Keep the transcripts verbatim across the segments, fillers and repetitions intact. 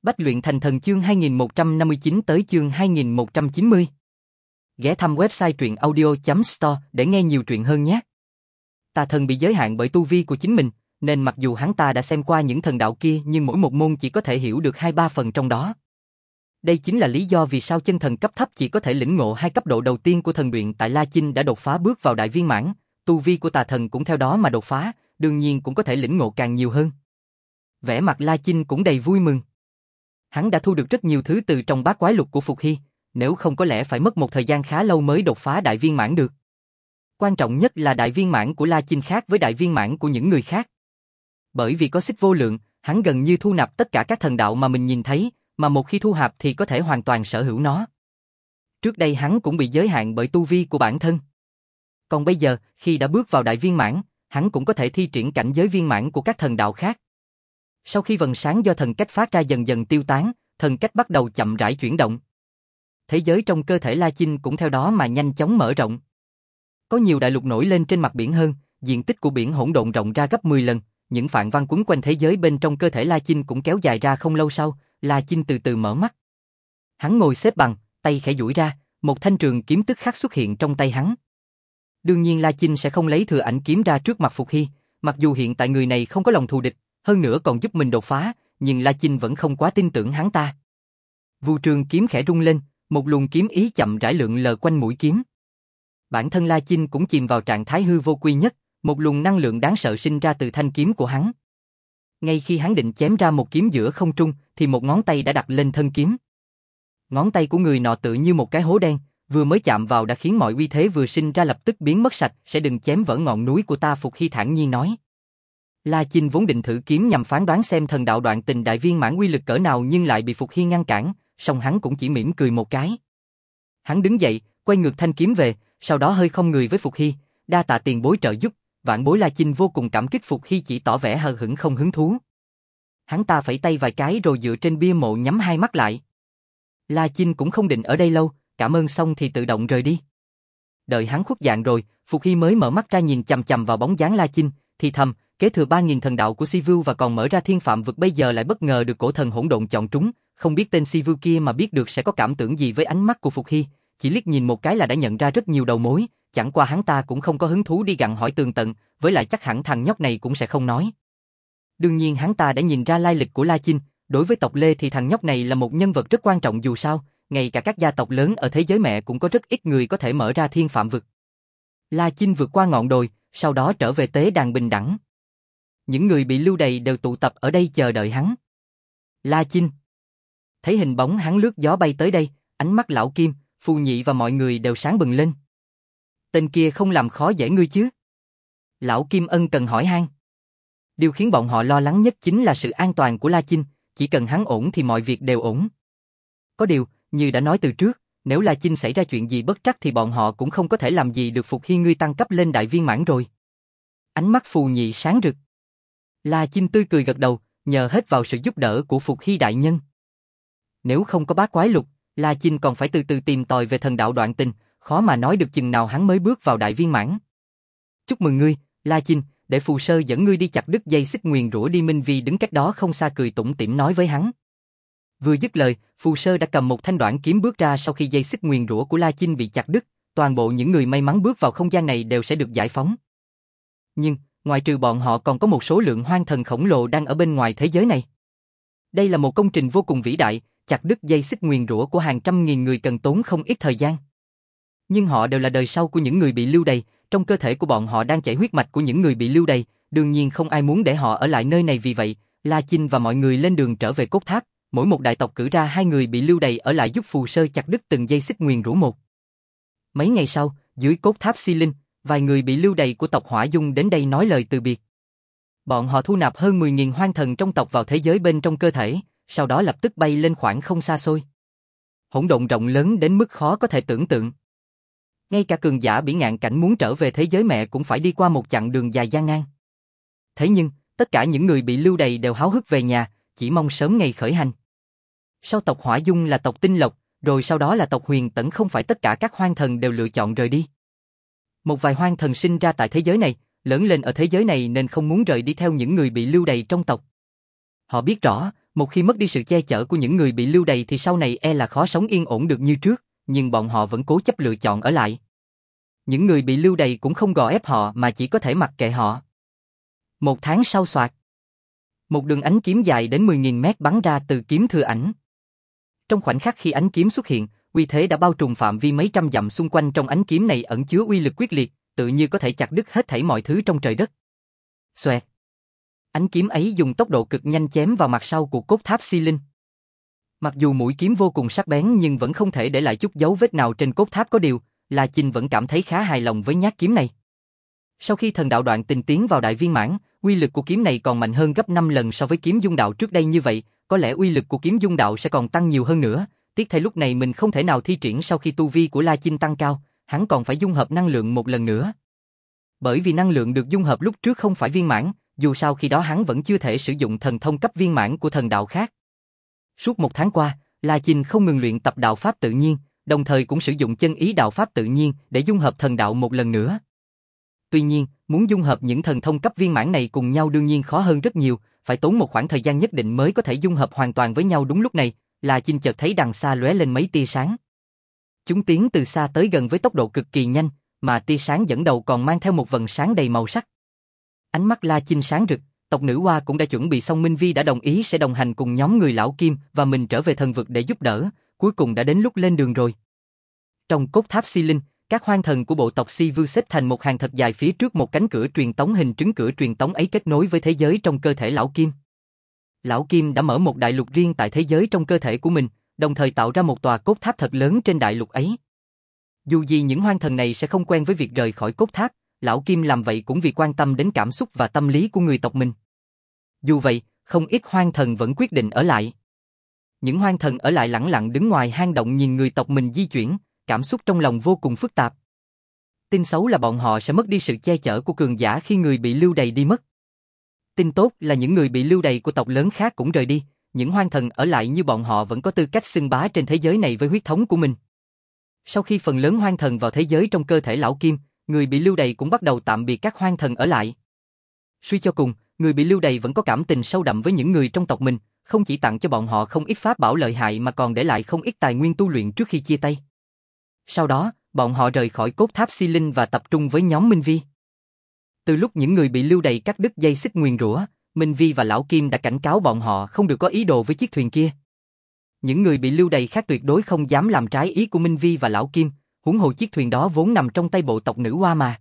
Bách luyện thành thần chương hai nghìn một trăm năm mươi chín tới chương hai nghìn một trăm chín mươi. Ghé thăm website truyện audio chấm store để nghe nhiều truyện hơn nhé. Tà thần bị giới hạn bởi tu vi của chính mình, nên mặc dù hắn ta đã xem qua những thần đạo kia nhưng mỗi một môn chỉ có thể hiểu được hai ba phần trong đó. Đây chính là lý do vì sao chân thần cấp thấp chỉ có thể lĩnh ngộ hai cấp độ đầu tiên của thần luyện tại La Chinh đã đột phá bước vào đại viên mãn, tu vi của tà thần cũng theo đó mà đột phá, đương nhiên cũng có thể lĩnh ngộ càng nhiều hơn. Vẻ mặt La Chinh cũng đầy vui mừng. Hắn đã thu được rất nhiều thứ từ trong bát quái lục của Phục Hy, nếu không có lẽ phải mất một thời gian khá lâu mới đột phá đại viên mãn được. Quan trọng nhất là đại viên mãn của La Chinh khác với đại viên mãn của những người khác. Bởi vì có xích vô lượng, hắn gần như thu nạp tất cả các thần đạo mà mình nhìn thấy, mà một khi thu nạp thì có thể hoàn toàn sở hữu nó. Trước đây hắn cũng bị giới hạn bởi tu vi của bản thân. Còn bây giờ, khi đã bước vào đại viên mãn, hắn cũng có thể thi triển cảnh giới viên mãn của các thần đạo khác. Sau khi vầng sáng do thần cách phát ra dần dần tiêu tán, thần cách bắt đầu chậm rãi chuyển động. Thế giới trong cơ thể La Chinh cũng theo đó mà nhanh chóng mở rộng. Có nhiều đại lục nổi lên trên mặt biển hơn, diện tích của biển hỗn độn rộng ra gấp mười lần, những phạn văn quấn quanh thế giới bên trong cơ thể La Chinh cũng kéo dài ra. Không lâu sau, La Chinh từ từ mở mắt. Hắn ngồi xếp bằng, tay khẽ duỗi ra, một thanh trường kiếm tức khắc xuất hiện trong tay hắn. Đương nhiên La Chinh sẽ không lấy thừa ảnh kiếm ra trước mặt Phục Hy, mặc dù hiện tại người này không có lòng thù địch, hơn nữa còn giúp mình đột phá, nhưng La Chinh vẫn không quá tin tưởng hắn ta. Vu trường kiếm khẽ rung lên, một luồng kiếm ý chậm rãi lượn lờ quanh mũi kiếm. Bản thân La Chinh cũng chìm vào trạng thái hư vô quy nhất, một luồng năng lượng đáng sợ sinh ra từ thanh kiếm của hắn. Ngay khi hắn định chém ra một kiếm giữa không trung, thì một ngón tay đã đặt lên thân kiếm. Ngón tay của người nọ tự như một cái hố đen, vừa mới chạm vào đã khiến mọi uy thế vừa sinh ra lập tức biến mất sạch. Sẽ đừng chém vỡ ngọn núi của ta, Phục Hy thản nhiên nói. La Chinh vốn định thử kiếm nhằm phán đoán xem thần đạo đoạn tình đại viên mãn uy lực cỡ nào nhưng lại bị Phục Hy ngăn cản, song hắn cũng chỉ mỉm cười một cái. Hắn đứng dậy, quay ngược thanh kiếm về, sau đó hơi không người với Phục Hy, đa tạ tiền bối trợ giúp. Vạn bối La Chinh vô cùng cảm kích. Phục Hy chỉ tỏ vẻ hờ hững không hứng thú. Hắn ta phẩy tay vài cái rồi dựa trên bia mộ nhắm hai mắt lại. La Chinh cũng không định ở đây lâu, cảm ơn xong thì tự động rời đi. Đợi hắn khuất dạng rồi, Phục Hy mới mở mắt ra nhìn chằm chằm vào bóng dáng La Chinh, thì thầm, kế thừa ba nghìn thần đạo của Si Vu và còn mở ra thiên phạm vực, bây giờ lại bất ngờ được cổ thần hỗn độn chọn trúng, không biết tên Si Vu kia mà biết được sẽ có cảm tưởng gì với ánh mắt của Phục Hy, chỉ liếc nhìn một cái là đã nhận ra rất nhiều đầu mối, chẳng qua hắn ta cũng không có hứng thú đi gặng hỏi tường tận, với lại chắc hẳn thằng nhóc này cũng sẽ không nói. Đương nhiên hắn ta đã nhìn ra lai lịch của La Chinh, đối với tộc Lê thì thằng nhóc này là một nhân vật rất quan trọng, dù sao, ngay cả các gia tộc lớn ở thế giới mẹ cũng có rất ít người có thể mở ra thiên phạm vực. La Chinh vượt qua ngọn đồi, sau đó trở về tế đàn bình đẳng. Những người bị lưu đày đều tụ tập ở đây chờ đợi hắn. La Chinh. Thấy hình bóng hắn lướt gió bay tới đây, ánh mắt lão Kim, Phù Nhị và mọi người đều sáng bừng lên. Tên kia không làm khó dễ ngươi chứ? Lão Kim ân cần hỏi han. Điều khiến bọn họ lo lắng nhất chính là sự an toàn của La Chinh, chỉ cần hắn ổn thì mọi việc đều ổn. Có điều, như đã nói từ trước, nếu La Chinh xảy ra chuyện gì bất trắc thì bọn họ cũng không có thể làm gì được. Phục Hy ngươi tăng cấp lên đại viên mãn rồi. Ánh mắt Phù Nhị sáng rực. La Chinh tươi cười gật đầu, nhờ hết vào sự giúp đỡ của Phục Hy đại nhân. Nếu không có bát quái lục, La Chinh còn phải từ từ tìm tòi về thần đạo đoạn tình, khó mà nói được chừng nào hắn mới bước vào đại viên mãn. Chúc mừng ngươi, La Chinh, để phù sơ dẫn ngươi đi chặt đứt dây xích nguyền rủa đi. Minh Vi đứng cách đó không xa cười tủm tỉm nói với hắn. Vừa dứt lời, phù sơ đã cầm một thanh đoạn kiếm bước ra. Sau khi dây xích nguyền rủa của La Chinh bị chặt đứt, toàn bộ những người may mắn bước vào không gian này đều sẽ được giải phóng. Nhưng, ngoài trừ bọn họ còn có một số lượng hoang thần khổng lồ đang ở bên ngoài thế giới này. Đây là một công trình vô cùng vĩ đại, chặt đứt dây xích nguyền rủa của hàng trăm nghìn người cần tốn không ít thời gian. Nhưng họ đều là đời sau của những người bị lưu đày, trong cơ thể của bọn họ đang chảy huyết mạch của những người bị lưu đày, đương nhiên không ai muốn để họ ở lại nơi này. Vì vậy, La Chinh và mọi người lên đường trở về cốt tháp, mỗi một đại tộc cử ra hai người bị lưu đày ở lại giúp phù sơ chặt đứt từng dây xích nguyền rủa một. Mấy ngày sau, dưới cốt tháp Si Linh, vài người bị lưu đày của tộc Hỏa Dung đến đây nói lời từ biệt. Bọn họ thu nạp hơn mười nghìn hoang thần trong tộc vào thế giới bên trong cơ thể, sau đó lập tức bay lên khoảng không xa xôi. Hỗn độn rộng lớn đến mức khó có thể tưởng tượng. Ngay cả cường giả bỉ ngạn cảnh muốn trở về thế giới mẹ cũng phải đi qua một chặng đường dài gian nan. Thế nhưng, tất cả những người bị lưu đày đều háo hức về nhà, chỉ mong sớm ngày khởi hành. Sau tộc Hỏa Dung là tộc Tinh Lộc, rồi sau đó là tộc Huyền Tẫn. Không phải tất cả các hoang thần đều lựa chọn rời đi. Một vài hoang thần sinh ra tại thế giới này, lớn lên ở thế giới này nên không muốn rời đi theo những người bị lưu đày trong tộc. Họ biết rõ, Một khi mất đi sự che chở của những người bị lưu đày thì sau này e là khó sống yên ổn được như trước, nhưng bọn họ vẫn cố chấp lựa chọn ở lại. Những người bị lưu đày cũng không gò ép họ mà chỉ có thể mặc kệ họ. Một tháng sau soạt, một đường ánh kiếm dài đến mười nghìn mét bắn ra từ kiếm thừa ảnh. Trong khoảnh khắc khi ánh kiếm xuất hiện, uy thế đã bao trùm phạm vi mấy trăm dặm xung quanh. Trong ánh kiếm này ẩn chứa uy lực quyết liệt, tự như có thể chặt đứt hết thảy mọi thứ trong trời đất. Xoẹt. Ánh kiếm ấy dùng tốc độ cực nhanh chém vào mặt sau của cốt tháp Si Linh. Mặc dù mũi kiếm vô cùng sắc bén nhưng vẫn không thể để lại chút dấu vết nào trên cốt tháp, có điều, La Chinh vẫn cảm thấy khá hài lòng với nhát kiếm này. Sau khi thần đạo đoạn tình tiến vào đại viên mãn, uy lực của kiếm này còn mạnh hơn gấp năm lần so với kiếm dung đạo trước đây, như vậy, có lẽ uy lực của kiếm dung đạo sẽ còn tăng nhiều hơn nữa. Tiếc thay lúc này mình không thể nào thi triển. Sau khi tu vi của La Chinh tăng cao, hắn còn phải dung hợp năng lượng một lần nữa. Bởi vì năng lượng được dung hợp lúc trước không phải viên mãn, dù sao khi đó hắn vẫn chưa thể sử dụng thần thông cấp viên mãn của thần đạo khác. Suốt một tháng qua, La Chinh không ngừng luyện tập đạo pháp tự nhiên, đồng thời cũng sử dụng chân ý đạo pháp tự nhiên để dung hợp thần đạo một lần nữa. Tuy nhiên, muốn dung hợp những thần thông cấp viên mãn này cùng nhau đương nhiên khó hơn rất nhiều, phải tốn một khoảng thời gian nhất định mới có thể dung hợp hoàn toàn với nhau. Đúng lúc này, La Chinh chợt thấy đằng xa lóe lên mấy tia sáng. Chúng tiến từ xa tới gần với tốc độ cực kỳ nhanh, mà tia sáng dẫn đầu còn mang theo một vầng sáng đầy màu sắc. Ánh mắt La Chinh sáng rực, tộc nữ Hoa cũng đã chuẩn bị xong. Minh Vi đã đồng ý sẽ đồng hành cùng nhóm người lão Kim và mình trở về thần vực để giúp đỡ, cuối cùng đã đến lúc lên đường rồi. Trong cốt tháp Si Linh, các hoang thần của bộ tộc Si Vu xếp thành một hàng thật dài phía trước một cánh cửa truyền tống hình trứng. Cửa truyền tống ấy kết nối với thế giới trong cơ thể lão Kim. Lão Kim đã mở một đại lục riêng tại thế giới trong cơ thể của mình, đồng thời tạo ra một tòa cốt tháp thật lớn trên đại lục ấy. Dù gì những hoang thần này sẽ không quen với việc rời khỏi cốt tháp, lão Kim làm vậy cũng vì quan tâm đến cảm xúc và tâm lý của người tộc mình. Dù vậy, không ít hoang thần vẫn quyết định ở lại. Những hoang thần ở lại lẳng lặng đứng ngoài hang động nhìn người tộc mình di chuyển, cảm xúc trong lòng vô cùng phức tạp. Tin xấu là bọn họ sẽ mất đi sự che chở của cường giả khi người bị lưu đày đi mất. Tin tốt là những người bị lưu đày của tộc lớn khác cũng rời đi, những hoang thần ở lại như bọn họ vẫn có tư cách xưng bá trên thế giới này với huyết thống của mình. Sau khi phần lớn hoang thần vào thế giới trong cơ thể lão Kim, người bị lưu đày cũng bắt đầu tạm biệt các hoang thần ở lại. Suy cho cùng, người bị lưu đày vẫn có cảm tình sâu đậm với những người trong tộc mình, không chỉ tặng cho bọn họ không ít pháp bảo lợi hại mà còn để lại không ít tài nguyên tu luyện trước khi chia tay. Sau đó, bọn họ rời khỏi cốt tháp Si Linh và tập trung với nhóm Minh Vi. Từ lúc những người bị lưu đày cắt đứt dây xích nguyền rủa, Minh Vi và lão Kim đã cảnh cáo bọn họ không được có ý đồ với chiếc thuyền kia. Những người bị lưu đày khác tuyệt đối không dám làm trái ý của Minh Vi và lão Kim, huống hồ chiếc thuyền đó vốn nằm trong tay bộ tộc nữ Hoa mà.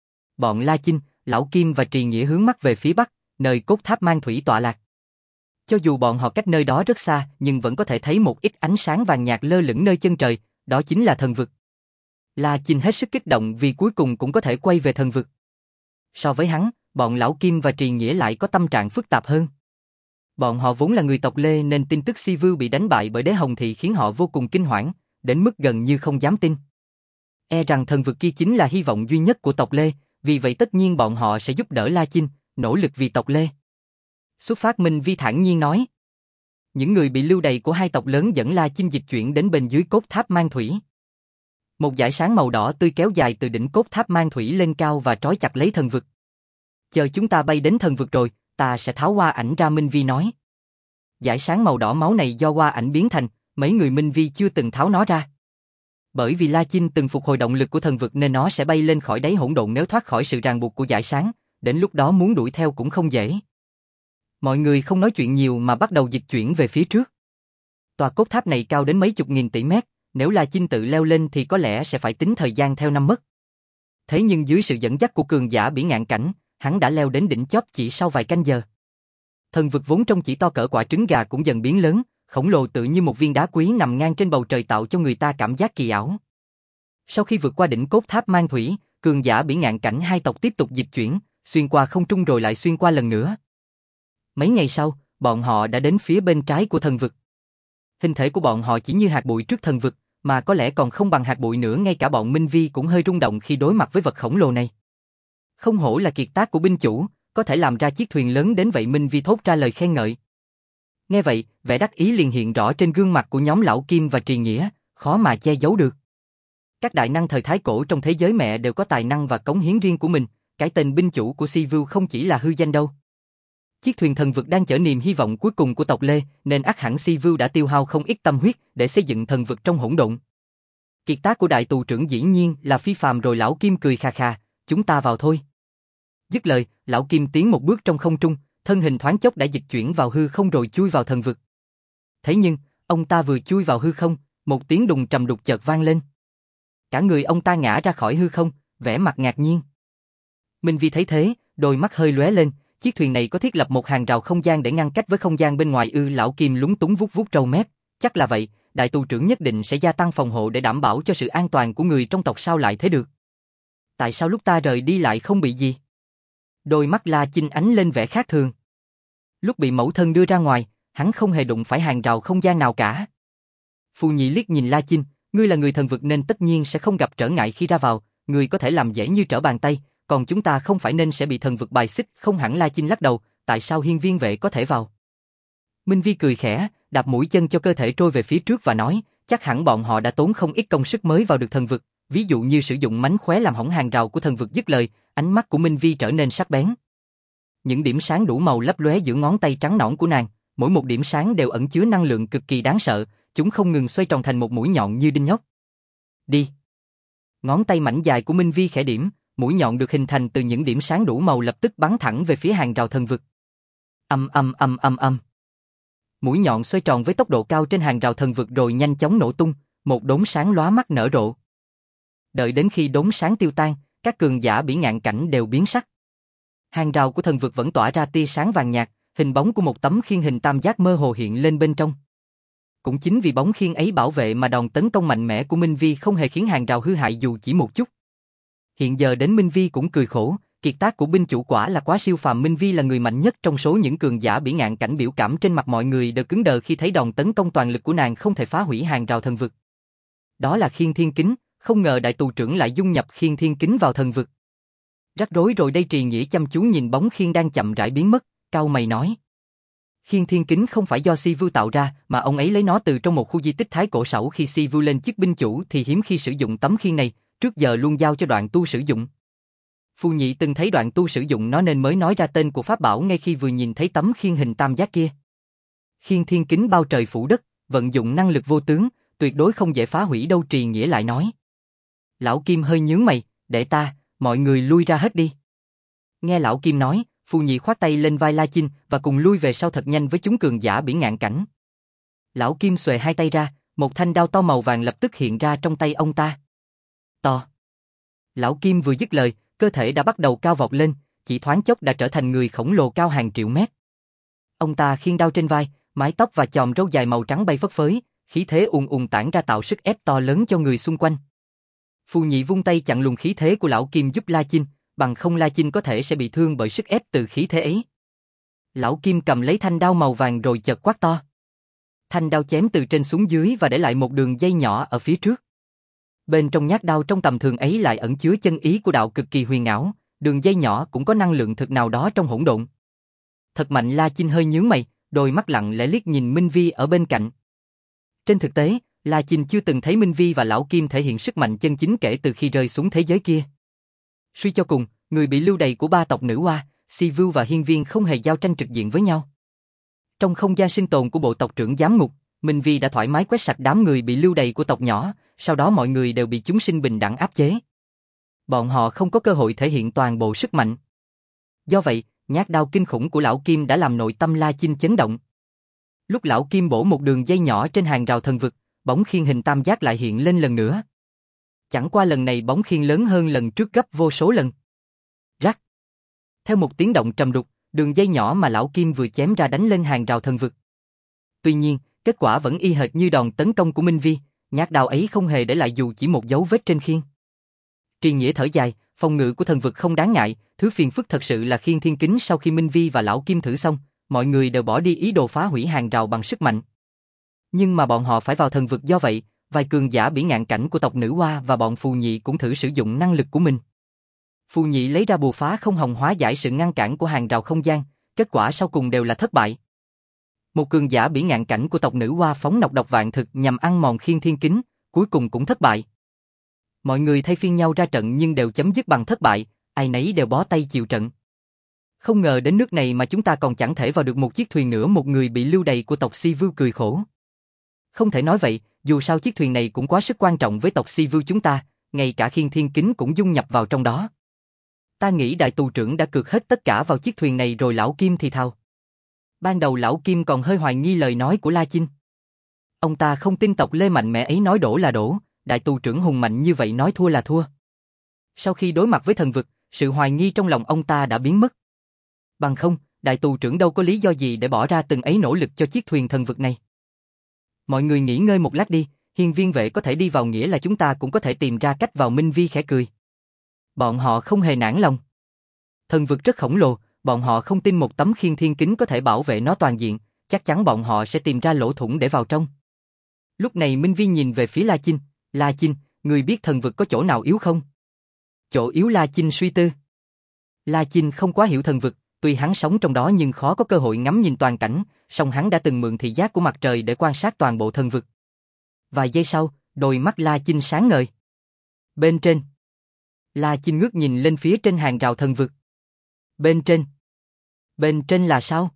Bọn La Chinh, lão Kim và Trì Nghĩa hướng mắt về phía bắc, nơi cốt tháp mang thủy tọa lạc. Cho dù bọn họ cách nơi đó rất xa, nhưng vẫn có thể thấy một ít ánh sáng vàng nhạt lơ lửng nơi chân trời, đó chính là thần vực. La Chinh hết sức kích động vì cuối cùng cũng có thể quay về thần vực. So với hắn, bọn lão Kim và Trì Nghĩa lại có tâm trạng phức tạp hơn. Bọn họ vốn là người tộc Lê nên tin tức Si Vu bị đánh bại bởi đế Hồng Thị khiến họ vô cùng kinh hoảng, đến mức gần như không dám tin. E rằng thần vực kia chính là hy vọng duy nhất của tộc Lê, vì vậy tất nhiên bọn họ sẽ giúp đỡ La Chinh, nỗ lực vì tộc Lê. Xuất phát Minh Vi thản nhiên nói. Những người bị lưu đày của hai tộc lớn dẫn La Chinh dịch chuyển đến bên dưới cốt tháp mang thủy. Một dải sáng màu đỏ tươi kéo dài từ đỉnh cốt tháp mang thủy lên cao và trói chặt lấy thần vực. Chờ chúng ta bay đến thần vực rồi, ta sẽ tháo hoa ảnh ra, Minh Vi nói. Dải sáng màu đỏ máu này do hoa ảnh biến thành, mấy người Minh Vi chưa từng tháo nó ra. Bởi vì La Chinh từng phục hồi động lực của thần vực nên nó sẽ bay lên khỏi đáy hỗn độn nếu thoát khỏi sự ràng buộc của dải sáng, đến lúc đó muốn đuổi theo cũng không dễ. Mọi người không nói chuyện nhiều mà bắt đầu dịch chuyển về phía trước. Tòa cốt tháp này cao đến mấy chục nghìn tỷ mét, nếu La Chinh tự leo lên thì có lẽ sẽ phải tính thời gian theo năm mất. Thế nhưng dưới sự dẫn dắt của cường giả Bỉ Ngạn Cảnh, hắn đã leo đến đỉnh chóp chỉ sau vài canh giờ. Thần vực vốn trông chỉ to cỡ quả trứng gà cũng dần biến lớn, khổng lồ tự như một viên đá quý nằm ngang trên bầu trời tạo cho người ta cảm giác kỳ ảo. Sau khi vượt qua đỉnh cốt tháp mang thủy, cường giả Bỉ Ngạn Cảnh hai tộc tiếp tục dịch chuyển, xuyên qua không trung rồi lại xuyên qua lần nữa. Mấy ngày sau, bọn họ đã đến phía bên trái của thần vực. Hình thể của bọn họ chỉ như hạt bụi trước thần vực, mà có lẽ còn không bằng hạt bụi nữa, ngay cả bọn Minh Vi cũng hơi rung động khi đối mặt với vật khổng lồ này. Không hổ là kiệt tác của binh chủ, có thể làm ra chiếc thuyền lớn đến vậy, Minh Vi thốt ra lời khen ngợi. Nghe vậy, vẻ đắc ý liền hiện rõ trên gương mặt của nhóm lão Kim và Trì Nghĩa, khó mà che giấu được. Các đại năng thời Thái Cổ trong thế giới mẹ đều có tài năng và cống hiến riêng của mình, cái tên binh chủ của Si Vu không chỉ là hư danh đâu. Chiếc thuyền thần vực đang chở niềm hy vọng cuối cùng của tộc Lê, nên ắt hẳn Si Vưu đã tiêu hao không ít tâm huyết để xây dựng thần vực trong hỗn độn. Kiệt tác của đại tù trưởng dĩ nhiên là phi phàm rồi. Lão Kim cười khà khà, chúng ta vào thôi. Dứt lời, lão Kim tiến một bước trong không trung, thân hình thoáng chốc đã dịch chuyển vào hư không rồi chui vào thần vực. Thế nhưng, ông ta vừa chui vào hư không, một tiếng đùng trầm đục chợt vang lên. Cả người ông ta ngã ra khỏi hư không, vẻ mặt ngạc nhiên. Minh Vi thấy thế, đôi mắt hơi lóe lên, chiếc thuyền này có thiết lập một hàng rào không gian để ngăn cách với không gian bên ngoài ư? Lão Kim lúng túng vuốt vuốt râu mép, chắc là vậy, đại tù trưởng nhất định sẽ gia tăng phòng hộ để đảm bảo cho sự an toàn của người trong tộc. Sao lại thế được? Tại sao lúc ta rời đi lại không bị gì? Đôi mắt La Chinh ánh lên vẻ khác thường. Lúc bị mẫu thân đưa ra ngoài, hắn không hề đụng phải hàng rào không gian nào cả. Phù Nhị liếc nhìn La Chinh, ngươi là người thần vực nên tất nhiên sẽ không gặp trở ngại khi ra vào, ngươi có thể làm dễ như trở bàn tay, còn chúng ta không phải nên sẽ bị thần vực bài xích? Không hẳn. La Chinh lắc đầu, tại sao hiên viên vệ có thể vào? Minh Vi cười khẽ, đạp mũi chân cho cơ thể trôi về phía trước và nói, chắc hẳn bọn họ đã tốn không ít công sức mới vào được thần vực, ví dụ như sử dụng mánh khóe làm hỏng hàng rào của thần vực. Dứt lời, ánh mắt của Minh Vi trở nên sắc bén. Những điểm sáng đủ màu lấp lóe giữa ngón tay trắng nõn của nàng, mỗi một điểm sáng đều ẩn chứa năng lượng cực kỳ đáng sợ, chúng không ngừng xoay tròn thành một mũi nhọn như đinh nhóc. Đi. Ngón tay mảnh dài của Minh Vi khẽ điểm, mũi nhọn được hình thành từ những điểm sáng đủ màu lập tức bắn thẳng về phía hàng rào thần vực. Âm âm âm âm âm. Mũi nhọn xoay tròn với tốc độ cao trên hàng rào thần vực rồi nhanh chóng nổ tung, một đốm sáng lóa mắt nở rộ. Đợi đến khi đốm sáng tiêu tan, các cường giả bỉ ngạn cảnh đều biến sắc. Hàng rào của thần vực vẫn tỏa ra tia sáng vàng nhạt, hình bóng của một tấm khiên hình tam giác mơ hồ hiện lên bên trong. Cũng chính vì bóng khiên ấy bảo vệ mà đòn tấn công mạnh mẽ của Minh Vi không hề khiến hàng rào hư hại dù chỉ một chút. Hiện giờ đến Minh Vi cũng cười khổ, kiệt tác của binh chủ quả là quá siêu phàm. Minh Vi là người mạnh nhất trong số những cường giả bỉ ngạn cảnh, biểu cảm trên mặt mọi người đều cứng đờ khi thấy đòn tấn công toàn lực của nàng không thể phá hủy hàng rào thần vực. Đó là khiên thiên kính, không ngờ đại tù trưởng lại dung nhập khiên thiên kính vào thần vực. Rắc rối rồi đây. Trì Nghĩa chăm chú nhìn bóng khiên đang chậm rãi biến mất, cau mày nói. Khiên thiên kính không phải do Si Vưu tạo ra, mà ông ấy lấy nó từ trong một khu di tích thái cổ sẩu. Khi Si Vưu lên chức binh chủ thì hiếm khi sử dụng tấm khiên này, trước giờ luôn giao cho Đoạn Tu sử dụng. Phù Nhị từng thấy Đoạn Tu sử dụng nó nên mới nói ra tên của pháp bảo ngay khi vừa nhìn thấy tấm khiên hình tam giác kia. Khiên thiên kính bao trời phủ đất, vận dụng năng lực vô tướng, tuyệt đối không dễ phá hủy đâu. Trì Nghĩa lại nói. Lão Kim hơi nhướng mày, để ta, mọi người lui ra hết đi. Nghe Lão Kim nói, Phù Nhị khoát tay lên vai La Chinh và cùng lui về sau thật nhanh với chúng cường giả bỉ ngạn cảnh. Lão Kim xuề hai tay ra, một thanh đao to màu vàng lập tức hiện ra trong tay ông ta. To. Lão Kim vừa dứt lời, cơ thể đã bắt đầu cao vọt lên, chỉ thoáng chốc đã trở thành người khổng lồ cao hàng triệu mét. Ông ta khiêng đao trên vai, mái tóc và chòm râu dài màu trắng bay phất phới, khí thế ùn ùn tản ra tạo sức ép to lớn cho người xung quanh. Phù Nhị vung tay chặn luồng khí thế của Lão Kim giúp La Chinh, bằng không La Chinh có thể sẽ bị thương bởi sức ép từ khí thế ấy. Lão Kim cầm lấy thanh đao màu vàng rồi chợt quát to. Thanh đao chém từ trên xuống dưới và để lại một đường dây nhỏ ở phía trước. Bên trong nhát đao trong tầm thường ấy lại ẩn chứa chân ý của đạo cực kỳ huyền ảo, đường dây nhỏ cũng có năng lượng thực nào đó trong hỗn độn. Thật mạnh. La Chinh hơi nhướng mày, đôi mắt lặng lẽ liếc nhìn Minh Vi ở bên cạnh. Trên thực tế, La Chinh chưa từng thấy Minh Vi và Lão Kim thể hiện sức mạnh chân chính kể từ khi rơi xuống thế giới kia. Suy cho cùng, người bị lưu đày của ba tộc nữ hoa, Si Vưu và Hiên Viên không hề giao tranh trực diện với nhau. Trong không gian sinh tồn của bộ tộc trưởng giám ngục, Minh Vi đã thoải mái quét sạch đám người bị lưu đày của tộc nhỏ, sau đó mọi người đều bị chúng sinh bình đẳng áp chế. Bọn họ không có cơ hội thể hiện toàn bộ sức mạnh. Do vậy, nhát đao kinh khủng của Lão Kim đã làm nội tâm La Chinh chấn động. Lúc Lão Kim bổ một đường dây nhỏ trên hàng rào thần vực, bóng khiên hình tam giác lại hiện lên lần nữa. Chẳng qua lần này bóng khiên lớn hơn lần trước gấp vô số lần. Rắc. Theo một tiếng động trầm đục, đường dây nhỏ mà Lão Kim vừa chém ra đánh lên hàng rào thần vực. Tuy nhiên, kết quả vẫn y hệt như đòn tấn công của Minh Vi, nhát đao ấy không hề để lại dù chỉ một dấu vết trên khiên. Trì Nghĩa thở dài, phòng ngự của thần vực không đáng ngại, thứ phiền phức thật sự là khiên thiên kính. Sau khi Minh Vi và Lão Kim thử xong, mọi người đều bỏ đi ý đồ phá hủy hàng rào bằng sức mạnh. Nhưng mà bọn họ phải vào thần vực, do vậy, vài cường giả bỉ ngạn cảnh của tộc nữ hoa và bọn Phù Nhị cũng thử sử dụng năng lực của mình. Phù Nhị lấy ra bùa phá không hồng hóa giải sự ngăn cản của hàng rào không gian, kết quả sau cùng đều là thất bại. Một cường giả bỉ ngạn cảnh của tộc nữ hoa phóng nọc độc vạn thực nhằm ăn mòn khiên thiên kính, cuối cùng cũng thất bại. Mọi người thay phiên nhau ra trận nhưng đều chấm dứt bằng thất bại, ai nấy đều bó tay chịu trận. Không ngờ đến nước này mà chúng ta còn chẳng thể vào được một chiếc thuyền nữa. Một người bị lưu đày của tộc Si Vưu cười khổ. Không thể nói vậy, dù sao chiếc thuyền này cũng quá sức quan trọng với tộc Si Vưu chúng ta, ngay cả Khiên Thiên Kính cũng dung nhập vào trong đó. Ta nghĩ đại tù trưởng đã cược hết tất cả vào chiếc thuyền này rồi. Lão Kim thì thào. Ban đầu Lão Kim còn hơi hoài nghi lời nói của La Chinh. Ông ta không tin tộc Lê mạnh mẽ ấy nói đổ là đổ, đại tù trưởng hùng mạnh như vậy nói thua là thua. Sau khi đối mặt với thần vực, sự hoài nghi trong lòng ông ta đã biến mất. Bằng không, đại tù trưởng đâu có lý do gì để bỏ ra từng ấy nỗ lực cho chiếc thuyền thần vực này. Mọi người nghỉ ngơi một lát đi, hiên viên vệ có thể đi vào nghĩa là chúng ta cũng có thể tìm ra cách vào. Minh Vi khẽ cười. Bọn họ không hề nản lòng. Thần vực rất khổng lồ, bọn họ không tin một tấm khiên thiên kính có thể bảo vệ nó toàn diện, chắc chắn bọn họ sẽ tìm ra lỗ thủng để vào trong. Lúc này Minh Vi nhìn về phía La Chinh. La Chinh, người biết thần vực có chỗ nào yếu không? Chỗ yếu? La Chinh suy tư. La Chinh không quá hiểu thần vực, tuy hắn sống trong đó nhưng khó có cơ hội ngắm nhìn toàn cảnh, song hắn đã từng mượn thị giác của mặt trời để quan sát toàn bộ thần vực. Vài giây sau, đôi mắt La Chinh sáng ngời. Bên trên. La Chinh ngước nhìn lên phía trên hàng rào thần vực. Bên trên? Bên trên là sao?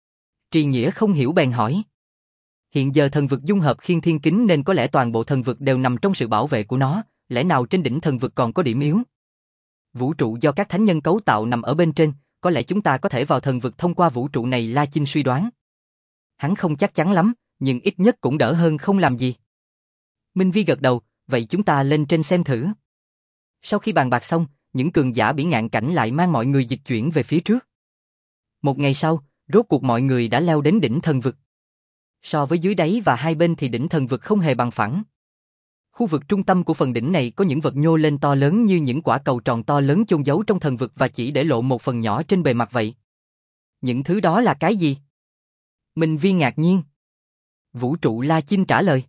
Trì Nghĩa không hiểu bèn hỏi. Hiện giờ thần vực dung hợp khiên thiên kính nên có lẽ toàn bộ thần vực đều nằm trong sự bảo vệ của nó, lẽ nào trên đỉnh thần vực còn có điểm yếu? Vũ trụ do các thánh nhân cấu tạo nằm ở bên trên, có lẽ chúng ta có thể vào thần vực thông qua vũ trụ này. La Chinh suy đoán. Hắn không chắc chắn lắm, nhưng ít nhất cũng đỡ hơn không làm gì. Minh Vi gật đầu, vậy chúng ta lên trên xem thử. Sau khi bàn bạc xong, những cường giả Bỉ Ngạn Cảnh lại mang mọi người dịch chuyển về phía trước. Một ngày sau, rốt cuộc mọi người đã leo đến đỉnh thần vực. So với dưới đáy và hai bên thì đỉnh thần vực không hề bằng phẳng. Khu vực trung tâm của phần đỉnh này có những vật nhô lên to lớn như những quả cầu tròn to lớn chôn giấu trong thần vực và chỉ để lộ một phần nhỏ trên bề mặt vậy. Những thứ đó là cái gì? Minh Vi ngạc nhiên. Vũ trụ. La Chinh trả lời.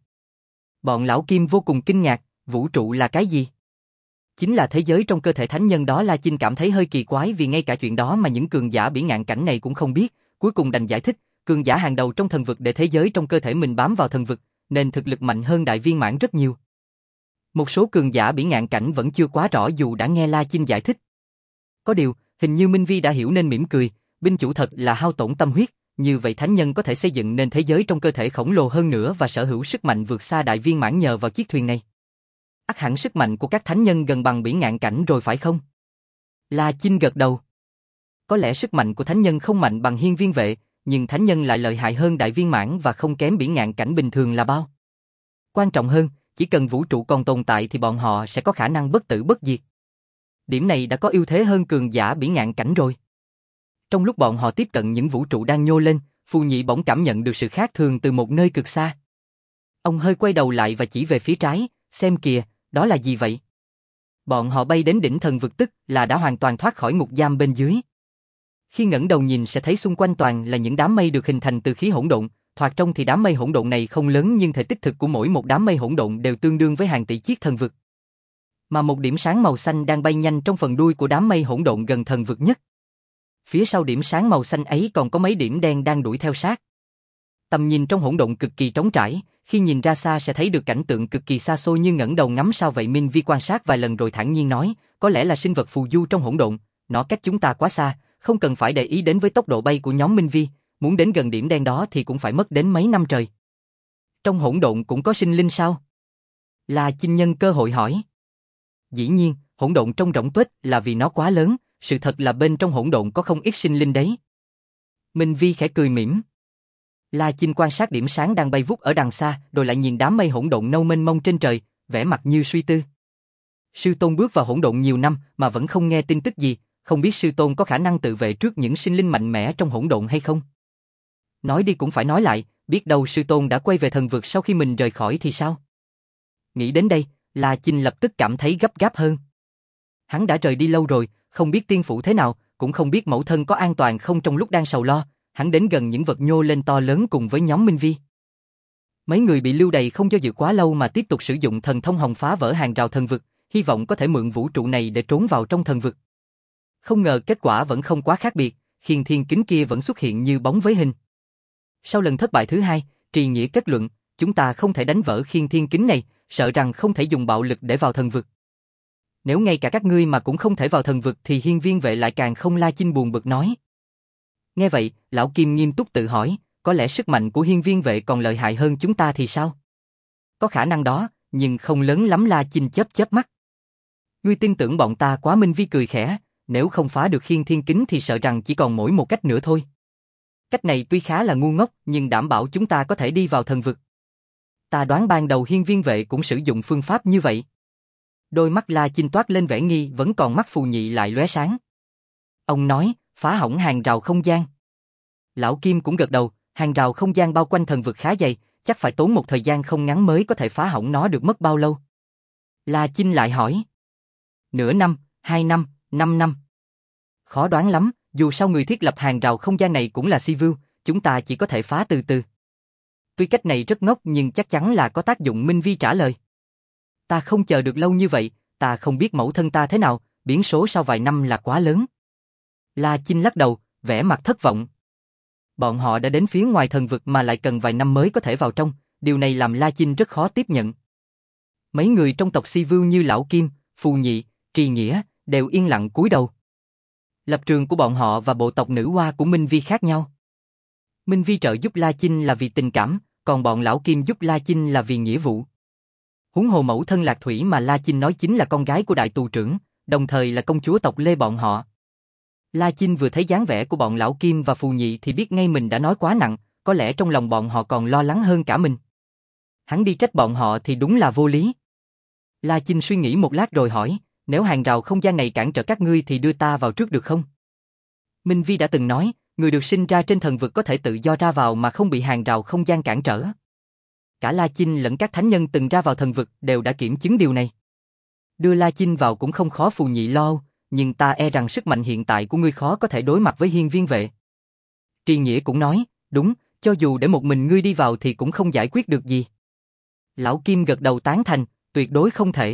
Bọn Lão Kim vô cùng kinh ngạc, vũ trụ là cái gì? Chính là thế giới trong cơ thể thánh nhân đó. La Chinh cảm thấy hơi kỳ quái vì ngay cả chuyện đó mà những cường giả Bỉ Ngạn Cảnh này cũng không biết, cuối cùng đành giải thích, cường giả hàng đầu trong thần vực để thế giới trong cơ thể mình bám vào thần vực, nên thực lực mạnh hơn đại viên mãn rất nhiều. Một số cường giả Bỉ Ngạn Cảnh vẫn chưa quá rõ dù đã nghe La Chinh giải thích. Có điều, hình như Minh Vi đã hiểu nên mỉm cười, binh chủ thật là hao tổn tâm huyết, như vậy thánh nhân có thể xây dựng nên thế giới trong cơ thể khổng lồ hơn nữa và sở hữu sức mạnh vượt xa đại viên mãn nhờ vào chiếc thuyền này. Ắt hẳn sức mạnh của các thánh nhân gần bằng Bỉ Ngạn Cảnh rồi phải không? La Chinh gật đầu. Có lẽ sức mạnh của thánh nhân không mạnh bằng hiên viên vệ, nhưng thánh nhân lại lợi hại hơn đại viên mãn và không kém Bỉ Ngạn Cảnh bình thường là bao. Quan trọng hơn, chỉ cần vũ trụ còn tồn tại thì bọn họ sẽ có khả năng bất tử bất diệt. Điểm này đã có ưu thế hơn cường giả Bỉ Ngạn Cảnh rồi. Trong lúc bọn họ tiếp cận những vũ trụ đang nhô lên, Phù Nhị bỗng cảm nhận được sự khác thường từ một nơi cực xa. Ông hơi quay đầu lại và chỉ về phía trái, xem kìa, đó là gì vậy? Bọn họ bay đến đỉnh thần vực tức là đã hoàn toàn thoát khỏi ngục giam bên dưới. Khi ngẩng đầu nhìn sẽ thấy xung quanh toàn là những đám mây được hình thành từ khí hỗn độn, thoạt trông thì đám mây hỗn độn này không lớn nhưng thể tích thực của mỗi một đám mây hỗn độn đều tương đương với hàng tỷ chiếc thần vực. Mà một điểm sáng màu xanh đang bay nhanh trong phần đuôi của đám mây hỗn độn gần thần vực nhất. Phía sau điểm sáng màu xanh ấy còn có mấy điểm đen đang đuổi theo sát. Tầm nhìn trong hỗn độn cực kỳ trống trải, khi nhìn ra xa sẽ thấy được cảnh tượng cực kỳ xa xôi như ngẩng đầu ngắm sao vậy. Minh Vi quan sát vài lần rồi thản nhiên nói, có lẽ là sinh vật phù du trong hỗn độn, nó cách chúng ta quá xa, không cần phải để ý đến với tốc độ bay của nhóm Minh Vi, muốn đến gần điểm đen đó thì cũng phải mất đến mấy năm trời. Trong hỗn độn cũng có sinh linh sao? La Chinh nhân cơ hội hỏi. Dĩ nhiên, hỗn độn trông rỗng tuếch là vì nó quá lớn, sự thật là bên trong hỗn độn có không ít sinh linh đấy. Minh Vi khẽ cười mỉm. La Chinh quan sát điểm sáng đang bay vút ở đằng xa, rồi lại nhìn đám mây hỗn độn nâu mênh mông trên trời, vẻ mặt như suy tư. Sư tôn bước vào hỗn độn nhiều năm mà vẫn không nghe tin tức gì, không biết sư tôn có khả năng tự vệ trước những sinh linh mạnh mẽ trong hỗn độn hay không? Nói đi cũng phải nói lại, biết đâu sư tôn đã quay về thần vực sau khi mình rời khỏi thì sao? Nghĩ đến đây, La Chinh lập tức cảm thấy gấp gáp hơn. Hắn đã rời đi lâu rồi, không biết tiên phủ thế nào, cũng không biết mẫu thân có an toàn không. Trong lúc đang sầu lo, hắn đến gần những vật nhô lên to lớn cùng với nhóm Minh Vi. Mấy người bị lưu đày không do dự quá lâu mà tiếp tục sử dụng thần thông hồng phá vỡ hàng rào thần vực, hy vọng có thể mượn vũ trụ này để trốn vào trong thần vực. Không ngờ kết quả vẫn không quá khác biệt, khiên thiên kính kia vẫn xuất hiện như bóng với hình. Sau lần thất bại thứ hai, Trì Nghĩa kết luận, chúng ta không thể đánh vỡ khiên thiên kính này, sợ rằng không thể dùng bạo lực để vào thần vực. Nếu ngay cả các ngươi mà cũng không thể vào thần vực thì hiên viên vệ lại càng không. La Chinh buồn bực nói. Nghe vậy, lão Kim nghiêm túc tự hỏi, có lẽ sức mạnh của hiên viên vệ còn lợi hại hơn chúng ta thì sao? Có khả năng đó, nhưng không lớn lắm. La Chinh chớp chớp mắt. Ngươi tin tưởng bọn ta quá. Minh Vi cười khẽ, nếu không phá được khiên thiên kính thì sợ rằng chỉ còn mỗi một cách nữa thôi. Cách này tuy khá là ngu ngốc nhưng đảm bảo chúng ta có thể đi vào thần vực. Ta đoán ban đầu hiên viên vệ cũng sử dụng phương pháp như vậy. Đôi mắt La Chinh toát lên vẻ nghi, vẫn còn mắt Phù Nhị lại lóe sáng. Ông nói, phá hỏng hàng rào không gian. Lão Kim cũng gật đầu, hàng rào không gian bao quanh thần vực khá dày, chắc phải tốn một thời gian không ngắn mới có thể phá hỏng nó được. Mất bao lâu? La Chinh lại hỏi. Nửa năm, hai năm, năm năm. Khó đoán lắm, dù sao người thiết lập hàng rào không gian này cũng là Sivu, chúng ta chỉ có thể phá từ từ. Tuy cách này rất ngốc nhưng chắc chắn là có tác dụng. Minh Vi trả lời. Ta không chờ được lâu như vậy, ta không biết mẫu thân ta thế nào, biến số sau vài năm là quá lớn. La Chinh lắc đầu, vẻ mặt thất vọng. Bọn họ đã đến phía ngoài thần vực mà lại cần vài năm mới có thể vào trong, điều này làm La Chinh rất khó tiếp nhận. Mấy người trong tộc Sivu như Lão Kim, Phù Nhị, Trì Nghĩa, đều yên lặng cúi đầu. Lập trường của bọn họ và bộ tộc nữ hoa của Minh Vi khác nhau. Minh Vi trợ giúp La Chinh là vì tình cảm, còn bọn Lão Kim giúp La Chinh là vì nghĩa vụ. Huống hồ mẫu thân Lạc Thủy mà La Chinh nói chính là con gái của đại tù trưởng, đồng thời là công chúa tộc Lê bọn họ. La Chinh vừa thấy dáng vẻ của bọn Lão Kim và Phù Nhị thì biết ngay mình đã nói quá nặng, có lẽ trong lòng bọn họ còn lo lắng hơn cả mình. Hắn đi trách bọn họ thì đúng là vô lý. La Chinh suy nghĩ một lát rồi hỏi, nếu hàng rào không gian này cản trở các ngươi thì đưa ta vào trước được không? Minh Vi đã từng nói, người được sinh ra trên thần vực có thể tự do ra vào mà không bị hàng rào không gian cản trở. Cả La Chinh lẫn các thánh nhân từng ra vào thần vực đều đã kiểm chứng điều này. Đưa La Chinh vào cũng không khó. Phù Nhị lo, nhưng ta e rằng sức mạnh hiện tại của ngươi khó có thể đối mặt với hiên viên vệ. Trì Nghĩa cũng nói, đúng, cho dù để một mình ngươi đi vào thì cũng không giải quyết được gì. Lão Kim gật đầu tán thành, tuyệt đối không thể.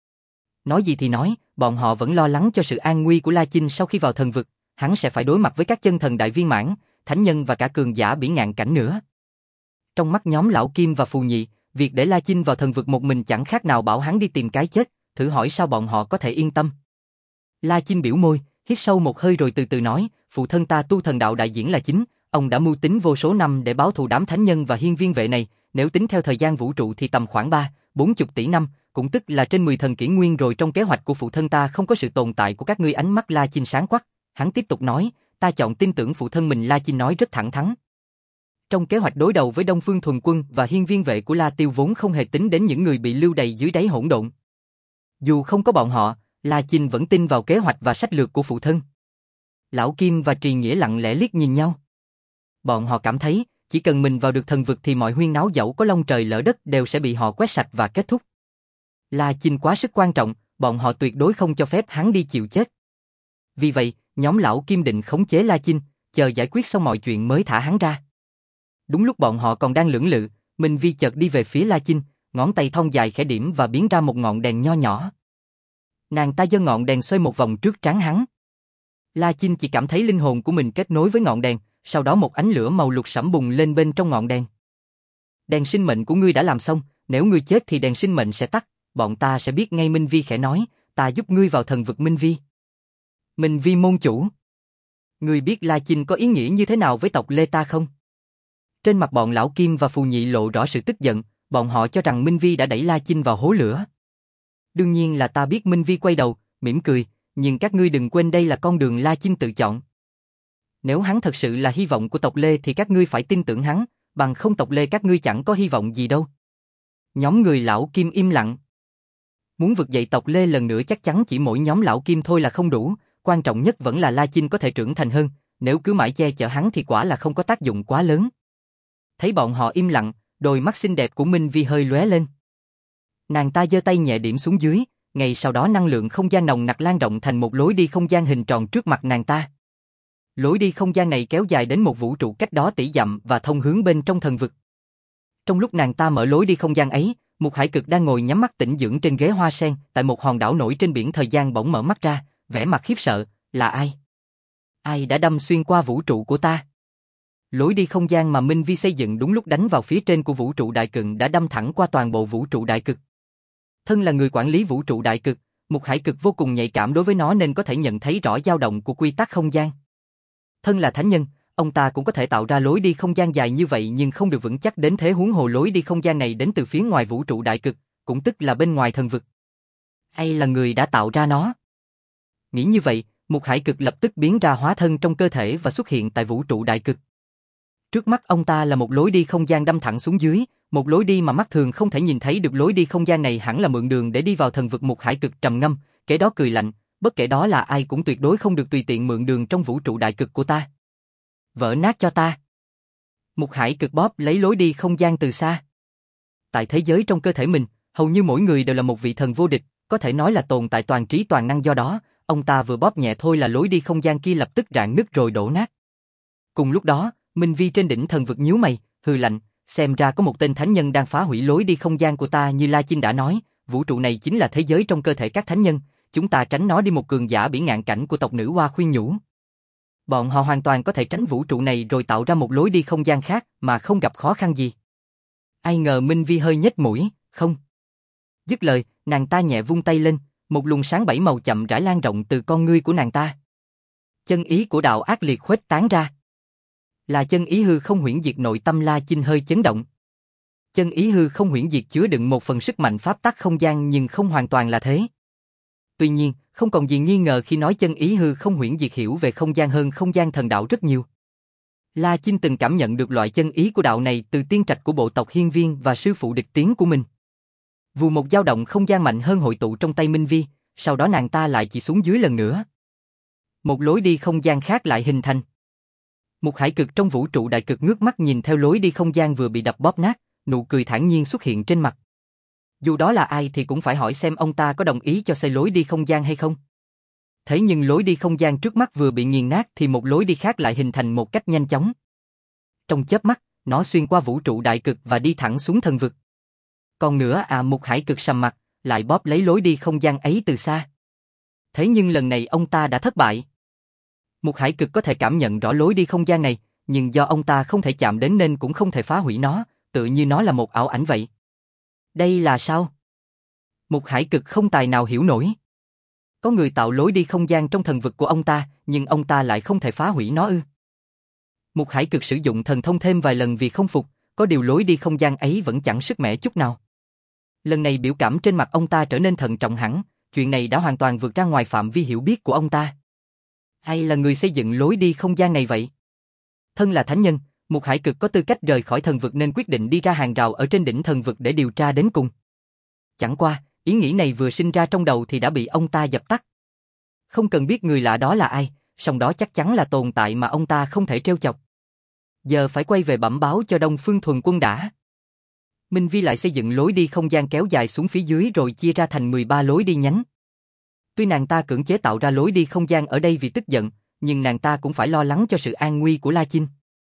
Nói gì thì nói, bọn họ vẫn lo lắng cho sự an nguy của La Chinh sau khi vào thần vực, hắn sẽ phải đối mặt với các chân thần đại viên mãn, thánh nhân và cả cường giả bỉ ngạn cảnh nữa. Trong mắt nhóm Lão Kim và Phù Nhị, việc để La Chinh vào thần vực một mình chẳng khác nào bảo hắn đi tìm cái chết, thử hỏi sao bọn họ có thể yên tâm. La Chinh biểu môi, hít sâu một hơi rồi từ từ nói, phụ thân ta tu thần đạo đại diễn là chính, ông đã mưu tính vô số năm để báo thù đám thánh nhân và hiên viên vệ này, nếu tính theo thời gian vũ trụ thì tầm khoảng ba, bốn mươi tỷ năm, cũng tức là trên mười thần kỷ nguyên rồi. Trong kế hoạch của phụ thân ta không có sự tồn tại của các ngươi. Ánh mắt La Chinh sáng quắc, hắn tiếp tục nói, ta chọn tin tưởng phụ thân mình. La Chinh nói rất thẳng thắn. Trong kế hoạch đối đầu với Đông Phương Thuần Quân và hiên viên vệ của La Tiêu vốn không hề tính đến những người bị lưu đày dưới đáy hỗn độn. Dù không có bọn họ, La Chinh vẫn tin vào kế hoạch và sách lược của phụ thân. Lão Kim và Trì Nghĩa lặng lẽ liếc nhìn nhau. Bọn họ cảm thấy, chỉ cần mình vào được thần vực thì mọi huyên náo dẫu có long trời lỡ đất đều sẽ bị họ quét sạch và kết thúc. La Chinh quá sức quan trọng, bọn họ tuyệt đối không cho phép hắn đi chịu chết. Vì vậy, nhóm Lão Kim định khống chế La Chinh, chờ giải quyết xong mọi chuyện mới thả hắn ra. Đúng lúc bọn họ còn đang lưỡng lự, Minh Vi chợt đi về phía La Chinh, ngón tay thon dài khẽ điểm và biến ra một ngọn đèn nho nhỏ. Nàng ta giơ ngọn đèn xoay một vòng trước trán hắn. La Chinh chỉ cảm thấy linh hồn của mình kết nối với ngọn đèn, sau đó một ánh lửa màu lục sẫm bùng lên bên trong ngọn đèn. Đèn sinh mệnh của ngươi đã làm xong, nếu ngươi chết thì đèn sinh mệnh sẽ tắt, bọn ta sẽ biết ngay. Minh Vi khẽ nói, ta giúp ngươi vào thần vực. Minh Vi. Minh Vi môn chủ. Ngươi biết La Chinh có ý nghĩa như thế nào với tộc Lê ta không? Trên mặt bọn Lão Kim và Phù Nhị lộ rõ sự tức giận, bọn họ cho rằng Minh Vi đã đẩy La Chinh vào hố lửa. Đương nhiên là ta biết. Minh Vi quay đầu, mỉm cười, nhưng các ngươi đừng quên đây là con đường La Chinh tự chọn. Nếu hắn thật sự là hy vọng của tộc Lê thì các ngươi phải tin tưởng hắn, bằng không tộc Lê các ngươi chẳng có hy vọng gì đâu. Nhóm người Lão Kim im lặng. Muốn vực dậy tộc Lê lần nữa chắc chắn chỉ mỗi nhóm Lão Kim thôi là không đủ, quan trọng nhất vẫn là La Chinh có thể trưởng thành hơn, nếu cứ mãi che chở hắn thì quả là không có tác dụng quá lớn. Thấy bọn họ im lặng, đôi mắt xinh đẹp của Minh Vi hơi lóe lên. Nàng ta giơ tay nhẹ điểm xuống dưới, ngay sau đó năng lượng không gian nồng nặc lan động thành một lối đi không gian hình tròn trước mặt nàng ta. Lối đi không gian này kéo dài đến một vũ trụ cách đó tỷ dặm và thông hướng bên trong thần vực. Trong lúc nàng ta mở lối đi không gian ấy, Mục Hải Cực đang ngồi nhắm mắt tĩnh dưỡng trên ghế hoa sen tại một hòn đảo nổi trên biển thời gian bỗng mở mắt ra, vẻ mặt khiếp sợ, là ai? Ai đã đâm xuyên qua vũ trụ của ta? Lối đi không gian mà Minh Vi xây dựng đúng lúc đánh vào phía trên của vũ trụ đại cực đã đâm thẳng qua toàn bộ vũ trụ đại cực. Thân là người quản lý vũ trụ đại cực, Mục Hải Cực vô cùng nhạy cảm đối với nó nên có thể nhận thấy rõ dao động của quy tắc không gian. Thân là thánh nhân, ông ta cũng có thể tạo ra lối đi không gian dài như vậy nhưng không được vững chắc đến thế, huống hồ lối đi không gian này đến từ phía ngoài vũ trụ đại cực, cũng tức là bên ngoài thần vực. Hay là người đã tạo ra nó? Nghĩ như vậy, Mục Hải Cực lập tức biến ra hóa thân trong cơ thể và xuất hiện tại vũ trụ đại cực. Trước mắt ông ta là một lối đi không gian đâm thẳng xuống dưới, một lối đi mà mắt thường không thể nhìn thấy được. Lối đi không gian này hẳn là mượn đường để đi vào thần vực. Mục Hải Cực trầm ngâm, kẻ đó cười lạnh, bất kể đó là ai cũng tuyệt đối không được tùy tiện mượn đường trong vũ trụ đại cực của ta. Vỡ nát cho ta. Mục Hải Cực bóp lấy lối đi không gian từ xa. Tại thế giới trong cơ thể mình, hầu như mỗi người đều là một vị thần vô địch, có thể nói là tồn tại toàn trí toàn năng, do đó, ông ta vừa bóp nhẹ thôi là lối đi không gian kia lập tức rạn nứt rồi đổ nát. Cùng lúc đó, Minh Vi trên đỉnh thần vực nhíu mày, hừ lạnh, xem ra có một tên thánh nhân đang phá hủy lối đi không gian của ta. Như La Chinh đã nói, vũ trụ này chính là thế giới trong cơ thể các thánh nhân, chúng ta tránh nó đi. Một cường giả bỉ ngạn cảnh của tộc nữ Hoa khuyên nhủ. Bọn họ hoàn toàn có thể tránh vũ trụ này rồi tạo ra một lối đi không gian khác mà không gặp khó khăn gì. Ai ngờ Minh Vi hơi nhếch mũi, không. Dứt lời, nàng ta nhẹ vung tay lên, một luồng sáng bảy màu chậm rãi lan rộng từ con ngươi của nàng ta. Chân ý của đạo ác liệt khuếch tán ra. Là chân ý hư không huyễn diệt. Nội tâm La Chinh hơi chấn động. Chân ý hư không huyễn diệt chứa đựng một phần sức mạnh pháp tắc không gian nhưng không hoàn toàn là thế. Tuy nhiên, không còn gì nghi ngờ khi nói chân ý hư không huyễn diệt hiểu về không gian hơn không gian thần đạo rất nhiều. La Chinh từng cảm nhận được loại chân ý của đạo này từ tiên trạch của bộ tộc Hiên Viên và sư phụ địch tiến của mình. Vù một dao động không gian mạnh hơn hội tụ trong tay Minh Vi, sau đó nàng ta lại chỉ xuống dưới lần nữa. Một lối đi không gian khác lại hình thành. Mục Hải Cực trong vũ trụ đại cực ngước mắt nhìn theo lối đi không gian vừa bị đập bóp nát, nụ cười thản nhiên xuất hiện trên mặt. Dù đó là ai thì cũng phải hỏi xem ông ta có đồng ý cho xây lối đi không gian hay không. Thế nhưng lối đi không gian trước mắt vừa bị nghiền nát thì một lối đi khác lại hình thành một cách nhanh chóng. Trong chớp mắt, nó xuyên qua vũ trụ đại cực và đi thẳng xuống thần vực. Còn nữa à, Mục Hải Cực sầm mặt, lại bóp lấy lối đi không gian ấy từ xa. Thế nhưng lần này ông ta đã thất bại. Mục Hải Cực có thể cảm nhận rõ lối đi không gian này, nhưng do ông ta không thể chạm đến nên cũng không thể phá hủy nó, tự như nó là một ảo ảnh vậy. Đây là sao? Mục Hải Cực không tài nào hiểu nổi. Có người tạo lối đi không gian trong thần vực của ông ta, nhưng ông ta lại không thể phá hủy nó ư? Mục Hải Cực sử dụng thần thông thêm vài lần vì không phục, có điều lối đi không gian ấy vẫn chẳng sức mẻ chút nào. Lần này biểu cảm trên mặt ông ta trở nên thận trọng hẳn, chuyện này đã hoàn toàn vượt ra ngoài phạm vi hiểu biết của ông ta. Hay là người xây dựng lối đi không gian này vậy? Thân là thánh nhân, Mục Hải Cực có tư cách rời khỏi thần vực nên quyết định đi ra hàng rào ở trên đỉnh thần vực để điều tra đến cùng. Chẳng qua, ý nghĩ này vừa sinh ra trong đầu thì đã bị ông ta dập tắt. Không cần biết người lạ đó là ai, song đó chắc chắn là tồn tại mà ông ta không thể trêu chọc. Giờ phải quay về bẩm báo cho Đông Phương Thuần Quân đã. Minh Vi lại xây dựng lối đi không gian kéo dài xuống phía dưới rồi chia ra thành mười ba lối đi nhánh. Tuy nàng ta cưỡng chế tạo ra lối đi không gian ở đây vì tức giận, nhưng nàng ta cũng phải lo lắng cho sự an nguy của La Chinh.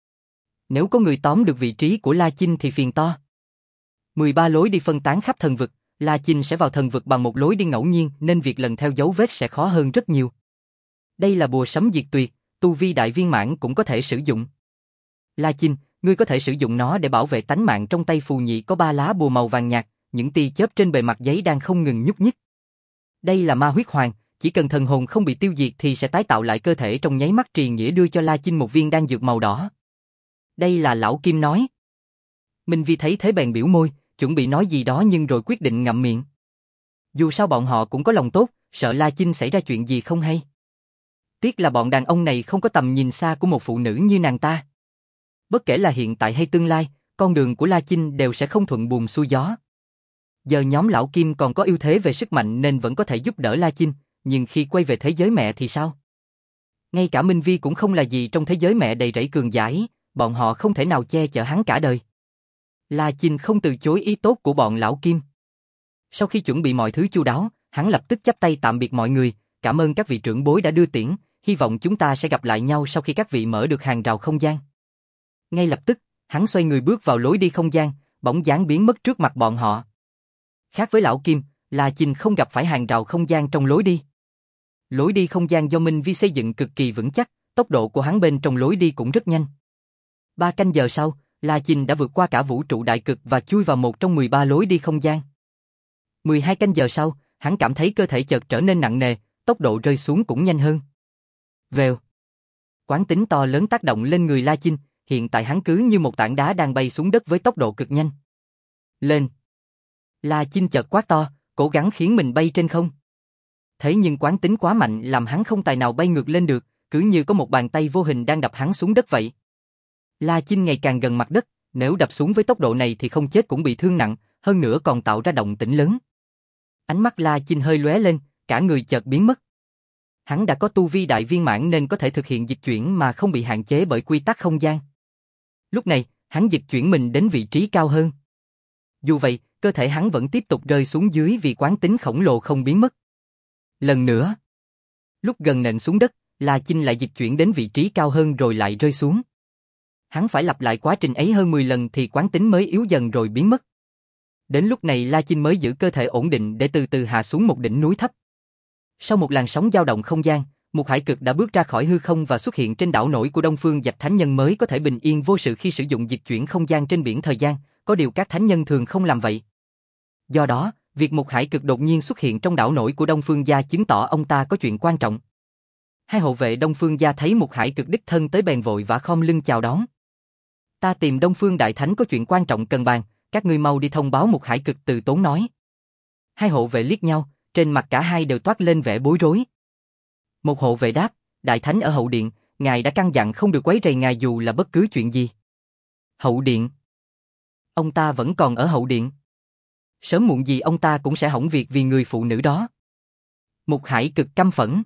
Nếu có người tóm được vị trí của La Chinh thì phiền to. mười ba lối đi phân tán khắp thần vực, La Chinh sẽ vào thần vực bằng một lối đi ngẫu nhiên nên việc lần theo dấu vết sẽ khó hơn rất nhiều. Đây là bùa sấm diệt tuyệt, tu vi đại viên mãn cũng có thể sử dụng. La Chinh, ngươi có thể sử dụng nó để bảo vệ tánh mạng. Trong tay phù nhị có ba lá bùa màu vàng nhạt, những tia chớp trên bề mặt giấy đang không ngừng nhúc nhích. Đây là ma huyết hoàng, chỉ cần thần hồn không bị tiêu diệt thì sẽ tái tạo lại cơ thể trong nháy mắt. Trì Nghĩa đưa cho La Chinh một viên đan dược màu đỏ. Đây là lão Kim nói. Minh Vi thấy thế bèn biểu môi, chuẩn bị nói gì đó nhưng rồi quyết định ngậm miệng. Dù sao bọn họ cũng có lòng tốt, sợ La Chinh xảy ra chuyện gì không hay. Tiếc là bọn đàn ông này không có tầm nhìn xa của một phụ nữ như nàng ta. Bất kể là hiện tại hay tương lai, con đường của La Chinh đều sẽ không thuận buồm xuôi gió. Giờ nhóm lão Kim còn có ưu thế về sức mạnh nên vẫn có thể giúp đỡ La Chinh, nhưng khi quay về thế giới mẹ thì sao? Ngay cả Minh Vi cũng không là gì trong thế giới mẹ đầy rẫy cường giải, bọn họ không thể nào che chở hắn cả đời. La Chinh không từ chối ý tốt của bọn lão Kim. Sau khi chuẩn bị mọi thứ chu đáo, hắn lập tức chắp tay tạm biệt mọi người, cảm ơn các vị trưởng bối đã đưa tiễn, hy vọng chúng ta sẽ gặp lại nhau sau khi các vị mở được hàng rào không gian. Ngay lập tức, hắn xoay người bước vào lối đi không gian, bỗng dáng biến mất trước mặt bọn họ. Khác với lão Kim, La Chinh không gặp phải hàng rào không gian trong lối đi. Lối đi không gian do Minh Vi xây dựng cực kỳ vững chắc, tốc độ của hắn bên trong lối đi cũng rất nhanh. Ba canh giờ sau, La Chinh đã vượt qua cả vũ trụ đại cực và chui vào một trong mười ba lối đi không gian. mười hai canh giờ sau, hắn cảm thấy cơ thể chợt trở nên nặng nề, tốc độ rơi xuống cũng nhanh hơn. Vèo. Quán tính to lớn tác động lên người La Chinh, hiện tại hắn cứ như một tảng đá đang bay xuống đất với tốc độ cực nhanh. Lên. La Chinh chợt quát to, cố gắng khiến mình bay trên không. Thế nhưng quán tính quá mạnh làm hắn không tài nào bay ngược lên được, cứ như có một bàn tay vô hình đang đập hắn xuống đất vậy. La Chinh ngày càng gần mặt đất, nếu đập xuống với tốc độ này thì không chết cũng bị thương nặng, hơn nữa còn tạo ra động tĩnh lớn. Ánh mắt La Chinh hơi lóe lên, cả người chợt biến mất. Hắn đã có tu vi đại viên mãn nên có thể thực hiện dịch chuyển mà không bị hạn chế bởi quy tắc không gian. Lúc này, hắn dịch chuyển mình đến vị trí cao hơn. Dù vậy, cơ thể hắn vẫn tiếp tục rơi xuống dưới vì quán tính khổng lồ không biến mất. Lần nữa, lúc gần nện xuống đất, La Chinh lại dịch chuyển đến vị trí cao hơn rồi lại rơi xuống. Hắn phải lặp lại quá trình ấy hơn mười lần thì quán tính mới yếu dần rồi biến mất. Đến lúc này La Chinh mới giữ cơ thể ổn định để từ từ hạ xuống một đỉnh núi thấp. Sau một làn sóng dao động không gian, một hải cực đã bước ra khỏi hư không và xuất hiện trên đảo nổi của Đông Phương Dạch Thánh Nhân mới có thể bình yên vô sự khi sử dụng dịch chuyển không gian trên biển thời gian, có điều các thánh nhân thường không làm vậy. Do đó, việc một hải cực đột nhiên xuất hiện trong đảo nổi của Đông Phương Gia chứng tỏ ông ta có chuyện quan trọng. Hai hộ vệ Đông Phương Gia thấy một hải cực đích thân tới bèn vội vã khom lưng chào đón. Ta tìm Đông Phương Đại Thánh có chuyện quan trọng cần bàn, các ngươi mau đi thông báo một hải cực, Từ Tốn nói. Hai hộ vệ liếc nhau, trên mặt cả hai đều toát lên vẻ bối rối. Một hộ vệ đáp, Đại Thánh ở hậu điện, ngài đã căn dặn không được quấy rầy ngài dù là bất cứ chuyện gì. Hậu điện? Ông ta vẫn còn ở hậu điện. Sớm muộn gì ông ta cũng sẽ hỏng việc vì người phụ nữ đó. Một hải cực căm phẫn.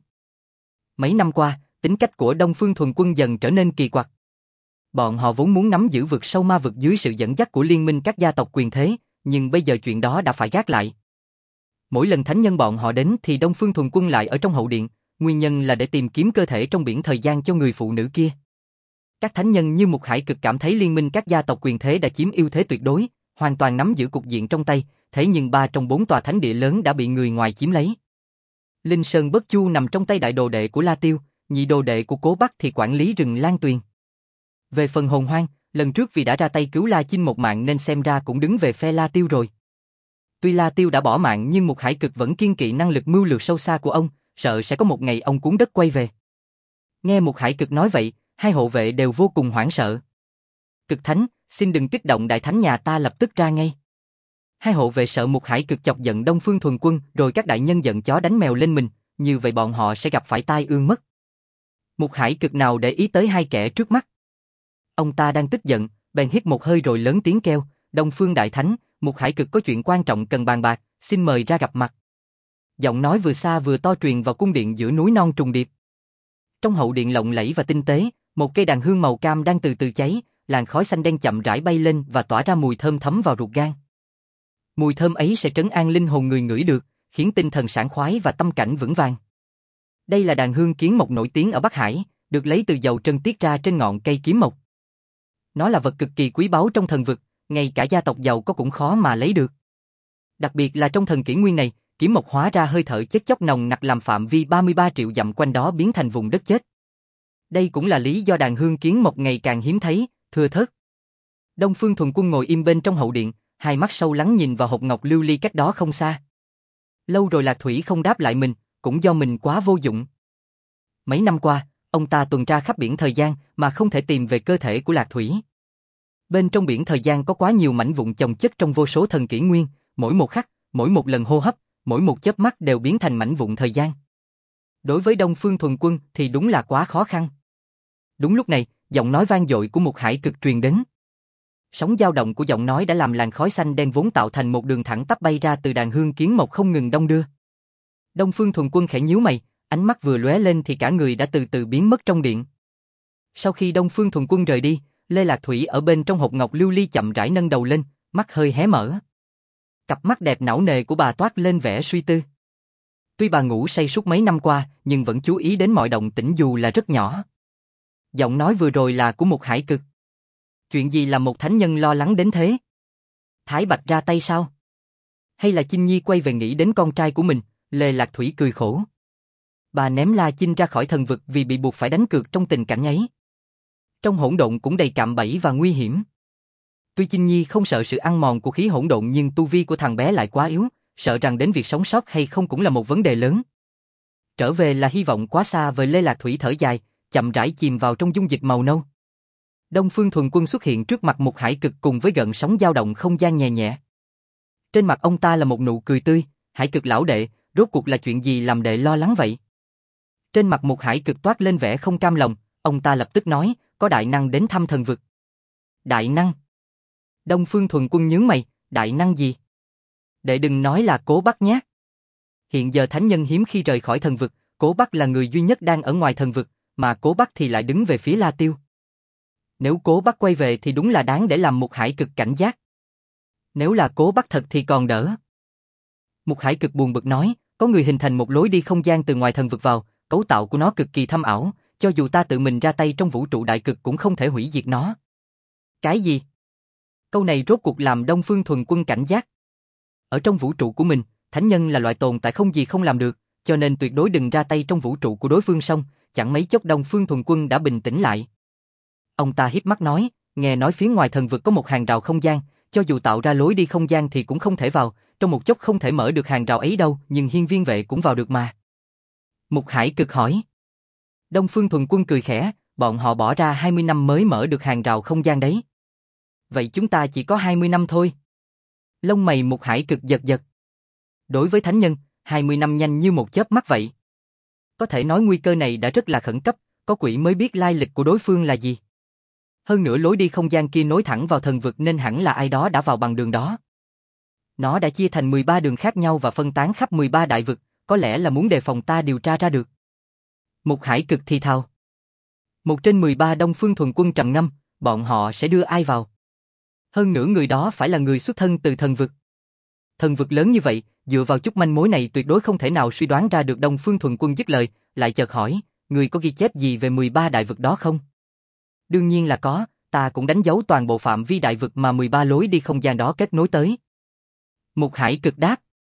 Mấy năm qua, tính cách của Đông Phương Thuần Quân dần trở nên kỳ quặc. Bọn họ vốn muốn nắm giữ vực sâu ma vực dưới sự dẫn dắt của liên minh các gia tộc quyền thế, nhưng bây giờ chuyện đó đã phải gác lại. Mỗi lần thánh nhân bọn họ đến thì Đông Phương Thuần Quân lại ở trong hậu điện, nguyên nhân là để tìm kiếm cơ thể trong biển thời gian cho người phụ nữ kia. Các thánh nhân như một hải cực cảm thấy liên minh các gia tộc quyền thế đã chiếm ưu thế tuyệt đối, hoàn toàn nắm giữ cục diện trong tay, thế nhưng ba trong bốn tòa thánh địa lớn đã bị người ngoài chiếm lấy. Linh Sơn Bất Chu nằm trong tay đại đồ đệ của La Tiêu, nhị đồ đệ của Cố Bắc thì quản lý rừng Lan Tuyền. Về phần Hồn Hoang, lần trước vì đã ra tay cứu La Chinh một mạng nên xem ra cũng đứng về phe La Tiêu rồi. Tuy La Tiêu đã bỏ mạng nhưng một hải cực vẫn kiên kỵ năng lực mưu lược sâu xa của ông, sợ sẽ có một ngày ông cuốn đất quay về. Nghe một hải cực nói vậy, hai hộ vệ đều vô cùng hoảng sợ. Cực Thánh, xin đừng kích động, Đại Thánh nhà ta lập tức ra ngay. Hai hộ vệ sợ một hải cực chọc giận Đông Phương Thuần Quân rồi các đại nhân giận chó đánh mèo lên mình, như vậy bọn họ sẽ gặp phải tai ương mất. Một hải cực nào để ý tới hai kẻ trước mắt. Ông ta đang tức giận, bèn hít một hơi rồi lớn tiếng kêu, Đông Phương Đại Thánh, một hải cực có chuyện quan trọng cần bàn bạc, xin mời ra gặp mặt. Giọng nói vừa xa vừa to truyền vào cung điện giữa núi non trùng điệp. Trong hậu điện lộng lẫy và tinh tế, một cây đàn hương màu cam đang từ từ cháy, làn khói xanh đen chậm rãi bay lên và tỏa ra mùi thơm thấm vào ruột gan. Mùi thơm ấy sẽ trấn an linh hồn người ngửi được, khiến tinh thần sảng khoái và tâm cảnh vững vàng. Đây là đàn hương kiến mộc nổi tiếng ở Bắc Hải, được lấy từ dầu trân tiết ra trên ngọn cây kiếm mộc. Nó là vật cực kỳ quý báu trong thần vực, ngay cả gia tộc giàu có cũng khó mà lấy được. Đặc biệt là trong thần kỷ nguyên này, kiếm mộc hóa ra hơi thở chết chóc nồng nặc làm phạm vi ba mươi ba triệu dặm quanh đó biến thành vùng đất chết. Đây cũng là lý do đàn hương kiến mộc ngày càng hiếm thấy, thưa thớt. Đông Phương Thuần Quân ngồi im bên trong hậu điện, hai mắt sâu lắng nhìn vào hộp ngọc lưu ly cách đó không xa. Lâu rồi Lạc Thủy không đáp lại mình, cũng do mình quá vô dụng. Mấy năm qua, ông ta tuần tra khắp biển thời gian mà không thể tìm về cơ thể của Lạc Thủy. Bên trong biển thời gian có quá nhiều mảnh vụn chồng chất trong vô số thần kỷ nguyên, mỗi một khắc, mỗi một lần hô hấp, mỗi một chớp mắt đều biến thành mảnh vụn thời gian. Đối với Đông Phương Thuần Quân thì đúng là quá khó khăn. Đúng lúc này, giọng nói vang dội của một hải cực truyền đến. Sóng dao động của giọng nói đã làm làn khói xanh đen vốn tạo thành một đường thẳng tắp bay ra từ đàn hương kiến mộc không ngừng đong đưa. Đông Phương Thuần Quân khẽ nhíu mày, ánh mắt vừa lóe lên thì cả người đã từ từ biến mất trong điện. Sau khi Đông Phương Thuần Quân rời đi, Lê Lạc Thủy ở bên trong hộp ngọc lưu ly chậm rãi nâng đầu lên, mắt hơi hé mở. Cặp mắt đẹp não nề của bà toát lên vẻ suy tư. Tuy bà ngủ say suốt mấy năm qua, nhưng vẫn chú ý đến mọi động tĩnh dù là rất nhỏ. Giọng nói vừa rồi là của một hải cực. Chuyện gì làm một thánh nhân lo lắng đến thế? Thái Bạch ra tay sao? Hay là Chinh Nhi quay về nghĩ đến con trai của mình? Lê Lạc Thủy cười khổ. Bà ném La Chinh ra khỏi thần vực vì bị buộc phải đánh cược trong tình cảnh ấy. Trong hỗn độn cũng đầy cạm bẫy và nguy hiểm. Tuy Chinh Nhi không sợ sự ăn mòn của khí hỗn độn nhưng tu vi của thằng bé lại quá yếu, sợ rằng đến việc sống sót hay không cũng là một vấn đề lớn. Trở về là hy vọng quá xa vời. Lê Lạc Thủy thở dài, chậm rãi chìm vào trong dung dịch màu nâu. Đông Phương Thuần Quân xuất hiện trước mặt Mục Hải Cực cùng với gợn sóng dao động không gian nhẹ nhẹ. Trên mặt ông ta là một nụ cười tươi. Hải Cực lão đệ, rốt cuộc là chuyện gì làm đệ lo lắng vậy? Trên mặt Mục Hải Cực toát lên vẻ không cam lòng, ông ta lập tức nói, có đại năng đến thăm thần vực. Đại năng? Đông Phương Thuần Quân nhướng mày, đại năng gì? Đệ đừng nói là Cố Bắc nhé. Hiện giờ thánh nhân hiếm khi rời khỏi thần vực, Cố Bắc là người duy nhất đang ở ngoài thần vực, mà Cố Bắc thì lại đứng về phía La Tiêu. Nếu Cố Bắc quay về thì đúng là đáng để làm Mục Hải Cực cảnh giác. Nếu là Cố Bắc thật thì còn đỡ. Mục Hải Cực buồn bực nói, có người hình thành một lối đi không gian từ ngoài thần vực vào, cấu tạo của nó cực kỳ thâm ảo, cho dù ta tự mình ra tay trong vũ trụ đại cực cũng không thể hủy diệt nó. Cái gì? Câu này rốt cuộc làm Đông Phương Thuần Quân cảnh giác. Ở trong vũ trụ của mình, thánh nhân là loại tồn tại không gì không làm được, cho nên tuyệt đối đừng ra tay trong vũ trụ của đối phương. Xong, chẳng mấy chốc Đông Phương Thuần Quân đã bình tĩnh lại. Ông ta híp mắt nói, nghe nói phía ngoài thần vực có một hàng rào không gian, cho dù tạo ra lối đi không gian thì cũng không thể vào, trong một chốc không thể mở được hàng rào ấy đâu, nhưng Hiên Viên vệ cũng vào được mà. Mục Hải Cực hỏi. Đông Phương Thuần Quân cười khẽ, bọn họ bỏ ra hai mươi năm mới mở được hàng rào không gian đấy. Vậy chúng ta chỉ có hai mươi năm thôi. Lông mày Mục Hải Cực giật giật. Đối với thánh nhân, hai mươi năm nhanh như một chớp mắt vậy. Có thể nói nguy cơ này đã rất là khẩn cấp, có quỷ mới biết lai lịch của đối phương là gì. Hơn nữa lối đi không gian kia nối thẳng vào thần vực nên hẳn là ai đó đã vào bằng đường đó. Nó đã chia thành mười ba đường khác nhau và phân tán khắp mười ba đại vực, có lẽ là muốn đề phòng ta điều tra ra được. Mục Hải Cực thì thào. Một trên mười ba Đông Phương Thuần Quân trầm ngâm, bọn họ sẽ đưa ai vào? Hơn nữa người đó phải là người xuất thân từ thần vực. Thần vực lớn như vậy, dựa vào chút manh mối này tuyệt đối không thể nào suy đoán ra được. Đông Phương Thuần Quân dứt lời, lại chợt hỏi, người có ghi chép gì về mười ba đại vực đó không? Đương nhiên là có, ta cũng đánh dấu toàn bộ phạm vi đại vực mà mười ba lối đi không gian đó kết nối tới. Mục Hải Cực đáp.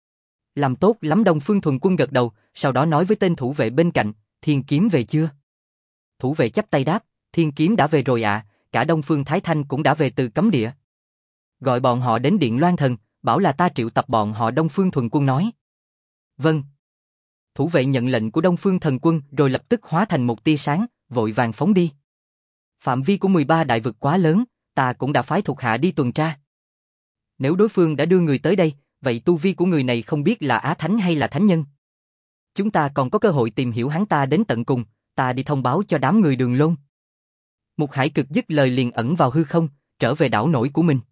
Làm tốt lắm. Đông Phương Thuần Quân gật đầu, sau đó nói với tên thủ vệ bên cạnh, Thiên Kiếm về chưa? Thủ vệ chắp tay đáp, Thiên Kiếm đã về rồi ạ, à, cả Đông Phương Thái Thanh cũng đã về từ cấm địa. Gọi bọn họ đến Điện Loan Thần, bảo là ta triệu tập bọn họ. Đông Phương Thuần Quân nói. Vâng. Thủ vệ nhận lệnh của Đông Phương Thần Quân rồi lập tức hóa thành một tia sáng, vội vàng phóng đi. Phạm vi của mười ba đại vực quá lớn, ta cũng đã phái thuộc hạ đi tuần tra. Nếu đối phương đã đưa người tới đây, vậy tu vi của người này không biết là Á Thánh hay là Thánh Nhân. Chúng ta còn có cơ hội tìm hiểu hắn ta đến tận cùng, ta đi thông báo cho đám người Đường Lôn. Mục Hải Cực dứt lời liền ẩn vào hư không, trở về đảo nổi của mình.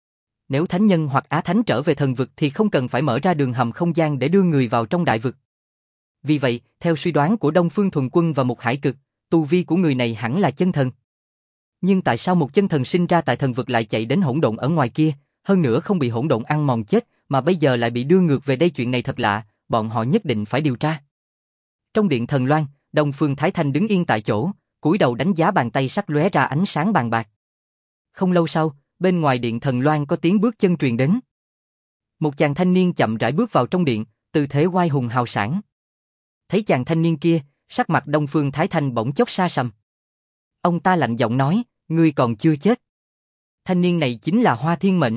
Nếu Thánh Nhân hoặc Á Thánh trở về thần vực thì không cần phải mở ra đường hầm không gian để đưa người vào trong đại vực. Vì vậy, theo suy đoán của Đông Phương Thuần Quân và Mục Hải Cực, tu vi của người này hẳn là chân thần. Nhưng tại sao một chân thần sinh ra tại thần vực lại chạy đến hỗn độn ở ngoài kia, hơn nữa không bị hỗn độn ăn mòn chết, mà bây giờ lại bị đưa ngược về đây? Chuyện này thật lạ, bọn họ nhất định phải điều tra. Trong điện thần loan, Đông Phương Thái Thanh đứng yên tại chỗ, cúi đầu đánh giá, bàn tay sắc lóe ra ánh sáng bàn bạc. Không lâu sau, bên ngoài điện thần loan có tiếng bước chân truyền đến. Một chàng thanh niên chậm rãi bước vào trong điện, tư thế oai hùng hào sảng. Thấy chàng thanh niên kia, sắc mặt Đông Phương Thái Thanh bỗng chốc sa sầm. Ông ta lạnh giọng nói, ngươi còn chưa chết. Thanh niên này chính là Hoa Thiên Mệnh.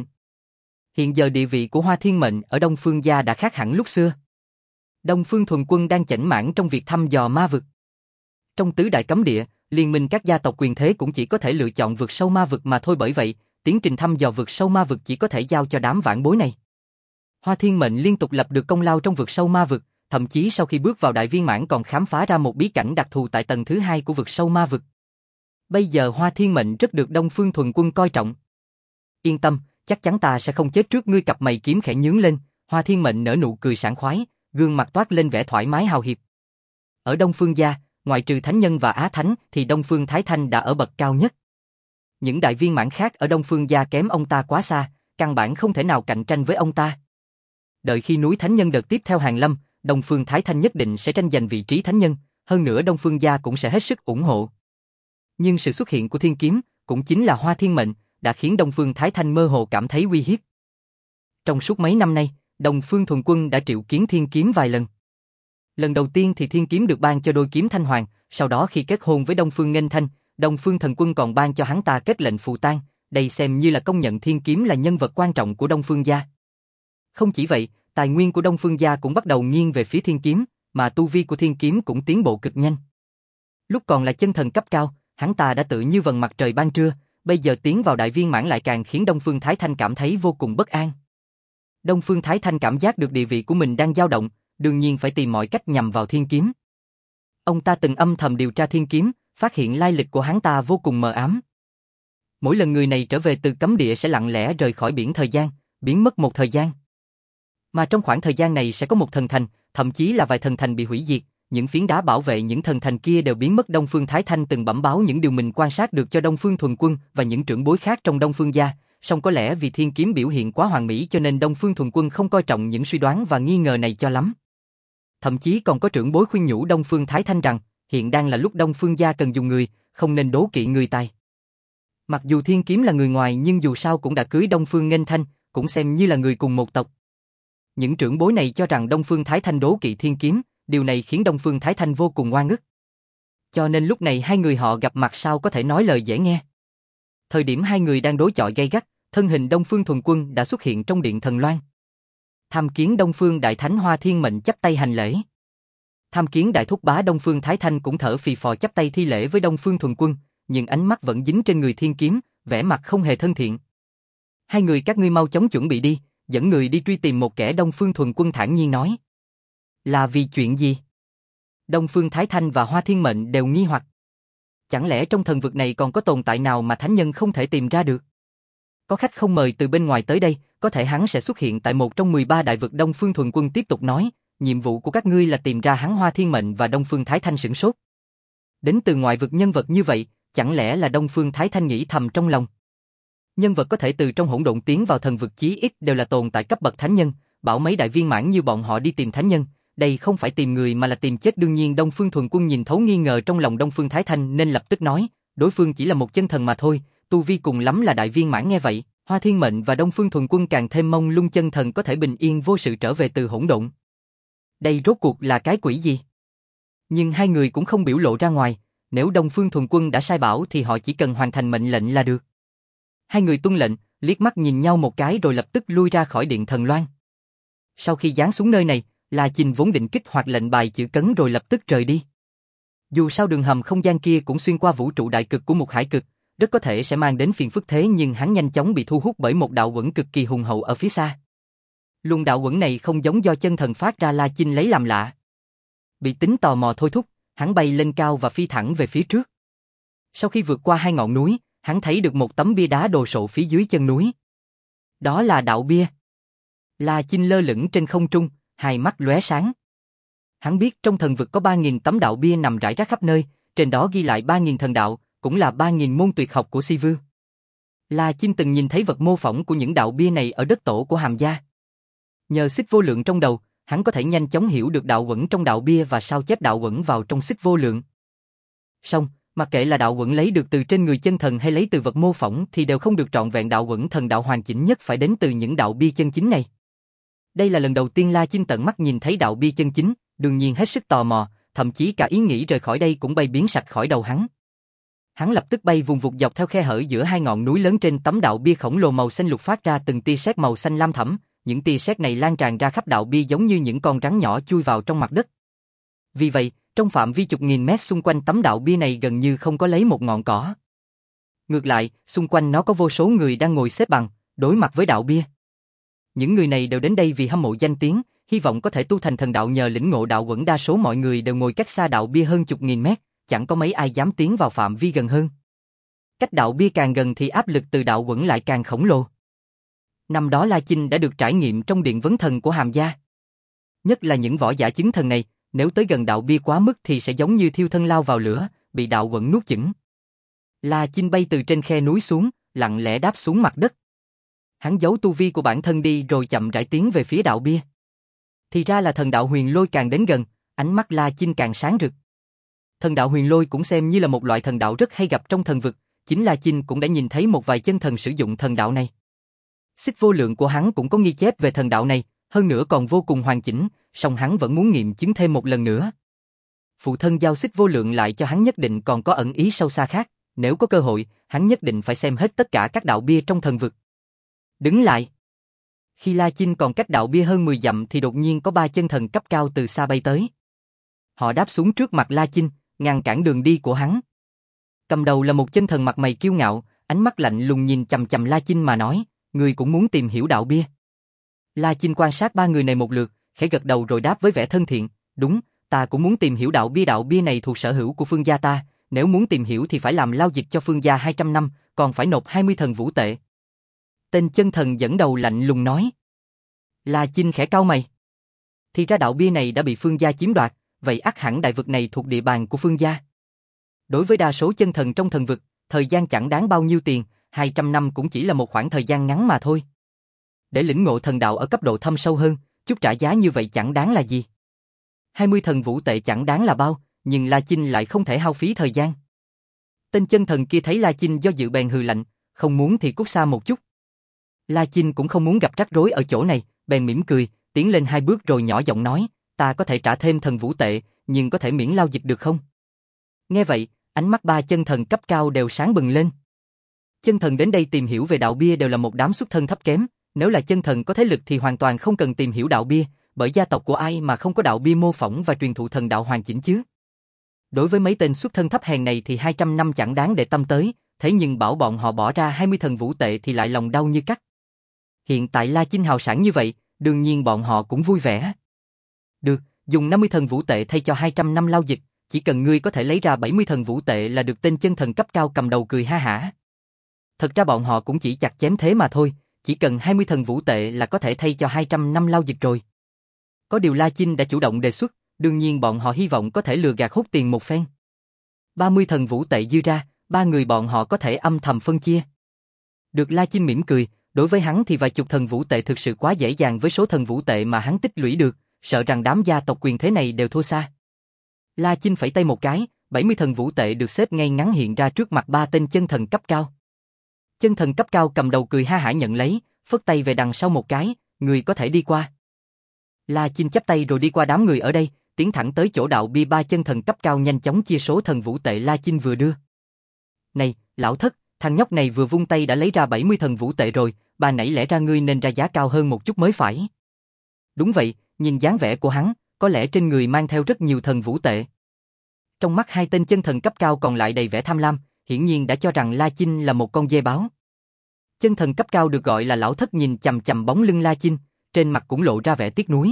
Hiện giờ địa vị của Hoa Thiên Mệnh ở Đông Phương gia đã khác hẳn lúc xưa. Đông Phương Thuần Quân đang chảnh mãn trong việc thăm dò ma vực. Trong tứ đại cấm địa, liên minh các gia tộc quyền thế cũng chỉ có thể lựa chọn vực sâu ma vực mà thôi, bởi vậy, tiến trình thăm dò vực sâu ma vực chỉ có thể giao cho đám vãn bối này. Hoa Thiên Mệnh liên tục lập được công lao trong vực sâu ma vực, thậm chí sau khi bước vào đại viên mãn còn khám phá ra một bí cảnh đặc thù tại tầng thứ hai của vực sâu ma vực. Bây giờ Hoa Thiên Mệnh rất được Đông Phương Thuần Quân coi trọng. Yên tâm, chắc chắn ta sẽ không chết trước ngươi. Cặp mày kiếm khẽ nhướng lên, Hoa Thiên Mệnh nở nụ cười sảng khoái, gương mặt toát lên vẻ thoải mái hào hiệp. Ở Đông Phương gia, ngoại trừ Thánh Nhân và Á Thánh thì Đông Phương Thái Thanh đã ở bậc cao nhất. Những đại viên mãn khác ở Đông Phương gia kém ông ta quá xa, căn bản không thể nào cạnh tranh với ông ta. Đợi khi núi Thánh Nhân đợt tiếp theo hàng lâm, Đông Phương Thái Thanh nhất định sẽ tranh giành vị trí Thánh Nhân, hơn nữa Đông Phương gia cũng sẽ hết sức ủng hộ. Nhưng sự xuất hiện của Thiên Kiếm, cũng chính là Hoa Thiên Mệnh, đã khiến Đông Phương Thái Thanh mơ hồ cảm thấy uy hiếp. Trong suốt mấy năm nay, Đông Phương Thuần Quân đã triệu kiến Thiên Kiếm vài lần. Lần đầu tiên thì Thiên Kiếm được ban cho đôi kiếm thanh hoàng, sau đó khi kết hôn với Đông Phương Nghênh Thanh, Đông Phương Thần Quân còn ban cho hắn ta kết lệnh phù tang, đây xem như là công nhận Thiên Kiếm là nhân vật quan trọng của Đông Phương gia. Không chỉ vậy, Tài nguyên của Đông Phương gia cũng bắt đầu nghiêng về phía thiên kiếm, mà tu vi của thiên kiếm cũng tiến bộ cực nhanh. Lúc còn là chân thần cấp cao, hắn ta đã tự như vầng mặt trời ban trưa, bây giờ tiến vào đại viên mãn lại càng khiến Đông Phương Thái Thanh cảm thấy vô cùng bất an. Đông Phương Thái Thanh cảm giác được địa vị của mình đang dao động, đương nhiên phải tìm mọi cách nhằm vào thiên kiếm. Ông ta từng âm thầm điều tra thiên kiếm, phát hiện lai lịch của hắn ta vô cùng mờ ám. Mỗi lần người này trở về từ cấm địa sẽ lặng lẽ rời khỏi biển thời gian, biến mất một thời gian. Mà trong khoảng thời gian này sẽ có một thần thành, thậm chí là vài thần thành bị hủy diệt, những phiến đá bảo vệ những thần thành kia đều biến mất. Đông Phương Thái Thanh từng bẩm báo những điều mình quan sát được cho Đông Phương Thuần Quân và những trưởng bối khác trong Đông Phương gia, song có lẽ vì thiên kiếm biểu hiện quá hoàn mỹ cho nên Đông Phương Thuần Quân không coi trọng những suy đoán và nghi ngờ này cho lắm. Thậm chí còn có trưởng bối khuyên nhủ Đông Phương Thái Thanh rằng, hiện đang là lúc Đông Phương gia cần dùng người, không nên đố kỵ người tài. Mặc dù thiên kiếm là người ngoài nhưng dù sao cũng đã cưới Đông Phương Nghênh Thanh, cũng xem như là người cùng một tộc. Những trưởng bối này cho rằng Đông Phương Thái Thanh đố kỵ thiên kiếm, điều này khiến Đông Phương Thái Thanh vô cùng oan ức. Cho nên lúc này hai người họ gặp mặt sao có thể nói lời dễ nghe. Thời điểm hai người đang đối chọi gay gắt, thân hình Đông Phương Thuần Quân đã xuất hiện trong điện thần loan. Tham kiến Đông Phương Đại Thánh Hoa Thiên Mệnh chắp tay hành lễ. Tham kiến Đại Thúc Bá Đông Phương Thái Thanh cũng thở phì phò chắp tay thi lễ với Đông Phương Thuần Quân, nhưng ánh mắt vẫn dính trên người thiên kiếm, vẻ mặt không hề thân thiện. Hai người các ngươi mau chóng chuẩn bị đi, dẫn người đi truy tìm một kẻ. Đông Phương Thuần Quân thản nhiên nói. Là vì chuyện gì? Đông Phương Thái Thanh và Hoa Thiên Mệnh đều nghi hoặc. Chẳng lẽ trong thần vực này còn có tồn tại nào mà thánh nhân không thể tìm ra được? Có khách không mời từ bên ngoài tới đây, có thể hắn sẽ xuất hiện tại một trong mười ba đại vực. Đông Phương Thuần Quân tiếp tục nói, nhiệm vụ của các ngươi là tìm ra hắn. Hoa Thiên Mệnh và Đông Phương Thái Thanh sửng sốt. Đến từ ngoại vực nhân vật như vậy, chẳng lẽ là Đông Phương Thái Thanh nghĩ thầm trong lòng. Nhân vật có thể từ trong hỗn độn tiến vào thần vực chí ít đều là tồn tại cấp bậc thánh nhân, bảo mấy đại viên mãn như bọn họ đi tìm thánh nhân, đây không phải tìm người mà là tìm chết. Đương nhiên Đông Phương Thuần Quân nhìn thấu nghi ngờ trong lòng Đông Phương Thái Thanh nên lập tức nói, đối phương chỉ là một chân thần mà thôi, tu vi cùng lắm là đại viên mãn. Nghe vậy, Hoa Thiên Mệnh và Đông Phương Thuần Quân càng thêm mong lung chân thần có thể bình yên vô sự trở về từ hỗn độn. Đây rốt cuộc là cái quỷ gì? Nhưng hai người cũng không biểu lộ ra ngoài, nếu Đông Phương Thuần Quân đã sai bảo thì họ chỉ cần hoàn thành mệnh lệnh là được. Hai người tuân lệnh, liếc mắt nhìn nhau một cái rồi lập tức lui ra khỏi điện thần loan. Sau khi giáng xuống nơi này, La Chinh vốn định kích hoạt lệnh bài chữ cấn rồi lập tức rời đi. Dù sao đường hầm không gian kia cũng xuyên qua vũ trụ đại cực của một hải cực, rất có thể sẽ mang đến phiền phức, thế nhưng hắn nhanh chóng bị thu hút bởi một đạo uẩn cực kỳ hùng hậu ở phía xa. Luồng đạo uẩn này không giống do chân thần phát ra, La Chinh lấy làm lạ. Bị tính tò mò thôi thúc, hắn bay lên cao và phi thẳng về phía trước. Sau khi vượt qua hai ngọn núi, hắn thấy được một tấm bia đá đồ sộ phía dưới chân núi. Đó là đạo bia. La Chinh lơ lửng trên không trung, hai mắt lóe sáng. Hắn biết trong thần vực có ba nghìn tấm đạo bia nằm rải rác khắp nơi, trên đó ghi lại ba nghìn thần đạo, cũng là ba nghìn môn tuyệt học của Si Vưu. La Chinh từng nhìn thấy vật mô phỏng của những đạo bia này ở đất tổ của Hàm gia. Nhờ xích vô lượng trong đầu, hắn có thể nhanh chóng hiểu được đạo uẩn trong đạo bia và sao chép đạo uẩn vào trong xích vô lượng. Song, mặc kệ là đạo uẩn lấy được từ trên người chân thần hay lấy từ vật mô phỏng thì đều không được trọn vẹn. Đạo uẩn thần đạo hoàn chỉnh nhất phải đến từ những đạo bia chân chính này. Đây là lần đầu tiên La Chinh tận mắt nhìn thấy đạo bia chân chính, đương nhiên hết sức tò mò, thậm chí cả ý nghĩ rời khỏi đây cũng bay biến sạch khỏi đầu hắn. Hắn lập tức bay vùng vụt dọc theo khe hở giữa hai ngọn núi lớn. Trên tấm đạo bia khổng lồ màu xanh lục phát ra từng tia sét màu xanh lam thẫm, những tia sét này lan tràn ra khắp đạo bia giống như những con rắn nhỏ chui vào trong mặt đất. Vì vậy, trong phạm vi chục nghìn mét xung quanh tấm đạo bia này gần như không có lấy một ngọn cỏ. Ngược lại, xung quanh nó có vô số người đang ngồi xếp bằng, đối mặt với đạo bia. Những người này đều đến đây vì hâm mộ danh tiếng, hy vọng có thể tu thành thần đạo nhờ lĩnh ngộ đạo uẩn. Đa số mọi người đều ngồi cách xa đạo bia hơn chục nghìn mét, chẳng có mấy ai dám tiến vào phạm vi gần hơn. Cách đạo bia càng gần thì áp lực từ đạo uẩn lại càng khổng lồ. Năm đó La Chinh đã được trải nghiệm trong điện vấn thần của Hàm gia. Nhất là những võ giả chứng thần này, nếu tới gần đạo bia quá mức thì sẽ giống như thiêu thân lao vào lửa, bị đạo uẩn nuốt chửng. La Chinh bay từ trên khe núi xuống, lặng lẽ đáp xuống mặt đất. Hắn giấu tu vi của bản thân đi rồi chậm rãi tiến về phía đạo bia. Thì ra là thần đạo huyền lôi. Càng đến gần, ánh mắt La Chinh càng sáng rực. Thần đạo huyền lôi cũng xem như là một loại thần đạo rất hay gặp trong thần vực, chính La Chinh cũng đã nhìn thấy một vài chân thần sử dụng thần đạo này. Xích vô lượng của hắn cũng có ghi chép về thần đạo này, hơn nữa còn vô cùng hoàn chỉnh, song hắn vẫn muốn nghiệm chứng thêm một lần nữa. Phụ thân giao xích vô lượng lại cho hắn nhất định còn có ẩn ý sâu xa khác, nếu có cơ hội, hắn nhất định phải xem hết tất cả các đạo bia trong thần vực. Đứng lại! Khi La Chinh còn cách đạo bia hơn mười dặm thì đột nhiên có ba chân thần cấp cao từ xa bay tới. Họ đáp xuống trước mặt La Chinh, ngăn cản đường đi của hắn. Cầm đầu là một chân thần mặt mày kiêu ngạo, ánh mắt lạnh lùng nhìn chằm chằm La Chinh mà nói, ngươi cũng muốn tìm hiểu đạo bia. La Chinh quan sát ba người này một lượt, khẽ gật đầu rồi đáp với vẻ thân thiện, đúng, ta cũng muốn tìm hiểu đạo bia. Đạo bia này thuộc sở hữu của Phương gia ta, nếu muốn tìm hiểu thì phải làm lao dịch cho Phương gia hai trăm năm, còn phải nộp hai mươi thần vũ tệ. Tên chân thần dẫn đầu lạnh lùng nói. La Chinh khẽ cau mày. Thì ra đạo bia này đã bị Phương gia chiếm đoạt, vậy ắt hẳn đại vực này thuộc địa bàn của Phương gia. Đối với đa số chân thần trong thần vực, thời gian chẳng đáng bao nhiêu tiền, hai trăm năm cũng chỉ là một khoảng thời gian ngắn mà thôi. Để lĩnh ngộ thần đạo ở cấp độ thâm sâu hơn, chút trả giá như vậy chẳng đáng là gì. hai mươi thần vũ tệ chẳng đáng là bao, nhưng La Chinh lại không thể hao phí thời gian. Tên chân thần kia thấy La Chinh do dự bèn hừ lạnh, không muốn thì cút xa một chút. La Chinh cũng không muốn gặp rắc rối ở chỗ này, bèn mỉm cười, tiến lên hai bước rồi nhỏ giọng nói, ta có thể trả thêm thần vũ tệ, nhưng có thể miễn lao dịch được không? Nghe vậy, ánh mắt ba chân thần cấp cao đều sáng bừng lên. Chân thần đến đây tìm hiểu về đạo bia đều là một đám xuất thân thấp kém, nếu là chân thần có thế lực thì hoàn toàn không cần tìm hiểu đạo bia, bởi gia tộc của ai mà không có đạo bia mô phỏng và truyền thụ thần đạo hoàn chỉnh chứ. Đối với mấy tên xuất thân thấp hèn này thì hai trăm năm chẳng đáng để tâm tới, thế nhưng bảo bọn họ bỏ ra hai mươi thần vũ tệ thì lại lòng đau như cắt. Hiện tại La Chinh hào sảng như vậy, đương nhiên bọn họ cũng vui vẻ. Được, dùng năm mươi thần vũ tệ thay cho hai trăm năm lao dịch, chỉ cần ngươi có thể lấy ra bảy mươi thần vũ tệ là được. Tên chân thần cấp cao cầm đầu cười ha hả. Thật ra bọn họ cũng chỉ chặt chém thế mà thôi, chỉ cần hai mươi thần vũ tệ là có thể thay cho hai trăm năm lao dịch rồi. Có điều La Chinh đã chủ động đề xuất, đương nhiên bọn họ hy vọng có thể lừa gạt hút tiền một phen. ba mươi thần vũ tệ dư ra, ba người bọn họ có thể âm thầm phân chia. Được. La Chinh mỉm cười, đối với hắn thì vài chục thần vũ tệ thực sự quá dễ dàng với số thần vũ tệ mà hắn tích lũy được, sợ rằng đám gia tộc quyền thế này đều thua xa. La Chinh phẩy tay một cái, bảy mươi thần vũ tệ được xếp ngay ngắn hiện ra trước mặt ba tên chân thần cấp cao. Chân thần cấp cao cầm đầu cười ha hả nhận lấy, phất tay về đằng sau một cái, người có thể đi qua. La Chinh chắp tay rồi đi qua đám người ở đây, tiến thẳng tới chỗ đạo bia. Ba chân thần cấp cao nhanh chóng chia số thần vũ tệ La Chinh vừa đưa. Này, lão thất, thằng nhóc này vừa vung tay đã lấy ra bảy mươi thần vũ tệ rồi, bà nãy lẽ ra ngươi nên ra giá cao hơn một chút mới phải. Đúng vậy, nhìn dáng vẻ của hắn, có lẽ trên người mang theo rất nhiều thần vũ tệ. Trong mắt hai tên chân thần cấp cao còn lại đầy vẻ tham lam, hiển nhiên đã cho rằng La Chinh là một con dê báo. Chân thần cấp cao được gọi là lão thất nhìn chằm chằm bóng lưng La Chinh, trên mặt cũng lộ ra vẻ tiếc nuối.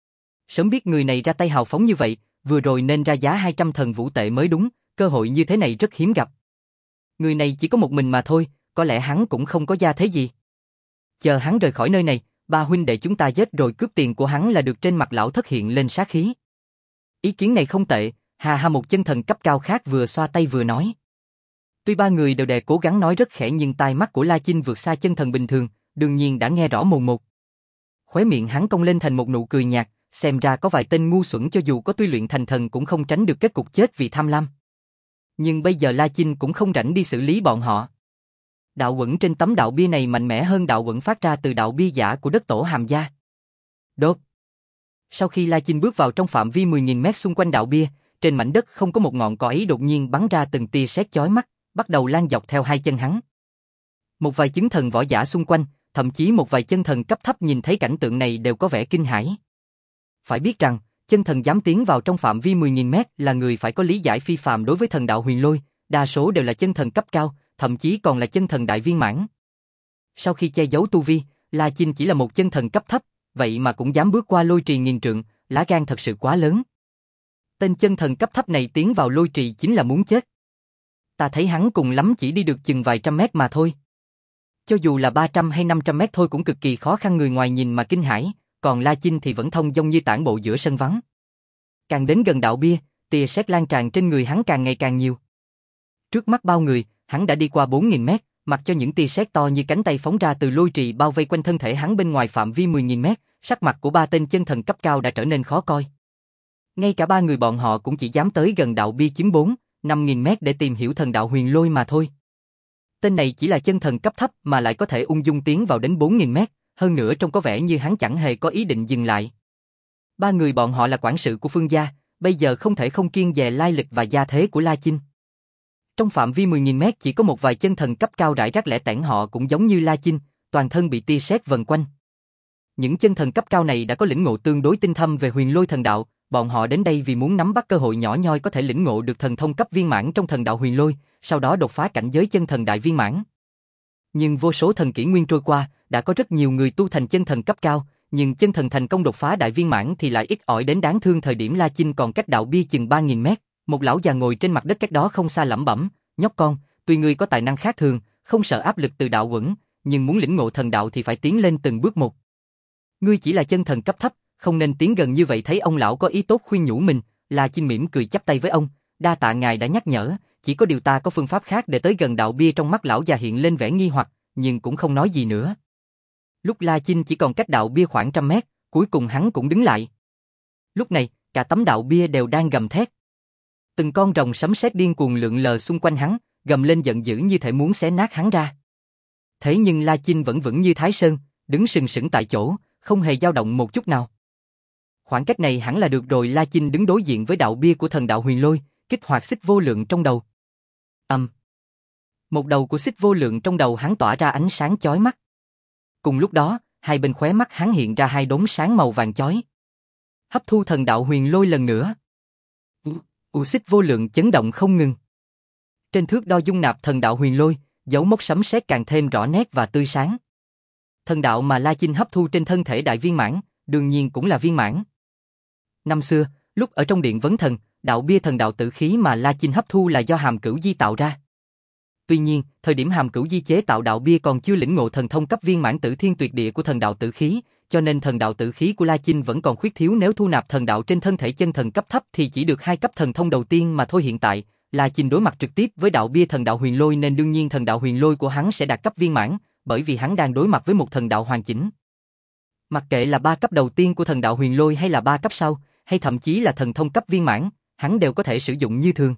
Sớm biết người này ra tay hào phóng như vậy, vừa rồi nên ra giá hai trăm thần vũ tệ mới đúng, cơ hội như thế này rất hiếm gặp. Người này chỉ có một mình mà thôi, có lẽ hắn cũng không có gia thế gì. Chờ hắn rời khỏi nơi này, ba huynh đệ chúng ta giết rồi cướp tiền của hắn là được. Trên mặt lão thất hiện lên sát khí. Ý kiến này không tệ, hà hà. Một chân thần cấp cao khác vừa xoa tay vừa nói. Tuy ba người đều đè cố gắng nói rất khẽ nhưng tai mắt của La Chinh vượt xa chân thần bình thường, đương nhiên đã nghe rõ mồn một. Khóe miệng hắn cong lên thành một nụ cười nhạt, xem ra có vài tên ngu xuẩn cho dù có tuy luyện thành thần cũng không tránh được kết cục chết vì tham lam. Nhưng bây giờ La Chinh cũng không rảnh đi xử lý bọn họ. Đạo uẩn trên tấm đạo bia này mạnh mẽ hơn đạo uẩn phát ra từ đạo bia giả của đất tổ Hàm gia. Đốt. Sau khi La Chinh bước vào trong phạm vi mười nghìn mét xung quanh đạo bia, trên mảnh đất không có một ngọn cỏ ấy đột nhiên bắn ra từng tia sét chói mắt, bắt đầu lan dọc theo hai chân hắn. Một vài chứng thần võ giả xung quanh, thậm chí một vài chân thần cấp thấp nhìn thấy cảnh tượng này đều có vẻ kinh hãi. Phải biết rằng, chân thần dám tiến vào trong phạm vi mười nghìn mét là người phải có lý giải phi phàm đối với thần đạo huyền lôi, đa số đều là chân thần cấp cao, thậm chí còn là chân thần đại viên mãn. Sau khi che giấu tu vi, La Chinh chỉ là một chân thần cấp thấp, vậy mà cũng dám bước qua lôi trì nghìn trượng, lá gan thật sự quá lớn. Tên chân thần cấp thấp này tiến vào lôi trì chính là muốn chết. Ta thấy hắn cùng lắm chỉ đi được chừng vài trăm mét mà thôi. Cho dù là ba trăm hay năm trăm mét thôi cũng cực kỳ khó khăn. Người ngoài nhìn mà kinh hãi, còn La Chinh thì vẫn thông dong như tản bộ giữa sân vắng. Càng đến gần đạo bia, tia sét lan tràn trên người hắn càng ngày càng nhiều. Trước mắt bao người, hắn đã đi qua bốn nghìn mét, mặc cho những tia sét to như cánh tay phóng ra từ lôi trì bao vây quanh thân thể hắn. Bên ngoài phạm vi mười nghìn mét, sắc mặt của ba tên chân thần cấp cao đã trở nên khó coi. Ngay cả ba người bọn họ cũng chỉ dám tới gần đạo bia chừng bốn, năm nghìn mét để tìm hiểu thần đạo huyền lôi mà thôi. Tên này chỉ là chân thần cấp thấp mà lại có thể ung dung tiến vào đến bốn nghìn mét, hơn nữa trông có vẻ như hắn chẳng hề có ý định dừng lại. Ba người bọn họ là quản sự của Phương gia, bây giờ không thể không kiêng dè lai lịch và gia thế của La Chinh. Trong phạm vi mười nghìn mét chỉ có một vài chân thần cấp cao rải rác lẻ tẻn, họ cũng giống như La Chinh, toàn thân bị tia sét vần quanh. Những chân thần cấp cao này đã có lĩnh ngộ tương đối tinh thâm về huyền lôi thần đạo, bọn họ đến đây vì muốn nắm bắt cơ hội nhỏ nhoi có thể lĩnh ngộ được thần thông cấp viên mãn trong thần đạo huyền lôi, sau đó đột phá cảnh giới chân thần đại viên mãn. Nhưng vô số thần kỷ nguyên trôi qua, đã có rất nhiều người tu thành chân thần cấp cao, nhưng chân thần thành công đột phá đại viên mãn thì lại ít ỏi đến đáng thương. Thời điểm La Chinh còn cách đạo bia chừng ba nghìn mét, một lão già ngồi trên mặt đất cách đó không xa lẩm bẩm, nhóc con, tuy ngươi có tài năng khác thường, không sợ áp lực từ đạo quẩn, nhưng muốn lĩnh ngộ thần đạo thì phải tiến lên từng bước một. Ngươi chỉ là chân thần cấp thấp, không nên tiến gần như vậy. Thấy ông lão có ý tốt khuyên nhủ mình, La Chinh mỉm cười chắp tay với ông, đa tạ ngài đã nhắc nhở, chỉ có điều ta có phương pháp khác để tới gần đạo bia. Trong mắt lão già hiện lên vẻ nghi hoặc, nhưng cũng không nói gì nữa. Lúc La Chinh chỉ còn cách đạo bia khoảng trăm mét, cuối cùng hắn cũng đứng lại. Lúc này, cả tấm đạo bia đều đang gầm thét. Từng con rồng sấm sét điên cuồng lượn lờ xung quanh hắn, gầm lên giận dữ như thể muốn xé nát hắn ra. Thế nhưng La Chinh vẫn vững như Thái Sơn, đứng sừng sững tại chỗ, không hề dao động một chút nào. Khoảng cách này hẳn là được rồi. La Chinh đứng đối diện với đạo bia của thần đạo huyền lôi, kích hoạt xích vô lượng trong đầu. Âm. Um. Một đầu của xích vô lượng trong đầu hắn tỏa ra ánh sáng chói mắt. Cùng lúc đó, hai bên khóe mắt hắn hiện ra hai đốm sáng màu vàng chói. Hấp thu thần đạo huyền lôi lần nữa. U, u xích vô lượng chấn động không ngừng. Trên thước đo dung nạp thần đạo huyền lôi, dấu mốc sấm sét càng thêm rõ nét và tươi sáng. Thần đạo mà La Chinh hấp thu trên thân thể đại viên mãn, đương nhiên cũng là viên mãn. Năm xưa, lúc ở trong điện vấn thần, đạo bia thần đạo tử khí mà La Chinh hấp thu là do Hàm Cửu Di tạo ra. Tuy nhiên, thời điểm Hàm Cửu Di chế tạo đạo bia còn chưa lĩnh ngộ thần thông cấp viên mãn tử thiên tuyệt địa của thần đạo tử khí, cho nên thần đạo tử khí của La Chinh vẫn còn khuyết thiếu. Nếu thu nạp thần đạo trên thân thể chân thần cấp thấp thì chỉ được hai cấp thần thông đầu tiên mà thôi. Hiện tại, La Chinh đối mặt trực tiếp với đạo bia thần đạo huyền lôi nên đương nhiên thần đạo huyền lôi của hắn sẽ đạt cấp viên mãn, bởi vì hắn đang đối mặt với một thần đạo hoàn chỉnh. Mặc kệ là ba cấp đầu tiên của thần đạo huyền lôi hay là ba cấp sau, hay thậm chí là thần thông cấp viên mãn, hắn đều có thể sử dụng như thường.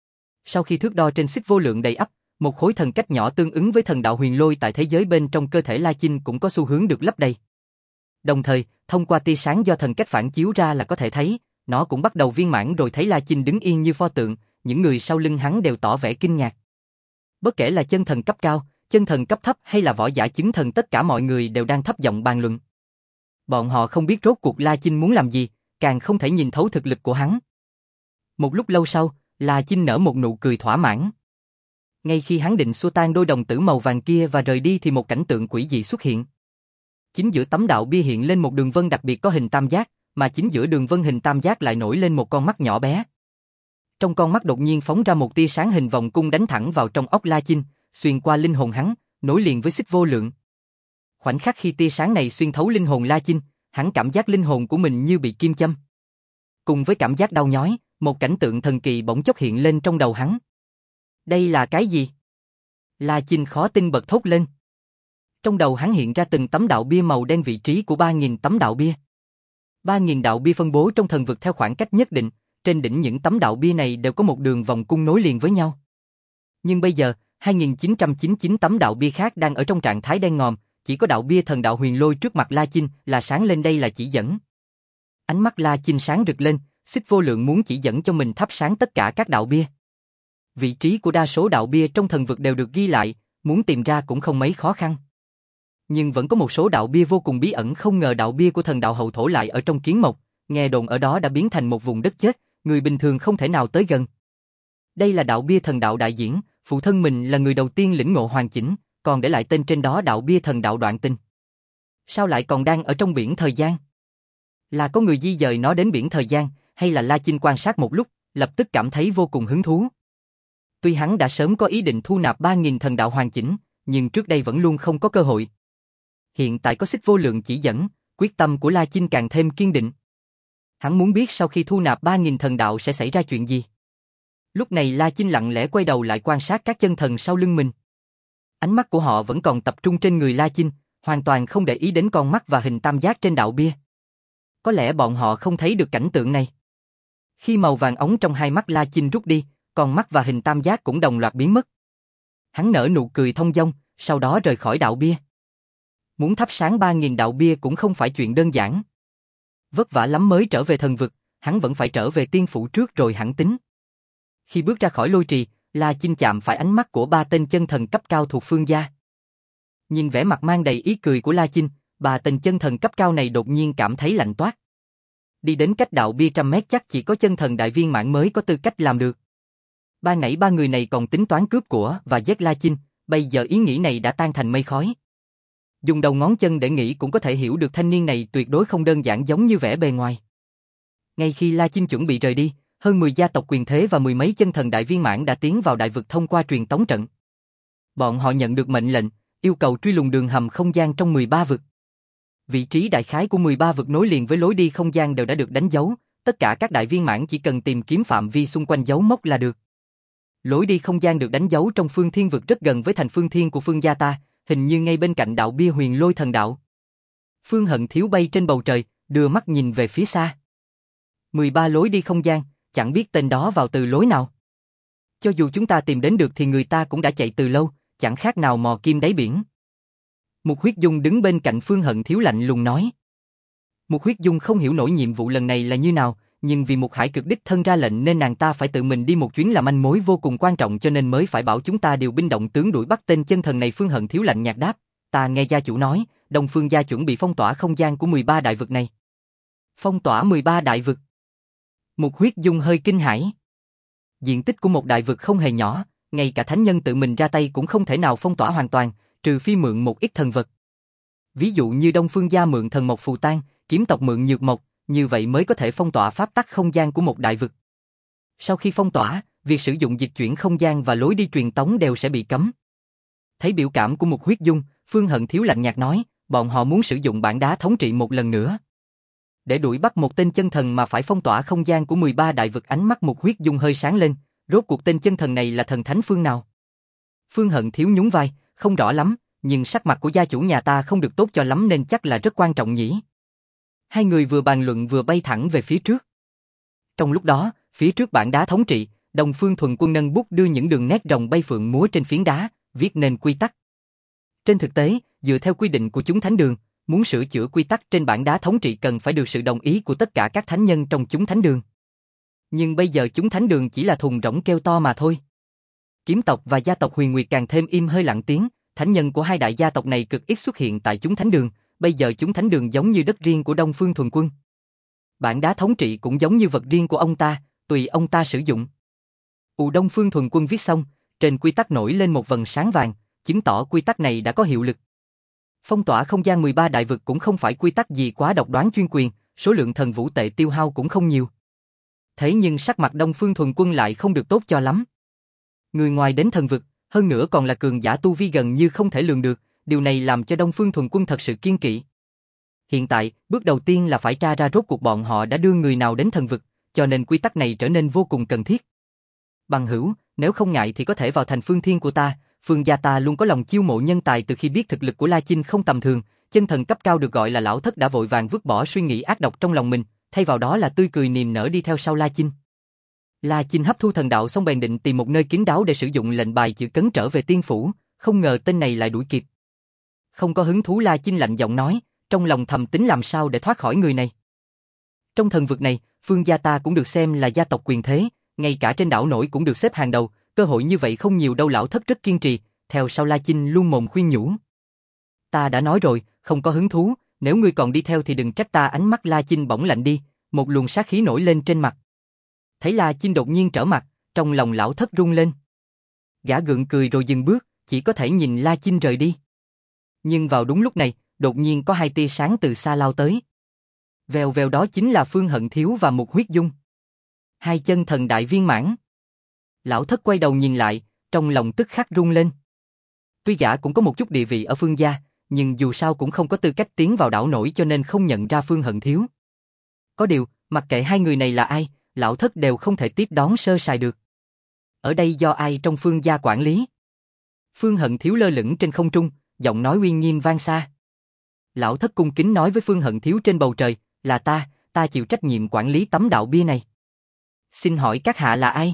Sau khi thước đo trên xích vô lượng đầy ắp, một khối thần cách nhỏ tương ứng với thần đạo huyền lôi tại thế giới bên trong cơ thể La Chinh cũng có xu hướng được lấp đầy. Đồng thời, thông qua tia sáng do thần cách phản chiếu ra là có thể thấy, nó cũng bắt đầu viên mãn rồi. Thấy La Chinh đứng yên như pho tượng, những người sau lưng hắn đều tỏ vẻ kinh ngạc. Bất kể là chân thần cấp cao, chân thần cấp thấp hay là võ giả chứng thần, tất cả mọi người đều đang thấp giọng bàn luận. Bọn họ không biết rốt cuộc La Chinh muốn làm gì, càng không thể nhìn thấu thực lực của hắn. Một lúc lâu sau, La Chinh nở một nụ cười thỏa mãn. Ngay khi hắn định xua tan đôi đồng tử màu vàng kia và rời đi thì một cảnh tượng quỷ dị xuất hiện. Chính giữa tấm đạo bia hiện lên một đường vân đặc biệt có hình tam giác, mà chính giữa đường vân hình tam giác lại nổi lên một con mắt nhỏ bé. Trong con mắt đột nhiên phóng ra một tia sáng hình vòng cung đánh thẳng vào trong óc La Chinh, xuyên qua linh hồn hắn, nối liền với xích vô lượng. Khoảnh khắc khi tia sáng này xuyên thấu linh hồn La Chinh, hắn cảm giác linh hồn của mình như bị kim châm. Cùng với cảm giác đau nhói, một cảnh tượng thần kỳ bỗng chốc hiện lên trong đầu hắn. Đây là cái gì? La Chinh khó tin bật thốt lên. Trong đầu hắn hiện ra từng tấm đạo bia màu đen, vị trí của ba nghìn tấm đạo bia. ba nghìn đạo bia phân bố trong thần vực theo khoảng cách nhất định, trên đỉnh những tấm đạo bia này đều có một đường vòng cung nối liền với nhau. Nhưng bây giờ, hai nghìn chín trăm chín mươi chín tấm đạo bia khác đang ở trong trạng thái đen ngòm, chỉ có đạo bia thần đạo huyền lôi trước mặt La Chinh là sáng lên. Đây là chỉ dẫn. Ánh mắt La Chinh sáng rực lên, xích vô lượng muốn chỉ dẫn cho mình thắp sáng tất cả các đạo bia. Vị trí của đa số đạo bia trong thần vực đều được ghi lại, muốn tìm ra cũng không mấy khó khăn. Nhưng vẫn có một số đạo bia vô cùng bí ẩn, không ngờ đạo bia của thần đạo hậu thổ lại ở trong Kiến Mộc, nghe đồn ở đó đã biến thành một vùng đất chết, người bình thường không thể nào tới gần. Đây là đạo bia thần đạo đại diễn, phụ thân mình là người đầu tiên lĩnh ngộ hoàn chỉnh, còn để lại tên trên đó đạo bia thần đạo đoạn tinh. Sao lại còn đang ở trong biển thời gian? Là có người di dời nó đến biển thời gian, hay là La Chinh quan sát một lúc, lập tức cảm thấy vô cùng hứng thú. Tuy hắn đã sớm có ý định thu nạp ba nghìn thần đạo hoàn chỉnh, nhưng trước đây vẫn luôn không có cơ hội. Hiện tại có xích vô lượng chỉ dẫn, quyết tâm của La Chinh càng thêm kiên định. Hắn muốn biết sau khi thu nạp ba nghìn thần đạo sẽ xảy ra chuyện gì. Lúc này La Chinh lặng lẽ quay đầu lại quan sát các chân thần sau lưng mình. Ánh mắt của họ vẫn còn tập trung trên người La Chinh, hoàn toàn không để ý đến con mắt và hình tam giác trên đạo bia. Có lẽ bọn họ không thấy được cảnh tượng này. Khi màu vàng ống trong hai mắt La Chinh rút đi, con mắt và hình tam giác cũng đồng loạt biến mất. Hắn nở nụ cười thông dong, sau đó rời khỏi đạo bia. Muốn thắp sáng ba nghìn đạo bia cũng không phải chuyện đơn giản. Vất vả lắm mới trở về thần vực, hắn vẫn phải trở về tiên phủ trước rồi hẳn tính. Khi bước ra khỏi lôi trì, La Chinh chạm phải ánh mắt của ba tên chân thần cấp cao thuộc Phương gia. Nhìn vẻ mặt mang đầy ý cười của La Chinh, Ba tên chân thần cấp cao này đột nhiên cảm thấy lạnh toát. Đi đến cách đạo bia trăm mét chắc chỉ có chân thần đại viên mãn mới có tư cách làm được. Ban nãy ba người này còn tính toán cướp của và giết La Chinh, bây giờ ý nghĩ này đã tan thành mây khói. Dùng đầu ngón chân để nghĩ cũng có thể hiểu được thanh niên này tuyệt đối không đơn giản giống như vẻ bề ngoài. Ngay khi La Chinh chuẩn bị rời đi, hơn mười gia tộc quyền thế và mười mấy chân thần đại viên mãn đã tiến vào đại vực thông qua truyền tống trận. Bọn họ nhận được mệnh lệnh, yêu cầu truy lùng đường hầm không gian trong mười ba vực. Vị trí đại khái của mười ba vực nối liền với lối đi không gian đều đã được đánh dấu, tất cả các đại viên mãn chỉ cần tìm kiếm phạm vi xung quanh dấu mốc là được. Lối đi không gian được đánh dấu trong phương thiên vực rất gần với thành phương thiên của phương gia ta, hình như ngay bên cạnh đạo bia huyền lôi thần đạo. Phương Hận Thiếu bay trên bầu trời, đưa mắt nhìn về phía xa. mười ba lối đi không gian, chẳng biết tên đó vào từ lối nào. Cho dù chúng ta tìm đến được thì người ta cũng đã chạy từ lâu, chẳng khác nào mò kim đáy biển. Mục Huyết Dung đứng bên cạnh Phương Hận Thiếu lạnh lùng nói. Mục Huyết Dung không hiểu nổi nhiệm vụ lần này là như nào, nhưng vì Mục Hải cực đích thân ra lệnh nên nàng ta phải tự mình đi một chuyến làm manh mối vô cùng quan trọng cho nên mới phải bảo chúng ta điều binh động tướng đuổi bắt tên chân thần này. Phương Hận Thiếu lạnh nhạt đáp, ta nghe gia chủ nói, Đông Phương gia chuẩn bị phong tỏa không gian của mười ba đại vực này. Phong tỏa mười ba đại vực? Mục Huyết Dung hơi kinh hãi. Diện tích của một đại vực không hề nhỏ, ngay cả thánh nhân tự mình ra tay cũng không thể nào phong tỏa hoàn toàn, trừ phi mượn một ít thần vật. Ví dụ như Đông Phương gia mượn thần mộc phù tan, kiếm tộc mượn nhược mộc, như vậy mới có thể phong tỏa pháp tắc không gian của một đại vực. Sau khi phong tỏa, việc sử dụng dịch chuyển không gian và lối đi truyền tống đều sẽ bị cấm. Thấy biểu cảm của Mục Huyết Dung, Phương Hận Thiếu lạnh nhạt nói, bọn họ muốn sử dụng bản đá thống trị một lần nữa. Để đuổi bắt một tên chân thần mà phải phong tỏa không gian của mười ba đại vực. Ánh mắt Mục Huyết Dung hơi sáng lên, rốt cuộc tên chân thần này là thần thánh phương nào? Phương Hận Thiếu nhún vai, không rõ lắm, nhưng sắc mặt của gia chủ nhà ta không được tốt cho lắm nên chắc là rất quan trọng nhỉ. Hai người vừa bàn luận vừa bay thẳng về phía trước. Trong lúc đó, phía trước bản đá thống trị, Đông Phương Thuần Quân nâng bút đưa những đường nét rồng bay phượng múa trên phiến đá, viết nên quy tắc. Trên thực tế, dựa theo quy định của chúng thánh đường, muốn sửa chữa quy tắc trên bản đá thống trị cần phải được sự đồng ý của tất cả các thánh nhân trong chúng thánh đường. Nhưng bây giờ chúng thánh đường chỉ là thùng rỗng kêu to mà thôi. Kiếm tộc và gia tộc Huyền Nguyệt càng thêm im hơi lặng tiếng, thánh nhân của hai đại gia tộc này cực ít xuất hiện tại chúng thánh đường, bây giờ chúng thánh đường giống như đất riêng của Đông Phương Thuần Quân. Bản đá thống trị cũng giống như vật riêng của ông ta, tùy ông ta sử dụng. Ù Đông Phương Thuần Quân viết xong, trên quy tắc nổi lên một vầng sáng vàng, chứng tỏ quy tắc này đã có hiệu lực. Phong tỏa không gian mười ba đại vực cũng không phải quy tắc gì quá độc đoán chuyên quyền, số lượng thần vũ tệ tiêu hao cũng không nhiều. Thế nhưng sắc mặt Đông Phương Thuần Quân lại không được tốt cho lắm. Người ngoài đến thần vực, hơn nữa còn là cường giả tu vi gần như không thể lường được, điều này làm cho Đông Phương Thuần Quân thật sự kiêng kỵ. Hiện tại, bước đầu tiên là phải tra ra rốt cuộc bọn họ đã đưa người nào đến thần vực, cho nên quy tắc này trở nên vô cùng cần thiết. Bằng hữu, nếu không ngại thì có thể vào thành Phương Thiên của ta, Phương gia ta luôn có lòng chiêu mộ nhân tài từ khi biết thực lực của La Chinh không tầm thường, chân thần cấp cao được gọi là lão thất đã vội vàng vứt bỏ suy nghĩ ác độc trong lòng mình, thay vào đó là tươi cười niềm nở đi theo sau La Chinh. La Chinh hấp thu thần đạo xong bèn định tìm một nơi kín đáo để sử dụng lệnh bài chữ cấn trở về tiên phủ, không ngờ tên này lại đuổi kịp. Không có hứng thú. La Chinh lạnh giọng nói, trong lòng thầm tính làm sao để thoát khỏi người này. Trong thần vực này, Phương gia ta cũng được xem là gia tộc quyền thế, ngay cả trên đảo nổi cũng được xếp hàng đầu, cơ hội như vậy không nhiều đâu. Lão thất rất kiên trì, theo sau La Chinh luôn mồm khuyên nhủ. Ta đã nói rồi, không có hứng thú, nếu ngươi còn đi theo thì đừng trách ta. Ánh mắt La Chinh bỗng lạnh đi, một luồng sát khí nổi lên trên mặt. Thấy La Chinh đột nhiên trở mặt, trong lòng lão thất rung lên. Gã gượng cười rồi dừng bước, chỉ có thể nhìn La Chinh rời đi. Nhưng vào đúng lúc này, đột nhiên có hai tia sáng từ xa lao tới. Vèo vèo, đó chính là Phương Hận Thiếu và Mục Huyết Dung. Hai chân thần đại viên mãn. Lão thất quay đầu nhìn lại, trong lòng tức khắc rung lên. Tuy gã cũng có một chút địa vị ở Phương gia, nhưng dù sao cũng không có tư cách tiến vào đảo nổi cho nên không nhận ra Phương Hận Thiếu. Có điều, mặc kệ hai người này là ai, lão thất đều không thể tiếp đón sơ sài được. Ở đây do ai trong Phương gia quản lý? Phương Hận Thiếu lơ lửng trên không trung, giọng nói uy nghiêm vang xa. Lão thất cung kính nói với Phương Hận Thiếu trên bầu trời, là ta, ta chịu trách nhiệm quản lý tấm đạo bia này. Xin hỏi các hạ là ai?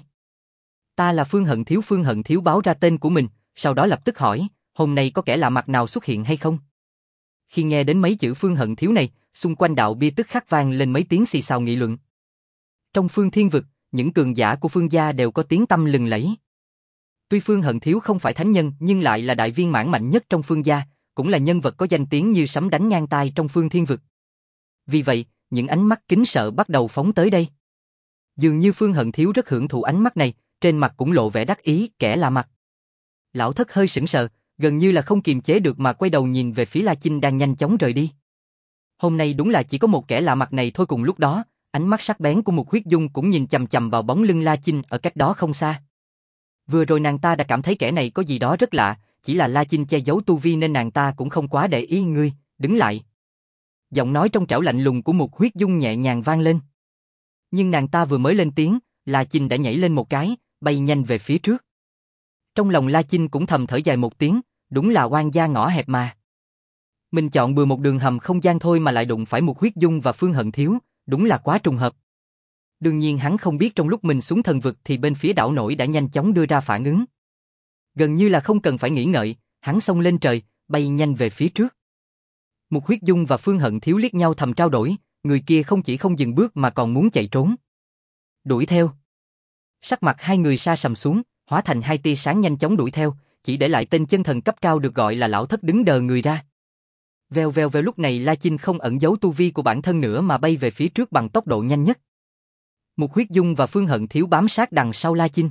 Ta là Phương Hận Thiếu. Phương Hận Thiếu báo ra tên của mình, sau đó lập tức hỏi, hôm nay có kẻ lạ mặt nào xuất hiện hay không? Khi nghe đến mấy chữ Phương Hận Thiếu này, xung quanh đạo bia tức khắc vang lên mấy tiếng xì xào nghị luận. Trong Phương Thiên vực, những cường giả của Phương gia đều có tiếng tăm lừng lẫy. Tuy Phương Hận Thiếu không phải thánh nhân nhưng lại là đại viên mãn mạnh nhất trong Phương gia, cũng là nhân vật có danh tiếng như sấm đánh ngang tai trong Phương Thiên Vực. Vì vậy, những ánh mắt kính sợ bắt đầu phóng tới đây. Dường như Phương Hận Thiếu rất hưởng thụ ánh mắt này, trên mặt cũng lộ vẻ đắc ý, kẻ lạ mặt. Lão thất hơi sững sờ, gần như là không kiềm chế được mà quay đầu nhìn về phía La Chinh đang nhanh chóng rời đi. Hôm nay đúng là chỉ có một kẻ lạ mặt này thôi. Cùng lúc đó, ánh mắt sắc bén của Mục Huyết Dung cũng nhìn chằm chằm vào bóng lưng La Chinh ở cách đó không xa. Vừa rồi nàng ta đã cảm thấy kẻ này có gì đó rất lạ, chỉ là La Chinh che giấu tu vi nên nàng ta cũng không quá để ý. Ngươi, đứng lại. Giọng nói trong trẻo lạnh lùng của Mục Huyết Dung nhẹ nhàng vang lên. Nhưng nàng ta vừa mới lên tiếng, La Chinh đã nhảy lên một cái, bay nhanh về phía trước. Trong lòng La Chinh cũng thầm thở dài một tiếng, đúng là oan gia ngõ hẹp mà. Mình chọn bừa một đường hầm không gian thôi mà lại đụng phải Mục Huyết Dung và Phương Hận Thiếu, đúng là quá trùng hợp. Đương nhiên hắn không biết trong lúc mình xuống thần vực thì bên phía đảo nổi đã nhanh chóng đưa ra phản ứng. Gần như là không cần phải nghĩ ngợi, hắn xông lên trời, bay nhanh về phía trước. Mục Huyết Dung và Phương Hận Thiếu liếc nhau thầm trao đổi, người kia không chỉ không dừng bước mà còn muốn chạy trốn. Đuổi theo. Sắc mặt hai người sa sầm xuống, hóa thành hai tia sáng nhanh chóng đuổi theo, chỉ để lại tên chân thần cấp cao được gọi là lão thất đứng đờ người ra. Vèo vèo vèo, lúc này La Chinh không ẩn giấu tu vi của bản thân nữa mà bay về phía trước bằng tốc độ nhanh nhất. Mục Huyết Dung và Phương Hận Thiếu bám sát đằng sau La Chinh.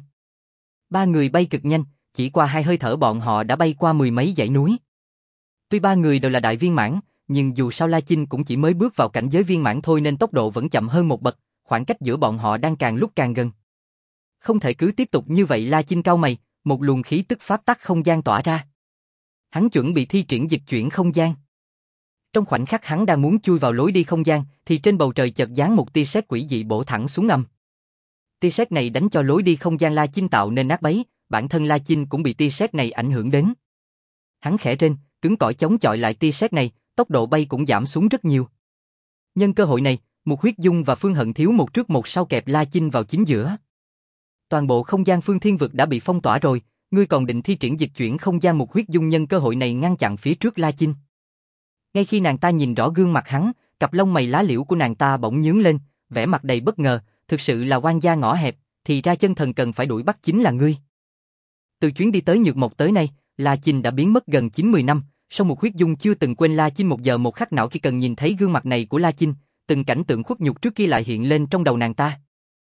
Ba người bay cực nhanh, chỉ qua hai hơi thở bọn họ đã bay qua mười mấy dãy núi. Tuy ba người đều là đại viên mãn, nhưng dù sao La Chinh cũng chỉ mới bước vào cảnh giới viên mãn thôi nên tốc độ vẫn chậm hơn một bậc, khoảng cách giữa bọn họ đang càng lúc càng gần. Không thể cứ tiếp tục như vậy. La Chinh cau mày, một luồng khí tức pháp tắc không gian tỏa ra. Hắn chuẩn bị thi triển dịch chuyển không gian. Trong khoảnh khắc hắn đang muốn chui vào lối đi không gian, thì trên bầu trời chợt giáng một tia sét quỷ dị bổ thẳng xuống ầm. Tia sét này đánh cho lối đi không gian La Chinh tạo nên nát bấy, bản thân La Chinh cũng bị tia sét này ảnh hưởng đến. Hắn khẽ rên, cứng cỏi chống chọi lại tia sét này, tốc độ bay cũng giảm xuống rất nhiều. Nhân cơ hội này, Mục Huyết Dung và Phương Hận Thiếu một trước một sau kẹp La Chinh vào chính giữa. Toàn bộ không gian Phương Thiên Vực đã bị phong tỏa rồi, ngươi còn định thi triển dịch chuyển không gian? Mục Huyết Dung nhân cơ hội này ngăn chặn phía trước La Chinh. Ngay khi nàng ta nhìn rõ gương mặt hắn, cặp lông mày lá liễu của nàng ta bỗng nhướng lên, vẻ mặt đầy bất ngờ, thực sự là oan gia ngõ hẹp, thì ra chân thần cần phải đuổi bắt chính là ngươi. Từ chuyến đi tới Nhược Mộc tới nay, La Chinh đã biến mất gần chín mươi năm, song Mục Huyết Dung chưa từng quên La Chinh một giờ một khắc nào. Khi cần nhìn thấy gương mặt này của La Chinh, từng cảnh tượng khuất nhục trước kia lại hiện lên trong đầu nàng ta.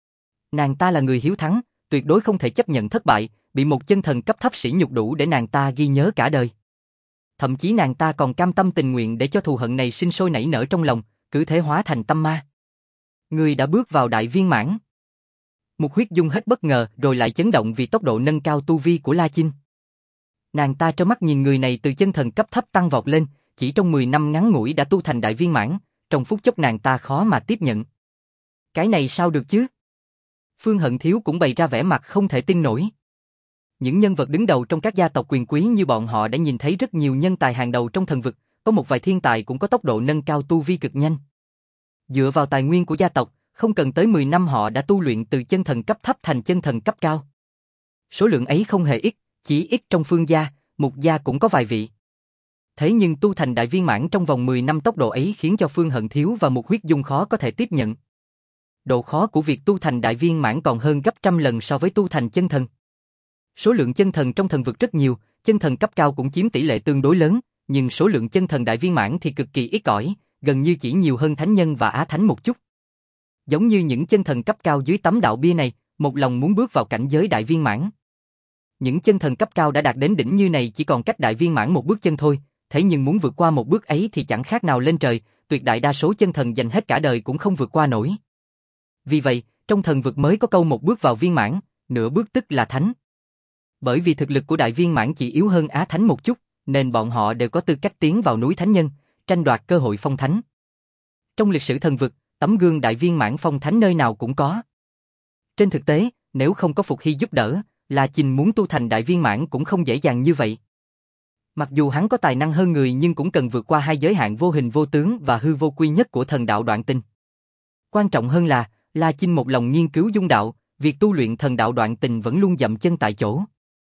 Nàng ta là người hiếu thắng, tuyệt đối không thể chấp nhận thất bại, bị một chân thần cấp thấp sỉ nhục đủ để nàng ta ghi nhớ cả đời. Thậm chí nàng ta còn cam tâm tình nguyện để cho thù hận này sinh sôi nảy nở trong lòng, cứ thế hóa thành tâm ma. Ngươi đã bước vào đại viên mãn. Mục Huyết Dung hết bất ngờ rồi lại chấn động vì tốc độ nâng cao tu vi của La Chinh. Nàng ta trơ mắt nhìn người này từ chân thần cấp thấp tăng vọt lên, chỉ trong mười năm ngắn ngủi đã tu thành đại viên mãn, trong phút chốc nàng ta khó mà tiếp nhận. Cái này sao được chứ? Phương Hận Thiếu cũng bày ra vẻ mặt không thể tin nổi. Những nhân vật đứng đầu trong các gia tộc quyền quý như bọn họ đã nhìn thấy rất nhiều nhân tài hàng đầu trong thần vực, có một vài thiên tài cũng có tốc độ nâng cao tu vi cực nhanh. Dựa vào tài nguyên của gia tộc, không cần tới mười năm họ đã tu luyện từ chân thần cấp thấp thành chân thần cấp cao. Số lượng ấy không hề ít, chỉ ít trong Phương gia, Mục gia cũng có vài vị. Thế nhưng tu thành đại viên mãn trong vòng mười năm, tốc độ ấy khiến cho Phương Hận Thiếu và Mục Huyết Dung khó có thể tiếp nhận. Độ khó của việc tu thành đại viên mãn còn hơn gấp trăm lần so với tu thành chân thần. Số lượng chân thần trong thần vực rất nhiều, chân thần cấp cao cũng chiếm tỷ lệ tương đối lớn, nhưng số lượng chân thần đại viên mãn thì cực kỳ ít ỏi, gần như chỉ nhiều hơn thánh nhân và á thánh một chút. Giống như những chân thần cấp cao dưới tấm đạo bia này, một lòng muốn bước vào cảnh giới đại viên mãn. Những chân thần cấp cao đã đạt đến đỉnh như này chỉ còn cách đại viên mãn một bước chân thôi, thế nhưng muốn vượt qua một bước ấy thì chẳng khác nào lên trời, tuyệt đại đa số chân thần dành hết cả đời cũng không vượt qua nổi. Vì vậy, trong thần vực mới có câu một bước vào viên mãn, nửa bước tức là thánh. Bởi vì thực lực của đại viên mãn chỉ yếu hơn á thánh một chút, nên bọn họ đều có tư cách tiến vào núi thánh nhân, tranh đoạt cơ hội phong thánh. Trong lịch sử thần vực, tấm gương đại viên mãn phong thánh nơi nào cũng có. Trên thực tế, nếu không có Phục Hy giúp đỡ, La Chinh muốn tu thành đại viên mãn cũng không dễ dàng như vậy. Mặc dù hắn có tài năng hơn người nhưng cũng cần vượt qua hai giới hạn vô hình vô tướng và hư vô quy nhất của thần đạo Đoạn Tinh. Quan trọng hơn là, La Chinh một lòng nghiên cứu dung đạo, việc tu luyện thần đạo Đoạn Tinh vẫn luôn dậm chân tại chỗ.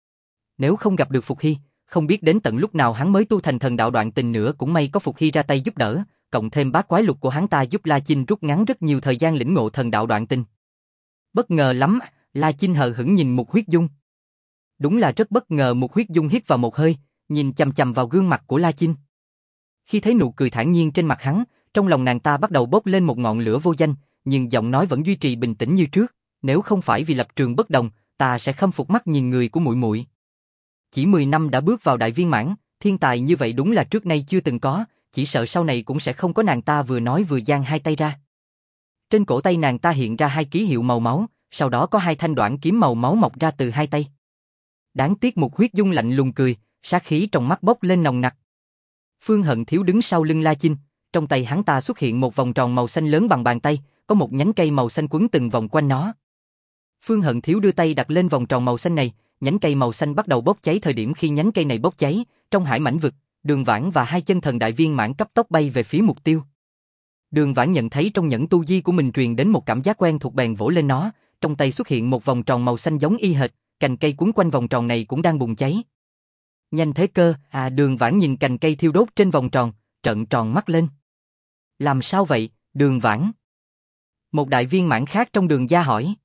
Nếu không gặp được Phục Hy, không biết đến tận lúc nào hắn mới tu thành thần đạo Đoạn Tinh nữa, cũng may có Phục Hy ra tay giúp đỡ, cộng thêm bát quái lục của hắn ta giúp La Chinh rút ngắn rất nhiều thời gian lĩnh ngộ thần đạo Đoạn Tinh. Bất ngờ lắm, La Chinh hờ hững nhìn Mục Huyết Dung. Đúng là rất bất ngờ. Mục Huyết Dung hít vào một hơi, nhìn chằm chằm vào gương mặt của La Chinh. Khi thấy nụ cười thản nhiên trên mặt hắn, trong lòng nàng ta bắt đầu bốc lên một ngọn lửa vô danh, nhưng giọng nói vẫn duy trì bình tĩnh như trước, nếu không phải vì lập trường bất đồng, ta sẽ khâm phục mắt nhìn người của muội muội. Chỉ mười năm đã bước vào đại viên mãn, thiên tài như vậy đúng là trước nay chưa từng có, chỉ sợ sau này cũng sẽ không có. Nàng ta vừa nói vừa giang hai tay ra. Trên cổ tay nàng ta hiện ra hai ký hiệu màu máu, sau đó có hai thanh đoạn kiếm màu máu mọc ra từ hai tay. Đáng tiếc Mục Huyết Dung lạnh lùng cười, sát khí trong mắt bốc lên nồng nặc. Phương Hận Thiếu đứng sau lưng La Chinh, trong tay hắn ta xuất hiện một vòng tròn màu xanh lớn bằng bàn tay, có một nhánh cây màu xanh quấn từng vòng quanh nó. Phương Hận Thiếu đưa tay đặt lên vòng tròn màu xanh này, nhánh cây màu xanh bắt đầu bốc cháy. Thời điểm khi nhánh cây này bốc cháy, trong hải mãnh vực, Đường Vãn và hai chân thần đại viên mãn cấp tốc bay về phía mục tiêu. Đường Vãn nhận thấy trong nhẫn tu di của mình truyền đến một cảm giác quen thuộc bèn vỗ lên nó, trong tay xuất hiện một vòng tròn màu xanh giống y hệt, cành cây quấn quanh vòng tròn này cũng đang bùng cháy. Nhanh thế cơ, à Đường Vãn nhìn cành cây thiêu đốt trên vòng tròn, trợn tròn mắt lên. Làm sao vậy, Đường Vãn? Một đại viên mãn khác trong Đường gia hỏi.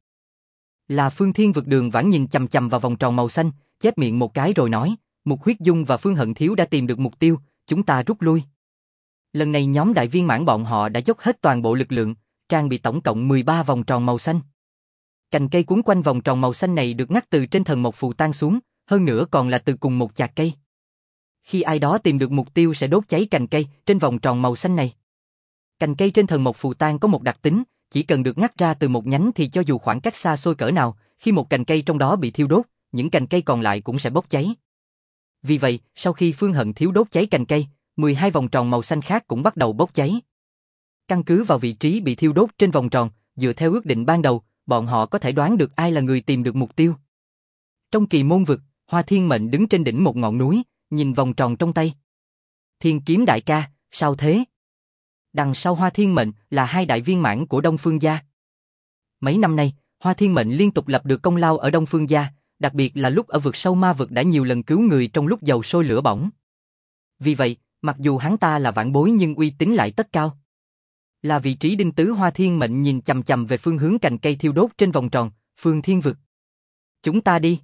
Là Phương Thiên Vực. Đường Vãn nhìn chằm chằm vào vòng tròn màu xanh, chép miệng một cái rồi nói, Mục Huyết Dung và Phương Hận Thiếu đã tìm được mục tiêu, chúng ta rút lui. Lần này nhóm đại viên mãn bọn họ đã dốc hết toàn bộ lực lượng, trang bị tổng cộng mười ba vòng tròn màu xanh. Cành cây cuốn quanh vòng tròn màu xanh này được ngắt từ trên thần mộc phù tan xuống, hơn nữa còn là từ cùng một chạc cây. Khi ai đó tìm được mục tiêu sẽ đốt cháy cành cây trên vòng tròn màu xanh này. Cành cây trên thần mộc phù tan có một đặc tính, chỉ cần được ngắt ra từ một nhánh thì cho dù khoảng cách xa xôi cỡ nào, khi một cành cây trong đó bị thiêu đốt, những cành cây còn lại cũng sẽ bốc cháy. Vì vậy, sau khi Phương Hận Thiếu đốt cháy cành cây, mười hai vòng tròn màu xanh khác cũng bắt đầu bốc cháy. Căn cứ vào vị trí bị thiêu đốt trên vòng tròn, dựa theo ước định ban đầu, bọn họ có thể đoán được ai là người tìm được mục tiêu. Trong Kỳ Môn Vực, Hoa Thiên Mệnh đứng trên đỉnh một ngọn núi, nhìn vòng tròn trong tay. Thiên Kiếm đại ca, sao thế? Đằng sau Hoa Thiên Mệnh là hai đại viên mãn của Đông Phương gia. Mấy năm nay, Hoa Thiên Mệnh liên tục lập được công lao ở Đông Phương gia, đặc biệt là lúc ở vực sâu ma vực đã nhiều lần cứu người trong lúc dầu sôi lửa bỏng. Vì vậy, mặc dù hắn ta là vãn bối nhưng uy tín lại tất cao. Là vị trí đinh tứ. Hoa Thiên Mệnh nhìn chằm chằm về phương hướng cành cây thiêu đốt trên vòng tròn, Phương Thiên Vực. Chúng ta đi.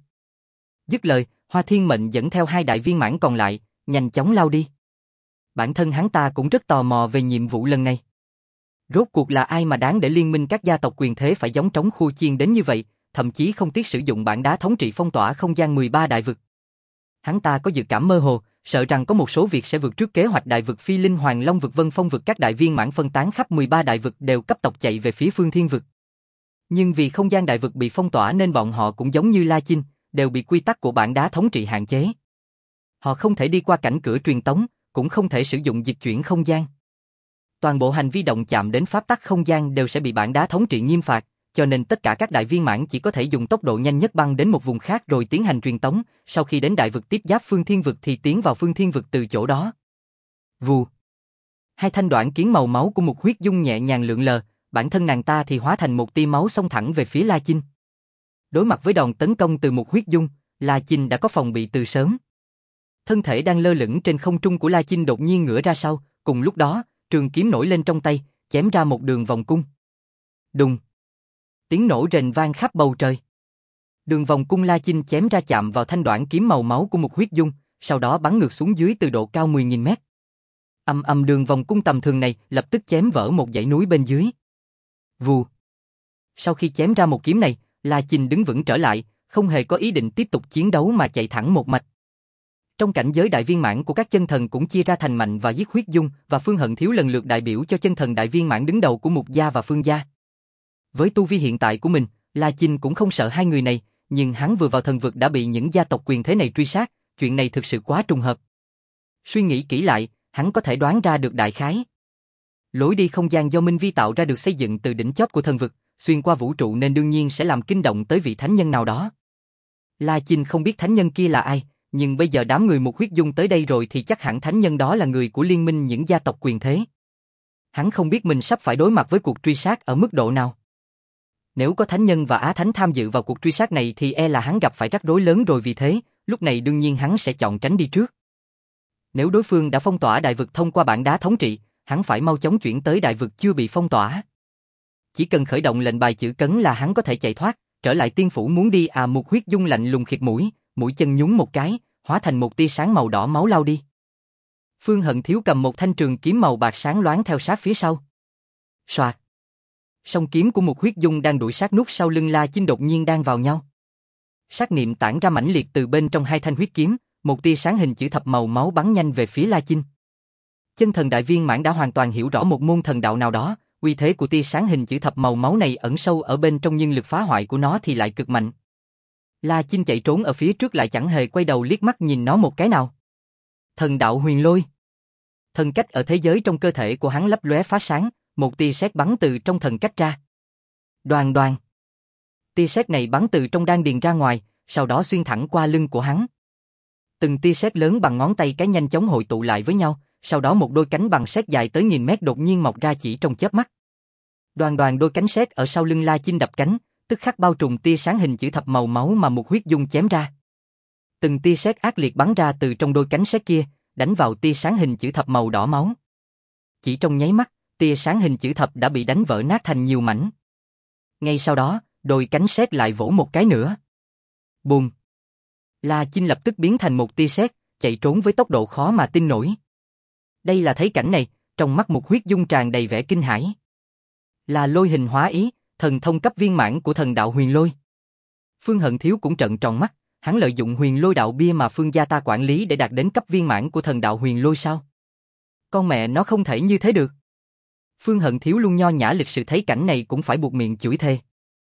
Dứt lời, Hoa Thiên Mệnh dẫn theo hai đại viên mãn còn lại, nhanh chóng lao đi. Bản thân hắn ta cũng rất tò mò về nhiệm vụ lần này. Rốt cuộc là ai mà đáng để liên minh các gia tộc quyền thế phải gióng trống khua chiên đến như vậy, thậm chí không tiếc sử dụng bản đá thống trị phong tỏa không gian mười ba đại vực. Hắn ta có dự cảm mơ hồ, sợ rằng có một số việc sẽ vượt trước kế hoạch đại vực Phi Linh Hoàng Long vực Vân Phong vực. Các đại viên mãn phân tán khắp mười ba đại vực đều cấp tốc chạy về phía Phương Thiên Vực. Nhưng vì không gian đại vực bị phong tỏa nên bọn họ cũng giống như La Chinh, đều bị quy tắc của bản đá thống trị hạn chế. Họ không thể đi qua cảnh cửa truyền tống, cũng không thể sử dụng dịch chuyển không gian. Toàn bộ hành vi động chạm đến pháp tắc không gian đều sẽ bị bản đá thống trị nghiêm phạt, cho nên tất cả các đại viên mãn chỉ có thể dùng tốc độ nhanh nhất băng đến một vùng khác rồi tiến hành truyền tống, sau khi đến đại vực tiếp giáp Phương Thiên Vực thì tiến vào Phương Thiên Vực từ chỗ đó. Vù. Hai thanh đoạn kiếm màu máu của Mục Huyết Dung nhẹ nhàng lượn lờ, bản thân nàng ta thì hóa thành một tia máu xông thẳng về phía La Chinh. Đối mặt với đòn tấn công từ Mục Huyết Dung, La Chinh đã có phòng bị từ sớm. Thân thể đang lơ lửng trên không trung của La Chinh đột nhiên ngửa ra sau, cùng lúc đó, trường kiếm nổi lên trong tay, chém ra một đường vòng cung. Đùng. Tiếng nổ rền vang khắp bầu trời. Đường vòng cung La Chinh chém ra chạm vào thanh đoạn kiếm màu máu của Mục Huyết Dung, sau đó bắn ngược xuống dưới từ độ cao mười nghìn mét. Ầm ầm, đường vòng cung tầm thường này lập tức chém vỡ một dãy núi bên dưới. Vù. Sau khi chém ra một kiếm này, La Chinh đứng vững trở lại, không hề có ý định tiếp tục chiến đấu mà chạy thẳng một mạch. Trong cảnh giới đại viên mãn của các chân thần cũng chia ra thành Mạnh và Giết Huyết Dung và Phương Hận Thiếu lần lượt đại biểu cho chân thần đại viên mãn đứng đầu của Mục gia và Phương gia. Với tu vi hiện tại của mình, La Chinh cũng không sợ hai người này, nhưng hắn vừa vào thần vực đã bị những gia tộc quyền thế này truy sát, chuyện này thực sự quá trùng hợp. Suy nghĩ kỹ lại, hắn có thể đoán ra được đại khái. Lối đi không gian do Minh Vi tạo ra được xây dựng từ đỉnh chóp của thần vực, xuyên qua vũ trụ nên đương nhiên sẽ làm kinh động tới vị thánh nhân nào đó. La Chinh không biết thánh nhân kia là ai, nhưng bây giờ đám người Mục Huyết Dung tới đây rồi thì chắc hẳn thánh nhân đó là người của liên minh những gia tộc quyền thế. Hắn không biết mình sắp phải đối mặt với cuộc truy sát ở mức độ nào. Nếu có thánh nhân và á thánh tham dự vào cuộc truy sát này thì e là hắn gặp phải rắc rối lớn rồi, vì thế, lúc này đương nhiên hắn sẽ chọn tránh đi trước. Nếu đối phương đã phong tỏa đại vực thông qua bản đá thống trị, hắn phải mau chóng chuyển tới đại vực chưa bị phong tỏa. Chỉ cần khởi động lệnh bài chữ cấn là hắn có thể chạy thoát, trở lại tiên phủ muốn đi. À, Mục Huyết Dung lạnh lùng khịt mũi, mũi chân nhún một cái, hóa thành một tia sáng màu đỏ máu lao đi. Phương Hận Thiếu cầm một thanh trường kiếm màu bạc sáng loáng theo sát phía sau. Soạt. Song kiếm của Mục Huyết Dung đang đuổi sát nút sau lưng La Chinh đột nhiên đan vào nhau. Sát niệm tản ra mãnh liệt từ bên trong hai thanh huyết kiếm, một tia sáng hình chữ thập màu máu bắn nhanh về phía La Chinh. Chân thần đại viên mãn đã hoàn toàn hiểu rõ một môn thần đạo nào đó, uy thế của tia sáng hình chữ thập màu máu này ẩn sâu ở bên trong nhưng lực phá hoại của nó thì lại cực mạnh. La Chinh chạy trốn ở phía trước lại chẳng hề quay đầu liếc mắt nhìn nó một cái nào. Thần đạo huyền lôi. Thần cách ở thế giới trong cơ thể của hắn lấp lóe phá sáng, một tia sét bắn từ trong thần cách ra. Đoàn đoàn. Tia sét này bắn từ trong đan điền ra ngoài, sau đó xuyên thẳng qua lưng của hắn. Từng tia sét lớn bằng ngón tay cái nhanh chóng hội tụ lại với nhau, sau đó một đôi cánh bằng sét dài tới nghìn mét đột nhiên mọc ra chỉ trong chớp mắt. Đoàn đoàn đôi cánh sét ở sau lưng La Chinh đập cánh, tức khắc bao trùm tia sáng hình chữ thập màu máu mà Mục Huyết Dung chém ra. Từng tia sét ác liệt bắn ra từ trong đôi cánh sét kia, đánh vào tia sáng hình chữ thập màu đỏ máu. Chỉ trong nháy mắt, tia sáng hình chữ thập đã bị đánh vỡ nát thành nhiều mảnh. Ngay sau đó, đôi cánh sét lại vỗ một cái nữa. Bùm! La Chinh lập tức biến thành một tia sét, chạy trốn với tốc độ khó mà tin nổi. Đây là thấy cảnh này, trong mắt Mục Huyết Dung tràn đầy vẻ kinh hãi. Là lôi hình hóa ý, thần thông cấp viên mãn của thần đạo huyền lôi. Phương Hận Thiếu cũng trợn tròn mắt, hắn lợi dụng huyền lôi đạo bia mà Phương gia ta quản lý để đạt đến cấp viên mãn của thần đạo huyền lôi sao? Con mẹ nó không thể như thế được. Phương Hận Thiếu luôn nho nhã lịch sự thấy cảnh này cũng phải buộc miệng chửi thề.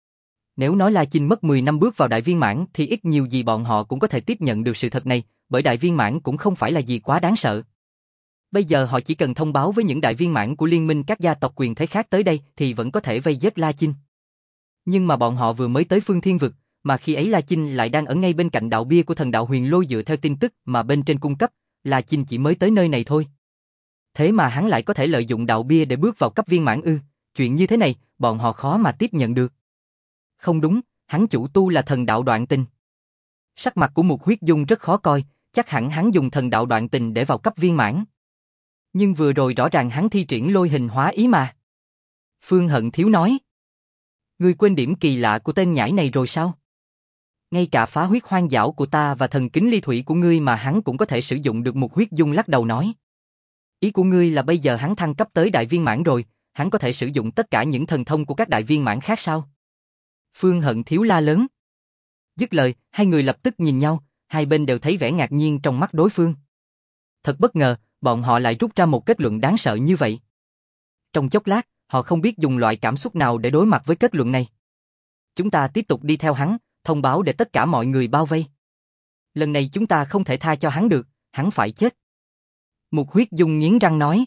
Nếu nói La Chinh mất mười năm bước vào đại viên mãn thì ít nhiều gì bọn họ cũng có thể tiếp nhận được sự thật này, bởi đại viên mãn cũng không phải là gì quá đáng sợ. Bây giờ họ chỉ cần thông báo với những đại viên mãn của liên minh các gia tộc quyền thế khác tới đây thì vẫn có thể vây giết La Chinh. Nhưng mà bọn họ vừa mới tới Phương Thiên Vực, mà khi ấy La Chinh lại đang ở ngay bên cạnh đạo bia của thần đạo huyền lôi dựa theo tin tức mà bên trên cung cấp, La Chinh chỉ mới tới nơi này thôi. Thế mà hắn lại có thể lợi dụng đạo bia để bước vào cấp viên mãn ư, chuyện như thế này, bọn họ khó mà tiếp nhận được. Không đúng, hắn chủ tu là thần đạo đoạn tình. Sắc mặt của Mục Huyết Dung rất khó coi, chắc hẳn hắn dùng thần đạo đoạn tình để vào cấp viên mãn. Nhưng vừa rồi rõ ràng hắn thi triển lôi hình hóa ý mà. Phương Hận Thiếu nói. Ngươi quên điểm kỳ lạ của tên nhãi này rồi sao? Ngay cả phá huyết hoang dảo của ta và thần kính ly thủy của ngươi mà hắn cũng có thể sử dụng được. Mục Huyết Dung lắc đầu nói. Ý của ngươi là bây giờ hắn thăng cấp tới đại viên mãn rồi, hắn có thể sử dụng tất cả những thần thông của các đại viên mãn khác sao? Phương Hận Thiếu la lớn. Dứt lời, hai người lập tức nhìn nhau, hai bên đều thấy vẻ ngạc nhiên trong mắt đối phương. Thật bất ngờ, bọn họ lại rút ra một kết luận đáng sợ như vậy. Trong chốc lát, họ không biết dùng loại cảm xúc nào để đối mặt với kết luận này. Chúng ta tiếp tục đi theo hắn, thông báo để tất cả mọi người bao vây. Lần này chúng ta không thể tha cho hắn được, hắn phải chết. Mục Huyết Dung nghiến răng nói.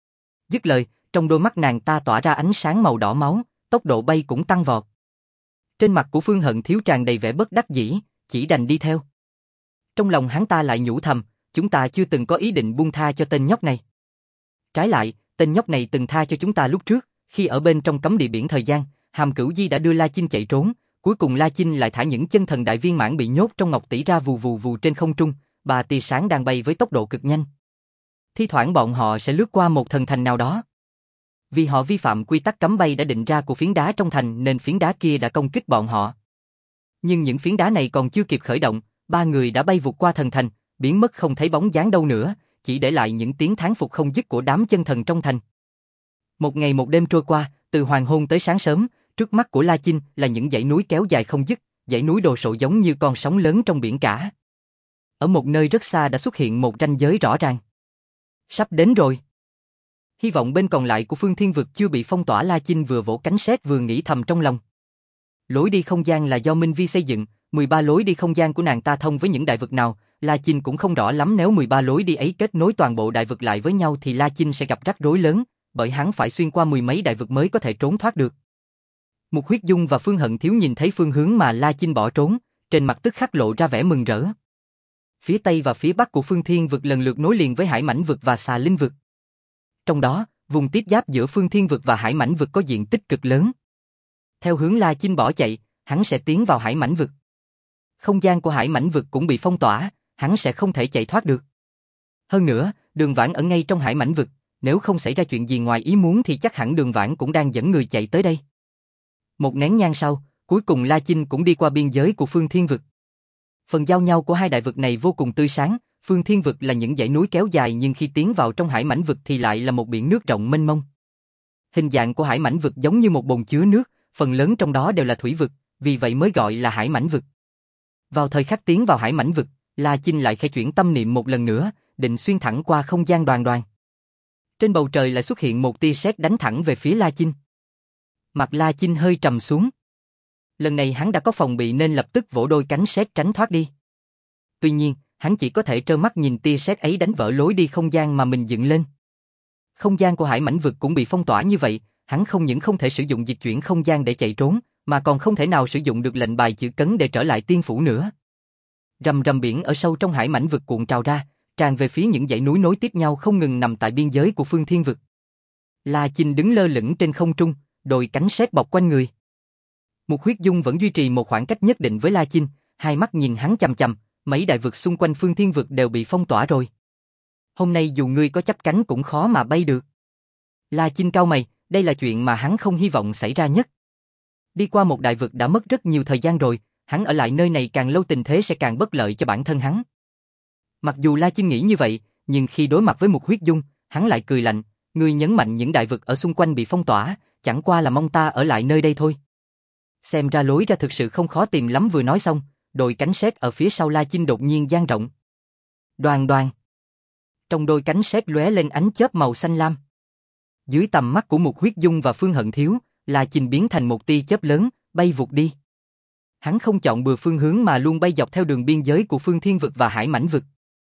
Dứt lời, trong đôi mắt nàng ta tỏa ra ánh sáng màu đỏ máu, tốc độ bay cũng tăng vọt. Trên mặt của Phương Hận Thiếu tràn đầy vẻ bất đắc dĩ, chỉ đành đi theo. Trong lòng hắn ta lại nhủ thầm, chúng ta chưa từng có ý định buông tha cho tên nhóc này. Trái lại, tên nhóc này từng tha cho chúng ta lúc trước, khi ở bên trong cấm địa biển thời gian, Hàm Cửu Di đã đưa La Chinh chạy trốn, cuối cùng La Chinh lại thả những chân thần đại viên mãn bị nhốt trong ngọc tỷ ra vù vù vù trên không trung, ba tia sáng đang bay với tốc độ cực nhanh. Thi thoảng bọn họ sẽ lướt qua một thần thành nào đó. Vì họ vi phạm quy tắc cấm bay đã định ra của phiến đá trong thành nên phiến đá kia đã công kích bọn họ. Nhưng những phiến đá này còn chưa kịp khởi động, ba người đã bay vụt qua thần thành, biến mất không thấy bóng dáng đâu nữa, chỉ để lại những tiếng thán phục không dứt của đám chân thần trong thành. Một ngày một đêm trôi qua, từ hoàng hôn tới sáng sớm, trước mắt của La Chinh là những dãy núi kéo dài không dứt, dãy núi đồ sộ giống như con sóng lớn trong biển cả. Ở một nơi rất xa đã xuất hiện một ranh giới rõ ràng. Sắp đến rồi. Hy vọng bên còn lại của Phương Thiên Vực chưa bị phong tỏa. La Chinh vừa vỗ cánh sét vừa nghĩ thầm trong lòng. Lối đi không gian là do Minh Vi xây dựng, mười ba lối đi không gian của nàng ta thông với những đại vực nào, La Chinh cũng không rõ lắm. Nếu mười ba lối đi ấy kết nối toàn bộ đại vực lại với nhau thì La Chinh sẽ gặp rắc rối lớn, bởi hắn phải xuyên qua mười mấy đại vực mới có thể trốn thoát được. Mục Huyết Dung và Phương Hận Thiếu nhìn thấy phương hướng mà La Chinh bỏ trốn, trên mặt tức khắc lộ ra vẻ mừng rỡ. Phía tây và phía bắc của Phương Thiên Vực lần lượt nối liền với Hải Mãnh Vực và Xà Linh Vực. Trong đó, vùng tiếp giáp giữa Phương Thiên Vực và Hải Mãnh Vực có diện tích cực lớn. Theo hướng La Chinh bỏ chạy, hắn sẽ tiến vào Hải Mãnh Vực. Không gian của Hải Mãnh Vực cũng bị phong tỏa, hắn sẽ không thể chạy thoát được. Hơn nữa, Đường Vãn ở ngay trong Hải Mãnh Vực, nếu không xảy ra chuyện gì ngoài ý muốn thì chắc hẳn Đường Vãn cũng đang dẫn người chạy tới đây. Một nén nhang sau, cuối cùng La Chinh cũng đi qua biên giới của Phương Thiên Vực. Phần giao nhau của hai đại vực này vô cùng tươi sáng, Phương Thiên vực là những dãy núi kéo dài nhưng khi tiến vào trong hải mãnh vực thì lại là một biển nước rộng mênh mông. Hình dạng của hải mãnh vực giống như một bồn chứa nước, phần lớn trong đó đều là thủy vực, vì vậy mới gọi là hải mãnh vực. Vào thời khắc tiến vào hải mãnh vực, La Chinh lại khẽ chuyển tâm niệm một lần nữa, định xuyên thẳng qua không gian đoàn đoàn. Trên bầu trời lại xuất hiện một tia sét đánh thẳng về phía La Chinh. Mặt La Chinh hơi trầm xuống. Lần này hắn đã có phòng bị nên lập tức vỗ đôi cánh sét tránh thoát đi. Tuy nhiên, hắn chỉ có thể trơ mắt nhìn tia sét ấy đánh vỡ lối đi không gian mà mình dựng lên. Không gian của hải mãnh vực cũng bị phong tỏa như vậy, hắn không những không thể sử dụng dịch chuyển không gian để chạy trốn, mà còn không thể nào sử dụng được lệnh bài chữ cấn để trở lại tiên phủ nữa. Rầm rầm biển ở sâu trong hải mãnh vực cuộn trào ra, tràn về phía những dãy núi nối tiếp nhau không ngừng nằm tại biên giới của Phương Thiên vực. La Chinh đứng lơ lửng trên không trung, đôi cánh sét bọc quanh người. Mục Huyết Dung vẫn duy trì một khoảng cách nhất định với La Chinh, hai mắt nhìn hắn chằm chằm, mấy đại vực xung quanh Phương Thiên vực đều bị phong tỏa rồi. Hôm nay dù ngươi có chắp cánh cũng khó mà bay được. La Chinh cau mày, đây là chuyện mà hắn không hy vọng xảy ra nhất. Đi qua một đại vực đã mất rất nhiều thời gian rồi, hắn ở lại nơi này càng lâu tình thế sẽ càng bất lợi cho bản thân hắn. Mặc dù La Chinh nghĩ như vậy, nhưng khi đối mặt với Mục Huyết Dung, hắn lại cười lạnh, ngươi nhấn mạnh những đại vực ở xung quanh bị phong tỏa, chẳng qua là mong ta ở lại nơi đây thôi. Xem ra lối ra thực sự không khó tìm lắm. Vừa nói xong, đôi cánh sét ở phía sau La Chinh đột nhiên dang rộng. Đoàn đoàn. Trong đôi cánh sét lóe lên ánh chớp màu xanh lam. Dưới tầm mắt của Mục Huyết Dung và Phương Hận Thiếu, La Chinh biến thành một tia chớp lớn, bay vụt đi. Hắn không chọn bừa phương hướng mà luôn bay dọc theo đường biên giới của Phương Thiên vực và Hải Mãnh vực.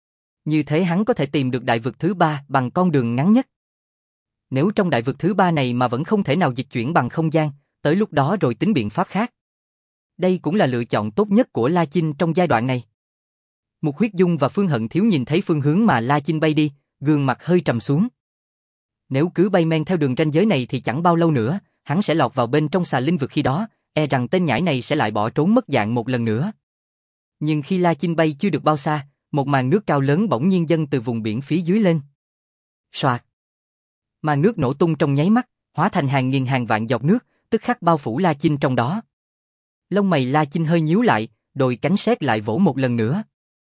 Như thế hắn có thể tìm được đại vực thứ ba bằng con đường ngắn nhất. Nếu trong đại vực thứ ba này mà vẫn không thể nào dịch chuyển bằng không gian, tới lúc đó rồi tính biện pháp khác. Đây cũng là lựa chọn tốt nhất của La Chinh trong giai đoạn này. Mục Huyết Dung và Phương Hận Thiếu nhìn thấy phương hướng mà La Chinh bay đi, gương mặt hơi trầm xuống. Nếu cứ bay men theo đường ranh giới này thì chẳng bao lâu nữa, hắn sẽ lọt vào bên trong xà linh vực, khi đó, e rằng tên nhãi này sẽ lại bỏ trốn mất dạng một lần nữa. Nhưng khi La Chinh bay chưa được bao xa, một màn nước cao lớn bỗng nhiên dâng từ vùng biển phía dưới lên. Soạt. Màn nước nổ tung trong nháy mắt, hóa thành hàng nghìn hàng vạn giọt nước, tức khắc bao phủ La Chinh trong đó. Lông mày La Chinh hơi nhíu lại, đôi cánh sét lại vỗ một lần nữa.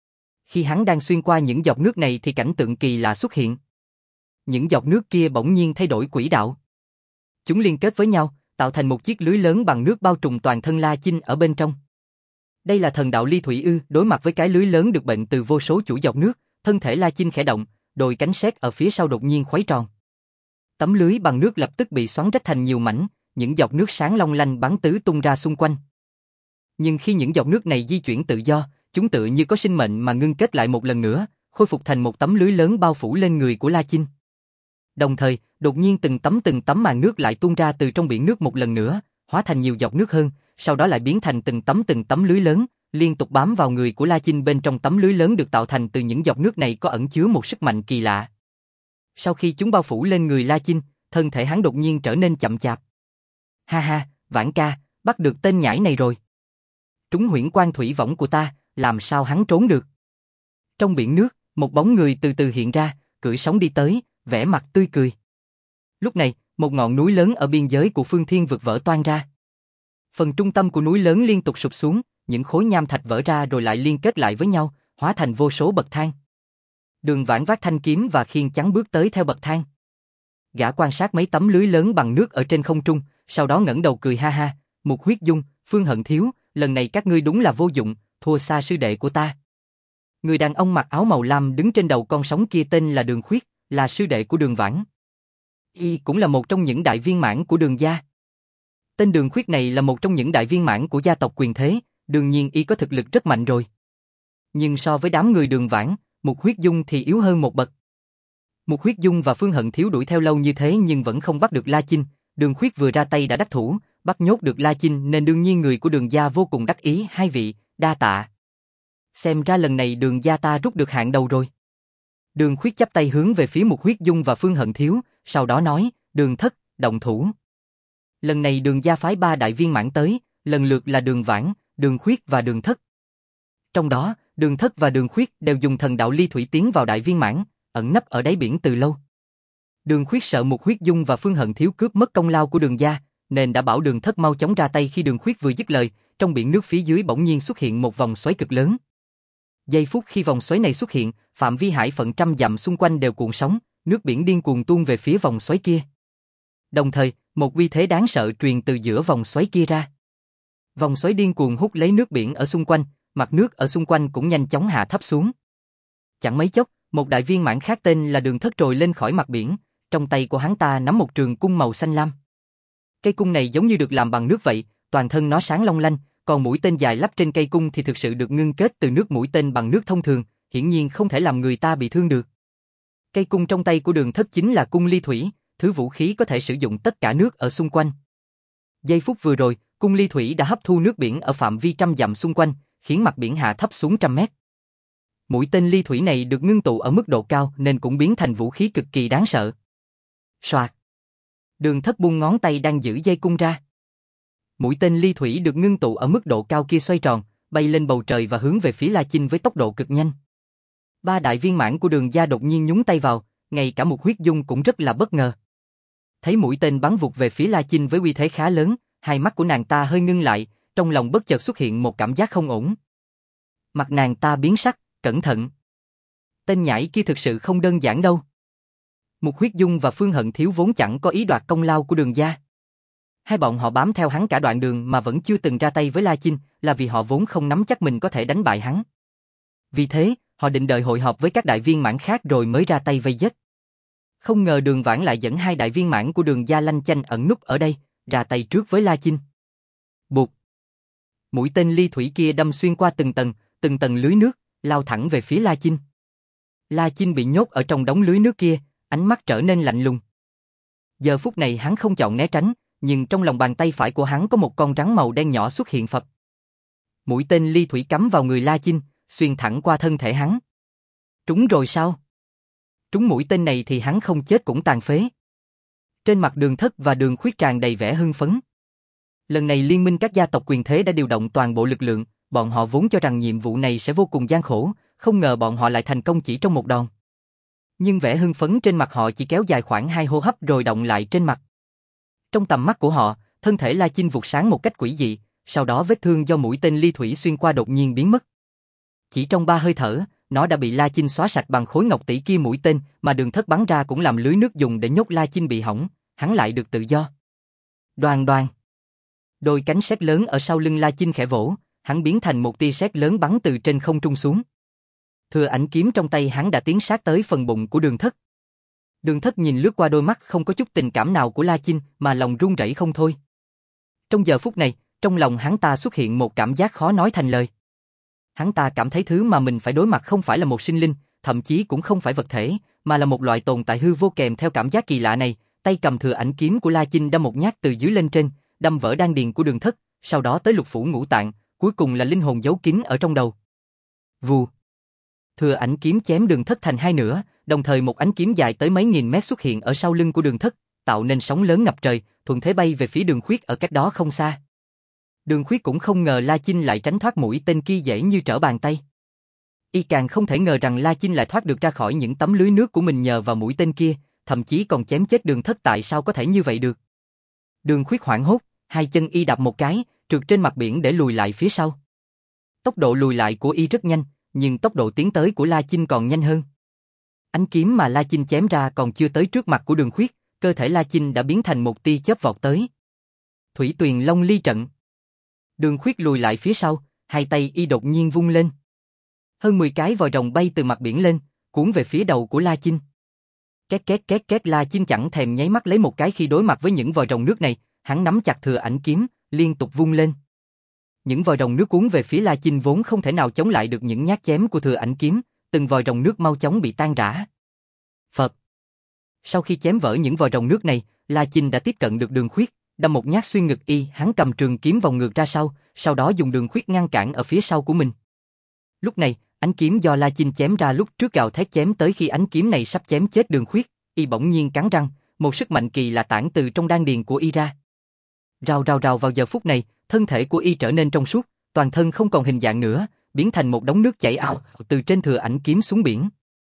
Khi hắn đang xuyên qua những giọt nước này thì cảnh tượng kỳ lạ xuất hiện. Những giọt nước kia bỗng nhiên thay đổi quỹ đạo. Chúng liên kết với nhau, tạo thành một chiếc lưới lớn bằng nước bao trùm toàn thân La Chinh ở bên trong. Đây là thần đạo ly thủy ư? Đối mặt với cái lưới lớn được bệnh từ vô số chuỗi giọt nước, thân thể La Chinh khẽ động, đôi cánh sét ở phía sau đột nhiên khuấy tròn. Tấm lưới bằng nước lập tức bị xoắn rách thành nhiều mảnh, những giọt nước sáng long lanh bắn tứ tung ra xung quanh. Nhưng khi những giọt nước này di chuyển tự do, chúng tự như có sinh mệnh mà ngưng kết lại một lần nữa, khôi phục thành một tấm lưới lớn bao phủ lên người của La Chinh. Đồng thời, đột nhiên từng tấm từng tấm màn nước lại tuôn ra từ trong biển nước một lần nữa, hóa thành nhiều giọt nước hơn, sau đó lại biến thành từng tấm từng tấm lưới lớn, liên tục bám vào người của La Chinh. Bên trong tấm lưới lớn được tạo thành từ những giọt nước này có ẩn chứa một sức mạnh kỳ lạ. Sau khi chúng bao phủ lên người La Chinh, thân thể hắn đột nhiên trở nên chậm chạp. Ha ha, Vãn ca, bắt được tên nhãi này rồi. Trúng huyễn quan thủy võng của ta, làm sao hắn trốn được? Trong biển nước, một bóng người từ từ hiện ra, cưỡi sóng đi tới, vẻ mặt tươi cười. Lúc này, một ngọn núi lớn ở biên giới của Phương Thiên vực vỡ toang ra. Phần trung tâm của núi lớn liên tục sụp xuống, những khối nham thạch vỡ ra rồi lại liên kết lại với nhau, hóa thành vô số bậc thang. Đường Vãn vác thanh kiếm và khiên trắng bước tới theo bậc thang. Gã quan sát mấy tấm lưới lớn bằng nước ở trên không trung, sau đó ngẩng đầu cười ha ha, Mục Huyết Dung, Phương Hận Thiếu, lần này các ngươi đúng là vô dụng, thua xa sư đệ của ta. Người đàn ông mặc áo màu lam đứng trên đầu con sóng kia tên là Đường Khuyết, là sư đệ của Đường Vãn. Y cũng là một trong những đại viên mãn của Đường gia. Tên Đường Khuyết này là một trong những đại viên mãn của gia tộc quyền thế, đương nhiên y có thực lực rất mạnh rồi. Nhưng so với đám người Đường Vãn, Mục Huyết Dung thì yếu hơn một bậc. Mục Huyết Dung và Phương Hận Thiếu đuổi theo lâu như thế nhưng vẫn không bắt được La Chinh, Đường Khuyết vừa ra tay đã đắc thủ, bắt nhốt được La Chinh nên đương nhiên người của Đường gia vô cùng đắc ý. Hai vị, đa tạ. Xem ra lần này Đường gia ta rút được hạng đầu rồi. Đường Khuyết chắp tay hướng về phía Mục Huyết Dung và Phương Hận Thiếu, sau đó nói, Đường thất, động thủ. Lần này Đường gia phái ba đại viên mãn tới, lần lượt là Đường Vãn, Đường Khuyết và Đường thất. Trong đó, Đường thất và Đường Khuyết đều dùng thần đạo ly thủy tiến vào đại viên mãn, ẩn nấp ở đáy biển từ lâu. Đường Khuyết sợ Mục Huyết Dung và Phương Hận Thiếu cướp mất công lao của Đường gia, nên đã bảo Đường thất mau chóng ra tay. Khi Đường Khuyết vừa dứt lời, trong biển nước phía dưới bỗng nhiên xuất hiện một vòng xoáy cực lớn. Giây phút khi vòng xoáy này xuất hiện, phạm vi hải phận trăm dặm xung quanh đều cuộn sóng, nước biển điên cuồng tuôn về phía vòng xoáy kia. Đồng thời, một uy thế đáng sợ truyền từ giữa vòng xoáy kia ra. Vòng xoáy điên cuồng hút lấy nước biển ở xung quanh, mặt nước ở xung quanh cũng nhanh chóng hạ thấp xuống. Chẳng mấy chốc, một đại viên mãn khác tên là Đường Thất trồi lên khỏi mặt biển, trong tay của hắn ta nắm một trường cung màu xanh lam. Cây cung này giống như được làm bằng nước vậy, toàn thân nó sáng long lanh, còn mũi tên dài lắp trên cây cung thì thực sự được ngưng kết từ nước mũi tên bằng nước thông thường, hiển nhiên không thể làm người ta bị thương được. Cây cung trong tay của Đường Thất chính là cung ly thủy, thứ vũ khí có thể sử dụng tất cả nước ở xung quanh. Giây phút vừa rồi, cung ly thủy đã hấp thu nước biển ở phạm vi trăm dặm xung quanh, khiến mặt biển hạ thấp xuống trăm mét. Mũi tên ly thủy này được ngưng tụ ở mức độ cao nên cũng biến thành vũ khí cực kỳ đáng sợ. Soạt. Đường Thất buông ngón tay đang giữ dây cung ra. Mũi tên ly thủy được ngưng tụ ở mức độ cao kia xoay tròn, bay lên bầu trời và hướng về phía La Chinh với tốc độ cực nhanh. Ba đại viên mãn của Đường gia đột nhiên nhúng tay vào, ngay cả một huyết dung cũng rất là bất ngờ. Thấy mũi tên bắn vụt về phía La Chinh với uy thế khá lớn, hai mắt của nàng ta hơi ngưng lại, trong lòng bất chợt xuất hiện một cảm giác không ổn. Mặt nàng ta biến sắc, cẩn thận. Tên nhãi kia thực sự không đơn giản đâu. Một huyết dung và Phương Hận Thiếu vốn chẳng có ý đoạt công lao của Đường gia. Hai bọn họ bám theo hắn cả đoạn đường mà vẫn chưa từng ra tay với La Chinh, là vì họ vốn không nắm chắc mình có thể đánh bại hắn. Vì thế, họ định đợi hội họp với các đại viên mãn khác rồi mới ra tay vây giết. Không ngờ Đường Vãn lại dẫn hai đại viên mãn của Đường gia lanh chanh ẩn núp ở đây, ra tay trước với La Chinh. Bụt. Mũi tên ly thủy kia đâm xuyên qua từng tầng, từng tầng lưới nước, lao thẳng về phía La Chinh. La Chinh bị nhốt ở trong đống lưới nước kia, ánh mắt trở nên lạnh lùng. Giờ phút này hắn không chọn né tránh, nhưng trong lòng bàn tay phải của hắn có một con rắn màu đen nhỏ xuất hiện phập. Mũi tên ly thủy cắm vào người La Chinh, xuyên thẳng qua thân thể hắn. Trúng rồi sao? Trúng mũi tên này thì hắn không chết cũng tàn phế. Trên mặt Đường Thất và Đường Khuyết tràn đầy vẻ hưng phấn. Lần này liên minh các gia tộc quyền thế đã điều động toàn bộ lực lượng, bọn họ vốn cho rằng nhiệm vụ này sẽ vô cùng gian khổ, không ngờ bọn họ lại thành công chỉ trong một đòn. Nhưng vẻ hưng phấn trên mặt họ chỉ kéo dài khoảng hai hô hấp rồi động lại trên mặt. Trong tầm mắt của họ, thân thể La Chinh vụt sáng một cách quỷ dị, sau đó vết thương do mũi tên ly thủy xuyên qua đột nhiên biến mất. Chỉ trong ba hơi thở, nó đã bị La Chinh xóa sạch bằng khối ngọc tỷ kia mũi tên, mà Đường Thất bắn ra cũng làm lưới nước dùng để nhốt La Chinh bị hỏng, hắn lại được tự do. Đoan đoan. Đôi cánh sét lớn ở sau lưng La Chinh khẽ vỗ, hắn biến thành một tia sét lớn bắn từ trên không trung xuống. Thừa ảnh kiếm trong tay hắn đã tiến sát tới phần bụng của Đường Thất. Đường Thất nhìn lướt qua đôi mắt không có chút tình cảm nào của La Chinh mà lòng run rẩy không thôi. Trong giờ phút này, trong lòng hắn ta xuất hiện một cảm giác khó nói thành lời. Hắn ta cảm thấy thứ mà mình phải đối mặt không phải là một sinh linh, thậm chí cũng không phải vật thể, mà là một loại tồn tại hư vô kèm theo cảm giác kỳ lạ này. Tay cầm thừa ảnh kiếm của La Chinh đâm một nhát từ dưới lên trên, đâm vỡ đan điền của Đường Thất, sau đó tới lục phủ ngũ tạng, cuối cùng là linh hồn giấu kín ở trong đầu. Vù. Thừa ảnh kiếm chém Đường Thất thành hai nửa, đồng thời một ánh kiếm dài tới mấy nghìn mét xuất hiện ở sau lưng của Đường Thất, tạo nên sóng lớn ngập trời, thuận thế bay về phía Đường Khuyết ở cách đó không xa. Đường Khuyết cũng không ngờ La Chinh lại tránh thoát mũi tên kia dễ như trở bàn tay. Y càng không thể ngờ rằng La Chinh lại thoát được ra khỏi những tấm lưới nước của mình nhờ vào mũi tên kia, thậm chí còn chém chết Đường Thất, tại sao có thể như vậy được. Đường Khuyết hoảng hốt, hai chân Y đạp một cái, trượt trên mặt biển để lùi lại phía sau. Tốc độ lùi lại của Y rất nhanh, nhưng tốc độ tiến tới của La Chinh còn nhanh hơn. Ánh kiếm mà La Chinh chém ra còn chưa tới trước mặt của Đường Khuyết, cơ thể La Chinh đã biến thành một tia chớp vọt tới. Thủy Tuyền Long Ly trận. Đường Khuyết lùi lại phía sau, hai tay Y đột nhiên vung lên. Hơn mười cái vòi rồng bay từ mặt biển lên, cuốn về phía đầu của La Chinh. Két két két két, La Chinh chẳng thèm nháy mắt lấy một cái khi đối mặt với những vòi rồng nước này, hắn nắm chặt thừa ảnh kiếm, liên tục vung lên. Những vòi rồng nước cuốn về phía La Chinh vốn không thể nào chống lại được những nhát chém của thừa ảnh kiếm, từng vòi rồng nước mau chóng bị tan rã. Phật. Sau khi chém vỡ những vòi rồng nước này, La Chinh đã tiếp cận được Đường Khuyết, đâm một nhát xuyên ngực Y, hắn cầm trường kiếm vòng ngược ra sau, sau đó dùng Đường Khuyết ngăn cản ở phía sau của mình. Lúc này, ánh kiếm do La Chinh chém ra lúc trước gào thét chém tới, khi ánh kiếm này sắp chém chết Đường Khuyết, Y bỗng nhiên cắn răng, một sức mạnh kỳ lạ tản từ trong đan điền của Y ra. Rào rào rào, vào giờ phút này, thân thể của Y trở nên trong suốt, toàn thân không còn hình dạng nữa, biến thành một đống nước chảy ào từ trên thừa ảnh kiếm xuống biển.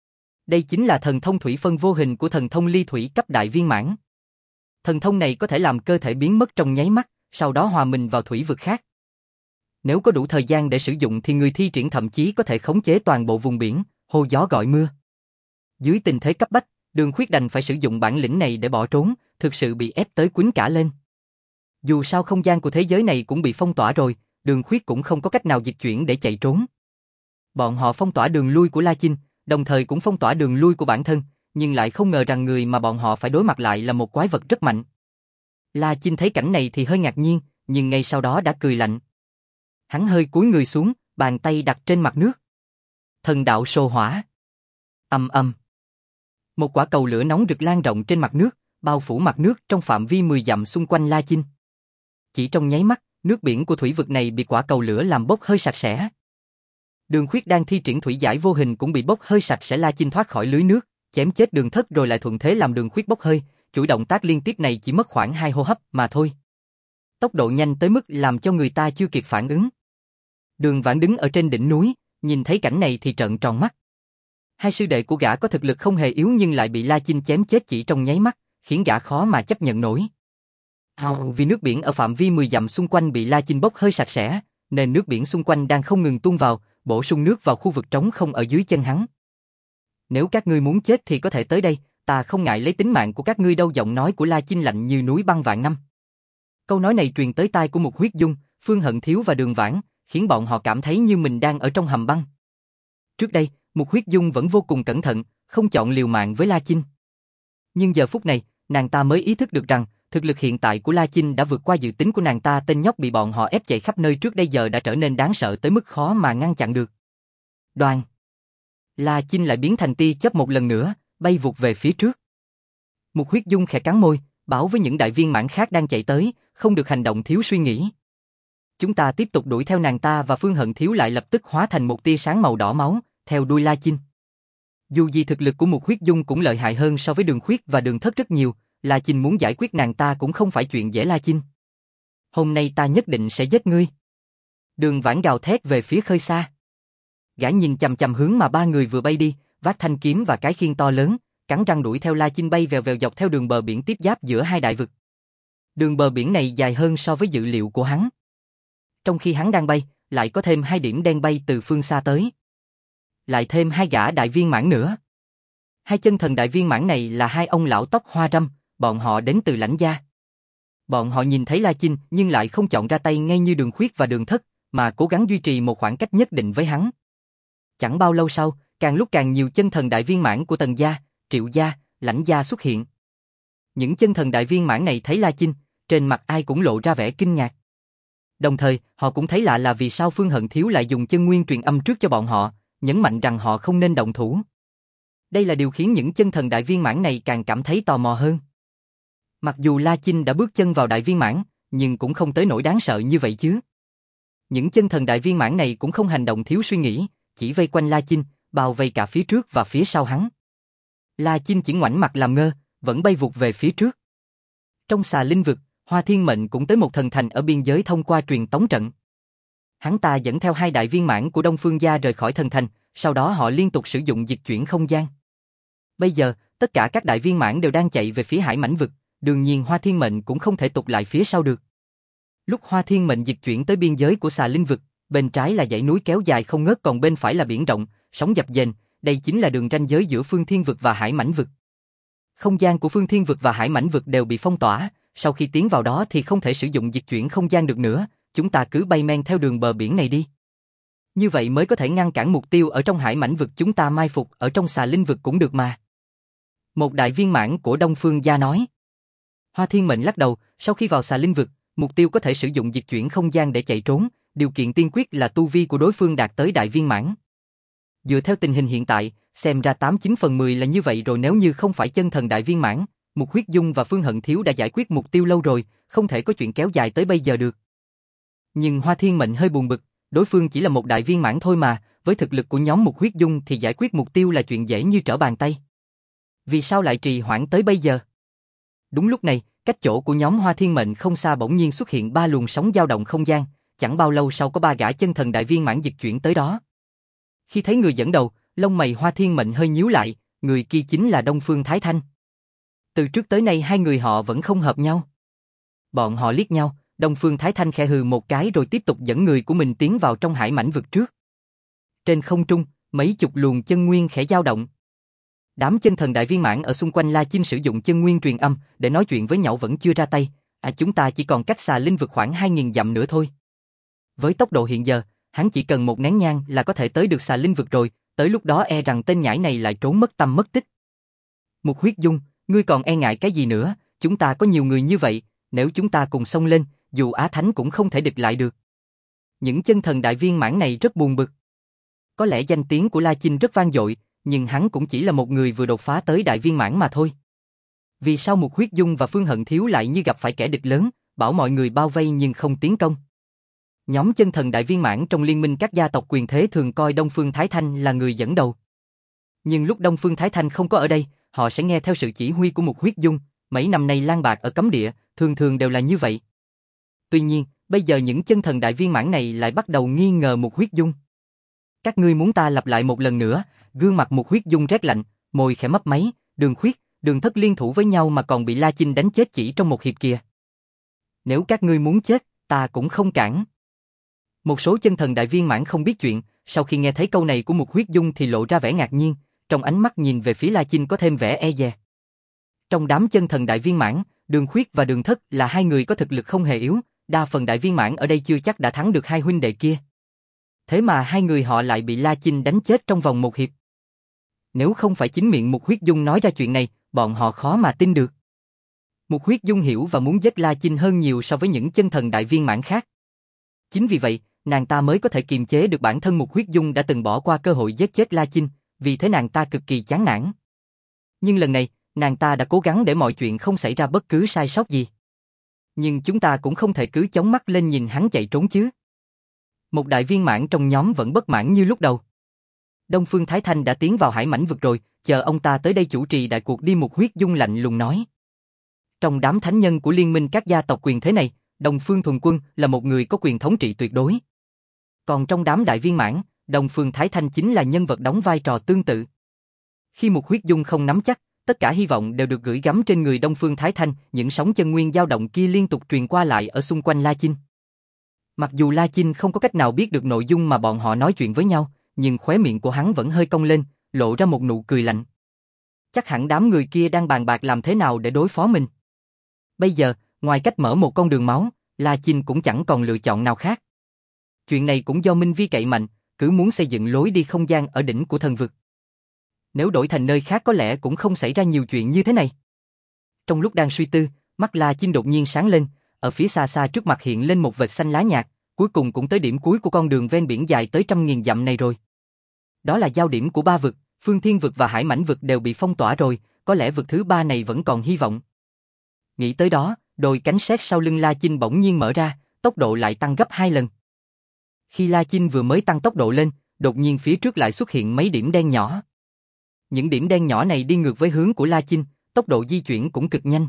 Đây chính là thần thông thủy phân vô hình của thần thông ly thủy cấp đại viên mãn. Thần thông này có thể làm cơ thể biến mất trong nháy mắt, sau đó hòa mình vào thủy vực khác. Nếu có đủ thời gian để sử dụng thì người thi triển thậm chí có thể khống chế toàn bộ vùng biển, hô gió gọi mưa. Dưới tình thế cấp bách, Đường Khuyết đành phải sử dụng bản lĩnh này để bỏ trốn, thực sự bị ép tới quýnh cả lên. Dù sao không gian của thế giới này cũng bị phong tỏa rồi, Đường Khuyết cũng không có cách nào dịch chuyển để chạy trốn. Bọn họ phong tỏa đường lui của La Chinh, đồng thời cũng phong tỏa đường lui của bản thân, nhưng lại không ngờ rằng người mà bọn họ phải đối mặt lại là một quái vật rất mạnh. La Chinh thấy cảnh này thì hơi ngạc nhiên, nhưng ngay sau đó đã cười lạnh. Hắn hơi cúi người xuống, bàn tay đặt trên mặt nước. Thần đạo sô hỏa. Ầm ầm. Một quả cầu lửa nóng rực lan rộng trên mặt nước, bao phủ mặt nước trong phạm vi mười dặm xung quanh La Chinh. Chỉ trong nháy mắt, nước biển của thủy vực này bị quả cầu lửa làm bốc hơi sạch sẽ. Đường Khuyết đang thi triển thủy giải vô hình cũng bị bốc hơi sạch sẽ. La Chinh thoát khỏi lưới nước, chém chết Đường Thất rồi lại thuận thế làm Đường Khuyết bốc hơi, chuỗi động tác liên tiếp này chỉ mất khoảng hai hô hấp mà thôi. Tốc độ nhanh tới mức làm cho người ta chưa kịp phản ứng. Đường Vãn đứng ở trên đỉnh núi, nhìn thấy cảnh này thì trợn tròn mắt. Hai sư đệ của gã có thực lực không hề yếu nhưng lại bị La Chinh chém chết chỉ trong nháy mắt, khiến gã khó mà chấp nhận nổi. Oh, vì nước biển ở phạm vi mười dặm xung quanh bị La Chinh bốc hơi sạch sẽ, nên nước biển xung quanh đang không ngừng tuôn vào, bổ sung nước vào khu vực trống không ở dưới chân hắn. Nếu các ngươi muốn chết thì có thể tới đây, ta không ngại lấy tính mạng của các ngươi đâu. Giọng nói của La Chinh lạnh như núi băng vạn năm. Câu nói này truyền tới tai của Mục Huyết Dung, Phương Hận Thiếu và Đường Vãn, khiến bọn họ cảm thấy như mình đang ở trong hầm băng. Trước đây, Mục Huyết Dung vẫn vô cùng cẩn thận, không chọn liều mạng với La Chinh. Nhưng giờ phút này, nàng ta mới ý thức được rằng, thực lực hiện tại của La Chinh đã vượt qua dự tính của nàng ta. Tên nhóc bị bọn họ ép chạy khắp nơi trước đây giờ đã trở nên đáng sợ tới mức khó mà ngăn chặn được. Đoàn! La Chinh lại biến thành tia chớp một lần nữa, bay vụt về phía trước. Mục Huyết Dung khẽ cắn môi, bảo với những đại viên mãn khác đang chạy tới, không được hành động thiếu suy nghĩ. Chúng ta tiếp tục đuổi theo nàng ta và Phương Hận Thiếu lại lập tức hóa thành một tia sáng màu đỏ máu, theo đuôi La Chinh. Dù gì thực lực của Mục Huyết Dung cũng lợi hại hơn so với Đường Khuyết và Đường Thất rất nhiều, La Chinh muốn giải quyết nàng ta cũng không phải chuyện dễ. La Chinh, hôm nay ta nhất định sẽ giết ngươi. Đường Vãn gào thét về phía khơi xa. Gã nhìn chằm chằm hướng mà ba người vừa bay đi, vác thanh kiếm và cái khiên to lớn, cắn răng đuổi theo La Chinh bay vèo vèo dọc theo đường bờ biển tiếp giáp giữa hai đại vực. Đường bờ biển này dài hơn so với dự liệu của hắn. Trong khi hắn đang bay, lại có thêm hai điểm đen bay từ phương xa tới. Lại thêm hai gã đại viên mãn nữa. Hai chân thần đại viên mãn này là hai ông lão tóc hoa râm, bọn họ đến từ Lãnh Gia. Bọn họ nhìn thấy La Chinh nhưng lại không chọn ra tay ngay như Đường Khuyết và Đường Thất, mà cố gắng duy trì một khoảng cách nhất định với hắn. Chẳng bao lâu sau, càng lúc càng nhiều chân thần đại viên mãn của Tần Gia, Triệu Gia, Lãnh Gia xuất hiện. Những chân thần đại viên mãn này thấy La Chinh, trên mặt ai cũng lộ ra vẻ kinh ngạc. Đồng thời, họ cũng thấy lạ là vì sao Phương Hận Thiếu lại dùng chân nguyên truyền âm trước cho bọn họ, nhấn mạnh rằng họ không nên động thủ. Đây là điều khiến những chân thần đại viên mãn này càng cảm thấy tò mò hơn. Mặc dù La Chinh đã bước chân vào đại viên mãn, nhưng cũng không tới nỗi đáng sợ như vậy chứ. Những chân thần đại viên mãn này cũng không hành động thiếu suy nghĩ, chỉ vây quanh La Chinh, bao vây cả phía trước và phía sau hắn. La Chinh chỉ ngoảnh mặt làm ngơ, vẫn bay vụt về phía trước. Trong xà linh vực, Hoa Thiên Mệnh cũng tới một thần thành ở biên giới thông qua truyền tống trận. Hắn ta dẫn theo hai đại viên mãn của Đông Phương Gia rời khỏi thần thành, sau đó họ liên tục sử dụng dịch chuyển không gian. Bây giờ, tất cả các đại viên mãn đều đang chạy về phía Hải Mãnh vực, đương nhiên Hoa Thiên Mệnh cũng không thể tụt lại phía sau được. Lúc Hoa Thiên Mệnh dịch chuyển tới biên giới của xà linh vực, bên trái là dãy núi kéo dài không ngớt, còn bên phải là biển rộng, sóng dập dềnh, đây chính là đường ranh giới giữa Phương Thiên vực và Hải Mãnh vực. Không gian của Phương Thiên vực và Hải Mãnh vực đều bị phong tỏa, sau khi tiến vào đó thì không thể sử dụng dịch chuyển không gian được nữa, chúng ta cứ bay men theo đường bờ biển này đi. Như vậy mới có thể ngăn cản mục tiêu ở trong Hải Mãnh vực, chúng ta mai phục ở trong xà linh vực cũng được mà. Một đại viên mãn của Đông Phương Gia nói. Hoa Thiên Mệnh lắc đầu, sau khi vào xà linh vực, mục tiêu có thể sử dụng dịch chuyển không gian để chạy trốn, điều kiện tiên quyết là tu vi của đối phương đạt tới đại viên mãn. Dựa theo tình hình hiện tại, xem ra tám chín phần mười là như vậy rồi, nếu như không phải chân thần đại viên mãn, Mục Huyết Dung và Phương Hận Thiếu đã giải quyết mục tiêu lâu rồi, không thể có chuyện kéo dài tới bây giờ được. Nhưng Hoa Thiên Mệnh hơi buồn bực, đối phương chỉ là một đại viên mãn thôi mà, với thực lực của nhóm Mục Huyết Dung thì giải quyết mục tiêu là chuyện dễ như trở bàn tay. Vì sao lại trì hoãn tới bây giờ? Đúng lúc này, cách chỗ của nhóm Hoa Thiên Mệnh không xa bỗng nhiên xuất hiện ba luồng sóng dao động không gian, chẳng bao lâu sau có ba gã chân thần đại viên mãn dịch chuyển tới đó. Khi thấy người dẫn đầu, lông mày Hoa Thiên Mệnh hơi nhíu lại, người kia chính là Đông Phương Thái Thanh. Từ trước tới nay hai người họ vẫn không hợp nhau. Bọn họ liếc nhau, Đông Phương Thái Thanh khẽ hừ một cái rồi tiếp tục dẫn người của mình tiến vào trong hải mãnh vực trước. Trên không trung, mấy chục luồng chân nguyên khẽ dao động. Đám chân thần đại viên mãn ở xung quanh La Chinh sử dụng chân nguyên truyền âm để nói chuyện với nhau vẫn chưa ra tay. À, chúng ta chỉ còn cách xà linh vực khoảng hai nghìn dặm nữa thôi. Với tốc độ hiện giờ, hắn chỉ cần một nén nhang là có thể tới được xà linh vực rồi, tới lúc đó e rằng tên nhãi này lại trốn mất tâm mất tích. Mục Huyết Dung, ngươi còn e ngại cái gì nữa, chúng ta có nhiều người như vậy, nếu chúng ta cùng xông lên, dù Á Thánh cũng không thể địch lại được. Những chân thần đại viên mãn này rất buồn bực. Có lẽ danh tiếng của La Chinh rất vang dội, nhưng hắn cũng chỉ là một người vừa đột phá tới đại viên mãn mà thôi. Vì sao Mục Huyết Dung và Phương Hận Thiếu lại như gặp phải kẻ địch lớn, bảo mọi người bao vây nhưng không tiến công? Nhóm chân thần đại viên mãn trong liên minh các gia tộc quyền thế thường coi Đông Phương Thái Thanh là người dẫn đầu. Nhưng lúc Đông Phương Thái Thanh không có ở đây, họ sẽ nghe theo sự chỉ huy của Mục Huyết Dung, mấy năm nay lang bạc ở cấm địa, thường thường đều là như vậy. Tuy nhiên, bây giờ những chân thần đại viên mãn này lại bắt đầu nghi ngờ Mục Huyết Dung. Các ngươi muốn ta lặp lại một lần nữa? Gương mặt Mục Huyết Dung rét lạnh, môi khẽ mấp máy, Đường Khuyết, Đường Thất liên thủ với nhau mà còn bị La Chinh đánh chết chỉ trong một hiệp kìa. Nếu các ngươi muốn chết, ta cũng không cản. Một số chân thần đại viên mãn không biết chuyện, sau khi nghe thấy câu này của Mục Huyết Dung thì lộ ra vẻ ngạc nhiên, trong ánh mắt nhìn về phía La Chinh có thêm vẻ e dè. Trong đám chân thần đại viên mãn, Đường Khuyết và Đường Thất là hai người có thực lực không hề yếu, đa phần đại viên mãn ở đây chưa chắc đã thắng được hai huynh đệ kia. Thế mà hai người họ lại bị La Chinh đánh chết trong vòng một hiệp. Nếu không phải chính miệng Mục Huyết Dung nói ra chuyện này, bọn họ khó mà tin được. Mục Huyết Dung hiểu và muốn giết La Chinh hơn nhiều so với những chân thần đại viên mãn khác. Chính vì vậy, nàng ta mới có thể kiềm chế được bản thân. Mục Huyết Dung đã từng bỏ qua cơ hội giết chết La Chinh, vì thế nàng ta cực kỳ chán nản. Nhưng lần này, nàng ta đã cố gắng để mọi chuyện không xảy ra bất cứ sai sót gì. Nhưng chúng ta cũng không thể cứ chống mắt lên nhìn hắn chạy trốn chứ. Một đại viên mãn trong nhóm vẫn bất mãn như lúc đầu. Đông Phương Thái Thanh đã tiến vào hải mãnh vực rồi, chờ ông ta tới đây chủ trì đại cuộc đi. Mục Huyết Dung lạnh lùng nói. Trong đám thánh nhân của liên minh các gia tộc quyền thế này, Đông Phương Thuần Quân là một người có quyền thống trị tuyệt đối. Còn trong đám đại viên mãn, Đông Phương Thái Thanh chính là nhân vật đóng vai trò tương tự. Khi Mục Huyết Dung không nắm chắc, tất cả hy vọng đều được gửi gắm trên người Đông Phương Thái Thanh, những sóng chân nguyên dao động kia liên tục truyền qua lại ở xung quanh La Chinh. Mặc dù La Chinh không có cách nào biết được nội dung mà bọn họ nói chuyện với nhau, nhưng khóe miệng của hắn vẫn hơi cong lên, lộ ra một nụ cười lạnh. Chắc hẳn đám người kia đang bàn bạc làm thế nào để đối phó mình. Bây giờ, ngoài cách mở một con đường máu, La Chinh cũng chẳng còn lựa chọn nào khác. Chuyện này cũng do Minh Vi cậy mạnh, cứ muốn xây dựng lối đi không gian ở đỉnh của thần vực. Nếu đổi thành nơi khác có lẽ cũng không xảy ra nhiều chuyện như thế này. Trong lúc đang suy tư, mắt La Chinh đột nhiên sáng lên, ở phía xa xa trước mặt hiện lên một vệt xanh lá nhạt, cuối cùng cũng tới điểm cuối của con đường ven biển dài tới trăm nghìn dặm này rồi. Đó là giao điểm của ba vực, Phương Thiên vực và Hải Mãnh vực đều bị phong tỏa rồi, có lẽ vực thứ ba này vẫn còn hy vọng. Nghĩ tới đó, đôi cánh sét sau lưng La Chinh bỗng nhiên mở ra, tốc độ lại tăng gấp hai lần. Khi La Chinh vừa mới tăng tốc độ lên, đột nhiên phía trước lại xuất hiện mấy điểm đen nhỏ. Những điểm đen nhỏ này đi ngược với hướng của La Chinh, tốc độ di chuyển cũng cực nhanh.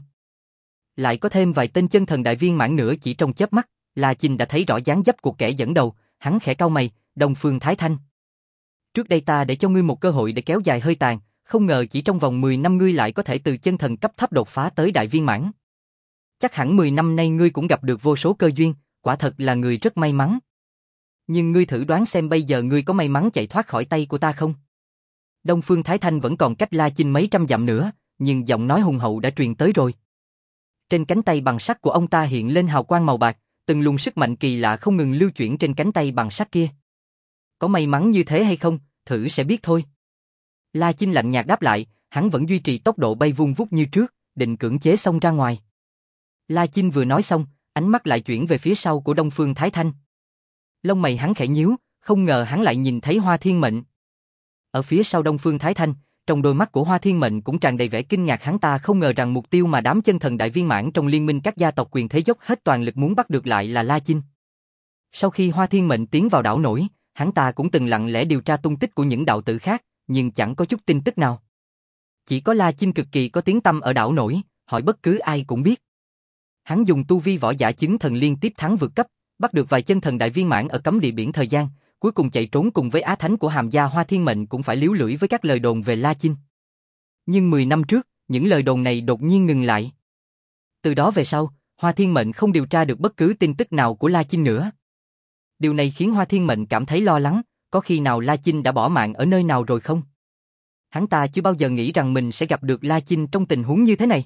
Lại có thêm vài tên chân thần đại viên mãn nữa chỉ trong chớp mắt, La Chinh đã thấy rõ dáng dấp của kẻ dẫn đầu, hắn khẽ cau mày, Đông Phương Thái Thanh. Trước đây ta để cho ngươi một cơ hội để kéo dài hơi tàn, không ngờ chỉ trong vòng mười năm ngươi lại có thể từ chân thần cấp thấp đột phá tới đại viên mãn. Chắc hẳn mười năm nay ngươi cũng gặp được vô số cơ duyên, quả thật là người rất may mắn. Nhưng ngươi thử đoán xem bây giờ ngươi có may mắn chạy thoát khỏi tay của ta không? Đông Phương Thái Thanh vẫn còn cách La Chinh mấy trăm dặm nữa, nhưng giọng nói hùng hậu đã truyền tới rồi. Trên cánh tay bằng sắt của ông ta hiện lên hào quang màu bạc, từng luồng sức mạnh kỳ lạ không ngừng lưu chuyển trên cánh tay bằng sắt kia. Có may mắn như thế hay không, thử sẽ biết thôi. La Chinh lạnh nhạt đáp lại, hắn vẫn duy trì tốc độ bay vun vút như trước, định cưỡng chế xông ra ngoài. La Chinh vừa nói xong, ánh mắt lại chuyển về phía sau của Đông Phương Thái Thanh. Lông mày hắn khẽ nhíu, không ngờ hắn lại nhìn thấy Hoa Thiên Mệnh. Ở phía sau Đông Phương Thái Thanh, trong đôi mắt của Hoa Thiên Mệnh cũng tràn đầy vẻ kinh ngạc, hắn ta không ngờ rằng mục tiêu mà đám chân thần đại viên mãn trong liên minh các gia tộc quyền thế dốc hết toàn lực muốn bắt được lại là La Chinh. Sau khi Hoa Thiên Mệnh tiến vào đảo nổi, hắn ta cũng từng lặng lẽ điều tra tung tích của những đạo tử khác, nhưng chẳng có chút tin tức nào. Chỉ có La Chinh cực kỳ có tiếng tăm ở đảo nổi, hỏi bất cứ ai cũng biết. Hắn dùng tu vi võ giả chứng thần liên tiếp thắng vượt cấp, bắt được vài chân thần đại viên mãn ở cấm địa biển thời gian, cuối cùng chạy trốn cùng với Á Thánh của Hàm gia Hoa Thiên Mệnh cũng phải líu lưỡi với các lời đồn về La Chinh. Nhưng mười năm trước, những lời đồn này đột nhiên ngừng lại. Từ đó về sau, Hoa Thiên Mệnh không điều tra được bất cứ tin tức nào của La Chinh nữa. Điều này khiến Hoa Thiên Mệnh cảm thấy lo lắng, có khi nào La Chinh đã bỏ mạng ở nơi nào rồi không? Hắn ta chưa bao giờ nghĩ rằng mình sẽ gặp được La Chinh trong tình huống như thế này.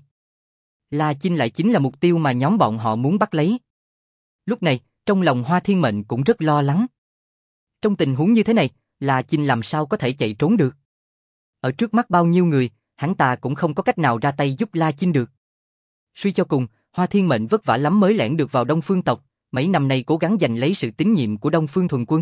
La Chinh lại chính là mục tiêu mà nhóm bọn họ muốn bắt lấy. Lúc này, trong lòng Hoa Thiên Mệnh cũng rất lo lắng. Trong tình huống như thế này, La Chinh làm sao có thể chạy trốn được? Ở trước mắt bao nhiêu người, hắn ta cũng không có cách nào ra tay giúp La Chinh được. Suy cho cùng, Hoa Thiên Mệnh vất vả lắm mới lẻn được vào Đông Phương tộc, mấy năm nay cố gắng giành lấy sự tín nhiệm của Đông Phương Thuần Quân.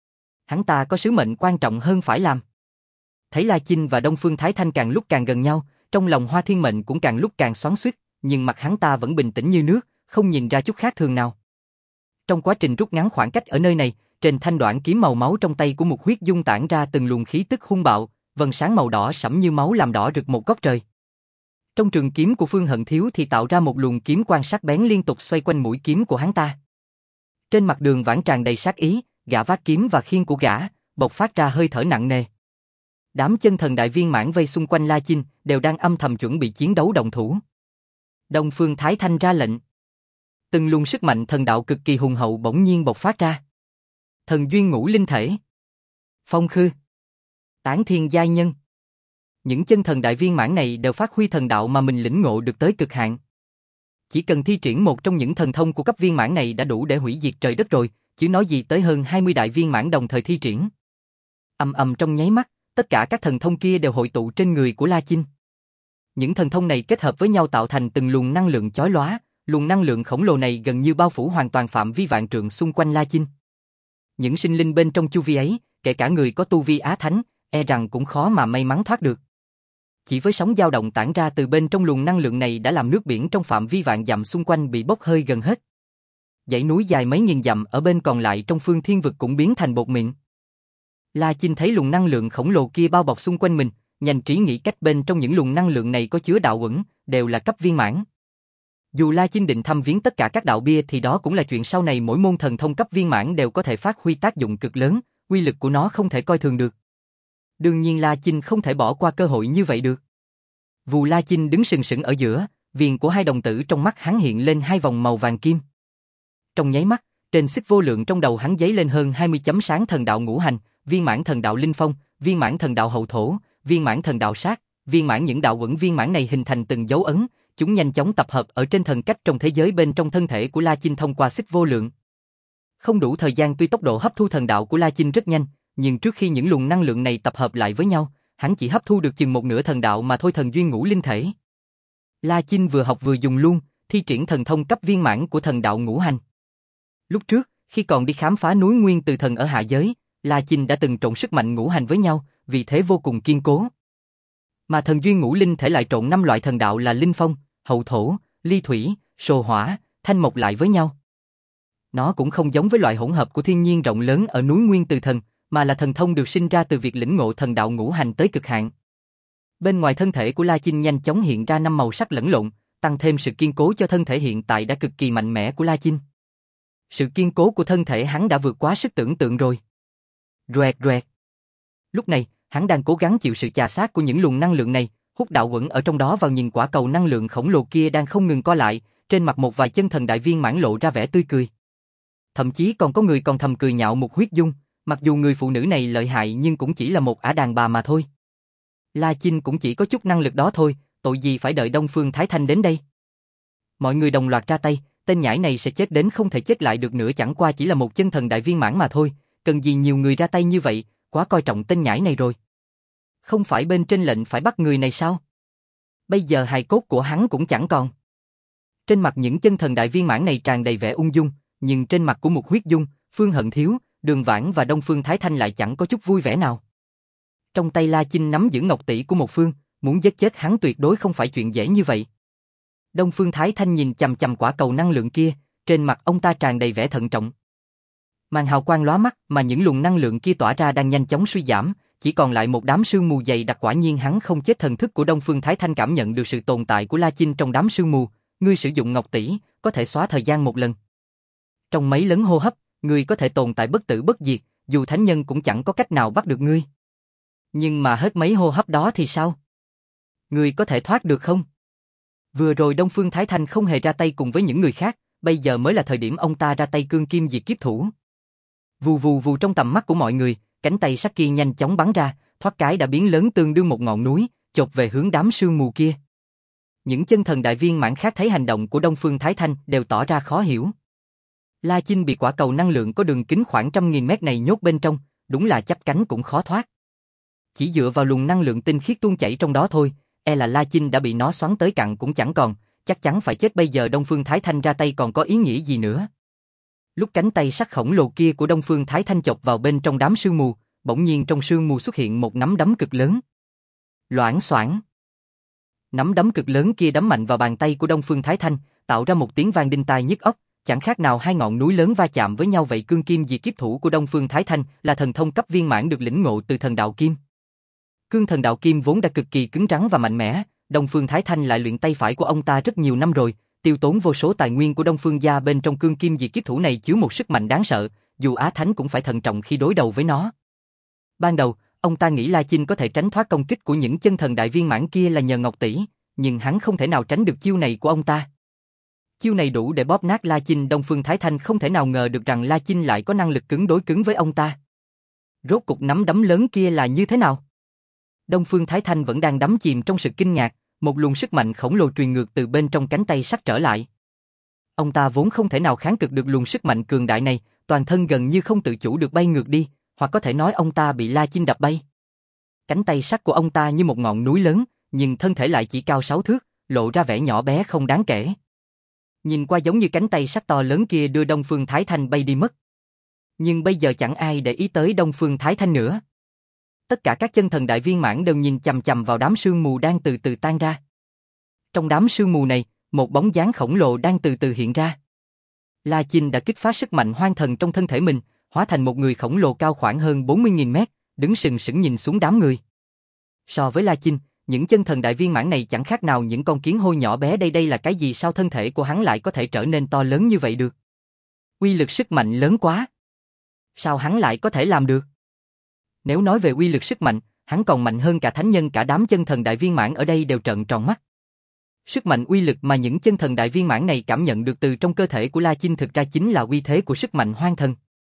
Hắn ta có sứ mệnh quan trọng hơn phải làm. Thấy La Chinh và Đông Phương Thái Thanh càng lúc càng gần nhau, trong lòng Hoa Thiên Mệnh cũng càng lúc càng xoắn xuýt, nhưng mặt hắn ta vẫn bình tĩnh như nước, không nhìn ra chút khác thường nào. Trong quá trình rút ngắn khoảng cách ở nơi này, trên thanh đoạn kiếm màu máu trong tay của Mục Huyết Dung tản ra từng luồng khí tức hung bạo, vầng sáng màu đỏ sẫm như máu làm đỏ rực một góc trời. Trong trường kiếm của Phương Hận Thiếu thì tạo ra một luồng kiếm quang sắc bén liên tục xoay quanh mũi kiếm của hắn ta. Trên mặt Đường Vãn tràn đầy sát ý, gã vác kiếm và khiên của gã bộc phát ra hơi thở nặng nề. Đám chân thần đại viên mãn vây xung quanh La Chinh đều đang âm thầm chuẩn bị chiến đấu đồng thủ. Đông Phương Thái Thanh ra lệnh. Từng luồng sức mạnh thần đạo cực kỳ hùng hậu bỗng nhiên bộc phát ra. Thần duyên ngũ linh thể, Phong Khư, Tán Thiên giai nhân. Những chân thần đại viên mãn này đều phát huy thần đạo mà mình lĩnh ngộ được tới cực hạn. Chỉ cần thi triển một trong những thần thông của cấp viên mãn này đã đủ để hủy diệt trời đất rồi, chứ nói gì tới hơn hai mươi đại viên mãn đồng thời thi triển. Ầm ầm trong nháy mắt, tất cả các thần thông kia đều hội tụ trên người của La Chinh. Những thần thông này kết hợp với nhau tạo thành từng luồng năng lượng chói lóa, luồng năng lượng khổng lồ này gần như bao phủ hoàn toàn phạm vi vạn trượng xung quanh La Chinh. Những sinh linh bên trong chu vi ấy, kể cả người có tu vi Á Thánh, e rằng cũng khó mà may mắn thoát được. Chỉ với sóng dao động tản ra từ bên trong luồng năng lượng này đã làm nước biển trong phạm vi vạn dặm xung quanh bị bốc hơi gần hết. Dãy núi dài mấy nghìn dặm ở bên còn lại trong phương thiên vực cũng biến thành bột mịn. La Chinh thấy luồng năng lượng khổng lồ kia bao bọc xung quanh mình, nhanh trí nghĩ cách bên trong những luồng năng lượng này có chứa đạo uẩn, đều là cấp viên mãn. Dù La Chinh định thăm viếng tất cả các đạo bia thì đó cũng là chuyện sau này, mỗi môn thần thông cấp viên mãn đều có thể phát huy tác dụng cực lớn, uy lực của nó không thể coi thường được. Đương nhiên La Chinh không thể bỏ qua cơ hội như vậy được. Vù La Chinh đứng sừng sững ở giữa, viền của hai đồng tử trong mắt hắn hiện lên hai vòng màu vàng kim. Trong nháy mắt, trên xích vô lượng trong đầu hắn giấy lên hơn hai mươi chấm sáng thần đạo ngũ hành, viên mãn thần đạo linh phong, viên mãn thần đạo hậu thổ, viên mãn thần đạo sát, viên mãn những đạo uẩn viên mãn này hình thành từng dấu ấn, chúng nhanh chóng tập hợp ở trên thần cách trong thế giới bên trong thân thể của La Chinh thông qua xích vô lượng. Không đủ thời gian, tuy tốc độ hấp thu thần đạo của La Chinh rất nhanh, nhưng trước khi những luồng năng lượng này tập hợp lại với nhau, hắn chỉ hấp thu được chừng một nửa thần đạo mà thôi. Thần duyên ngũ linh thể. La Chinh vừa học vừa dùng luôn, thi triển thần thông cấp viên mãn của thần đạo ngũ hành. Lúc trước, khi còn đi khám phá núi Nguyên Từ Thần ở hạ giới, La Chinh đã từng trộn sức mạnh ngũ hành với nhau, vì thế vô cùng kiên cố. Mà thần duyên ngũ linh thể lại trộn năm loại thần đạo là linh phong, hậu thổ, ly thủy, sồ hỏa, thanh mộc lại với nhau. Nó cũng không giống với loại hỗn hợp của thiên nhiên rộng lớn ở núi Nguyên Từ Thần, mà là thần thông được sinh ra từ việc lĩnh ngộ thần đạo ngũ hành tới cực hạn. Bên ngoài thân thể của La Chinh nhanh chóng hiện ra năm màu sắc lẫn lộn, tăng thêm sự kiên cố cho thân thể hiện tại đã cực kỳ mạnh mẽ của La Chinh. Sự kiên cố của thân thể hắn đã vượt quá sức tưởng tượng rồi. Roẹt roẹt. Lúc này, hắn đang cố gắng chịu sự chà sát của những luồng năng lượng này, hút đạo uẩn ở trong đó vào, nhìn quả cầu năng lượng khổng lồ kia đang không ngừng co lại, trên mặt một vài chân thần đại viên mãn lộ ra vẻ tươi cười. Thậm chí còn có người còn thầm cười nhạo Mục Huyết Dung, mặc dù người phụ nữ này lợi hại nhưng cũng chỉ là một ả đàn bà mà thôi. La Chinh cũng chỉ có chút năng lực đó thôi, tội gì phải đợi Đông Phương Thái Thanh đến đây. Mọi người đồng loạt ra tay, tên nhãi này sẽ chết đến không thể chết lại được nữa, chẳng qua chỉ là một chân thần đại viên mãn mà thôi, cần gì nhiều người ra tay như vậy, quá coi trọng tên nhãi này rồi. Không phải bên trên lệnh phải bắt người này sao? Bây giờ hài cốt của hắn cũng chẳng còn. Trên mặt những chân thần đại viên mãn này tràn đầy vẻ ung dung, nhưng trên mặt của Mục Huyết Dung, Phương Hận Thiếu, Đường Vãn và Đông Phương Thái Thanh lại chẳng có chút vui vẻ nào. Trong tay La Chinh nắm giữ ngọc tỷ của một phương, muốn giết chết hắn tuyệt đối không phải chuyện dễ như vậy. Đông Phương Thái Thanh nhìn chằm chằm quả cầu năng lượng kia, trên mặt ông ta tràn đầy vẻ thận trọng. Màn hào quang lóa mắt mà những luồng năng lượng kia tỏa ra đang nhanh chóng suy giảm, chỉ còn lại một đám sương mù dày đặc. Quả nhiên hắn không chết. Thần thức của Đông Phương Thái Thanh cảm nhận được sự tồn tại của La Chinh trong đám sương mù. Ngươi sử dụng ngọc tỷ, có thể xóa thời gian một lần. Trong mấy lần hô hấp, ngươi có thể tồn tại bất tử bất diệt, dù thánh nhân cũng chẳng có cách nào bắt được ngươi. Nhưng mà hết mấy hô hấp đó thì sao? Ngươi có thể thoát được không? Vừa rồi Đông Phương Thái Thanh không hề ra tay cùng với những người khác, bây giờ mới là thời điểm ông ta ra tay cương kim diệt kiếp thủ. Vù vù vù trong tầm mắt của mọi người, cánh tay sắt kia nhanh chóng bắn ra, thoát cái đã biến lớn tương đương một ngọn núi, chộp về hướng đám sương mù kia. Những chân thần đại viên mãn khác thấy hành động của Đông Phương Thái Thanh đều tỏ ra khó hiểu. La Chinh bị quả cầu năng lượng có đường kính khoảng trăm nghìn mét này nhốt bên trong, đúng là chắp cánh cũng khó thoát. Chỉ dựa vào luồng năng lượng tinh khiết tuôn chảy trong đó thôi, e là La Chinh đã bị nó xoắn tới cặn cũng chẳng còn, chắc chắn phải chết. Bây giờ Đông Phương Thái Thanh ra tay còn có ý nghĩa gì nữa? Lúc cánh tay sắt khổng lồ kia của Đông Phương Thái Thanh chộp vào bên trong đám sương mù, bỗng nhiên trong sương mù xuất hiện một nắm đấm cực lớn. Loảng xoảng. Nắm đấm cực lớn kia đấm mạnh vào bàn tay của Đông Phương Thái Thanh, tạo ra một tiếng vang đinh tai nhức óc, chẳng khác nào hai ngọn núi lớn va chạm với nhau vậy. Cương kim diệt kiếp thủ của Đông Phương Thái Thanh là thần thông cấp viên mãn được lĩnh ngộ từ thần đạo kim. Cương thần đạo kim vốn đã cực kỳ cứng rắn và mạnh mẽ, Đông Phương Thái Thanh lại luyện tay phải của ông ta rất nhiều năm rồi, tiêu tốn vô số tài nguyên của Đông Phương gia. Bên trong cương kim diệt kiếp thủ này chứa một sức mạnh đáng sợ, dù Á Thánh cũng phải thận trọng khi đối đầu với nó. Ban đầu, ông ta nghĩ La Chinh có thể tránh thoát công kích của những chân thần đại viên mãn kia là nhờ Ngọc Tỷ, nhưng hắn không thể nào tránh được chiêu này của ông ta. Chiêu này đủ để bóp nát La Chinh. Đông Phương Thái Thanh không thể nào ngờ được rằng La Chinh lại có năng lực cứng đối cứng với ông ta. Rốt cục nắm đấm lớn kia là như thế nào? Đông Phương Thái Thanh vẫn đang đắm chìm trong sự kinh ngạc, một luồng sức mạnh khổng lồ truyền ngược từ bên trong cánh tay sắt trở lại. Ông ta vốn không thể nào kháng cự được luồng sức mạnh cường đại này, toàn thân gần như không tự chủ được bay ngược đi, hoặc có thể nói ông ta bị La Chinh đập bay. Cánh tay sắt của ông ta như một ngọn núi lớn, nhưng thân thể lại chỉ cao sáu thước, lộ ra vẻ nhỏ bé không đáng kể. Nhìn qua giống như cánh tay sắt to lớn kia đưa Đông Phương Thái Thanh bay đi mất. Nhưng bây giờ chẳng ai để ý tới Đông Phương Thái Thanh nữa. Tất cả các chân thần đại viên mãn đều nhìn chằm chằm vào đám sương mù đang từ từ tan ra. Trong đám sương mù này, một bóng dáng khổng lồ đang từ từ hiện ra. La Chinh đã kích phát sức mạnh hoang thần trong thân thể mình, hóa thành một người khổng lồ cao khoảng hơn bốn mươi nghìn mét, đứng sừng sững nhìn xuống đám người. So với La Chinh, những chân thần đại viên mãn này chẳng khác nào những con kiến hôi nhỏ bé. Đây đây là cái gì? Sao thân thể của hắn lại có thể trở nên to lớn như vậy được? Uy lực sức mạnh lớn quá. Sao hắn lại có thể làm được? Nếu nói về uy lực sức mạnh, hắn còn mạnh hơn cả thánh nhân. Cả đám chân thần đại viên mãn ở đây đều trợn tròn mắt. Sức mạnh uy lực mà những chân thần đại viên mãn này cảm nhận được từ trong cơ thể của La Chinh thực ra chính là uy thế của sức mạnh hoang thần.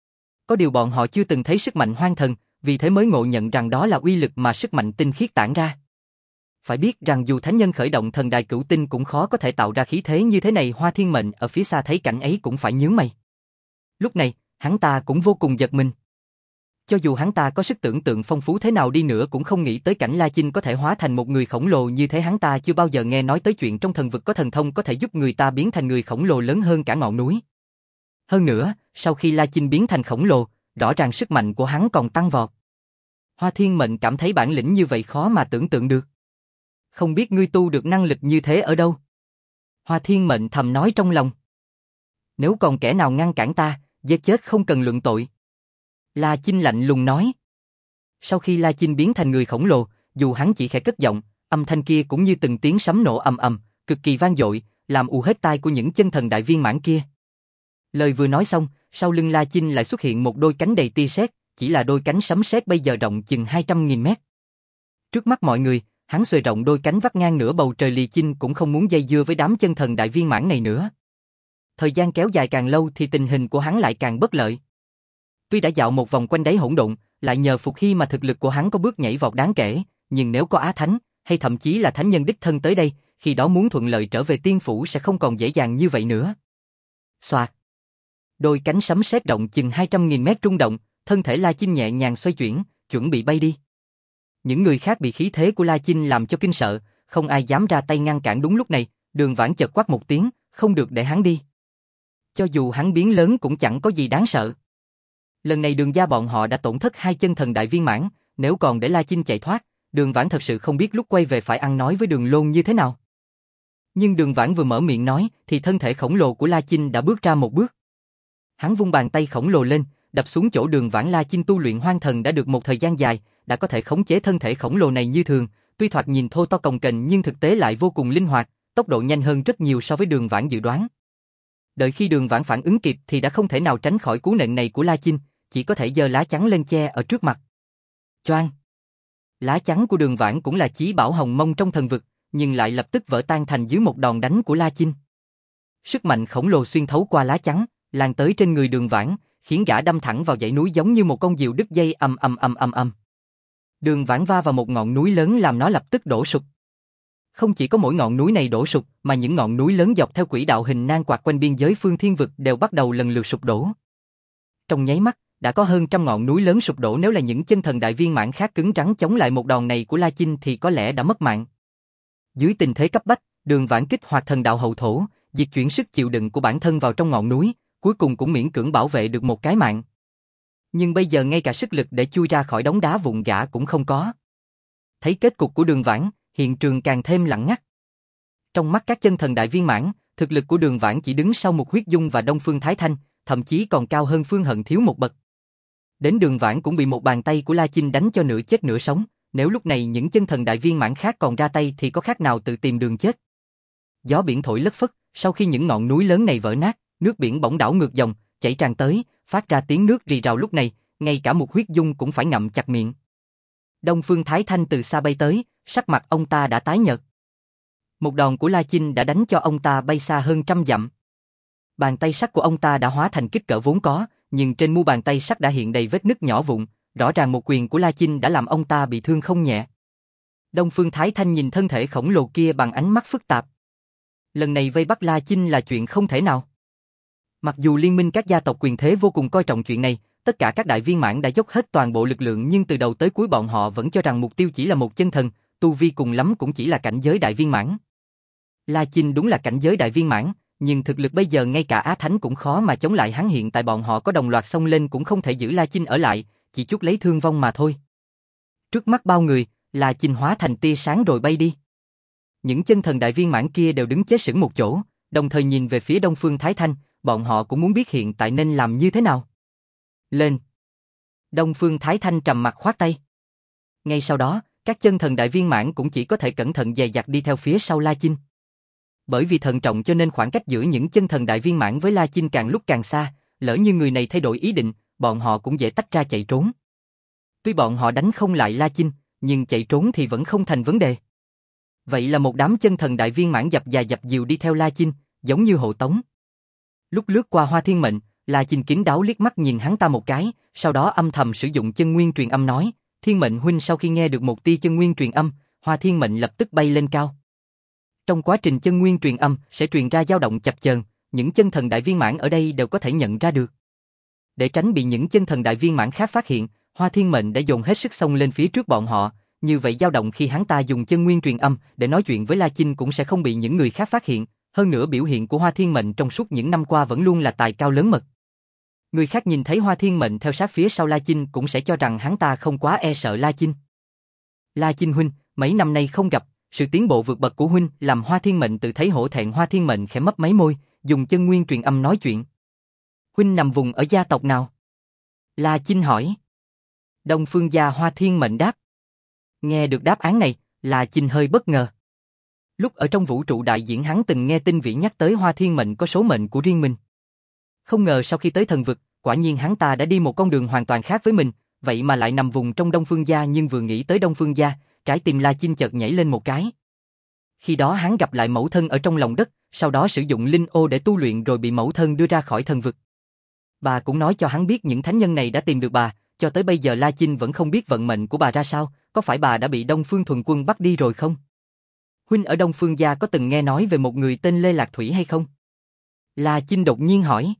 Có điều bọn họ chưa từng thấy sức mạnh hoang thần, vì thế mới ngộ nhận rằng đó là uy lực mà sức mạnh tinh khiết tản ra. Phải biết rằng dù thánh nhân khởi động thần đài cửu tinh cũng khó có thể tạo ra khí thế như thế này. Hoa Thiên Mệnh ở phía xa thấy cảnh ấy cũng phải nhướng mày. Lúc này, hắn ta cũng vô cùng giật mình. Cho dù hắn ta có sức tưởng tượng phong phú thế nào đi nữa cũng không nghĩ tới cảnh La Chinh có thể hóa thành một người khổng lồ như thế. Hắn ta chưa bao giờ nghe nói tới chuyện trong thần vực có thần thông có thể giúp người ta biến thành người khổng lồ lớn hơn cả ngọn núi. Hơn nữa, sau khi La Chinh biến thành khổng lồ, rõ ràng sức mạnh của hắn còn tăng vọt. Hoa Thiên Mệnh cảm thấy bản lĩnh như vậy khó mà tưởng tượng được. Không biết ngươi tu được năng lực như thế ở đâu? Hoa Thiên Mệnh thầm nói trong lòng. Nếu còn kẻ nào ngăn cản ta, giết chết không cần luận tội. La Chinh lạnh lùng nói. Sau khi La Chinh biến thành người khổng lồ, dù hắn chỉ khẽ cất giọng, âm thanh kia cũng như từng tiếng sấm nổ ầm ầm, cực kỳ vang dội, làm ù hết tai của những chân thần đại viên mãn kia. Lời vừa nói xong, sau lưng La Chinh lại xuất hiện một đôi cánh đầy tia sét, chỉ là đôi cánh sấm sét bây giờ rộng chừng hai trăm nghìn mét. Trước mắt mọi người, hắn xuề rộng đôi cánh vắt ngang nửa bầu trời. Lý Chinh cũng không muốn dây dưa với đám chân thần đại viên mãn này nữa. Thời gian kéo dài càng lâu thì tình hình của hắn lại càng bất lợi. Tuy đã dạo một vòng quanh đáy hỗn độn, lại nhờ Phục Hy mà thực lực của hắn có bước nhảy vọt đáng kể, nhưng nếu có Á Thánh, hay thậm chí là thánh nhân đích thân tới đây, khi đó muốn thuận lợi trở về tiên phủ sẽ không còn dễ dàng như vậy nữa. Xoạt. Đôi cánh sấm sét rộng chừng hai trăm nghìn mét rung động, thân thể La Chinh nhẹ nhàng xoay chuyển, chuẩn bị bay đi. Những người khác bị khí thế của La Chinh làm cho kinh sợ, không ai dám ra tay ngăn cản. Đúng lúc này, Đường Vãn chợt quát một tiếng, không được để hắn đi. Cho dù hắn biến lớn cũng chẳng có gì đáng sợ. Lần này Đường gia bọn họ đã tổn thất hai chân thần đại viên mãn, nếu còn để La Chinh chạy thoát, Đường Vãn thật sự không biết lúc quay về phải ăn nói với Đường Lôn như thế nào. Nhưng Đường Vãn vừa mở miệng nói, thì thân thể khổng lồ của La Chinh đã bước ra một bước. Hắn vung bàn tay khổng lồ lên, đập xuống chỗ Đường Vãn. La Chinh tu luyện hoang thần đã được một thời gian dài, đã có thể khống chế thân thể khổng lồ này như thường, tuy thoạt nhìn thô to cồng kềnh nhưng thực tế lại vô cùng linh hoạt, tốc độ nhanh hơn rất nhiều so với Đường Vãn dự đoán. Đợi khi Đường Vãn phản ứng kịp thì đã không thể nào tránh khỏi cú nện này của La Chinh, chỉ có thể giơ lá chắn lên che ở trước mặt. Choang! Lá chắn của Đường Vãn cũng là chí bảo hồng mông trong thần vực, nhưng lại lập tức vỡ tan thành dưới một đòn đánh của La Chinh. Sức mạnh khổng lồ xuyên thấu qua lá chắn, lan tới trên người Đường Vãn, khiến gã đâm thẳng vào dãy núi giống như một con diều đứt dây ầm ầm ầm ầm ầm. Đường Vãn va vào một ngọn núi lớn làm nó lập tức đổ sụp. Không chỉ có mỗi ngọn núi này đổ sụp, mà những ngọn núi lớn dọc theo quỹ đạo hình nang quạt quanh biên giới Phương Thiên Vực đều bắt đầu lần lượt sụp đổ. Trong nháy mắt, đã có hơn trăm ngọn núi lớn sụp đổ, nếu là những chân thần đại viên mãn khác cứng rắn chống lại một đòn này của La Chinh thì có lẽ đã mất mạng. Dưới tình thế cấp bách, Đường Vãn kích hoạt thần đạo hậu thổ, dịch chuyển sức chịu đựng của bản thân vào trong ngọn núi, cuối cùng cũng miễn cưỡng bảo vệ được một cái mạng. Nhưng bây giờ ngay cả sức lực để chui ra khỏi đống đá vụn gã cũng không có. Thấy kết cục của Đường Vãn, hiện trường càng thêm lặng ngắt. Trong mắt các chân thần đại viên mãn, thực lực của Đường Vãn chỉ đứng sau Mục Huyết Dung và Đông Phương Thái Thanh, thậm chí còn cao hơn Phương Hận Thiếu một bậc. Đến Đường Vãn cũng bị một bàn tay của La Chinh đánh cho nửa chết nửa sống, nếu lúc này những chân thần đại viên mãn khác còn ra tay thì có khác nào tự tìm đường chết. Gió biển thổi lất phất, sau khi những ngọn núi lớn này vỡ nát, nước biển bỗng đảo ngược dòng, chảy tràn tới, phát ra tiếng nước rì rào, lúc này, ngay cả Mục Huyết Dung cũng phải ngậm chặt miệng. Đông Phương Thái Thanh từ xa bay tới, sắc mặt ông ta đã tái nhợt. Một đòn của La Chinh đã đánh cho ông ta bay xa hơn trăm dặm. Bàn tay sắt của ông ta đã hóa thành kích cỡ vốn có, nhưng trên mu bàn tay sắt đã hiện đầy vết nứt nhỏ vụn, rõ ràng một quyền của La Chinh đã làm ông ta bị thương không nhẹ. Đông Phương Thái Thanh nhìn thân thể khổng lồ kia bằng ánh mắt phức tạp. Lần này vây bắt La Chinh là chuyện không thể nào. Mặc dù liên minh các gia tộc quyền thế vô cùng coi trọng chuyện này, tất cả các đại viên mãn đã dốc hết toàn bộ lực lượng, nhưng từ đầu tới cuối bọn họ vẫn cho rằng mục tiêu chỉ là một chân thần, tu vi cùng lắm cũng chỉ là cảnh giới đại viên mãn. La Chinh đúng là cảnh giới đại viên mãn, nhưng thực lực bây giờ ngay cả Á Thánh cũng khó mà chống lại hắn, hiện tại bọn họ có đồng loạt xông lên cũng không thể giữ La Chinh ở lại, chỉ chút lấy thương vong mà thôi. Trước mắt bao người, La Chinh hóa thành tia sáng rồi bay đi. Những chân thần đại viên mãn kia đều đứng chết sững một chỗ, đồng thời nhìn về phía Đông Phương Thái Thanh, bọn họ cũng muốn biết hiện tại nên làm như thế nào. Lên! Đông Phương Thái Thanh trầm mặt khoát tay. Ngay sau đó, các chân thần đại viên mãn cũng chỉ có thể cẩn thận dè dặt đi theo phía sau La Chinh. Bởi vì thận trọng cho nên khoảng cách giữa những chân thần đại viên mãn với La Chinh càng lúc càng xa, lỡ như người này thay đổi ý định, bọn họ cũng dễ tách ra chạy trốn. Tuy bọn họ đánh không lại La Chinh, nhưng chạy trốn thì vẫn không thành vấn đề. Vậy là một đám chân thần đại viên mãn dập dà dập dìu đi theo La Chinh, giống như hộ tống. Lúc lướt qua Hoa Thiên Mệnh, La Chinh kín đáo liếc mắt nhìn hắn ta một cái, sau đó âm thầm sử dụng chân nguyên truyền âm nói, Thiên Mệnh huynh. Sau khi nghe được một tia chân nguyên truyền âm, Hoa Thiên Mệnh lập tức bay lên cao. Trong quá trình chân nguyên truyền âm sẽ truyền ra dao động chập chờn, những chân thần đại viên mãn ở đây đều có thể nhận ra được. Để tránh bị những chân thần đại viên mãn khác phát hiện, Hoa Thiên Mệnh đã dồn hết sức xông lên phía trước bọn họ, như vậy dao động khi hắn ta dùng chân nguyên truyền âm để nói chuyện với La Chinh cũng sẽ không bị những người khác phát hiện, hơn nữa biểu hiện của Hoa Thiên Mệnh trong suốt những năm qua vẫn luôn là tài cao lớn mật. Người khác nhìn thấy Hoa Thiên Mệnh theo sát phía sau La Chinh cũng sẽ cho rằng hắn ta không quá e sợ La Chinh. La Chinh huynh, mấy năm nay không gặp, sự tiến bộ vượt bậc của huynh làm Hoa Thiên Mệnh tự thấy hổ thẹn. Hoa Thiên Mệnh khẽ mấp máy môi, dùng chân nguyên truyền âm nói chuyện. Huynh nằm vùng ở gia tộc nào? La Chinh hỏi. Đông Phương gia. Hoa Thiên Mệnh đáp. Nghe được đáp án này, La Chinh hơi bất ngờ. Lúc ở trong vũ trụ đại diễn hắn từng nghe Tinh Vĩ nhắc tới Hoa Thiên Mệnh có số mệnh của riêng mình. Không ngờ sau khi tới thần vực, quả nhiên hắn ta đã đi một con đường hoàn toàn khác với mình, vậy mà lại nằm vùng trong Đông Phương gia. Nhưng vừa nghĩ tới Đông Phương gia, trái tim La Chinh chợt nhảy lên một cái. Khi đó hắn gặp lại mẫu thân ở trong lòng đất, sau đó sử dụng linh ô để tu luyện rồi bị mẫu thân đưa ra khỏi thần vực. Bà cũng nói cho hắn biết những thánh nhân này đã tìm được bà, cho tới bây giờ La Chinh vẫn không biết vận mệnh của bà ra sao, có phải bà đã bị Đông Phương Thuần Quân bắt đi rồi không? Huynh ở Đông Phương gia có từng nghe nói về một người tên Lê Lạc Thủy hay không? La Chinh đột nhiên hỏi.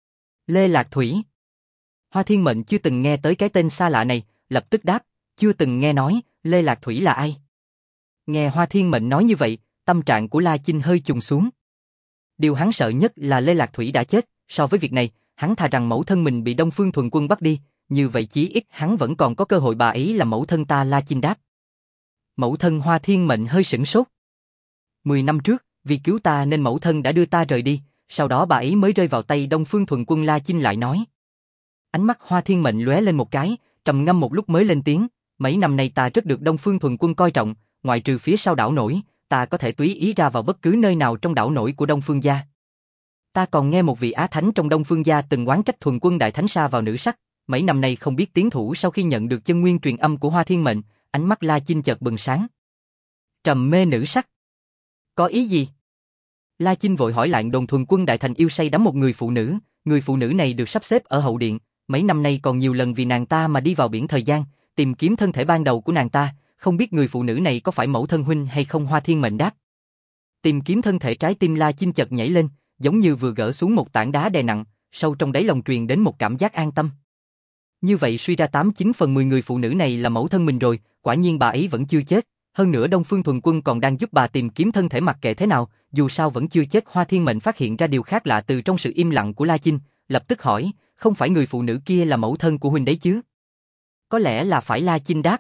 Lê Lạc Thủy? Hoa Thiên Mệnh chưa từng nghe tới cái tên xa lạ này, lập tức đáp, chưa từng nghe nói. Lê Lạc Thủy là ai? Nghe Hoa Thiên Mệnh nói như vậy, tâm trạng của La Chinh hơi trùng xuống. Điều hắn sợ nhất là Lê Lạc Thủy đã chết, so với việc này, hắn thà rằng mẫu thân mình bị Đông Phương Thuần Quân bắt đi, như vậy chí ít hắn vẫn còn có cơ hội. Bà ấy là mẫu thân ta. La Chinh đáp. Mẫu thân? Hoa Thiên Mệnh hơi sửng sốt. Mười năm trước, vì cứu ta nên mẫu thân đã đưa ta rời đi, sau đó bà ấy mới rơi vào tay Đông Phương Thuần Quân. La Chinh lại nói. Ánh mắt Hoa Thiên Mệnh lóe lên một cái, trầm ngâm một lúc mới lên tiếng. Mấy năm nay ta rất được Đông Phương Thuần Quân coi trọng, ngoại trừ phía sau đảo nổi, ta có thể tùy ý ra vào bất cứ nơi nào trong đảo nổi của Đông Phương gia. Ta còn nghe một vị Á Thánh trong Đông Phương gia từng oán trách Thuần Quân đại thánh sa vào nữ sắc, mấy năm nay không biết tiến thủ. Sau khi nhận được chân nguyên truyền âm của Hoa Thiên Mệnh, ánh mắt La Chinh chợt bừng sáng. Trầm mê nữ sắc? Có ý gì? La Chinh vội hỏi lại. Đồn thuần quân đại thành yêu say đắm một người phụ nữ, người phụ nữ này được sắp xếp ở hậu điện, mấy năm nay còn nhiều lần vì nàng ta mà đi vào biển thời gian, tìm kiếm thân thể ban đầu của nàng ta, không biết người phụ nữ này có phải mẫu thân huynh hay không? Hoa Thiên Mệnh đáp. Tìm kiếm thân thể. Trái tim La Chinh chợt nhảy lên, giống như vừa gỡ xuống một tảng đá đè nặng, sâu trong đáy lòng truyền đến một cảm giác an tâm. Như vậy suy ra tám chín phần mười người phụ nữ này là mẫu thân mình rồi, quả nhiên bà ấy vẫn chưa chết, hơn nữa Đông Phương Thuần Quân còn đang giúp bà tìm kiếm thân thể. Mặc kệ thế nào, dù sao vẫn chưa chết. Hoa Thiên Mệnh phát hiện ra điều khác lạ từ trong sự im lặng của La Chinh, lập tức hỏi, không phải người phụ nữ kia là mẫu thân của huynh đấy chứ? Có lẽ là phải. La Chinh đáp.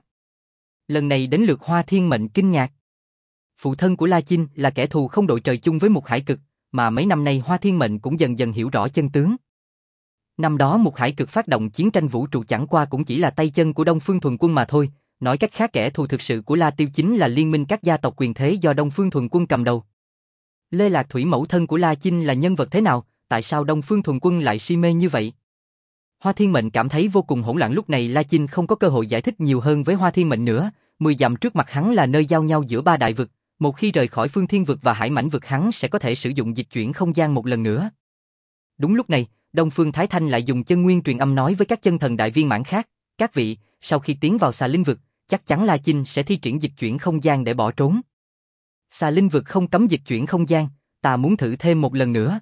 Lần này đến lượt Hoa Thiên Mệnh kinh ngạc. Phụ thân của La Chinh là kẻ thù không đội trời chung với Mục Hải Cực, mà mấy năm nay Hoa Thiên Mệnh cũng dần dần hiểu rõ chân tướng. Năm đó Mục Hải Cực phát động chiến tranh vũ trụ chẳng qua cũng chỉ là tay chân của Đông Phương Thuần Quân mà thôi, nói cách khác kẻ thù thực sự của La Tiêu chính là liên minh các gia tộc quyền thế do Đông Phương Thuần Quân cầm đầu. Lê Lạc Thủy mẫu thân của La Chinh là nhân vật thế nào, tại sao Đông Phương Thuần Quân lại si mê như vậy? Hoa Thiên Mệnh cảm thấy vô cùng hỗn loạn. Lúc này La Chinh không có cơ hội giải thích nhiều hơn với Hoa Thiên Mệnh nữa, mười dặm trước mặt hắn là nơi giao nhau giữa ba đại vực, một khi rời khỏi Phương Thiên vực và Hải Mãnh vực hắn sẽ có thể sử dụng dịch chuyển không gian một lần nữa. Đúng lúc này, Đông Phương Thái Thanh lại dùng chân nguyên truyền âm nói với các chân thần đại viên mãn khác, các vị, sau khi tiến vào Xà Linh vực, chắc chắn La Chinh sẽ thi triển dịch chuyển không gian để bỏ trốn. Xà Linh vực không cấm dịch chuyển không gian, ta muốn thử thêm một lần nữa.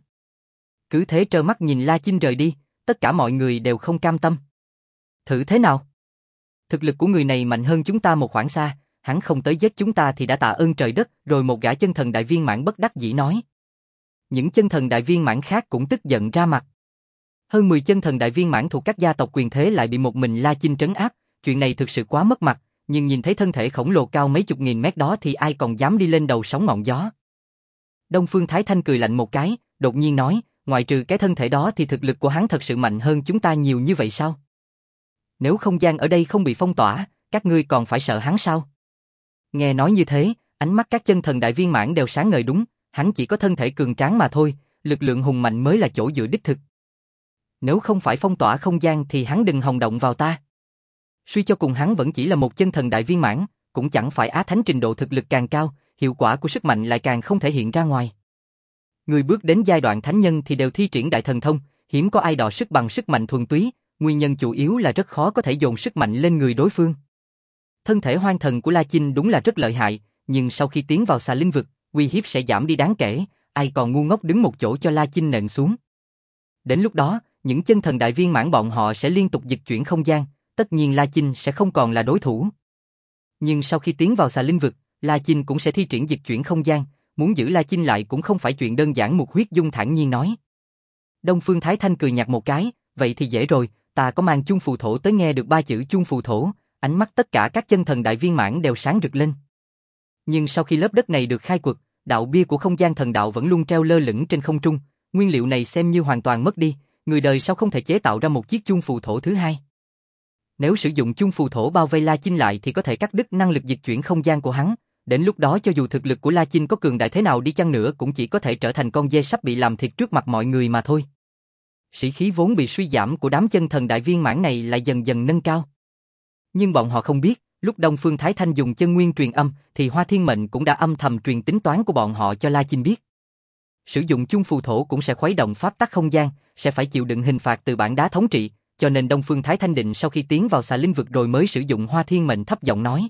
Cứ thế trơ mắt nhìn La Chinh rời đi, tất cả mọi người đều không cam tâm. Thử thế nào? Thực lực của người này mạnh hơn chúng ta một khoảng xa, hắn không tới giết chúng ta thì đã tạ ơn trời đất. Rồi một gã chân thần đại viên mãn bất đắc dĩ nói. Những chân thần đại viên mãn khác cũng tức giận ra mặt. Hơn mười chân thần đại viên mãn thuộc các gia tộc quyền thế lại bị một mình La Chinh trấn áp, chuyện này thực sự quá mất mặt, nhưng nhìn thấy thân thể khổng lồ cao mấy chục nghìn mét đó thì ai còn dám đi lên đầu sóng ngọn gió. Đông Phương Thái Thanh cười lạnh một cái, đột nhiên nói, ngoại trừ cái thân thể đó thì thực lực của hắn thật sự mạnh hơn chúng ta nhiều như vậy sao? Nếu không gian ở đây không bị phong tỏa, các ngươi còn phải sợ hắn sao? Nghe nói như thế, ánh mắt các chân thần đại viên mãn đều sáng ngời. Đúng, hắn chỉ có thân thể cường tráng mà thôi, lực lượng hùng mạnh mới là chỗ dựa đích thực. Nếu không phải phong tỏa không gian thì hắn đừng hòng động vào ta. Suy cho cùng hắn vẫn chỉ là một chân thần đại viên mãn, cũng chẳng phải á thánh. Trình độ thực lực càng cao, hiệu quả của sức mạnh lại càng không thể hiện ra ngoài. Người bước đến giai đoạn thánh nhân thì đều thi triển đại thần thông, hiếm có ai đọ sức bằng sức mạnh thuần túy, nguyên nhân chủ yếu là rất khó có thể dồn sức mạnh lên người đối phương. Thân thể hoang thần của La Chinh đúng là rất lợi hại, nhưng sau khi tiến vào Xà Linh vực, uy hiếp sẽ giảm đi đáng kể, ai còn ngu ngốc đứng một chỗ cho La Chinh nện xuống. Đến lúc đó, những chân thần đại viên mãn bọn họ sẽ liên tục dịch chuyển không gian, tất nhiên La Chinh sẽ không còn là đối thủ. Nhưng sau khi tiến vào Xà Linh vực, La Chinh cũng sẽ thi triển dịch chuyển không gian, muốn giữ La Chinh lại cũng không phải chuyện đơn giản. Một Huyết Dung thản nhiên nói. Đông Phương Thái Thanh cười nhạt một cái, vậy thì dễ rồi, ta có mang chung phù thổ tới. Nghe được ba chữ chung phù thổ, ánh mắt tất cả các chân thần đại viên mãn đều sáng rực lên. Nhưng sau khi lớp đất này được khai quật, đạo bia của không gian thần đạo vẫn luôn treo lơ lửng trên không trung, nguyên liệu này xem như hoàn toàn mất đi, người đời sau không thể chế tạo ra một chiếc chung phù thổ thứ hai. Nếu sử dụng chung phù thổ bao vây La Chinh lại thì có thể cắt đứt năng lực dịch chuyển không gian của hắn, đến lúc đó cho dù thực lực của La Chinh có cường đại thế nào đi chăng nữa cũng chỉ có thể trở thành con dê sắp bị làm thịt trước mặt mọi người mà thôi. Sĩ khí vốn bị suy giảm của đám chân thần đại viên mãn này lại dần dần nâng cao. Nhưng bọn họ không biết, lúc Đông Phương Thái Thanh dùng chân nguyên truyền âm thì Hoa Thiên Mệnh cũng đã âm thầm truyền tính toán của bọn họ cho La Chinh biết. Sử dụng chung phù thổ cũng sẽ khuấy động pháp tắc không gian, sẽ phải chịu đựng hình phạt từ bản đá thống trị, cho nên Đông Phương Thái Thanh định sau khi tiến vào Xà Linh vực rồi mới sử dụng. Hoa Thiên Mệnh thấp giọng nói.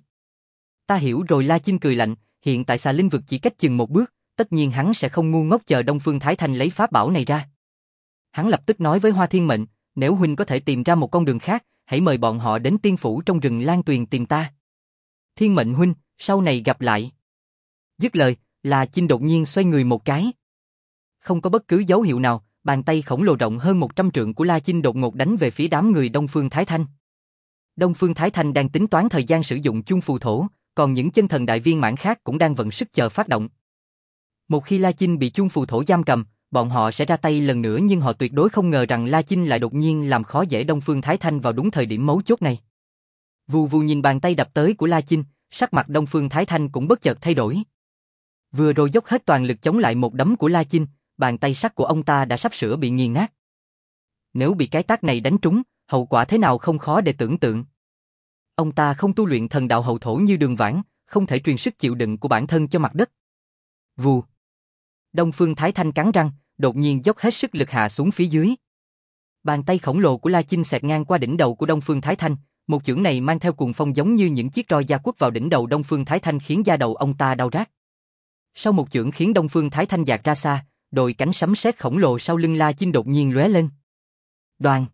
Ta hiểu rồi. La Chinh cười lạnh, hiện tại Xà Linh vực chỉ cách chừng một bước, tất nhiên hắn sẽ không ngu ngốc chờ Đông Phương Thái Thanh lấy pháp bảo này ra. Hắn lập tức nói với Hoa Thiên Mệnh, nếu huynh có thể tìm ra một con đường khác, hãy mời bọn họ đến tiên phủ trong rừng Lan Tuyền tìm ta. Thiên Mệnh huynh, sau này gặp lại. Dứt lời, La Chinh đột nhiên xoay người một cái. Không có bất cứ dấu hiệu nào, bàn tay khổng lồ rộng hơn một trăm trượng của La Chinh đột ngột đánh về phía đám người Đông Phương Thái Thanh. Đông Phương Thái Thanh đang tính toán thời gian sử dụng chung phù thổ, còn những chân thần đại viên mãn khác cũng đang vận sức chờ phát động. Một khi La Chinh bị chung phù thổ giam cầm, bọn họ sẽ ra tay lần nữa, nhưng họ tuyệt đối không ngờ rằng La Chinh lại đột nhiên làm khó dễ Đông Phương Thái Thanh vào đúng thời điểm mấu chốt này. Vù vù nhìn bàn tay đập tới của La Chinh, sắc mặt Đông Phương Thái Thanh cũng bất chợt thay đổi. Vừa rồi dốc hết toàn lực chống lại một đấm của La Chinh, bàn tay sắt của ông ta đã sắp sửa bị nghiền nát. Nếu bị cái tát này đánh trúng, hậu quả thế nào không khó để tưởng tượng. Ông ta không tu luyện thần đạo hậu thổ như Đường Vãn, không thể truyền sức chịu đựng của bản thân cho mặt đất. Vù. Đông Phương Thái Thanh cắn răng, đột nhiên dốc hết sức lực hạ xuống phía dưới. Bàn tay khổng lồ của La Chinh xẹt ngang qua đỉnh đầu của Đông Phương Thái Thanh, một chưởng này mang theo cuồng phong giống như những chiếc roi da quất vào đỉnh đầu Đông Phương Thái Thanh khiến da đầu ông ta đau rát. Sau một chưởng khiến Đông Phương Thái Thanh dạt ra xa, đôi cánh sấm sét khổng lồ sau lưng La Chinh đột nhiên lóe lên. Đoàn.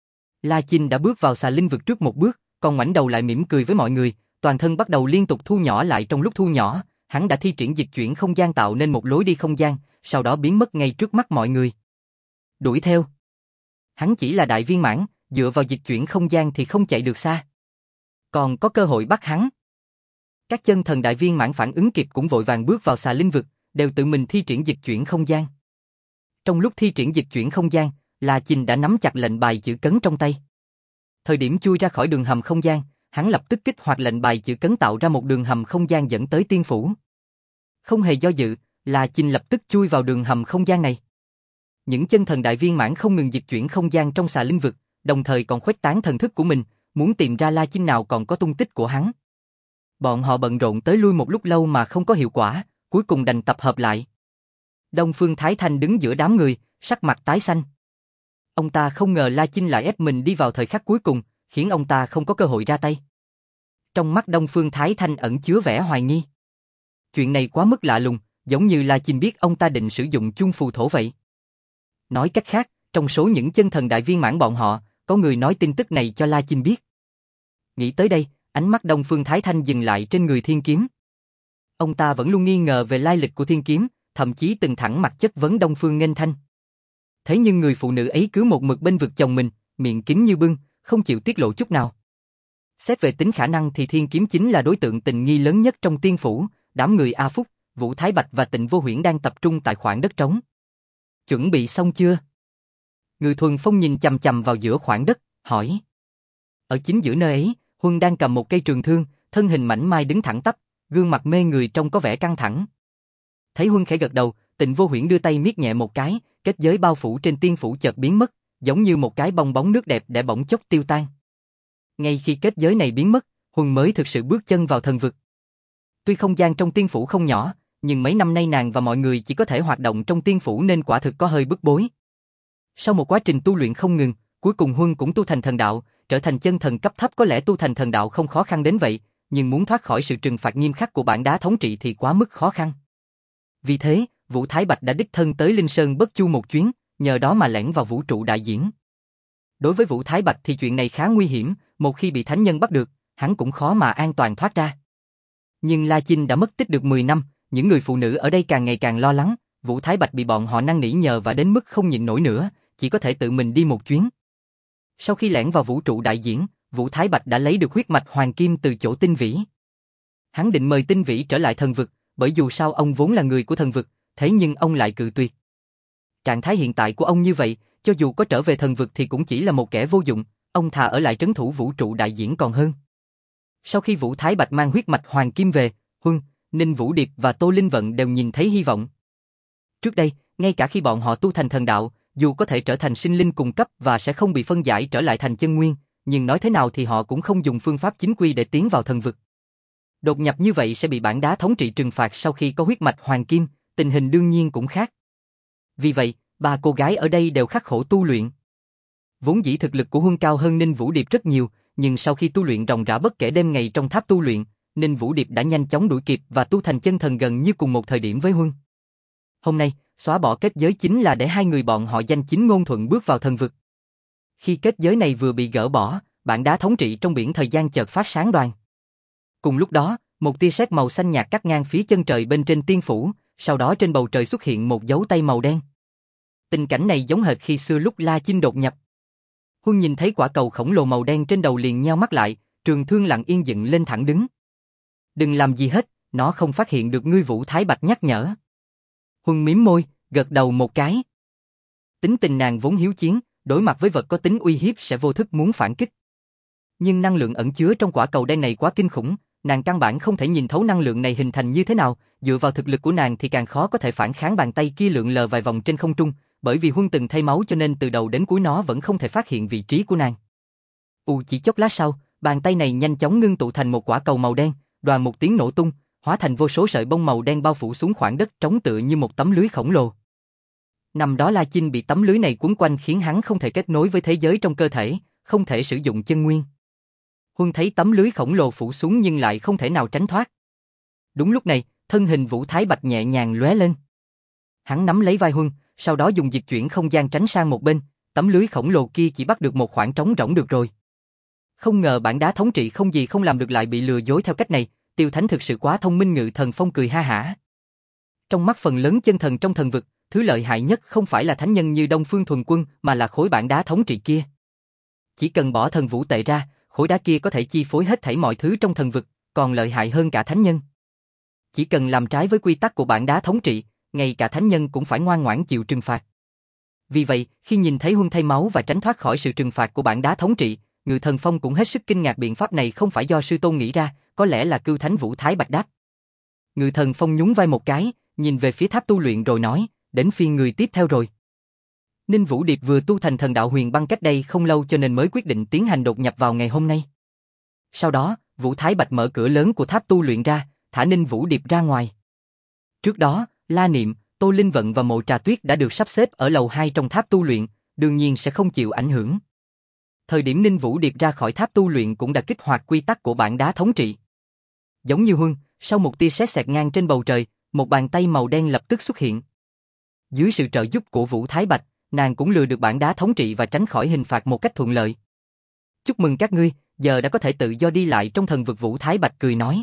La Chinh đã bước vào xà linh vực trước một bước, còn ngoảnh đầu lại mỉm cười với mọi người, toàn thân bắt đầu liên tục thu nhỏ lại. Trong lúc thu nhỏ, hắn đã thi triển dịch chuyển không gian tạo nên một lối đi không gian, sau đó biến mất ngay trước mắt mọi người. Đuổi theo. Hắn chỉ là đại viên mãn, dựa vào dịch chuyển không gian thì không chạy được xa. Còn có cơ hội bắt hắn. Các chân thần đại viên mãn phản ứng kịp cũng vội vàng bước vào xà linh vực, đều tự mình thi triển dịch chuyển không gian. Trong lúc thi triển dịch chuyển không gian, La Chinh đã nắm chặt lệnh bài chữ cấn trong tay. Thời điểm chui ra khỏi đường hầm không gian, hắn lập tức kích hoạt lệnh bài chữ cấn tạo ra một đường hầm không gian dẫn tới tiên phủ. Không hề do dự, La Chinh lập tức chui vào đường hầm không gian này. Những chân thần đại viên mãn không ngừng dịch chuyển không gian trong xà linh vực, đồng thời còn khuếch tán thần thức của mình, muốn tìm ra La Chinh nào còn có tung tích của hắn. Bọn họ bận rộn tới lui một lúc lâu mà không có hiệu quả, cuối cùng đành tập hợp lại. Đông Phương Thái Thanh đứng giữa đám người, sắc mặt tái xanh. Ông ta không ngờ La Chinh lại ép mình đi vào thời khắc cuối cùng, khiến ông ta không có cơ hội ra tay. Trong mắt Đông Phương Thái Thanh ẩn chứa vẻ hoài nghi. Chuyện này quá mức lạ lùng, giống như La Chinh biết ông ta định sử dụng chung phù thổ vậy. Nói cách khác, trong số những chân thần đại viên mãn bọn họ, có người nói tin tức này cho La Chinh biết. Nghĩ tới đây, ánh mắt Đông Phương Thái Thanh dừng lại trên người Thiên Kiếm. Ông ta vẫn luôn nghi ngờ về lai lịch của Thiên Kiếm, thậm chí từng thẳng mặt chất vấn Đông Phương Nghênh Thanh. Thế nhưng người phụ nữ ấy cứ một mực bên vực chồng mình, miệng kín như bưng, không chịu tiết lộ chút nào. Xét về tính khả năng thì Thiên Kiếm chính là đối tượng tình nghi lớn nhất trong tiên phủ, đám người A Phúc, Vũ Thái Bạch và Tịnh Vô Huyễn đang tập trung tại khoảng đất trống. Chuẩn bị xong chưa? Ngư Thuần Phong nhìn chằm chằm vào giữa khoảng đất, hỏi. Ở chính giữa nơi ấy, Huân đang cầm một cây trường thương, thân hình mảnh mai đứng thẳng tắp, gương mặt mê người trông có vẻ căng thẳng. Thấy Huân khẽ gật đầu, Tịnh Vô Huyễn đưa tay miết nhẹ một cái, kết giới bao phủ trên tiên phủ chợt biến mất, giống như một cái bong bóng nước đẹp để bỗng chốc tiêu tan. Ngay khi kết giới này biến mất, Huân mới thực sự bước chân vào thần vực. Tuy không gian trong tiên phủ không nhỏ, nhưng mấy năm nay nàng và mọi người chỉ có thể hoạt động trong tiên phủ nên quả thực có hơi bức bối. Sau một quá trình tu luyện không ngừng, cuối cùng Huân cũng tu thành thần đạo, trở thành chân thần cấp thấp. Có lẽ tu thành thần đạo không khó khăn đến vậy, nhưng muốn thoát khỏi sự trừng phạt nghiêm khắc của bản đá thống trị thì quá mức khó khăn. Vì thế, Vũ Thái Bạch đã đích thân tới Linh Sơn Bất Chu một chuyến, nhờ đó mà lẻn vào vũ trụ đại diễn. Đối với Vũ Thái Bạch thì chuyện này khá nguy hiểm, một khi bị thánh nhân bắt được, hắn cũng khó mà an toàn thoát ra. Nhưng La Chinh đã mất tích được mười năm, những người phụ nữ ở đây càng ngày càng lo lắng, Vũ Thái Bạch bị bọn họ năn nỉ nhờ và đến mức không nhịn nổi nữa, chỉ có thể tự mình đi một chuyến. Sau khi lẻn vào vũ trụ đại diễn, Vũ Thái Bạch đã lấy được huyết mạch hoàng kim từ chỗ Tinh Vĩ. Hắn định mời Tinh Vĩ trở lại thần vực, bởi dù sao ông vốn là người của thần vực, thế nhưng ông lại cự tuyệt. Trạng thái hiện tại của ông như vậy, cho dù có trở về thần vực thì cũng chỉ là một kẻ vô dụng, ông thà ở lại trấn thủ vũ trụ đại diễn còn hơn. Sau khi Vũ Thái Bạch mang huyết mạch hoàng kim về, Huân, Ninh Vũ Điệp và Tô Linh Vận đều nhìn thấy hy vọng. Trước đây, ngay cả khi bọn họ tu thành thần đạo, dù có thể trở thành sinh linh cùng cấp và sẽ không bị phân giải trở lại thành chân nguyên, nhưng nói thế nào thì họ cũng không dùng phương pháp chính quy để tiến vào thần vực. Đột nhập như vậy sẽ bị bản đá thống trị trừng phạt. Sau khi có huyết mạch hoàng kim, tình hình đương nhiên cũng khác. Vì vậy, ba cô gái ở đây đều khắc khổ tu luyện. Vốn dĩ thực lực của Huân cao hơn Ninh Vũ Điệp rất nhiều, nhưng sau khi tu luyện ròng rã bất kể đêm ngày trong tháp tu luyện, Ninh Vũ Điệp đã nhanh chóng đuổi kịp và tu thành chân thần gần như cùng một thời điểm với Huân. Hôm nay, xóa bỏ kết giới chính là để hai người bọn họ danh chính ngôn thuận bước vào thần vực. Khi kết giới này vừa bị gỡ bỏ, bản đá thống trị trong biển thời gian chợt phát sáng đoàn. Cùng lúc đó, một tia sét màu xanh nhạt cắt ngang phía chân trời bên trên tiên phủ, sau đó trên bầu trời xuất hiện một dấu tay màu đen. Tình cảnh này giống hệt khi xưa lúc La Chinh đột nhập. Huân nhìn thấy quả cầu khổng lồ màu đen trên đầu liền nheo mắt lại, trường thương lặng yên dựng lên thẳng đứng. Đừng làm gì hết, nó không phát hiện được ngươi. Vũ Thái Bạch nhắc nhở. Huân mím môi, gật đầu một cái. Tính tình nàng vốn hiếu chiến, đối mặt với vật có tính uy hiếp sẽ vô thức muốn phản kích. Nhưng năng lượng ẩn chứa trong quả cầu đen này quá kinh khủng, nàng căn bản không thể nhìn thấu năng lượng này hình thành như thế nào, dựa vào thực lực của nàng thì càng khó có thể phản kháng. Bàn tay kia lượn lờ vài vòng trên không trung, bởi vì Huân từng thay máu cho nên từ đầu đến cuối nó vẫn không thể phát hiện vị trí của nàng. U chỉ chốc lát sau, bàn tay này nhanh chóng ngưng tụ thành một quả cầu màu đen, đoàn một tiếng nổ tung, hóa thành vô số sợi bông màu đen bao phủ xuống khoảng đất trống tựa như một tấm lưới khổng lồ. Năm đó La Chinh bị tấm lưới này quấn quanh khiến hắn không thể kết nối với thế giới trong cơ thể, không thể sử dụng chân nguyên. Huân thấy tấm lưới khổng lồ phủ xuống nhưng lại không thể nào tránh thoát. Đúng lúc này, thân hình Vũ Thái Bạch nhẹ nhàng lóe lên. Hắn nắm lấy vai Huân, sau đó dùng dịch chuyển không gian tránh sang một bên, tấm lưới khổng lồ kia chỉ bắt được một khoảng trống rỗng được rồi. Không ngờ bản đá thống trị không gì không làm được lại bị lừa dối theo cách này, Tiêu Thánh thực sự quá thông minh. Ngự Thần Phong cười ha hả. Trong mắt phần lớn chân thần trong thần vực, thứ lợi hại nhất không phải là thánh nhân như Đông Phương Thuần Quân mà là khối bản đá thống trị kia. Chỉ cần bỏ thần vũ tệ ra, khối đá kia có thể chi phối hết thảy mọi thứ trong thần vực, còn lợi hại hơn cả thánh nhân. Chỉ cần làm trái với quy tắc của bản đá thống trị, ngay cả thánh nhân cũng phải ngoan ngoãn chịu trừng phạt. Vì vậy, khi nhìn thấy Huân thay máu và tránh thoát khỏi sự trừng phạt của bản đá thống trị, Ngự Thần Phong cũng hết sức kinh ngạc. Biện pháp này không phải do sư tôn nghĩ ra, có lẽ là Cưu Thánh Vũ Thái Bạch đáp. Ngự Thần Phong nhún vai một cái, nhìn về phía tháp tu luyện rồi nói, đến phiên người tiếp theo rồi. Ninh Vũ Điệp vừa tu thành thần đạo huyền băng cách đây không lâu cho nên mới quyết định tiến hành đột nhập vào ngày hôm nay. Sau đó, Vũ Thái Bạch mở cửa lớn của tháp tu luyện ra, thả Ninh Vũ Điệp ra ngoài. Trước đó, La Niệm, Tô Linh Vận và Mộ Trà Tuyết đã được sắp xếp ở lầu hai trong tháp tu luyện, đương nhiên sẽ không chịu ảnh hưởng. Thời điểm Ninh Vũ Điệp ra khỏi tháp tu luyện cũng đã kích hoạt quy tắc của bản đá thống trị. Giống như Huân, sau một tia sét xẹt ngang trên bầu trời, một bàn tay màu đen lập tức xuất hiện. Dưới sự trợ giúp của Vũ Thái Bạch, nàng cũng lừa được bản đá thống trị và tránh khỏi hình phạt một cách thuận lợi. Chúc mừng các ngươi, giờ đã có thể tự do đi lại trong thần vực. Vũ Thái Bạch cười nói.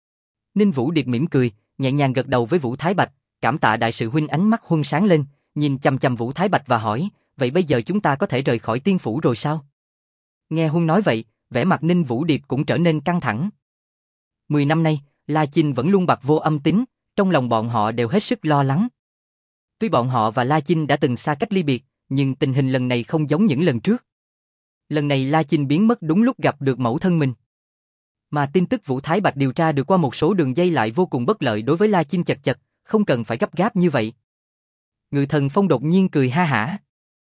Ninh Vũ Điệp mỉm cười, nhẹ nhàng gật đầu với Vũ Thái Bạch, cảm tạ đại sự huynh. Ánh mắt Huân sáng lên, nhìn chằm chằm Vũ Thái Bạch và hỏi, vậy bây giờ chúng ta có thể rời khỏi tiên phủ rồi sao? Nghe Huân nói vậy, vẻ mặt Ninh Vũ Điệp cũng trở nên căng thẳng. Mười năm nay, La Chinh vẫn luôn bặt vô âm tín, trong lòng bọn họ đều hết sức lo lắng. Tuy bọn họ và La Chinh đã từng xa cách ly biệt, nhưng tình hình lần này không giống những lần trước. Lần này La Chinh biến mất đúng lúc gặp được mẫu thân mình. Mà tin tức Vũ Thái Bạch điều tra được qua một số đường dây lại vô cùng bất lợi đối với La Chinh. Chật chật, không cần phải gấp gáp như vậy. Ngự Thần Phong đột nhiên cười ha hả.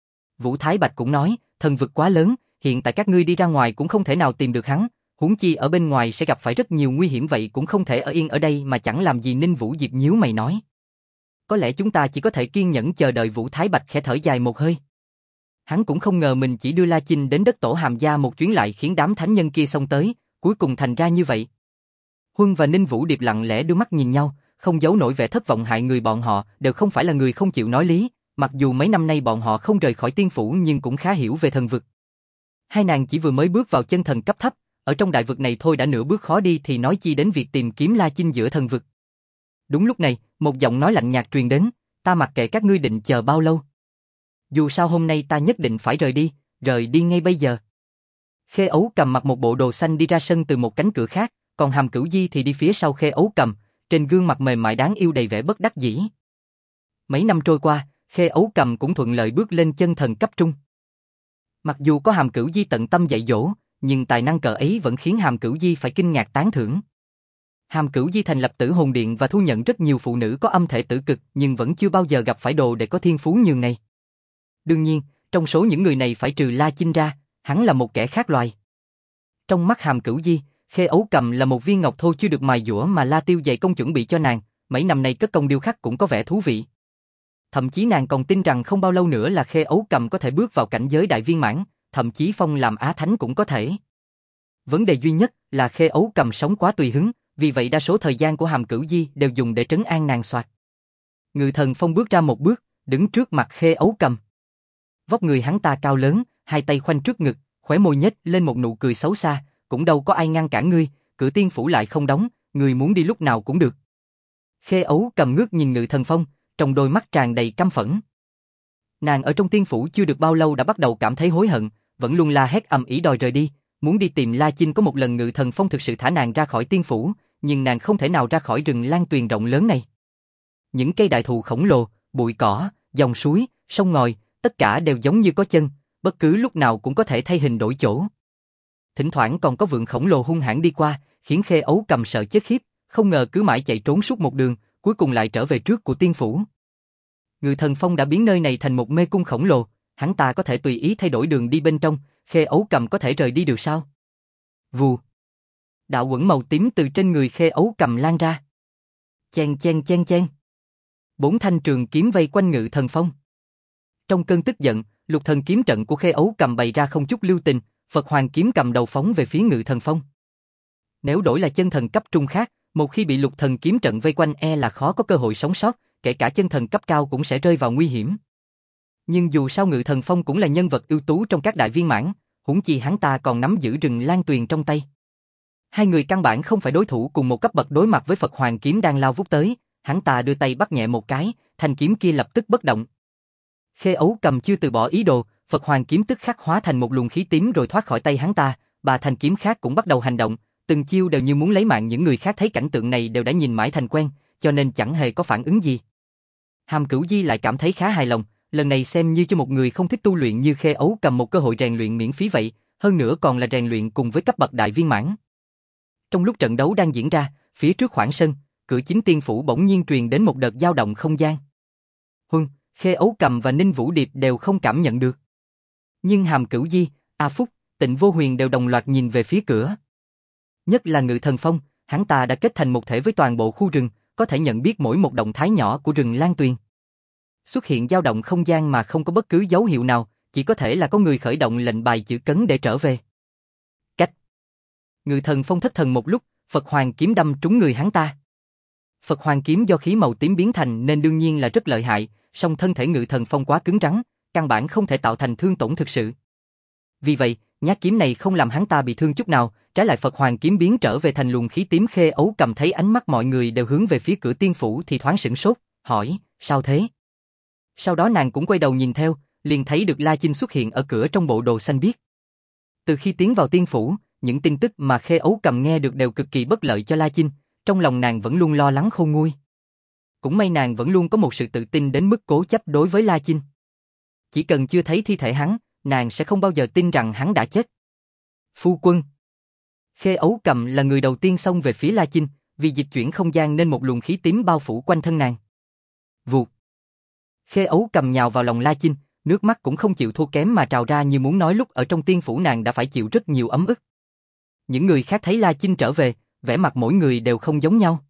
Vũ Thái Bạch cũng nói, thần vực quá lớn, hiện tại các ngươi đi ra ngoài cũng không thể nào tìm được hắn, huống chi ở bên ngoài sẽ gặp phải rất nhiều nguy hiểm, vậy cũng không thể ở yên ở đây mà chẳng làm gì. Ninh Vũ Diệp nhíu mày nói. Có lẽ chúng ta chỉ có thể kiên nhẫn chờ đợi. Vũ Thái Bạch khẽ thở dài một hơi. Hắn cũng không ngờ mình chỉ đưa La Chinh đến đất tổ Hàm Gia một chuyến lại khiến đám thánh nhân kia xông tới, cuối cùng thành ra như vậy. Huân và Ninh Vũ Điệp lặng lẽ đưa mắt nhìn nhau, không giấu nổi vẻ thất vọng. Hại người bọn họ đều không phải là người không chịu nói lý, mặc dù mấy năm nay bọn họ không rời khỏi tiên phủ nhưng cũng khá hiểu về thần vực. Hai nàng chỉ vừa mới bước vào chân thần cấp thấp, ở trong đại vực này thôi đã nửa bước khó đi thì nói chi đến việc tìm kiếm La Chinh giữa thần vực. Đúng lúc này, một giọng nói lạnh nhạt truyền đến, ta mặc kệ các ngươi định chờ bao lâu. Dù sao hôm nay ta nhất định phải rời đi, rời đi ngay bây giờ. Khê Ấu Cầm mặc một bộ đồ xanh đi ra sân từ một cánh cửa khác, còn Hàm Cửu Di thì đi phía sau Khê Ấu Cầm, trên gương mặt mềm mại đáng yêu đầy vẻ bất đắc dĩ. Mấy năm trôi qua, Khê Ấu Cầm cũng thuận lợi bước lên chân thần cấp trung. Mặc dù có Hàm Cửu Di tận tâm dạy dỗ, nhưng tài năng cờ ấy vẫn khiến Hàm Cửu Di phải kinh ngạc tán thưởng. Hàm Cửu Di thành lập Tử Hồn Điện và thu nhận rất nhiều phụ nữ có âm thể tử cực, nhưng vẫn chưa bao giờ gặp phải đồ để có thiên phú nhường này. Đương nhiên, trong số những người này phải trừ La Chinh ra, hắn là một kẻ khác loài. Trong mắt Hàm Cửu Di, Khê Ấu Cầm là một viên ngọc thô chưa được mài dũa mà La Tiêu dày công chuẩn bị cho nàng, mấy năm nay cất công điêu khắc cũng có vẻ thú vị. Thậm chí nàng còn tin rằng không bao lâu nữa là Khê Ấu Cầm có thể bước vào cảnh giới đại viên mãn, thậm chí phong làm Á Thánh cũng có thể. Vấn đề duy nhất là Khê Ấu Cầm sống quá tùy hứng, vì vậy đa số thời gian của Hàm Cửu Di đều dùng để trấn an nàng soạt. Ngự Thần Phong bước ra một bước, đứng trước mặt Khê Ấu Cầm. Vóc người hắn ta cao lớn, hai tay khoanh trước ngực, khóe môi nhếch lên một nụ cười xấu xa, cũng đâu có ai ngăn cản ngươi, cửa tiên phủ lại không đóng, ngươi muốn đi lúc nào cũng được. Khê Ấu Cầm ngước nhìn Ngự Thần Phong, trong đôi mắt tràn đầy căm phẫn. Nàng ở trong tiên phủ chưa được bao lâu đã bắt đầu cảm thấy hối hận, vẫn luôn la hét ầm ĩ đòi rời đi, muốn đi tìm La Chinh. Có một lần Ngự Thần Phong thực sự thả nàng ra khỏi tiên phủ, nhưng nàng không thể nào ra khỏi rừng lan tuyền rộng lớn này. Những cây đại thụ khổng lồ, bụi cỏ, dòng suối, sông ngòi, tất cả đều giống như có chân, bất cứ lúc nào cũng có thể thay hình đổi chỗ. Thỉnh thoảng còn có vượn khổng lồ hung hãn đi qua, khiến Khê Ấu Cầm sợ chết khiếp, không ngờ cứ mãi chạy trốn suốt một đường, cuối cùng lại trở về trước của tiên phủ. Ngự Thần Phong đã biến nơi này thành một mê cung khổng lồ, hắn ta có thể tùy ý thay đổi đường đi bên trong, Khê Ấu Cầm có thể rời đi được sao? Vù. Đạo uẩn màu tím từ trên người Khê Ấu Cầm lan ra. Chen chen chen chen. Bốn thanh trường kiếm vây quanh Ngự Thần Phong. Trong cơn tức giận, Lục Thần kiếm trận của Khê Ấu Cầm bày ra không chút lưu tình, Phật Hoàng kiếm cầm đầu phóng về phía Ngự Thần Phong. Nếu đổi là chân thần cấp trung khác, một khi bị Lục Thần kiếm trận vây quanh e là khó có cơ hội sống sót, kể cả chân thần cấp cao cũng sẽ rơi vào nguy hiểm. Nhưng dù sao Ngự Thần Phong cũng là nhân vật ưu tú trong các đại viên mãn, huống chi hắn ta còn nắm giữ rừng Lan Tuyền trong tay. Hai người căn bản không phải đối thủ cùng một cấp bậc đối mặt với Phật Hoàng kiếm đang lao vút tới, hắn ta đưa tay bắt nhẹ một cái, thanh kiếm kia lập tức bất động. Khê Ấu Cầm chưa từ bỏ ý đồ, Phật Hoàng kiếm tức khắc hóa thành một luồng khí tím rồi thoát khỏi tay hắn ta, ba thanh kiếm khác cũng bắt đầu hành động, từng chiêu đều như muốn lấy mạng. Những người khác thấy cảnh tượng này đều đã nhìn mãi thành quen, cho nên chẳng hề có phản ứng gì. Hàm Cửu Di lại cảm thấy khá hài lòng, lần này xem như cho một người không thích tu luyện như Khê Ấu Cầm một cơ hội rèn luyện miễn phí vậy, hơn nữa còn là rèn luyện cùng với cấp bậc đại viên mãn. Trong lúc trận đấu đang diễn ra, phía trước khoảng sân, cửa chính tiên phủ bỗng nhiên truyền đến một đợt dao động không gian. Huân, Khê Ấu Cầm và Ninh Vũ Điệp đều không cảm nhận được. Nhưng Hàm Cửu Di, A Phúc, Tịnh Vô Huyền đều đồng loạt nhìn về phía cửa. Nhất là Ngự Thần Phong, hắn ta đã kết thành một thể với toàn bộ khu rừng, có thể nhận biết mỗi một động thái nhỏ của rừng Lan Tuyền. Xuất hiện dao động không gian mà không có bất cứ dấu hiệu nào, chỉ có thể là có người khởi động lệnh bài chữ cấn để trở về. Cách. Ngự Thần Phong thất thần một lúc, Phật Hoàng kiếm đâm trúng người hắn ta. Phật Hoàng kiếm do khí màu tím biến thành nên đương nhiên là rất lợi hại, song thân thể Ngự Thần Phong quá cứng rắn, căn bản không thể tạo thành thương tổn thực sự. Vì vậy, nhát kiếm này không làm hắn ta bị thương chút nào, trái lại Phật Hoàng kiếm biến trở về thành luồng khí tím. Khê Ấu Cầm thấy ánh mắt mọi người đều hướng về phía cửa tiên phủ thì thoáng sửng sốt, hỏi, sao thế? Sau đó nàng cũng quay đầu nhìn theo, liền thấy được La Chinh xuất hiện ở cửa trong bộ đồ xanh biếc. Từ khi tiến vào tiên phủ, những tin tức mà Khê Ấu Cầm nghe được đều cực kỳ bất lợi cho La Chinh, trong lòng nàng vẫn luôn lo lắng khôn nguôi. Cũng may nàng vẫn luôn có một sự tự tin đến mức cố chấp đối với La Chinh. Chỉ cần chưa thấy thi thể hắn, nàng sẽ không bao giờ tin rằng hắn đã chết. Phu quân. Khê Ấu Cầm là người đầu tiên xông về phía La Chinh, vì dịch chuyển không gian nên một luồng khí tím bao phủ quanh thân nàng. Vụt. Khê Ấu Cầm nhào vào lòng La Chinh, nước mắt cũng không chịu thua kém mà trào ra như muốn nói lúc ở trong tiên phủ nàng đã phải chịu rất nhiều ấm ức. Những người khác thấy La Chinh trở về, vẻ mặt mỗi người đều không giống nhau.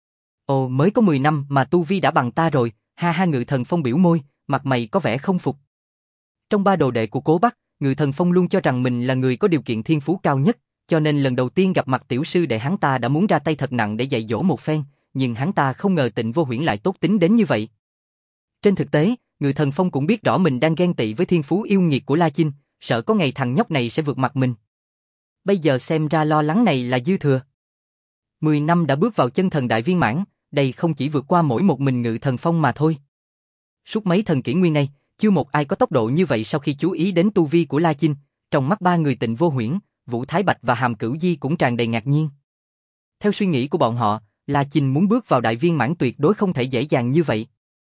Ồ, mới có mười năm mà tu vi đã bằng ta rồi, ha ha. Ngự Thần Phong biểu môi, mặt mày có vẻ không phục. Trong ba đồ đệ của Cố Bắc, Ngự Thần Phong luôn cho rằng mình là người có điều kiện thiên phú cao nhất, cho nên lần đầu tiên gặp mặt tiểu sư đệ hắn ta đã muốn ra tay thật nặng để dạy dỗ một phen, nhưng hắn ta không ngờ Tịnh Vô Huyễn lại tốt tính đến như vậy. Trên thực tế, Ngự Thần Phong cũng biết rõ mình đang ghen tị với thiên phú yêu nghiệt của La Chinh, sợ có ngày thằng nhóc này sẽ vượt mặt mình. Bây giờ xem ra lo lắng này là dư thừa. Mười năm đã bước vào chân thần đại viên mãn, đây không chỉ vượt qua mỗi một mình Ngự Thần Phong mà thôi. Suốt mấy thần kỷ nguyên này, chưa một ai có tốc độ như vậy. Sau khi chú ý đến tu vi của La Chinh, trong mắt ba người Tịnh Vô Huyễn, Vũ Thái Bạch và Hàm Cửu Di cũng tràn đầy ngạc nhiên. Theo suy nghĩ của bọn họ, La Chinh muốn bước vào đại viên mãn tuyệt đối không thể dễ dàng như vậy.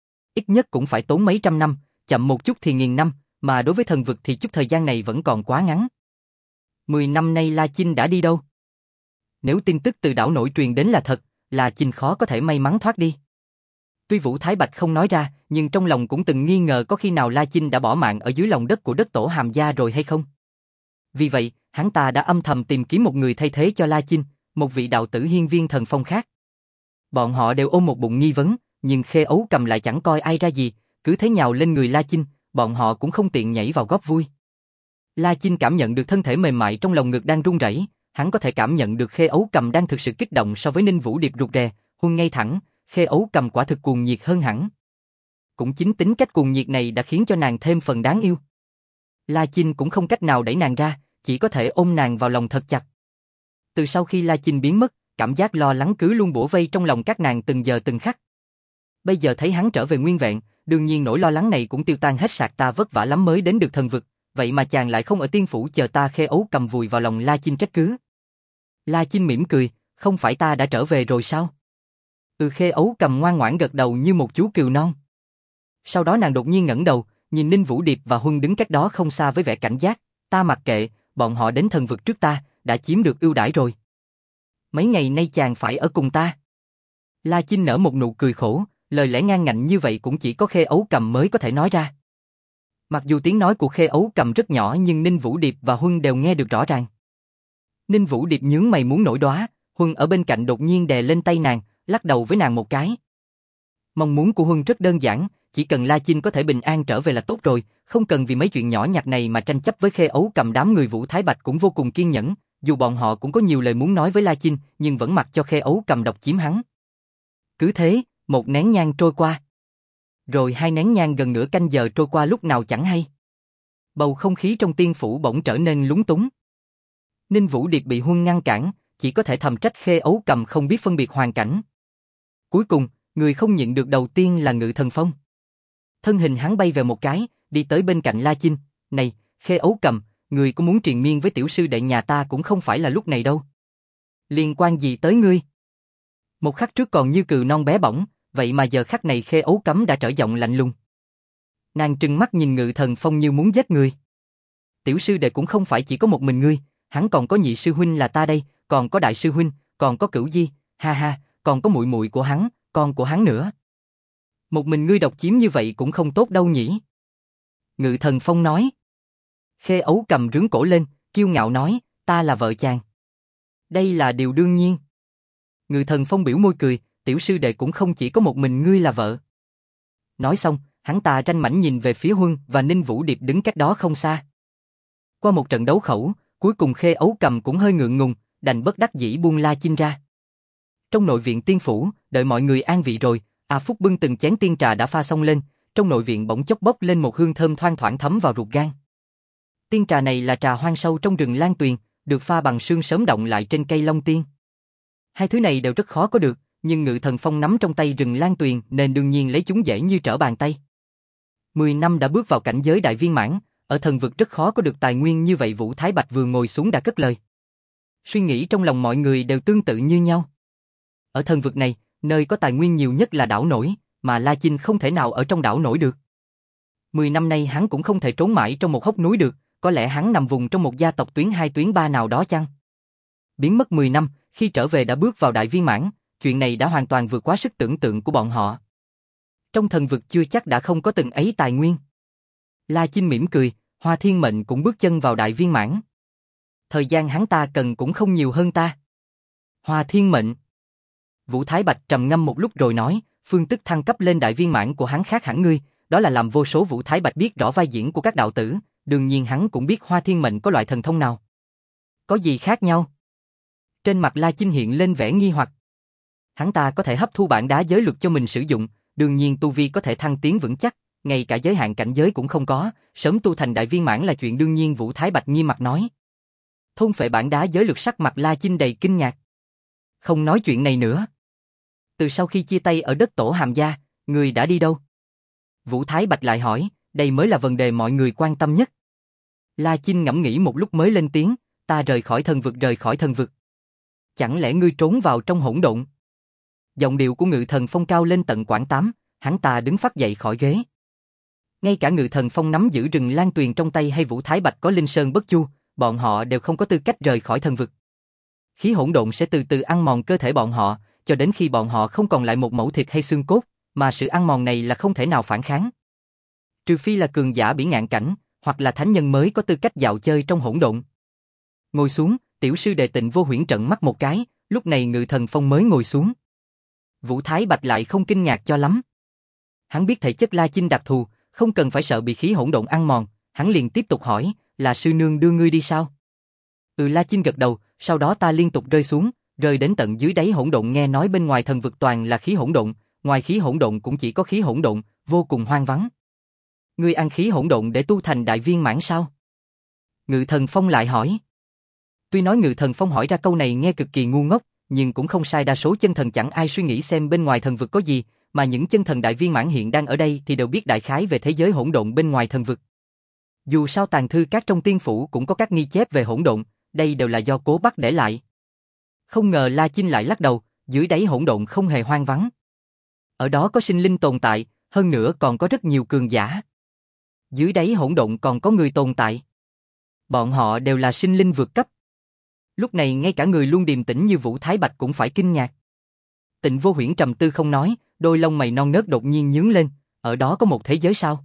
Ít nhất cũng phải tốn mấy trăm năm, chậm một chút thì nghìn năm, mà đối với thần vực thì chút thời gian này vẫn còn quá ngắn. Mười năm nay La Chinh đã đi đâu? Nếu tin tức từ đảo nổi truyền đến là thật, La Chinh khó có thể may mắn thoát đi. Tuy Vũ Thái Bạch không nói ra, nhưng trong lòng cũng từng nghi ngờ có khi nào La Chinh đã bỏ mạng ở dưới lòng đất của đất tổ Hàm gia rồi hay không. Vì vậy, hắn ta đã âm thầm tìm kiếm một người thay thế cho La Chinh, một vị đạo tử hiên viên thần phong khác. Bọn họ đều ôm một bụng nghi vấn, nhưng Khê Ấu Cầm lại chẳng coi ai ra gì, cứ thế nhào lên người La Chinh, bọn họ cũng không tiện nhảy vào góp vui. La Chinh cảm nhận được thân thể mềm mại trong lòng ngực đang run rẩy, hắn có thể cảm nhận được Khê Ấu Cầm đang thực sự kích động so với Ninh Vũ Điệp rụt rè, Huân ngay thẳng, Khê Ấu Cầm quả thực cuồng nhiệt hơn hẳn. Cũng chính tính cách cuồng nhiệt này đã khiến cho nàng thêm phần đáng yêu. La Chinh cũng không cách nào đẩy nàng ra, chỉ có thể ôm nàng vào lòng thật chặt. Từ sau khi La Chinh biến mất, cảm giác lo lắng cứ luôn bủa vây trong lòng các nàng từng giờ từng khắc. Bây giờ thấy hắn trở về nguyên vẹn, đương nhiên nỗi lo lắng này cũng tiêu tan hết. Sạc ta vất vả lắm mới đến được thần vực, vậy mà chàng lại không ở tiên phủ chờ ta. Khê Ấu Cầm vùi vào lòng La Chinh trách cứ. La Chinh mỉm cười, không phải ta đã trở về rồi sao? Ừ. Khê Ấu Cầm ngoan ngoãn gật đầu như một chú cừu non. Sau đó nàng đột nhiên ngẩng đầu, nhìn Ninh Vũ Điệp và Huân đứng cách đó không xa với vẻ cảnh giác. Ta mặc kệ, bọn họ đến thần vực trước ta, đã chiếm được ưu đãi rồi. Mấy ngày nay chàng phải ở cùng ta. La Chinh nở một nụ cười khổ, lời lẽ ngang ngạnh như vậy cũng chỉ có Khê Ấu Cầm mới có thể nói ra. Mặc dù tiếng nói của Khê Ấu Cầm rất nhỏ nhưng Ninh Vũ Điệp và Huân đều nghe được rõ ràng. Ninh Vũ Điệp nhướng mày muốn nổi đóa, Huân ở bên cạnh đột nhiên đè lên tay nàng, lắc đầu với nàng một cái. Mong muốn của Huân rất đơn giản, chỉ cần La Chinh có thể bình an trở về là tốt rồi, không cần vì mấy chuyện nhỏ nhặt này mà tranh chấp với Khê Ấu Cầm. Đám người Vũ Thái Bạch cũng vô cùng kiên nhẫn, dù bọn họ cũng có nhiều lời muốn nói với La Chinh, nhưng vẫn mặc cho Khê Ấu Cầm độc chiếm hắn. Cứ thế, một nén nhang trôi qua. Rồi hai nén nhang, gần nửa canh giờ trôi qua lúc nào chẳng hay. Bầu không khí trong tiên phủ bỗng trở nên lúng túng. Ninh Vũ Điệp bị Huân ngăn cản, chỉ có thể thầm trách Khê Ấu Cầm không biết phân biệt hoàn cảnh. Cuối cùng, người không nhịn được đầu tiên là Ngự Thần Phong. Thân hình hắn bay về một cái, đi tới bên cạnh La Chinh. Này, Khê Ấu Cầm, người có muốn triền miên với tiểu sư đệ nhà ta cũng không phải là lúc này đâu. Liên quan gì tới ngươi? Một khắc trước còn như cừu non bé bỏng, vậy mà giờ khắc này Khê Ấu Cấm đã trở giọng lạnh lùng. Nàng trừng mắt nhìn Ngự Thần Phong như muốn giết người. Tiểu sư đệ cũng không phải chỉ có một mình ngươi, hắn còn có nhị sư huynh là ta đây, còn có đại sư huynh, còn có Cửu Di, ha ha, còn có muội muội của hắn, con của hắn nữa. Một mình ngươi độc chiếm như vậy cũng không tốt đâu nhỉ? Ngự Thần Phong nói. Khê Ấu Cầm rướn cổ lên, kiêu ngạo nói, ta là vợ chàng. Đây là điều đương nhiên. Ngự Thần Phong biểu môi cười, tiểu sư đệ cũng không chỉ có một mình ngươi là vợ. Nói xong, hắn ta ranh mãnh nhìn về phía Huân và Ninh Vũ Điệp đứng cách đó không xa. Qua một trận đấu khẩu, cuối cùng Khê Ấu Cầm cũng hơi ngượng ngùng, đành bất đắc dĩ buông La Chinh ra. Trong nội viện tiên phủ, đợi mọi người an vị rồi, A Phúc bưng từng chén tiên trà đã pha xong lên, trong nội viện bỗng chốc bốc lên một hương thơm thoang thoảng thấm vào ruột gan. Tiên trà này là trà hoang sâu trong rừng Lan Tuyền, được pha bằng sương sớm động lại trên cây Long Tiên. Hai thứ này đều rất khó có được, nhưng Ngự Thần Phong nắm trong tay rừng Lan Tuyền nên đương nhiên lấy chúng dễ như trở bàn tay. Mười năm đã bước vào cảnh giới đại viên mãn, ở thần vực rất khó có được tài nguyên như vậy. Vũ Thái Bạch vừa ngồi xuống đã cất lời. Suy nghĩ trong lòng mọi người đều tương tự như nhau. Ở thần vực này, nơi có tài nguyên nhiều nhất là đảo nổi, mà La Chinh không thể nào ở trong đảo nổi được. Mười năm nay hắn cũng không thể trốn mãi trong một hốc núi được, có lẽ hắn nằm vùng trong một gia tộc tuyến hai tuyến ba nào đó chăng? Biến mất mười năm, khi trở về đã bước vào đại viên mãn, chuyện này đã hoàn toàn vượt quá sức tưởng tượng của bọn họ. Trong thần vực chưa chắc đã không có từng ấy tài nguyên. La Chinh mỉm cười, Hoa Thiên Mệnh cũng bước chân vào đại viên mãn. Thời gian hắn ta cần cũng không nhiều hơn ta. Hoa Thiên Mệnh. Vũ Thái Bạch trầm ngâm một lúc rồi nói, phương thức thăng cấp lên đại viên mãn của hắn khác hẳn ngươi, đó là làm vô số. Vũ Thái Bạch biết rõ vai diễn của các đạo tử, đương nhiên hắn cũng biết Hoa Thiên Mệnh có loại thần thông nào. Có gì khác nhau? Trên mặt La Chinh hiện lên vẻ nghi hoặc. Hắn ta có thể hấp thu bản đá giới luật cho mình sử dụng, đương nhiên tu vi có thể thăng tiến vững chắc, ngay cả giới hạn cảnh giới cũng không có, sớm tu thành đại viên mãn là chuyện đương nhiên. Vũ Thái Bạch nghiêm mặt nói. Thôn phệ bản đá giới luật, sắc mặt La Chinh đầy kinh ngạc. Không nói chuyện này nữa. Từ sau khi chia tay ở đất tổ Hàm Gia, người đã đi đâu? Vũ Thái Bạch lại hỏi, đây mới là vấn đề mọi người quan tâm nhất. La Chinh ngẫm nghĩ một lúc mới lên tiếng, ta rời khỏi thần vực. Rời khỏi thần vực? Chẳng lẽ ngươi trốn vào trong hỗn độn? Giọng điệu của Ngự Thần Phong cao lên tận quãng tám, hắn ta đứng phắt dậy khỏi ghế. Ngay cả Ngự Thần Phong nắm giữ rừng Lan Tuyền trong tay hay Vũ Thái Bạch có Linh Sơn Bất Chu, bọn họ đều không có tư cách rời khỏi thần vực. Khí hỗn độn sẽ từ từ ăn mòn cơ thể bọn họ, cho đến khi bọn họ không còn lại một mẩu thịt hay xương cốt, mà sự ăn mòn này là không thể nào phản kháng. Trừ phi là cường giả bỉ ngạn cảnh, hoặc là thánh nhân mới có tư cách dạo chơi trong hỗn độn. Ngồi xuống, tiểu sư đệ Tịnh Vô Huyễn trợn mắt một cái, lúc này Ngự Thần Phong mới ngồi xuống. Vũ Thái Bạch lại không kinh ngạc cho lắm. Hắn biết thể chất La Chinh đặc thù, không cần phải sợ bị khí hỗn độn ăn mòn, hắn liền tiếp tục hỏi, là sư nương đưa ngươi đi sao? Ừ, La Chinh gật đầu, sau đó ta liên tục rơi xuống, rơi đến tận dưới đáy hỗn độn. Nghe nói bên ngoài thần vực toàn là khí hỗn độn, ngoài khí hỗn độn cũng chỉ có khí hỗn độn, vô cùng hoang vắng. Ngươi ăn khí hỗn độn để tu thành đại viên mãn sao? Ngự Thần Phong lại hỏi. Tuy nói Ngự Thần Phong hỏi ra câu này nghe cực kỳ ngu ngốc, nhưng cũng không sai. Đa số chân thần chẳng ai suy nghĩ xem bên ngoài thần vực có gì, mà những chân thần đại viên mãn hiện đang ở đây thì đều biết đại khái về thế giới hỗn độn bên ngoài thần vực. Dù sao tàng thư các trong tiên phủ cũng có các ghi chép về hỗn độn, đây đều là do Cố Bắc để lại. Không ngờ La Chinh lại lắc đầu, dưới đáy hỗn độn không hề hoang vắng. Ở đó có sinh linh tồn tại, hơn nữa còn có rất nhiều cường giả. Dưới đáy hỗn độn còn có người tồn tại. Bọn họ đều là sinh linh vượt cấp. Lúc này ngay cả người luôn điềm tĩnh như Vũ Thái Bạch cũng phải kinh ngạc. Tịnh Vô Huyễn trầm tư không nói, đôi lông mày non nớt đột nhiên nhướng lên, ở đó có một thế giới sao?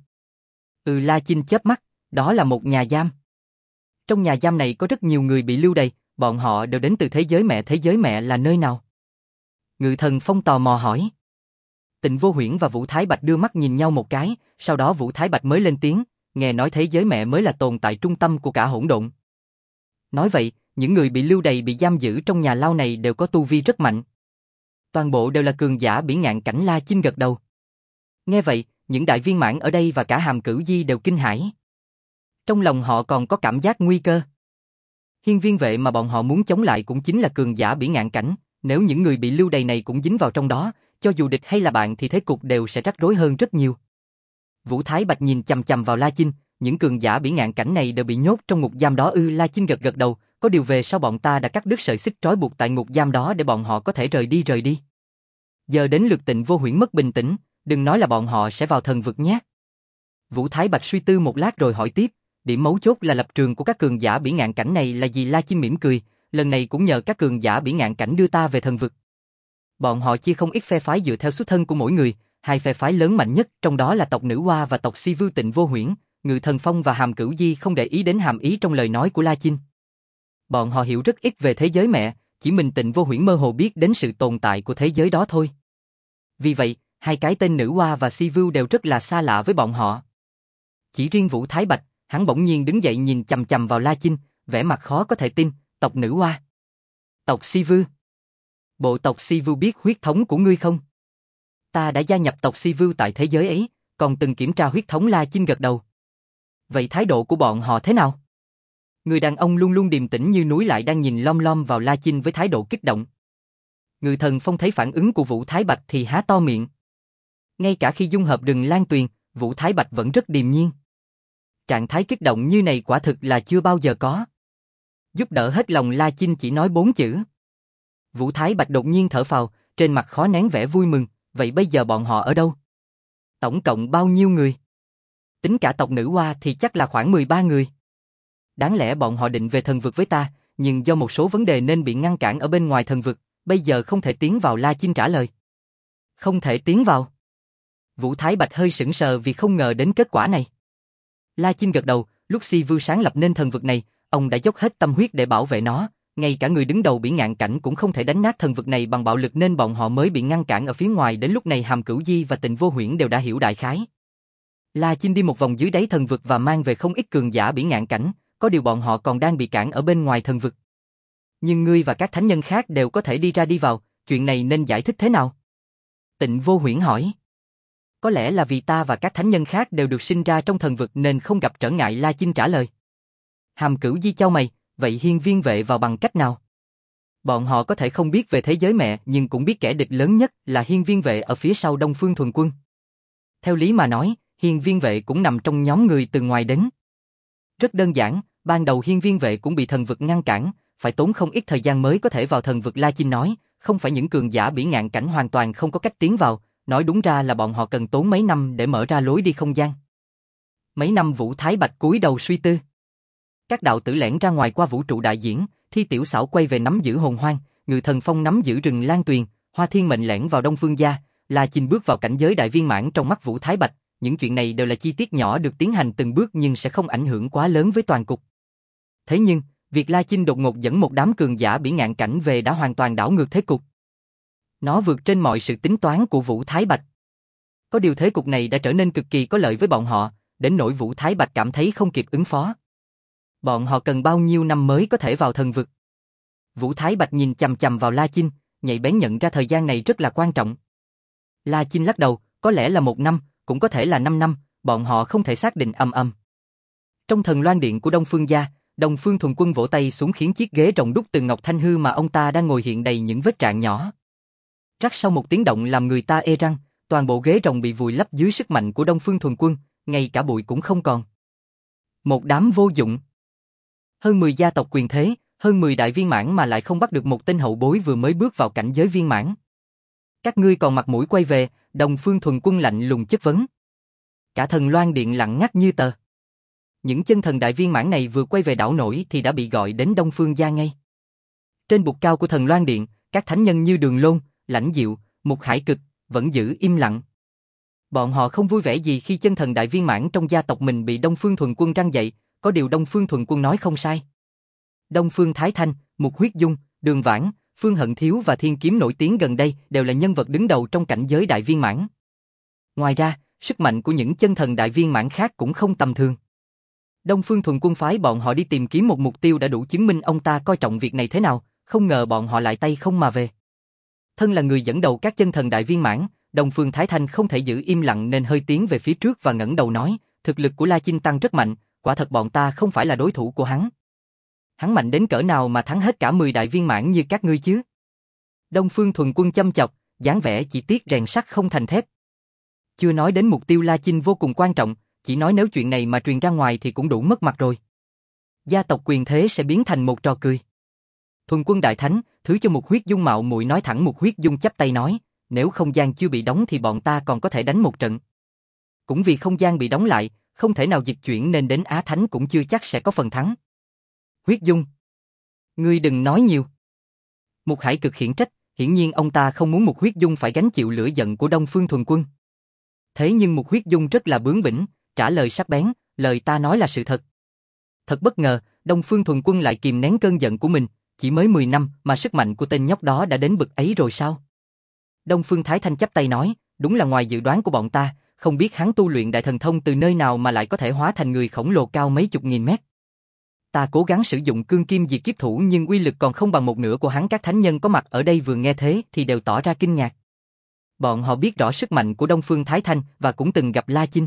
Ừ, La Chinh chớp mắt, đó là một nhà giam. Trong nhà giam này có rất nhiều người bị lưu đày, bọn họ đều đến từ thế giới mẹ. Thế giới mẹ là nơi nào? Ngự Thần Phong tò mò hỏi. Tịnh Vô Huyễn và Vũ Thái Bạch đưa mắt nhìn nhau một cái, sau đó Vũ Thái Bạch mới lên tiếng, nghe nói thế giới mẹ mới là tồn tại trung tâm của cả hỗn độn. Nói vậy, những người bị lưu đày bị giam giữ trong nhà lao này đều có tu vi rất mạnh. Toàn bộ đều là cường giả bỉ ngạn cảnh. La Chinh gật đầu. Nghe vậy, những đại viên mãn ở đây và cả Hàm Cửu Di đều kinh hãi. Trong lòng họ còn có cảm giác nguy cơ. Hiên Viên Vệ mà bọn họ muốn chống lại cũng chính là cường giả bỉ ngạn cảnh, nếu những người bị lưu đày này cũng dính vào trong đó, cho dù địch hay là bạn thì thế cục đều sẽ rắc rối hơn rất nhiều. Vũ Thái Bạch nhìn chằm chằm vào La Chinh, những cường giả bỉ ngạn cảnh này đều bị nhốt trong ngục giam đó ư? La Chinh gật gật đầu, có điều về sau bọn ta đã cắt đứt sợi xích trói buộc tại ngục giam đó để bọn họ có thể rời đi rời đi. Giờ đến lượt Tịnh Vô Huyễn mất bình tĩnh, đừng nói là bọn họ sẽ vào thần vực nhé. Vũ Thái Bạch suy tư một lát rồi hỏi tiếp, điểm mấu chốt là lập trường của các cường giả bỉ ngạn cảnh này là gì? La Chinh mỉm cười, lần này cũng nhờ các cường giả bỉ ngạn cảnh đưa ta về thần vực. Bọn họ chia không ít phe phái dựa theo xuất thân của mỗi người, hai phe phái lớn mạnh nhất trong đó là tộc Nữ Hoa và tộc Si Vưu. Tịnh Vô Huyễn, Ngự Thần Phong và Hàm Cửu Di không để ý đến hàm ý trong lời nói của La Chinh. Bọn họ hiểu rất ít về thế giới mẹ, chỉ mình Tịnh Vô Huyễn mơ hồ biết đến sự tồn tại của thế giới đó thôi. Vì vậy, hai cái tên Nữ Hoa và Si Vưu đều rất là xa lạ với bọn họ. Chỉ riêng Vũ Thái Bạch, hắn bỗng nhiên đứng dậy nhìn chằm chằm vào La Chinh, vẻ mặt khó có thể tin, tộc Nữ Hoa, tộc Si Vưu. Bộ tộc Si Vưu biết huyết thống của ngươi không? Ta đã gia nhập tộc Si Vưu tại thế giới ấy, còn từng kiểm tra huyết thống. La Chinh gật đầu. Vậy thái độ của bọn họ thế nào? Người đàn ông luôn luôn điềm tĩnh như núi lại đang nhìn lom lom vào La Chinh với thái độ kích động. Ngự Thần Phong thấy phản ứng của Vũ Thái Bạch thì há to miệng. Ngay cả khi dung hợp rừng Lan Tuyền, Vũ Thái Bạch vẫn rất điềm nhiên. Trạng thái kích động như này quả thực là chưa bao giờ có. Giúp đỡ hết lòng. La Chinh chỉ nói bốn chữ. Vũ Thái Bạch đột nhiên thở phào, trên mặt khó nén vẻ vui mừng. Vậy bây giờ bọn họ ở đâu? Tổng cộng bao nhiêu người? Tính cả tộc Nữ Hoa thì chắc là khoảng mười ba người. Đáng lẽ bọn họ định về thần vực với ta, nhưng do một số vấn đề nên bị ngăn cản ở bên ngoài thần vực, bây giờ không thể tiến vào. La Chinh trả lời. Không thể tiến vào. Vũ Thái Bạch hơi sững sờ vì không ngờ đến kết quả này. La Chinh gật đầu, lúc Si Vưu sáng lập nên thần vực này, ông đã dốc hết tâm huyết để bảo vệ nó, ngay cả người đứng đầu bỉ ngạn cảnh cũng không thể đánh nát thần vực này bằng bạo lực nên bọn họ mới bị ngăn cản ở phía ngoài. Đến lúc này Hàm Cửu Di và Tịnh Vô Huyễn đều đã hiểu đại khái. La Chinh đi một vòng dưới đáy thần vực và mang về không ít cường giả bỉ ngạn cảnh, có điều bọn họ còn đang bị cản ở bên ngoài thần vực. Nhưng ngươi và các thánh nhân khác đều có thể đi ra đi vào, chuyện này nên giải thích thế nào? Tịnh Vô Huyễn hỏi. Có lẽ là vì ta và các thánh nhân khác đều được sinh ra trong thần vực nên không gặp trở ngại. La Chinh trả lời. Hàm Cửu Di chau mày, vậy Hiên Viên Vệ vào bằng cách nào? Bọn họ có thể không biết về thế giới mẹ nhưng cũng biết kẻ địch lớn nhất là Hiên Viên Vệ ở phía sau Đông Phương Thuần Quân. Theo lý mà nói, Hiên Viên Vệ cũng nằm trong nhóm người từ ngoài đến. Rất đơn giản, ban đầu Hiên Viên Vệ cũng bị thần vực ngăn cản, phải tốn không ít thời gian mới có thể vào thần vực. La Chinh nói, không phải những cường giả bỉ ngạn cảnh hoàn toàn không có cách tiến vào, nói đúng ra là bọn họ cần tốn mấy năm để mở ra lối đi không gian. Mấy năm. Vũ Thái Bạch cúi đầu suy tư. Các đạo tử lẻn ra ngoài qua vũ trụ đại diễn, Thi Tiểu Xảo quay về nắm giữ hồn hoang, Ngự Thần Phong nắm giữ rừng Lan Tuyền, Hoa Thiên Mệnh lẻn vào Đông Phương gia, La Chinh bước vào cảnh giới đại viên mãn trong mắt Vũ Thái Bạch. Những chuyện này đều là chi tiết nhỏ được tiến hành từng bước nhưng sẽ không ảnh hưởng quá lớn với toàn cục. Thế nhưng, việc La Chinh đột ngột dẫn một đám cường giả bỉ ngạn cảnh về đã hoàn toàn đảo ngược thế cục. Nó vượt trên mọi sự tính toán của Vũ Thái Bạch. Có điều thế cục này đã trở nên cực kỳ có lợi với bọn họ, đến nỗi Vũ Thái Bạch cảm thấy không kịp ứng phó. Bọn họ cần bao nhiêu năm mới có thể vào thần vực? Vũ Thái Bạch nhìn chằm chằm vào La Chinh, nhạy bén nhận ra thời gian này rất là quan trọng. La Chinh lắc đầu, có lẽ là một năm, cũng có thể là năm năm, bọn họ không thể xác định. Âm âm. Trong thần loan điện của Đông Phương gia, Đông Phương Thuần Quân vỗ tay xuống khiến chiếc ghế rồng đúc từ ngọc thanh hư mà ông ta đang ngồi hiện đầy những vết rạn nhỏ. Rắc sau một tiếng động làm người ta ê răng, toàn bộ ghế rồng bị vùi lấp dưới sức mạnh của Đông Phương Thuần Quân, ngay cả bụi cũng không còn. Một đám vô dụng. Hơn mười gia tộc quyền thế, hơn mười đại viên mãn mà lại không bắt được một tên hậu bối vừa mới bước vào cảnh giới viên mãn. Các ngươi còn mặt mũi quay về? Đông Phương Thuần Quân lạnh lùng chất vấn. Cả thần loan điện lặng ngắt như tờ. Những chân thần đại viên mãn này vừa quay về đảo nổi thì đã bị gọi đến Đông Phương gia ngay. Trên bục cao của thần loan điện, các thánh nhân như Đường Lôn, Lãnh Diệu, Mục Hải Cực vẫn giữ im lặng. Bọn họ không vui vẻ gì khi chân thần đại viên mãn trong gia tộc mình bị Đông Phương Thuần Quân răn dạy, có điều Đông Phương Thuần Quân nói không sai. Đông Phương Thái Thanh, Mục Huyết Dung, Đường Vãn, Phương Hận Thiếu và Thiên Kiếm nổi tiếng gần đây đều là nhân vật đứng đầu trong cảnh giới đại viên mãn. Ngoài ra, sức mạnh của những chân thần đại viên mãn khác cũng không tầm thường. Đông Phương Thuần Quân phái bọn họ đi tìm kiếm một mục tiêu đã đủ chứng minh ông ta coi trọng việc này thế nào, không ngờ bọn họ lại tay không mà về. Thân là người dẫn đầu các chân thần đại viên mãn, Đông Phương Thái Thanh không thể giữ im lặng nên hơi tiến về phía trước và ngẩng đầu nói, thực lực của La Chinh Tăng rất mạnh, quả thật bọn ta không phải là đối thủ của hắn. Hắn mạnh đến cỡ nào mà thắng hết cả mười đại viên mãn như các ngươi chứ? Đông Phương Thuần Quân châm chọc, dáng vẻ chỉ tiếc rèn sắt không thành thép. Chưa nói đến mục tiêu La Chinh vô cùng quan trọng, chỉ nói nếu chuyện này mà truyền ra ngoài thì cũng đủ mất mặt rồi. Gia tộc quyền thế sẽ biến thành một trò cười. Thuần Quân đại thánh, thứ cho Mục Huyết Dung mạo muội nói thẳng. Mục Huyết Dung chắp tay nói, nếu không gian chưa bị đóng thì bọn ta còn có thể đánh một trận. Cũng vì không gian bị đóng lại, không thể nào dịch chuyển nên đến Á Thánh cũng chưa chắc sẽ có phần thắng. Huyết Dung, ngươi đừng nói nhiều. Mục Hải Cực khiển trách, hiển nhiên ông ta không muốn Mục Huyết Dung phải gánh chịu lửa giận của Đông Phương Thuần Quân. Thế nhưng Mục Huyết Dung rất là bướng bỉnh, trả lời sắc bén, lời ta nói là sự thật. Thật bất ngờ, Đông Phương Thuần Quân lại kìm nén cơn giận của mình, chỉ mới mười năm mà sức mạnh của tên nhóc đó đã đến bực ấy rồi sao? Đông Phương Thái Thanh chắp tay nói, đúng là ngoài dự đoán của bọn ta, không biết hắn tu luyện đại thần thông từ nơi nào mà lại có thể hóa thành người khổng lồ cao mấy chục nghìn mét. Ta cố gắng sử dụng cương kim diệt kiếp thủ nhưng uy lực còn không bằng một nửa của hắn. Các thánh nhân có mặt ở đây vừa nghe thế thì đều tỏ ra kinh ngạc. Bọn họ biết rõ sức mạnh của Đông Phương Thái Thanh và cũng từng gặp La Chinh.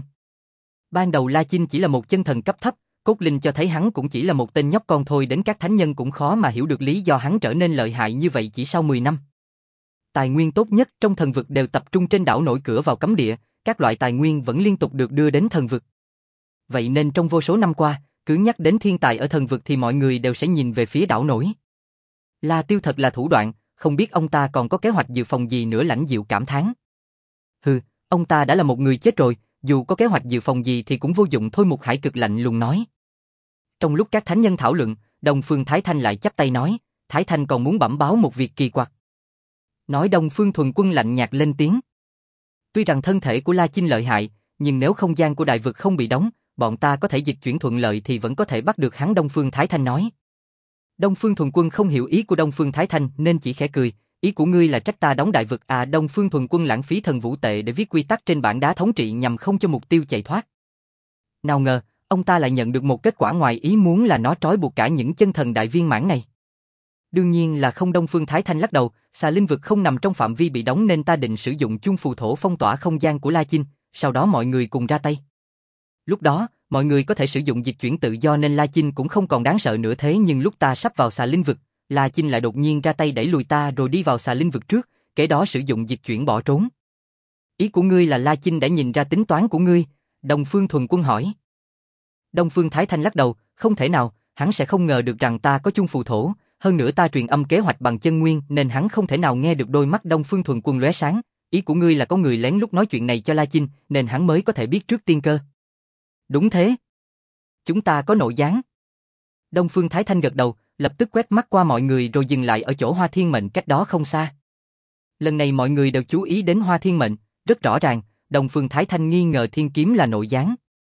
Ban đầu La Chinh chỉ là một chân thần cấp thấp, cốt linh cho thấy hắn cũng chỉ là một tên nhóc con thôi, đến các thánh nhân cũng khó mà hiểu được lý do hắn trở nên lợi hại như vậy chỉ sau mười năm. Tài nguyên tốt nhất trong thần vực đều tập trung trên đảo nổi cửa vào cấm địa, các loại tài nguyên vẫn liên tục được đưa đến thần vực. Vậy nên trong vô số năm qua, cứ nhắc đến thiên tài ở thần vực thì mọi người đều sẽ nhìn về phía đảo nổi. La Tiêu thật là thủ đoạn, không biết ông ta còn có kế hoạch dự phòng gì nữa. Lãnh Diệu cảm thán. Hừ, ông ta đã là một người chết rồi, dù có kế hoạch dự phòng gì thì cũng vô dụng thôi. Mục Hải Cực lạnh lùng nói. Trong lúc các thánh nhân thảo luận, Đông Phương Thái Thanh lại chắp tay nói, Thái Thanh còn muốn bẩm báo một việc kỳ quặc. Nói Đông Phương Thuần Quân lạnh nhạt lên tiếng. Tuy rằng thân thể của La Chinh lợi hại, nhưng nếu không gian của đại vực không bị đóng, bọn ta có thể dịch chuyển thuận lợi thì vẫn có thể bắt được hắn. Đông Phương Thái Thanh nói. Đông Phương Thuần Quân không hiểu ý của Đông Phương Thái Thanh nên chỉ khẽ cười, ý của ngươi là trách ta đóng đại vực à? Đông Phương Thuần Quân lãng phí thần vũ tệ để viết quy tắc trên bảng đá thống trị nhằm không cho mục tiêu chạy thoát. Nào ngờ, ông ta lại nhận được một kết quả ngoài ý muốn là nó trói buộc cả những chân thần đại viên mãn này. Đương nhiên là không. Đông Phương Thái Thanh lắc đầu, xà linh vực không nằm trong phạm vi bị đóng nên ta định sử dụng chung phù thổ phong tỏa không gian của La Chinh, sau đó mọi người cùng ra tay. Lúc đó, mọi người có thể sử dụng dịch chuyển tự do nên La Chinh cũng không còn đáng sợ nữa. Thế nhưng lúc ta sắp vào xà linh vực, La Chinh lại đột nhiên ra tay đẩy lùi ta rồi đi vào xà linh vực trước, kế đó sử dụng dịch chuyển bỏ trốn. Ý của ngươi là La Chinh đã nhìn ra tính toán của ngươi? Đông Phương Thuần Quân hỏi. Đông Phương Thái Thanh lắc đầu, không thể nào, hắn sẽ không ngờ được rằng ta có chung phù thổ, hơn nữa ta truyền âm kế hoạch bằng chân nguyên nên hắn không thể nào nghe được. Đôi mắt Đông Phương Thuần Quân lóe sáng, ý của ngươi là có người lén lút nói chuyện này cho La Chinh nên hắn mới có thể biết trước tiên cơ. Đúng thế. Chúng ta có nội gián. Đông Phương Thái Thanh gật đầu, lập tức quét mắt qua mọi người rồi dừng lại ở chỗ Hoa Thiên Mệnh cách đó không xa. Lần này mọi người đều chú ý đến Hoa Thiên Mệnh, rất rõ ràng, Đông Phương Thái Thanh nghi ngờ Thiên Kiếm là nội gián.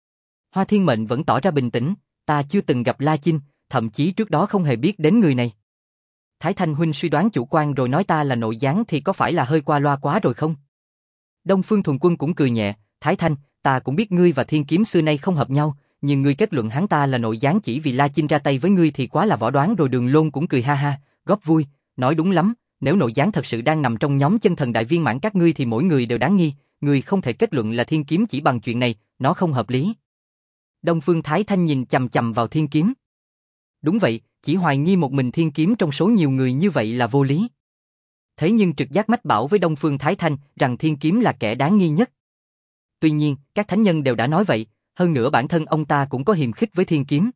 Hoa Thiên Mệnh vẫn tỏ ra bình tĩnh, ta chưa từng gặp La Chinh, thậm chí trước đó không hề biết đến người này. Thái Thanh huynh suy đoán chủ quan rồi nói ta là nội gián thì có phải là hơi qua loa quá rồi không? Đông Phương Thuần Quân cũng cười nhẹ, Thái Thanh, ta cũng biết ngươi và Thiên Kiếm xưa nay không hợp nhau, nhưng ngươi kết luận hắn ta là nội gián chỉ vì La Chinh ra tay với ngươi thì quá là võ đoán rồi. Đường Lôn cũng cười ha ha, góp vui, nói đúng lắm, nếu nội gián thật sự đang nằm trong nhóm chân thần đại viên mãn các ngươi thì mỗi người đều đáng nghi, ngươi không thể kết luận là Thiên Kiếm chỉ bằng chuyện này, nó không hợp lý. Đông Phương Thái Thanh nhìn chằm chằm vào Thiên Kiếm. Đúng vậy, chỉ hoài nghi một mình Thiên Kiếm trong số nhiều người như vậy là vô lý. Thế nhưng trực giác mách bảo với Đông Phương Thái Thanh rằng Thiên Kiếm là kẻ đáng nghi nhất. Tuy nhiên, các thánh nhân đều đã nói vậy, hơn nữa bản thân ông ta cũng có hiềm khích với Thiên Kiếm.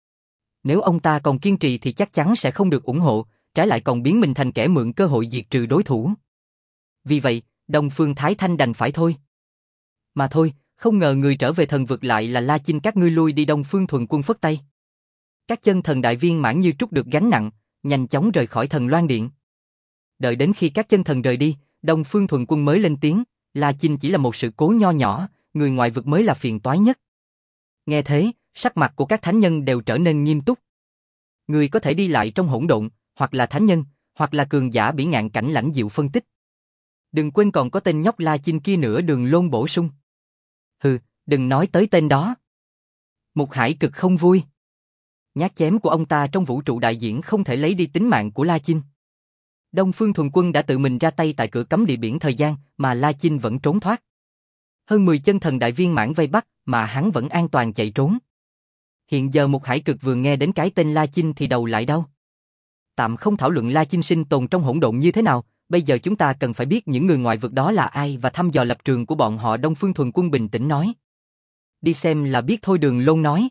Nếu ông ta còn kiên trì thì chắc chắn sẽ không được ủng hộ, trái lại còn biến mình thành kẻ mượn cơ hội diệt trừ đối thủ. Vì vậy, Đông Phương Thái Thanh đành phải thôi. Mà thôi, không ngờ người trở về thần vực lại là La Chinh. Các ngươi lui đi. Đông Phương Thuần Quân phất tay. Các chân thần đại viên mãn như trút được gánh nặng, nhanh chóng rời khỏi Thần Loan Điện. Đợi đến khi các chân thần rời đi, Đông Phương Thuần Quân mới lên tiếng, La Chinh chỉ là một sự cố nho nhỏ, người ngoại vực mới là phiền toái nhất. Nghe thế, sắc mặt của các thánh nhân đều trở nên nghiêm túc. Người có thể đi lại trong hỗn độn, hoặc là thánh nhân, hoặc là cường giả bỉ ngạn cảnh Lãnh Diệu phân tích. Đừng quên còn có tên nhóc La Chinh kia nữa, Đường Lôn bổ sung. Hừ, đừng nói tới tên đó. Mục Hải cực không vui. Nhát chém của ông ta trong vũ trụ đại diễn không thể lấy đi tính mạng của La Chinh. Đông Phương Thuần Quân đã tự mình ra tay tại cửa cấm địa biển thời gian, mà La Chinh vẫn trốn thoát. Hơn mười chân thần đại viên mãn vây bắt, mà hắn vẫn an toàn chạy trốn. Hiện giờ Mục Hải cực vừa nghe đến cái tên La Chinh thì đầu lại đau. Tạm không thảo luận La Chinh sinh tồn trong hỗn độn như thế nào, bây giờ chúng ta cần phải biết những người ngoại vực đó là ai và thăm dò lập trường của bọn họ. Đông Phương Thuần Quân bình tĩnh nói. Đi xem là biết thôi, Đường Lôn nói.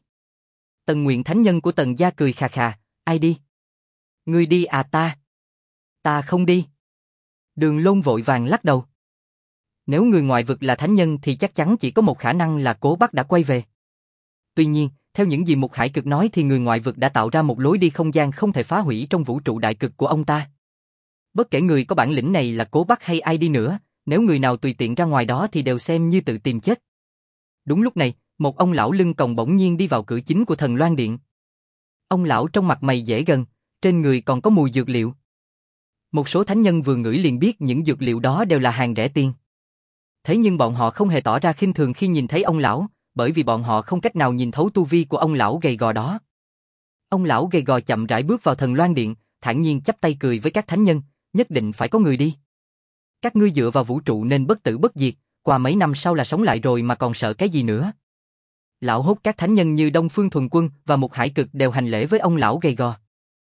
Tần Nguyện thánh nhân của Tần gia cười khà khà, ai đi? Ngươi đi à? Ta? Ta không đi. Đường Lôn vội vàng lắc đầu. Nếu người ngoại vực là thánh nhân thì chắc chắn chỉ có một khả năng là Cố Bắc đã quay về. Tuy nhiên, theo những gì Mục Hải cực nói thì người ngoại vực đã tạo ra một lối đi không gian không thể phá hủy trong vũ trụ đại cực của ông ta. Bất kể người có bản lĩnh này là Cố Bắc hay ai đi nữa, nếu người nào tùy tiện ra ngoài đó thì đều xem như tự tìm chết. Đúng lúc này, một ông lão lưng còng bỗng nhiên đi vào cửa chính của Thần Loan Điện. Ông lão trong mặt mày dễ gần, trên người còn có mùi dược liệu. Một số thánh nhân vừa ngửi liền biết những dược liệu đó đều là hàng rẻ tiền. Thế nhưng bọn họ không hề tỏ ra khinh thường khi nhìn thấy ông lão, bởi vì bọn họ không cách nào nhìn thấu tu vi của ông lão gầy gò đó. Ông lão gầy gò chậm rãi bước vào Thần Loan Điện, thản nhiên chắp tay cười với các thánh nhân, nhất định phải có người đi. Các ngươi dựa vào vũ trụ nên bất tử bất diệt, qua mấy năm sau là sống lại rồi mà còn sợ cái gì nữa. Lão hốt các thánh nhân như Đông Phương Thuần Quân và Mục Hải cực đều hành lễ với ông lão gầy gò.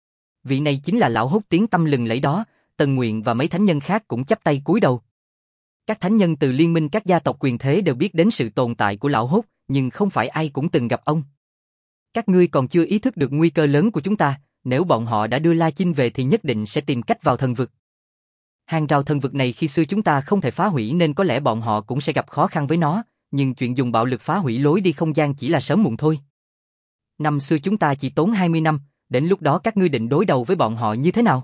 Vị này chính là lão hốt tiếng tăm lừng lẫy đó. Tần Nguyện và mấy thánh nhân khác cũng chắp tay cúi đầu. Các thánh nhân từ liên minh các gia tộc quyền thế đều biết đến sự tồn tại của lão hốt, nhưng không phải ai cũng từng gặp ông. Các ngươi còn chưa ý thức được nguy cơ lớn của chúng ta, nếu bọn họ đã đưa La Chinh về thì nhất định sẽ tìm cách vào thần vực. Hàng rào thần vực này khi xưa chúng ta không thể phá hủy nên có lẽ bọn họ cũng sẽ gặp khó khăn với nó, nhưng chuyện dùng bạo lực phá hủy lối đi không gian chỉ là sớm muộn thôi. Năm xưa chúng ta chỉ tốn hai mươi năm, đến lúc đó các ngươi định đối đầu với bọn họ như thế nào?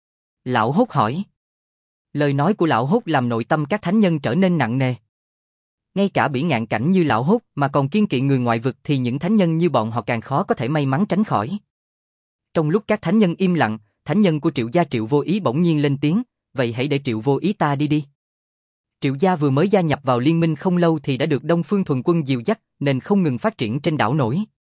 Lão hốt hỏi. Lời nói của lão hốt làm nội tâm các thánh nhân trở nên nặng nề. Ngay cả bỉ ngạn cảnh như lão hốt mà còn kiên kỵ người ngoại vực thì những thánh nhân như bọn họ càng khó có thể may mắn tránh khỏi. Trong lúc các thánh nhân im lặng, thánh nhân của Triệu gia Triệu Vô Ý bỗng nhiên lên tiếng, vậy hãy để Triệu Vô Ý ta đi đi. Triệu gia vừa mới gia nhập vào liên minh không lâu thì đã được Đông Phương Thuần Quân dìu dắt nên không ngừng phát triển trên đảo nổi.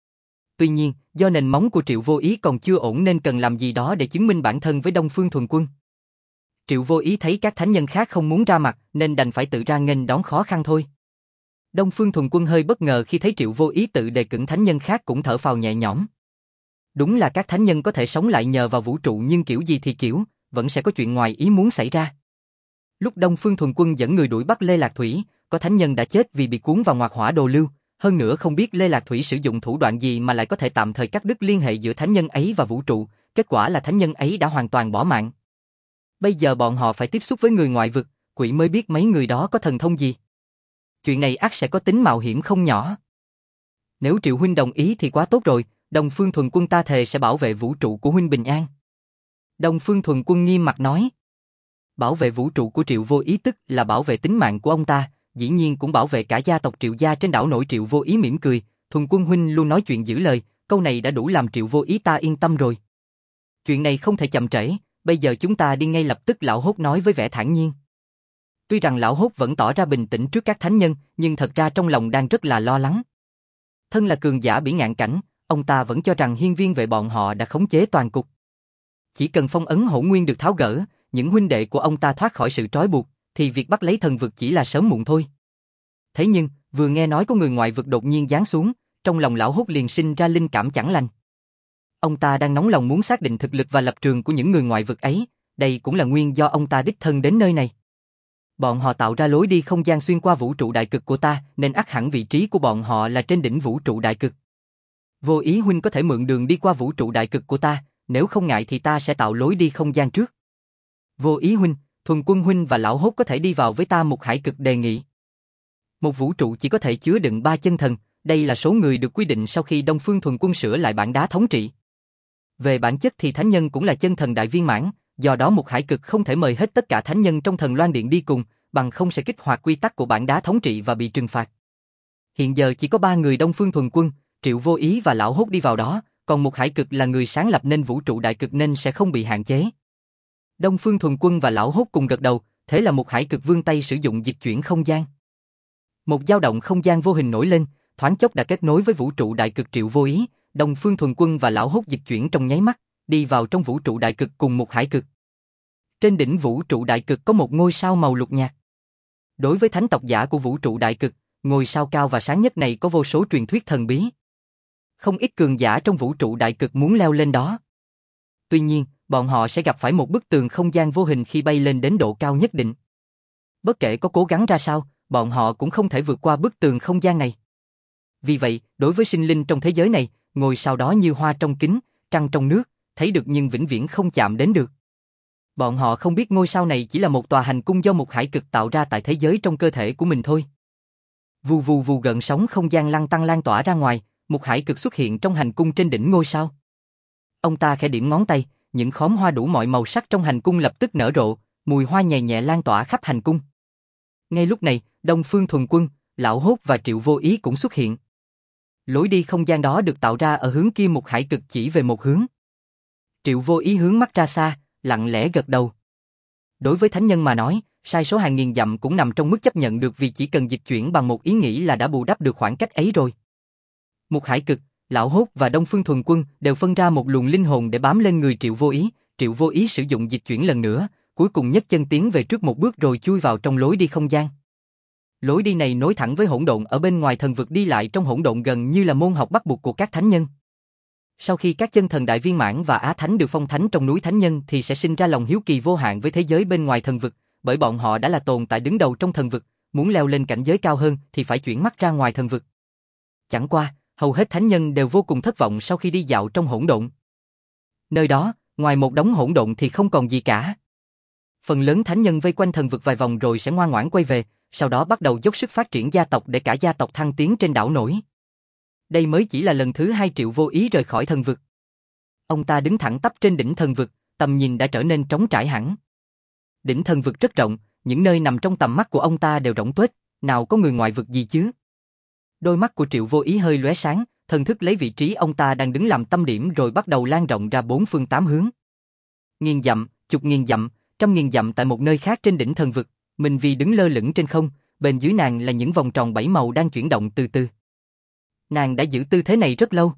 Tuy nhiên, do nền móng của Triệu Vô Ý còn chưa ổn nên cần làm gì đó để chứng minh bản thân với Đông Phương Thuần Quân. Triệu Vô Ý thấy các thánh nhân khác không muốn ra mặt nên đành phải tự ra nghênh đón khó khăn thôi. Đông Phương Thuần Quân hơi bất ngờ khi thấy Triệu Vô Ý tự đề cử thánh nhân khác cũng thở phào nhẹ nhõm. Đúng là các thánh nhân có thể sống lại nhờ vào vũ trụ nhưng kiểu gì thì kiểu, vẫn sẽ có chuyện ngoài ý muốn xảy ra. Lúc Đông Phương Thuần Quân dẫn người đuổi bắt Lê Lạc Thủy, có thánh nhân đã chết vì bị cuốn vào ngoạc hỏa đồ lưu, hơn nữa không biết Lê Lạc Thủy sử dụng thủ đoạn gì mà lại có thể tạm thời cắt đứt liên hệ giữa thánh nhân ấy và vũ trụ, kết quả là thánh nhân ấy đã hoàn toàn bỏ mạng. Bây giờ bọn họ phải tiếp xúc với người ngoại vực, quỷ mới biết mấy người đó có thần thông gì. Chuyện này ắt sẽ có tính mạo hiểm không nhỏ. Nếu Triệu huynh đồng ý thì quá tốt rồi, Đông Phương Thuần Quân ta thề sẽ bảo vệ vũ trụ của huynh bình an. Đông Phương Thuần Quân nghiêm mặt nói. Bảo vệ vũ trụ của Triệu Vô Ý tức là bảo vệ tính mạng của ông ta, dĩ nhiên cũng bảo vệ cả gia tộc Triệu gia trên đảo nổi. Triệu Vô Ý mỉm cười, Thuần Quân huynh luôn nói chuyện giữ lời, câu này đã đủ làm Triệu Vô Ý ta yên tâm rồi. Chuyện này không thể chậm trễ, bây giờ chúng ta đi ngay lập tức. Lão hốt nói với vẻ thản nhiên. Tuy rằng lão hốt vẫn tỏ ra bình tĩnh trước các thánh nhân, nhưng thật ra trong lòng đang rất là lo lắng. Thân là cường giả bỉ ngạn cảnh, ông ta vẫn cho rằng hiên viên vệ bọn họ đã khống chế toàn cục. Chỉ cần phong ấn Hỗn Nguyên được tháo gỡ, những huynh đệ của ông ta thoát khỏi sự trói buộc, thì việc bắt lấy thần vực chỉ là sớm muộn thôi. Thế nhưng, vừa nghe nói có người ngoại vực đột nhiên giáng xuống, trong lòng lão hốt liền sinh ra linh cảm chẳng lành. Ông ta đang nóng lòng muốn xác định thực lực và lập trường của những người ngoại vực ấy, đây cũng là nguyên do ông ta đích thân đến nơi này. Bọn họ tạo ra lối đi không gian xuyên qua vũ trụ đại cực của ta, nên ắt hẳn vị trí của bọn họ là trên đỉnh vũ trụ đại cực. Vô Ý huynh có thể mượn đường đi qua vũ trụ đại cực của ta, nếu không ngại thì ta sẽ tạo lối đi không gian trước. Vô Ý huynh, Thuần Quân huynh và lão hốt có thể đi vào với ta. Mục Hải cực đề nghị. Một vũ trụ chỉ có thể chứa đựng ba chân thần, đây là số người được quy định sau khi Đông Phương Thuần Quân sửa lại bản đá thống trị. Về bản chất thì thánh nhân cũng là chân thần đại viên mãn, do đó Mục Hải cực không thể mời hết tất cả thánh nhân trong Thần Loan Điện đi cùng, bằng không sẽ kích hoạt quy tắc của bản đá thống trị và bị trừng phạt. Hiện giờ chỉ có ba người Đông Phương Thuần Quân, Triệu Vô Ý và lão hốt đi vào đó, còn Mục Hải cực là người sáng lập nên vũ trụ đại cực nên sẽ không bị hạn chế. Đông Phương Thuần Quân và Lão Hốt cùng gật đầu, thế là một hải cực vươn tay sử dụng dịch chuyển không gian. Một dao động không gian vô hình nổi lên, thoáng chốc đã kết nối với vũ trụ đại cực Triệu Vô Ý, Đông Phương Thuần Quân và Lão Hốt dịch chuyển trong nháy mắt, đi vào trong vũ trụ đại cực cùng một hải cực. Trên đỉnh vũ trụ đại cực có một ngôi sao màu lục nhạt. Đối với thánh tộc giả của vũ trụ đại cực, ngôi sao cao và sáng nhất này có vô số truyền thuyết thần bí. Không ít cường giả trong vũ trụ đại cực muốn leo lên đó. Tuy nhiên, bọn họ sẽ gặp phải một bức tường không gian vô hình khi bay lên đến độ cao nhất định. Bất kể có cố gắng ra sao, bọn họ cũng không thể vượt qua bức tường không gian này. Vì vậy, đối với sinh linh trong thế giới này, ngôi sao đó như hoa trong kính, trăng trong nước, thấy được nhưng vĩnh viễn không chạm đến được. Bọn họ không biết ngôi sao này chỉ là một tòa hành cung do một hải cực tạo ra tại thế giới trong cơ thể của mình thôi. Vù vù vù, gợn sóng không gian lăn tăng lan tỏa ra ngoài, một hải cực xuất hiện trong hành cung trên đỉnh ngôi sao. Ông ta khẽ điểm ngón tay, những khóm hoa đủ mọi màu sắc trong hành cung lập tức nở rộ, mùi hoa nhẹ nhẹ lan tỏa khắp hành cung. Ngay lúc này, Đông Phương Thuần Quân, Lão Hốt và Triệu Vô Ý cũng xuất hiện. Lối đi không gian đó được tạo ra ở hướng kia, một hải cực chỉ về một hướng. Triệu Vô Ý hướng mắt ra xa, lặng lẽ gật đầu. Đối với thánh nhân mà nói, sai số hàng nghìn dặm cũng nằm trong mức chấp nhận được, vì chỉ cần dịch chuyển bằng một ý nghĩ là đã bù đắp được khoảng cách ấy rồi. Một hải cực, Lão Hốt và Đông Phương Thuần Quân đều phân ra một luồng linh hồn để bám lên người Triệu Vô Ý. Triệu Vô Ý sử dụng dịch chuyển lần nữa, cuối cùng nhấc chân tiến về trước một bước rồi chui vào trong lối đi không gian. Lối đi này nối thẳng với hỗn độn ở bên ngoài thần vực, đi lại trong hỗn độn gần như là môn học bắt buộc của các thánh nhân. Sau khi các chân thần đại viên mãn và á thánh được phong thánh trong núi thánh nhân thì sẽ sinh ra lòng hiếu kỳ vô hạn với thế giới bên ngoài thần vực, bởi bọn họ đã là tồn tại đứng đầu trong thần vực, muốn leo lên cảnh giới cao hơn thì phải chuyển mắt ra ngoài thần vực. Chẳng qua, hầu hết thánh nhân đều vô cùng thất vọng sau khi đi dạo trong hỗn độn. Nơi đó, ngoài một đống hỗn độn thì không còn gì cả. Phần lớn thánh nhân vây quanh thần vực vài vòng rồi sẽ ngoan ngoãn quay về, sau đó bắt đầu dốc sức phát triển gia tộc để cả gia tộc thăng tiến trên đảo nổi. Đây mới chỉ là lần thứ hai Triệu Vô Ý rời khỏi thần vực. Ông ta đứng thẳng tắp trên đỉnh thần vực, tầm nhìn đã trở nên trống trải hẳn. Đỉnh thần vực rất rộng, những nơi nằm trong tầm mắt của ông ta đều rỗng tuếch, nào có người ngoại vực gì chứ. Đôi mắt của Triệu Vô Ý hơi lóe sáng, thần thức lấy vị trí ông ta đang đứng làm tâm điểm rồi bắt đầu lan rộng ra bốn phương tám hướng. Nghìn dặm, chục nghìn dặm, trăm nghìn dặm tại một nơi khác trên đỉnh thần vực, Minh Vi đứng lơ lửng trên không, bên dưới nàng là những vòng tròn bảy màu đang chuyển động từ từ. Nàng đã giữ tư thế này rất lâu.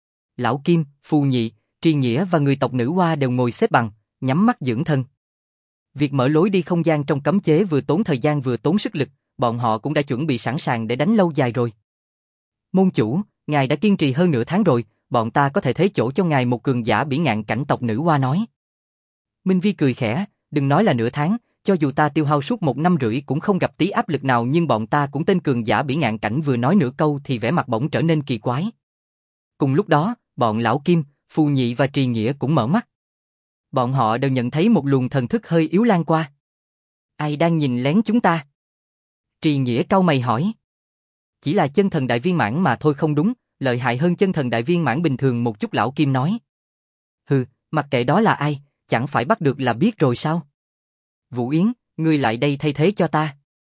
Lão Kim, Phù Nhị, Tri Nghĩa và người tộc nữ Hoa đều ngồi xếp bằng, nhắm mắt dưỡng thân. Việc mở lối đi không gian trong cấm chế vừa tốn thời gian vừa tốn sức lực, bọn họ cũng đã chuẩn bị sẵn sàng để đánh lâu dài rồi. Môn chủ, ngài đã kiên trì hơn nửa tháng rồi, bọn ta có thể thế chỗ cho ngài, một cường giả bỉ ngạn cảnh tộc nữ Hoa nói. Minh Vi cười khẽ, đừng nói là nửa tháng, cho dù ta tiêu hao suốt một năm rưỡi cũng không gặp tí áp lực nào, nhưng bọn ta cũng tên cường giả bỉ ngạn cảnh vừa nói nửa câu thì vẻ mặt bỗng trở nên kỳ quái. Cùng lúc đó, bọn Lão Kim, Phù Nhị và Trì Nghĩa cũng mở mắt. Bọn họ đều nhận thấy một luồng thần thức hơi yếu lan qua. Ai đang nhìn lén chúng ta? Trì Nghĩa cau mày hỏi. Chỉ là chân thần đại viên mãn mà thôi. Không đúng, lợi hại hơn chân thần đại viên mãn bình thường một chút, Lão Kim nói. Hừ, mặc kệ đó là ai, chẳng phải bắt được là biết rồi sao? Vũ Yến, ngươi lại đây thay thế cho ta.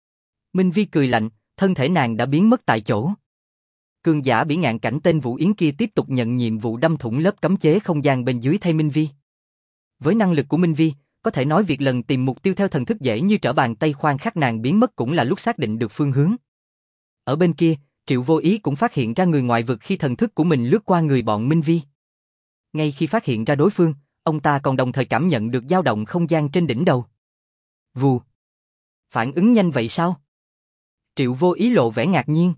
Minh Vi cười lạnh, thân thể nàng đã biến mất tại chỗ. Cường giả bỉ ngạn cảnh tên Vũ Yến kia tiếp tục nhận nhiệm vụ đâm thủng lớp cấm chế không gian bên dưới thay Minh Vi. Với năng lực của Minh Vi, có thể nói việc lần tìm mục tiêu theo thần thức dễ như trở bàn tay, khoan khắc nàng biến mất cũng là lúc xác định được phương hướng. Ở bên kia, Triệu Vô Ý cũng phát hiện ra người ngoại vực khi thần thức của mình lướt qua người bọn Minh Vi. Ngay khi phát hiện ra đối phương, ông ta còn đồng thời cảm nhận được dao động không gian trên đỉnh đầu. Vù. Phản ứng nhanh vậy sao? Triệu Vô Ý lộ vẻ ngạc nhiên.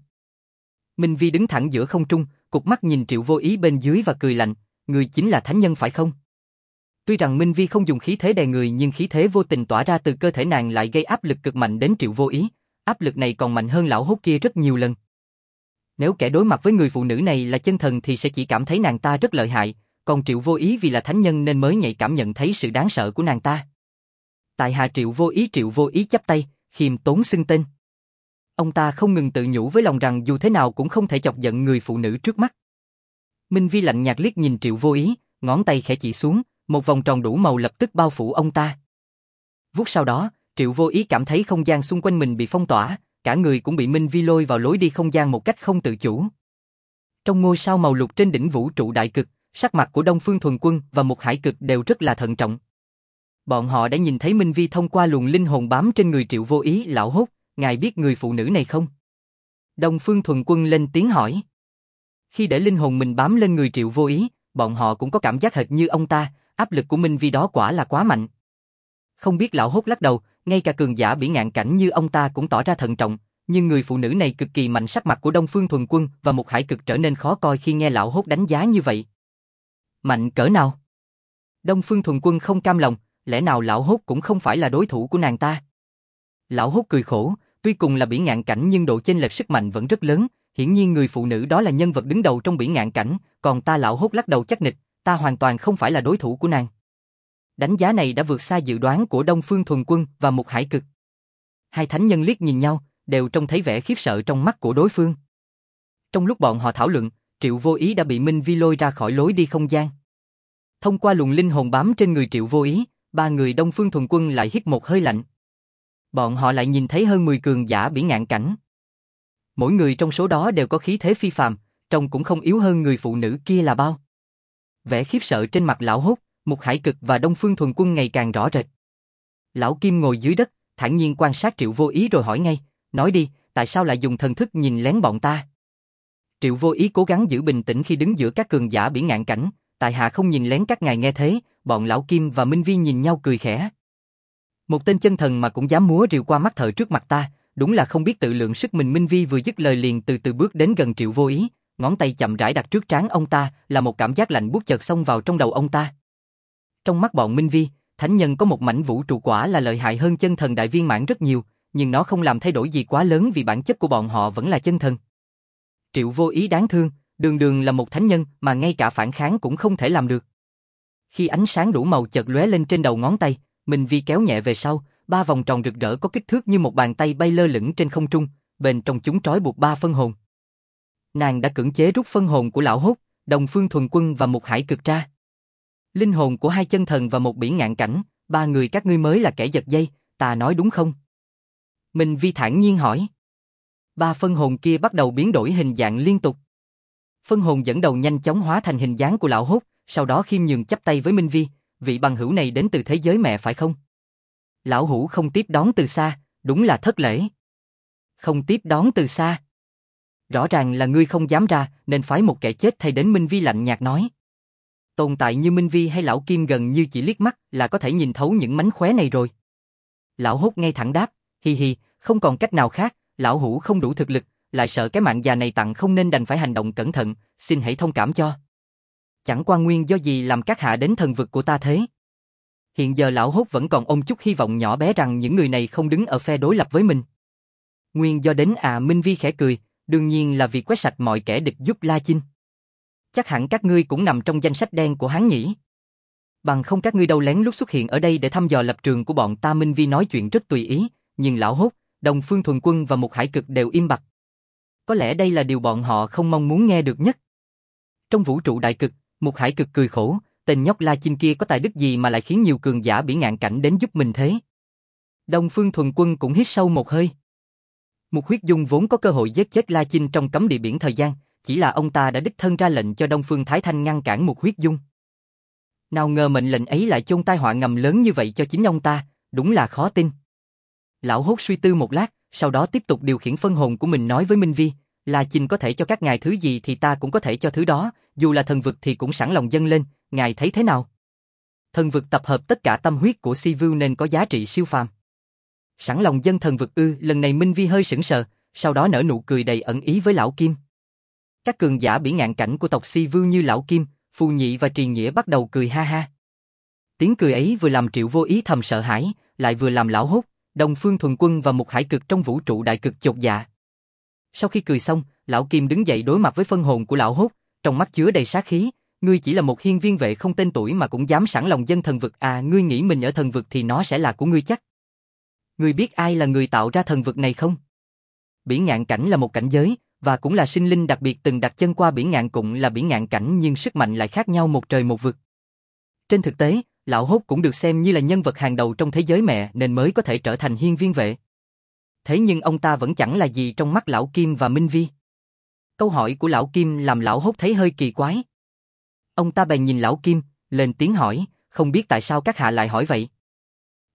Minh Vi đứng thẳng giữa không trung, cụp mắt nhìn Triệu Vô Ý bên dưới và cười lạnh, người chính là thánh nhân phải không? Tuy rằng Minh Vi không dùng khí thế đè người, nhưng khí thế vô tình tỏa ra từ cơ thể nàng lại gây áp lực cực mạnh đến Triệu Vô Ý, áp lực này còn mạnh hơn Lão Hốt kia rất nhiều lần. Nếu kẻ đối mặt với người phụ nữ này là chân thần thì sẽ chỉ cảm thấy nàng ta rất lợi hại, còn Triệu Vô Ý vì là thánh nhân nên mới nhạy cảm nhận thấy sự đáng sợ của nàng ta. Tại hạ Triệu Vô Ý. Triệu Vô Ý chắp tay, khiêm tốn xưng tên. Ông ta không ngừng tự nhủ với lòng rằng dù thế nào cũng không thể chọc giận người phụ nữ trước mắt. Minh Vi lạnh nhạt liếc nhìn Triệu Vô Ý, ngón tay khẽ chỉ xuống, một vòng tròn đủ màu lập tức bao phủ ông ta. Vút sau đó, Triệu Vô Ý cảm thấy không gian xung quanh mình bị phong tỏa, cả người cũng bị Minh Vi lôi vào lối đi không gian một cách không tự chủ. Trong ngôi sao màu lục trên đỉnh vũ trụ đại cực, sắc mặt của Đông Phương Thuần Quân và một hải cực đều rất là thận trọng. Bọn họ đã nhìn thấy Minh Vi thông qua luồng linh hồn bám trên người Triệu Vô Ý. Lão Hốt, ngài biết người phụ nữ này không? Đông Phương Thuần Quân lên tiếng hỏi. Khi để linh hồn mình bám lên người Triệu Vô Ý, bọn họ cũng có cảm giác hệt như ông ta, áp lực của Minh Vi đó quả là quá mạnh. Không biết. Lão Hốt lắc đầu, ngay cả cường giả bỉ ngạn cảnh như ông ta cũng tỏ ra thận trọng, nhưng người phụ nữ này cực kỳ mạnh. Sắc mặt của Đông Phương Thuần Quân và Mục Hải Cực trở nên khó coi khi nghe Lão Hốt đánh giá như vậy. Mạnh cỡ nào? Đông Phương Thuần Quân không cam lòng, lẽ nào Lão Hốt cũng không phải là đối thủ của nàng ta? Lão Hốt cười khổ, tuy cùng là bỉ ngạn cảnh nhưng độ chênh lệch sức mạnh vẫn rất lớn, hiển nhiên người phụ nữ đó là nhân vật đứng đầu trong bỉ ngạn cảnh, còn ta. Lão Hốt lắc đầu chắc nịch, ta hoàn toàn không phải là đối thủ của nàng. Đánh giá này đã vượt xa dự đoán của Đông Phương Thuần Quân và Mục Hải Cực. Hai thánh nhân liếc nhìn nhau, đều trông thấy vẻ khiếp sợ trong mắt của đối phương. Trong lúc bọn họ thảo luận, Triệu Vô Ý đã bị Minh Vi lôi ra khỏi lối đi không gian. Thông qua luồng linh hồn bám trên người Triệu Vô Ý, ba người Đông Phương Thuần Quân lại hít một hơi lạnh. Bọn họ lại nhìn thấy hơn mười cường giả bỉ ngạn cảnh. Mỗi người trong số đó đều có khí thế phi phàm, trông cũng không yếu hơn người phụ nữ kia là bao. Vẻ khiếp sợ trên mặt Lão Hốt, Mục Hải Cực và Đông Phương Thuần Quân ngày càng rõ rệt. Lão Kim ngồi dưới đất, thản nhiên quan sát Triệu Vô Ý rồi hỏi ngay, nói đi, tại sao lại dùng thần thức nhìn lén bọn ta? Triệu Vô Ý cố gắng giữ bình tĩnh khi đứng giữa các cường giả bỉ ngạn cảnh, tại hạ không nhìn lén các ngài. Nghe thế, bọn Lão Kim và Minh Vi nhìn nhau cười khẽ. Một tên chân thần mà cũng dám múa rìu qua mắt thợ trước mặt ta, đúng là không biết tự lượng sức mình. Minh Vi vừa dứt lời liền từ từ bước đến gần Triệu Vô Ý, ngón tay chậm rãi đặt trước trán ông ta, là một cảm giác lạnh buốt chợt xông vào trong đầu ông ta. Trong mắt bọn Minh Vi, thánh nhân có một mảnh vũ trụ quả là lợi hại hơn chân thần đại viên mãn rất nhiều, nhưng nó không làm thay đổi gì quá lớn vì bản chất của bọn họ vẫn là chân thần. Triệu Vô Ý đáng thương, đường đường là một thánh nhân mà ngay cả phản kháng cũng không thể làm được. Khi ánh sáng đủ màu chợt lóe lên trên đầu ngón tay, Minh Vi kéo nhẹ về sau, ba vòng tròn rực rỡ có kích thước như một bàn tay bay lơ lửng trên không trung, bên trong chúng trói buộc ba phân hồn. Nàng đã cưỡng chế rút phân hồn của Lão Hốt, Đông Phương Thuần Quân và Mục Hải Cực ra. Linh hồn của hai chân thần và một bỉ ngạn cảnh, ba người các ngươi mới là kẻ giật dây, ta nói đúng không? Minh Vi thản nhiên hỏi. Ba phân hồn kia bắt đầu biến đổi hình dạng liên tục. Phân hồn dẫn đầu nhanh chóng hóa thành hình dáng của Lão Hốt, sau đó khiêm nhường chắp tay với Minh Vi, vị bằng hữu này đến từ thế giới mẹ phải không? Lão Hủ không tiếp đón từ xa, đúng là thất lễ. Không tiếp đón từ xa. Rõ ràng là ngươi không dám ra, nên phái một kẻ chết thay đến. Minh Vi lạnh nhạt nói. Tồn tại như Minh Vi hay Lão Kim gần như chỉ liếc mắt là có thể nhìn thấu những mánh khóe này rồi. Lão Hốt ngay thẳng đáp, hi hi, không còn cách nào khác, Lão Hủ không đủ thực lực, lại sợ cái mạng già này tặng không nên đành phải hành động cẩn thận, xin hãy thông cảm cho. Chẳng qua nguyên do gì làm các hạ đến thần vực của ta thế? Hiện giờ Lão Hốt vẫn còn ôm chút hy vọng nhỏ bé rằng những người này không đứng ở phe đối lập với mình. Nguyên do đến à? Minh Vi khẽ cười, đương nhiên là việc quét sạch mọi kẻ địch giúp La Chinh. Chắc hẳn các ngươi cũng nằm trong danh sách đen của hắn nhỉ? Bằng không các ngươi đâu lén lút xuất hiện ở đây để thăm dò lập trường của bọn ta. Minh Vi nói chuyện rất tùy ý, nhưng Lão Hốt, Đông Phương Thuần Quân và Mục Hải Cực đều im bặt. Có lẽ đây là điều bọn họ không mong muốn nghe được nhất. Trong vũ trụ đại cực, Mục Hải Cực cười khổ, tên nhóc La Chinh kia có tài đức gì mà lại khiến nhiều cường giả bỉ ngạn cảnh đến giúp mình thế? Đông Phương Thuần Quân cũng hít sâu một hơi. Mục Huyết Dung vốn có cơ hội giết chết La Chinh trong cấm địa biển thời gian, chỉ là ông ta đã đích thân ra lệnh cho Đông Phương Thái Thanh ngăn cản Mục Huyết Dung. Nào ngờ mệnh lệnh ấy lại chôn tai họa ngầm lớn như vậy cho chính ông ta, đúng là khó tin. Lão Hốt suy tư một lát, sau đó tiếp tục điều khiển phân hồn của mình nói với Minh Vi, La Chinh có thể cho các ngài thứ gì thì ta cũng có thể cho thứ đó, dù là thần vực thì cũng sẵn lòng dâng lên, ngài thấy thế nào? Thần vực tập hợp tất cả tâm huyết của Sivu nên có giá trị siêu phàm. Sẵn lòng dâng thần vực ư? Lần này Minh Vi hơi sững sờ, sau đó nở nụ cười đầy ẩn ý với Lão Kim. Các cường giả bỉ ngạn cảnh của tộc Sivu như Lão Kim, Phù Nhị và Trì Nghĩa bắt đầu cười ha ha. Tiếng cười ấy vừa làm Triệu Vô Ý thầm sợ hãi, lại vừa làm Lão Hốt, Đông Phương Thuần Quân và Mục Hải Cực trong vũ trụ đại cực chột dạ. Sau khi cười xong, Lão Kim đứng dậy đối mặt với phân hồn của Lão Hốt, trong mắt chứa đầy sát khí. Ngươi chỉ là một hiên viên vệ không tên tuổi mà cũng dám sẵn lòng dâng thần vực à? Ngươi nghĩ mình ở thần vực thì nó sẽ là của ngươi chắc? Ngươi biết ai là người tạo ra thần vực này không? Bỉ ngạn cảnh là một cảnh giới, và cũng là sinh linh đặc biệt từng đặt chân qua bỉ ngạn cũng là bỉ ngạn cảnh nhưng sức mạnh lại khác nhau một trời một vực. Trên thực tế, Lão Hốt cũng được xem như là nhân vật hàng đầu trong thế giới mẹ nên mới có thể trở thành hiên viên vệ. Thế nhưng ông ta vẫn chẳng là gì trong mắt Lão Kim và Minh Vi. Câu hỏi của Lão Kim làm Lão Hốt thấy hơi kỳ quái. Ông ta bèn nhìn Lão Kim, lên tiếng hỏi, không biết tại sao các hạ lại hỏi vậy?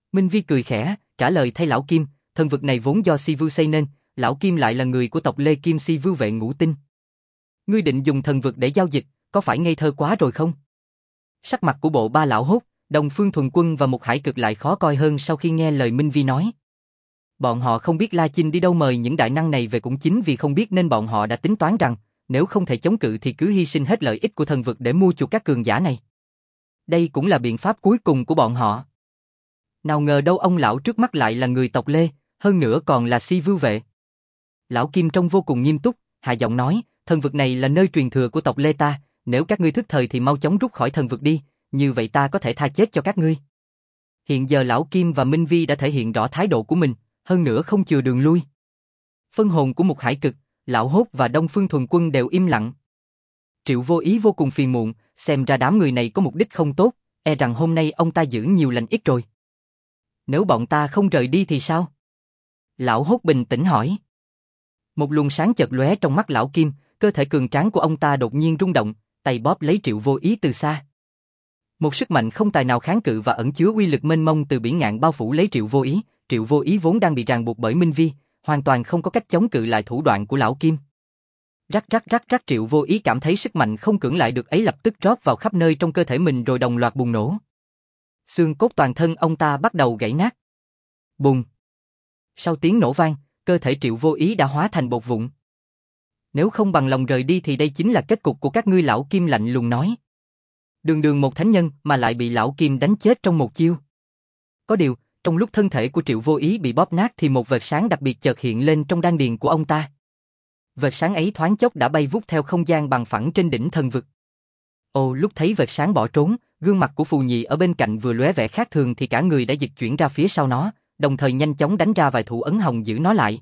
Minh Vi cười khẽ, trả lời thay lão Kim, thần vực này vốn do Si Vưu xây nên, lão Kim lại là người của tộc Lê Kim Si Vưu vệ ngũ tinh. Ngươi định dùng thần vực để giao dịch, có phải ngây thơ quá rồi không? Sắc mặt của bộ ba lão hốt, Đông Phương Thuần Quân và Mục Hải Cực lại khó coi hơn sau khi nghe lời Minh Vi nói. Bọn họ không biết La Chinh đi đâu mời những đại năng này về cũng chính vì không biết nên bọn họ đã tính toán rằng, nếu không thể chống cự thì cứ hy sinh hết lợi ích của thần vực để mua chuộc các cường giả này. Đây cũng là biện pháp cuối cùng của bọn họ. Nào ngờ đâu ông lão trước mắt lại là người tộc Lê, hơn nữa còn là Si Vưu vệ. Lão Kim trông vô cùng nghiêm túc, hạ giọng nói, thần vực này là nơi truyền thừa của tộc Lê ta, nếu các ngươi thức thời thì mau chóng rút khỏi thần vực đi, như vậy ta có thể tha chết cho các ngươi. Hiện giờ lão Kim và Minh Vi đã thể hiện rõ thái độ của mình, hơn nữa không chừa đường lui. Phân hồn của Mục Hải Cực, lão hốt và Đông Phương Thuần Quân đều im lặng. Triệu Vô Ý vô cùng phiền muộn, xem ra đám người này có mục đích không tốt, e rằng hôm nay ông ta giữ nhiều lành ít rồi. Nếu bọn ta không rời đi thì sao? Lão hốt bình tĩnh hỏi. Một luồng sáng chợt lóe trong mắt lão Kim, cơ thể cường tráng của ông ta đột nhiên rung động, tay bóp lấy Triệu Vô Ý từ xa. Một sức mạnh không tài nào kháng cự và ẩn chứa uy lực mênh mông từ biển ngạn bao phủ lấy Triệu Vô Ý. Triệu Vô Ý vốn đang bị ràng buộc bởi Minh Vi, hoàn toàn không có cách chống cự lại thủ đoạn của lão Kim. Rắc rắc rắc rắc Triệu Vô Ý cảm thấy sức mạnh không cưỡng lại được ấy lập tức rót vào khắp nơi trong cơ thể mình rồi đồng loạt bùng nổ. Xương cốt toàn thân ông ta bắt đầu gãy nát. Bùng! Sau tiếng nổ vang, cơ thể Triệu Vô Ý đã hóa thành bột vụn. Nếu không bằng lòng rời đi thì đây chính là kết cục của các ngươi, lão Kim lạnh lùng nói. Đường đường một thánh nhân mà lại bị lão Kim đánh chết trong một chiêu. Có điều, trong lúc thân thể của Triệu Vô Ý bị bóp nát thì một vệt sáng đặc biệt chợt hiện lên trong đan điền của ông ta. Vệt sáng ấy thoáng chốc đã bay vút theo không gian bằng phẳng trên đỉnh thần vực. Ồ, lúc thấy vệt sáng bỏ trốn, gương mặt của Phù Nhị ở bên cạnh vừa lóe vẻ khác thường thì cả người đã dịch chuyển ra phía sau nó, đồng thời nhanh chóng đánh ra vài thủ ấn hồng giữ nó lại.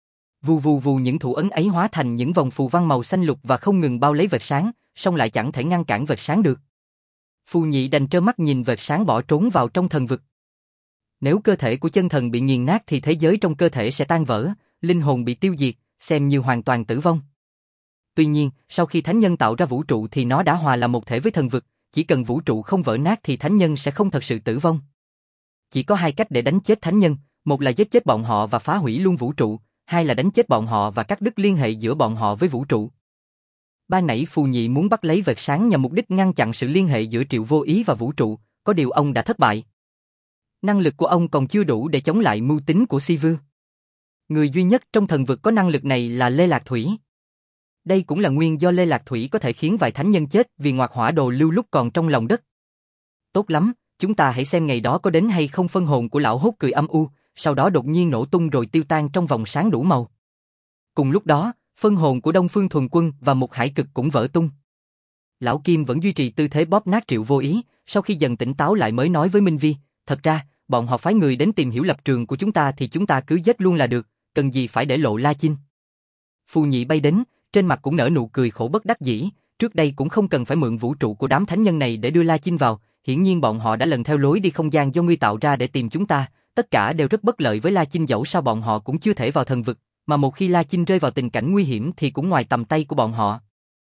Vù vù vù những thủ ấn ấy hóa thành những vòng phù văn màu xanh lục và không ngừng bao lấy vệt sáng, song lại chẳng thể ngăn cản vệt sáng được. Phù Nhị đành trơ mắt nhìn vệt sáng bỏ trốn vào trong thần vực. Nếu cơ thể của chân thần bị nghiền nát thì thế giới trong cơ thể sẽ tan vỡ, linh hồn bị tiêu diệt, xem như hoàn toàn tử vong. Tuy nhiên, sau khi thánh nhân tạo ra vũ trụ thì nó đã hòa là một thể với thần vực, chỉ cần vũ trụ không vỡ nát thì thánh nhân sẽ không thật sự tử vong. Chỉ có hai cách để đánh chết thánh nhân, một là giết chết bọn họ và phá hủy luôn vũ trụ, hai là đánh chết bọn họ và cắt đứt liên hệ giữa bọn họ với vũ trụ. Ban nãy Phù Nhị muốn bắt lấy vệt sáng nhằm mục đích ngăn chặn sự liên hệ giữa Triệu Vô Ý và vũ trụ, có điều ông đã thất bại. Năng lực của ông còn chưa đủ để chống lại mưu tính của Si Vưu. Người duy nhất trong thần vực có năng lực này là Lê Lạc Thủy. Đây cũng là nguyên do Lê Lạc Thủy có thể khiến vài thánh nhân chết vì ngoạc hỏa đồ lưu lúc còn trong lòng đất. Tốt lắm, chúng ta hãy xem ngày đó có đến hay không. Phân hồn của lão hốt cười âm u, sau đó đột nhiên nổ tung rồi tiêu tan trong vòng sáng đủ màu. Cùng lúc đó, phân hồn của Đông Phương Thuần Quân và Mục Hải Cực cũng vỡ tung. Lão Kim vẫn duy trì tư thế bóp nát Triệu Vô Ý, sau khi dần tỉnh táo lại mới nói với Minh Vi, thật ra, bọn họ phái người đến tìm hiểu lập trường của chúng ta thì chúng ta cứ giết luôn là được, cần gì phải để lộ La Chinh. Phù Nhị bay đến, trên mặt cũng nở nụ cười khổ bất đắc dĩ, trước đây cũng không cần phải mượn vũ trụ của đám thánh nhân này để đưa La Chinh vào, hiển nhiên bọn họ đã lần theo lối đi không gian do ngươi tạo ra để tìm chúng ta, tất cả đều rất bất lợi với La Chinh, dẫu sao bọn họ cũng chưa thể vào thần vực, mà một khi La Chinh rơi vào tình cảnh nguy hiểm thì cũng ngoài tầm tay của bọn họ.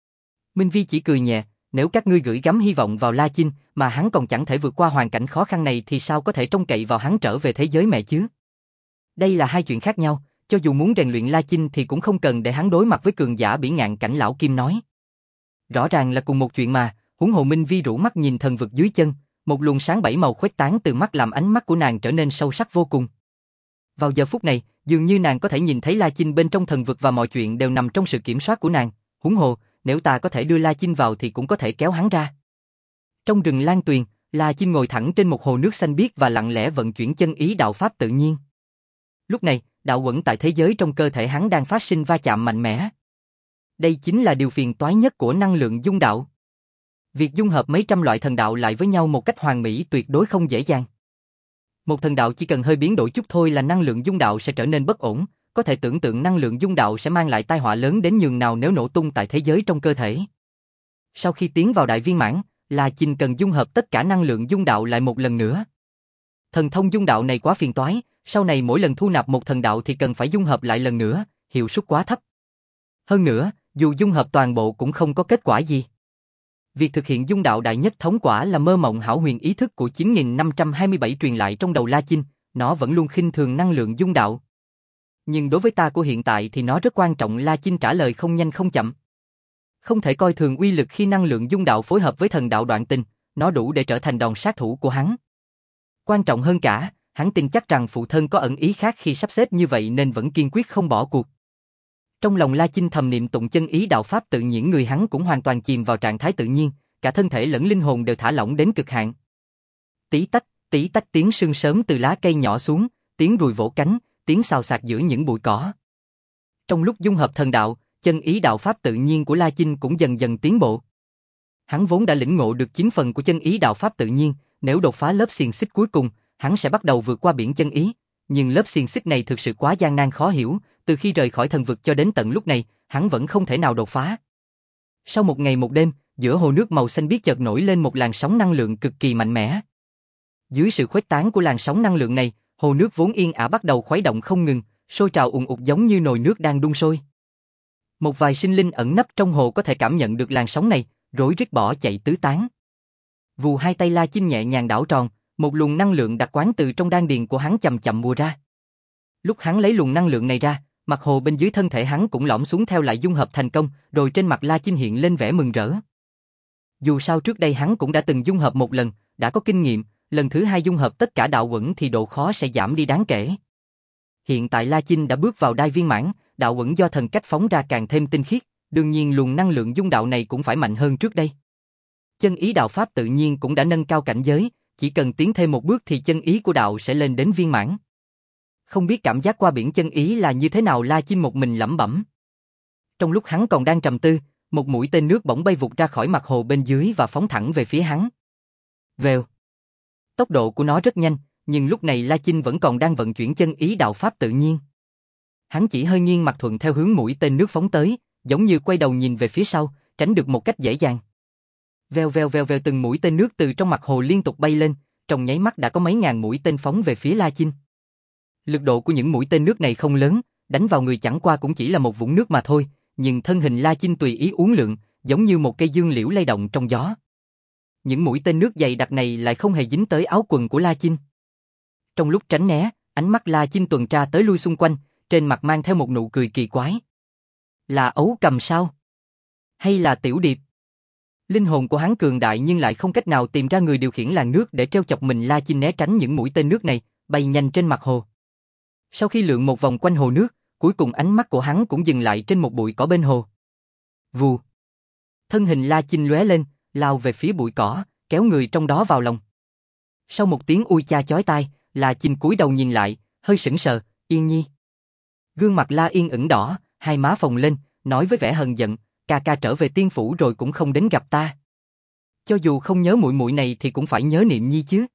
Minh Vi chỉ cười nhẹ, nếu các ngươi gửi gắm hy vọng vào La Chinh mà hắn còn chẳng thể vượt qua hoàn cảnh khó khăn này thì sao có thể trông cậy vào hắn trở về thế giới mẹ chứ? Đây là hai chuyện khác nhau, cho dù muốn rèn luyện La Chinh thì cũng không cần để hắn đối mặt với cường giả bỉ ngạn cảnh. Lão Kim nói. Rõ ràng là cùng một chuyện mà, huống hồ. Minh Vi rũ mắt nhìn thần vực dưới chân, một luồng sáng bảy màu khuếch tán từ mắt làm ánh mắt của nàng trở nên sâu sắc vô cùng. Vào giờ phút này, dường như nàng có thể nhìn thấy La Chinh bên trong thần vực và mọi chuyện đều nằm trong sự kiểm soát của nàng, huống hồ, nếu ta có thể đưa La Chinh vào thì cũng có thể kéo hắn ra. Trong rừng Lan Tuyền, La Chinh ngồi thẳng trên một hồ nước xanh biếc và lặng lẽ vận chuyển chân ý đạo pháp tự nhiên. Lúc này, đạo quẩn tại thế giới trong cơ thể hắn đang phát sinh va chạm mạnh mẽ. Đây chính là điều phiền toái nhất của năng lượng dung đạo. Việc dung hợp mấy trăm loại thần đạo lại với nhau một cách hoàn mỹ tuyệt đối không dễ dàng. Một thần đạo chỉ cần hơi biến đổi chút thôi là năng lượng dung đạo sẽ trở nên bất ổn, có thể tưởng tượng năng lượng dung đạo sẽ mang lại tai họa lớn đến nhường nào nếu nổ tung tại thế giới trong cơ thể. Sau khi tiến vào đại viên mãn, La Chinh cần dung hợp tất cả năng lượng dung đạo lại một lần nữa. Thần thông dung đạo này quá phiền toái, sau này mỗi lần thu nạp một thần đạo thì cần phải dung hợp lại lần nữa, hiệu suất quá thấp. Hơn nữa, dù dung hợp toàn bộ cũng không có kết quả gì. Việc thực hiện dung đạo đại nhất thống quả là mơ mộng hão huyền ý thức của chín nghìn năm trăm hai mươi bảy truyền lại trong đầu La Chinh, nó vẫn luôn khinh thường năng lượng dung đạo. Nhưng đối với ta của hiện tại thì nó rất quan trọng. La Chinh trả lời không nhanh không chậm. Không thể coi thường uy lực khi năng lượng dung đạo phối hợp với thần đạo đoạn tình, nó đủ để trở thành đòn sát thủ của hắn. Quan trọng hơn cả, hắn tin chắc rằng phụ thân có ẩn ý khác khi sắp xếp như vậy nên vẫn kiên quyết không bỏ cuộc. Trong lòng La Chinh thầm niệm tụng chân ý đạo pháp tự nhiên, người hắn cũng hoàn toàn chìm vào trạng thái tự nhiên, cả thân thể lẫn linh hồn đều thả lỏng đến cực hạn. Tí tách, tí tách tiếng sương sớm từ lá cây nhỏ xuống, tiếng ruồi vỗ cánh, tiếng xào xạc giữa những bụi cỏ. Trong lúc dung hợp thần đạo, chân ý đạo pháp tự nhiên của La Chinh cũng dần dần tiến bộ. Hắn vốn đã lĩnh ngộ được chín phần của chân ý đạo pháp tự nhiên, nếu đột phá lớp xiềng xích cuối cùng, hắn sẽ bắt đầu vượt qua biển chân ý. Nhưng lớp xiềng xích này thực sự quá gian nan khó hiểu, từ khi rời khỏi thần vực cho đến tận lúc này, hắn vẫn không thể nào đột phá. Sau một ngày một đêm, giữa hồ nước màu xanh biếc chợt nổi lên một làn sóng năng lượng cực kỳ mạnh mẽ. Dưới sự khuếch tán của làn sóng năng lượng này, hồ nước vốn yên ả bắt đầu khuấy động không ngừng, sôi trào ùn ùn giống như nồi nước đang đun sôi. Một vài sinh linh ẩn nấp trong hồ có thể cảm nhận được làn sóng này, rối rít bỏ chạy tứ tán. Vù hai tay La Chinh nhẹ nhàng đảo tròn, một luồng năng lượng đặc quán từ trong đan điền của hắn chậm chậm bùa ra. Lúc hắn lấy luồng năng lượng này ra, mặt hồ bên dưới thân thể hắn cũng lõm xuống theo lại dung hợp thành công, rồi trên mặt La Chinh hiện lên vẻ mừng rỡ. Dù sao trước đây hắn cũng đã từng dung hợp một lần, đã có kinh nghiệm, lần thứ hai dung hợp tất cả đạo uẩn thì độ khó sẽ giảm đi đáng kể. Hiện tại La Chinh đã bước vào đai viên mãn, đạo uẩn do thần cách phóng ra càng thêm tinh khiết, đương nhiên luồng năng lượng dung đạo này cũng phải mạnh hơn trước đây. Chân ý đạo pháp tự nhiên cũng đã nâng cao cảnh giới, chỉ cần tiến thêm một bước thì chân ý của đạo sẽ lên đến viên mãn. Không biết cảm giác qua biển chân ý là như thế nào, La Chinh một mình lẩm bẩm. Trong lúc hắn còn đang trầm tư, một mũi tên nước bỗng bay vụt ra khỏi mặt hồ bên dưới và phóng thẳng về phía hắn. Vèo. Tốc độ của nó rất nhanh, nhưng lúc này La Chinh vẫn còn đang vận chuyển chân ý đạo pháp tự nhiên. Hắn chỉ hơi nghiêng mặt thuận theo hướng mũi tên nước phóng tới, giống như quay đầu nhìn về phía sau, tránh được một cách dễ dàng. Vèo vèo vèo vèo, từng mũi tên nước từ trong mặt hồ liên tục bay lên, trong nháy mắt đã có mấy ngàn mũi tên phóng về phía La Chinh. Lực độ của những mũi tên nước này không lớn, đánh vào người chẳng qua cũng chỉ là một vũng nước mà thôi, nhưng thân hình La Chinh tùy ý uốn lượn, giống như một cây dương liễu lay động trong gió. Những mũi tên nước dày đặc này lại không hề dính tới áo quần của La Chinh. Trong lúc tránh né, ánh mắt La Chinh tuần tra tới lui xung quanh, trên mặt mang theo một nụ cười kỳ quái. Là ấu cầm sao? Hay là tiểu điệp? Linh hồn của hắn cường đại nhưng lại không cách nào tìm ra người điều khiển làn nước để trêu chọc mình. La Chinh né tránh những mũi tên nước này, bay nhanh trên mặt hồ. Sau khi lượn một vòng quanh hồ nước, cuối cùng ánh mắt của hắn cũng dừng lại trên một bụi cỏ bên hồ. Vù. Thân hình La Chinh lóe lên, lao về phía bụi cỏ, kéo người trong đó vào lòng. Sau một tiếng ui cha chói tai, La Chinh cúi đầu nhìn lại, hơi sững sờ. Yên Nhi. Gương mặt La Yên ửng đỏ, hai má phồng lên, nói với vẻ hờn giận, ca ca trở về tiên phủ rồi cũng không đến gặp ta. Cho dù không nhớ muội muội này thì cũng phải nhớ Niệm Nhi chứ.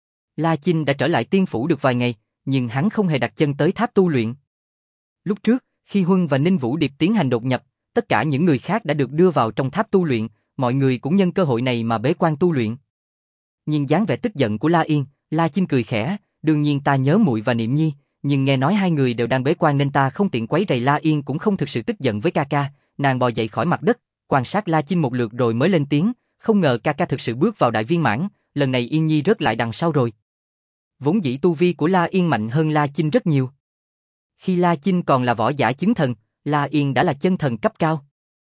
La Chinh đã trở lại tiên phủ được vài ngày, nhưng hắn không hề đặt chân tới tháp tu luyện. Lúc trước, khi Huân và Ninh Vũ Điệp tiến hành đột nhập, tất cả những người khác đã được đưa vào trong tháp tu luyện, mọi người cũng nhân cơ hội này mà bế quan tu luyện. Nhìn dáng vẻ tức giận của La Yên, La Chinh cười khẽ, đương nhiên ta nhớ muội và Niệm Nhi, nhưng nghe nói hai người đều đang bế quan nên ta không tiện quấy rầy. La Yên cũng không thực sự tức giận với ca ca, nàng bò dậy khỏi mặt đất, quan sát La Chinh một lượt rồi mới lên tiếng, không ngờ ca ca thực sự bước vào đại viên mãn, lần này Yên Nhi rớt lại đằng sau rồi. Vốn dĩ tu vi của La Yên mạnh hơn La Chinh rất nhiều. Khi La Chinh còn là võ giả chứng thần, La Yên đã là chân thần cấp cao.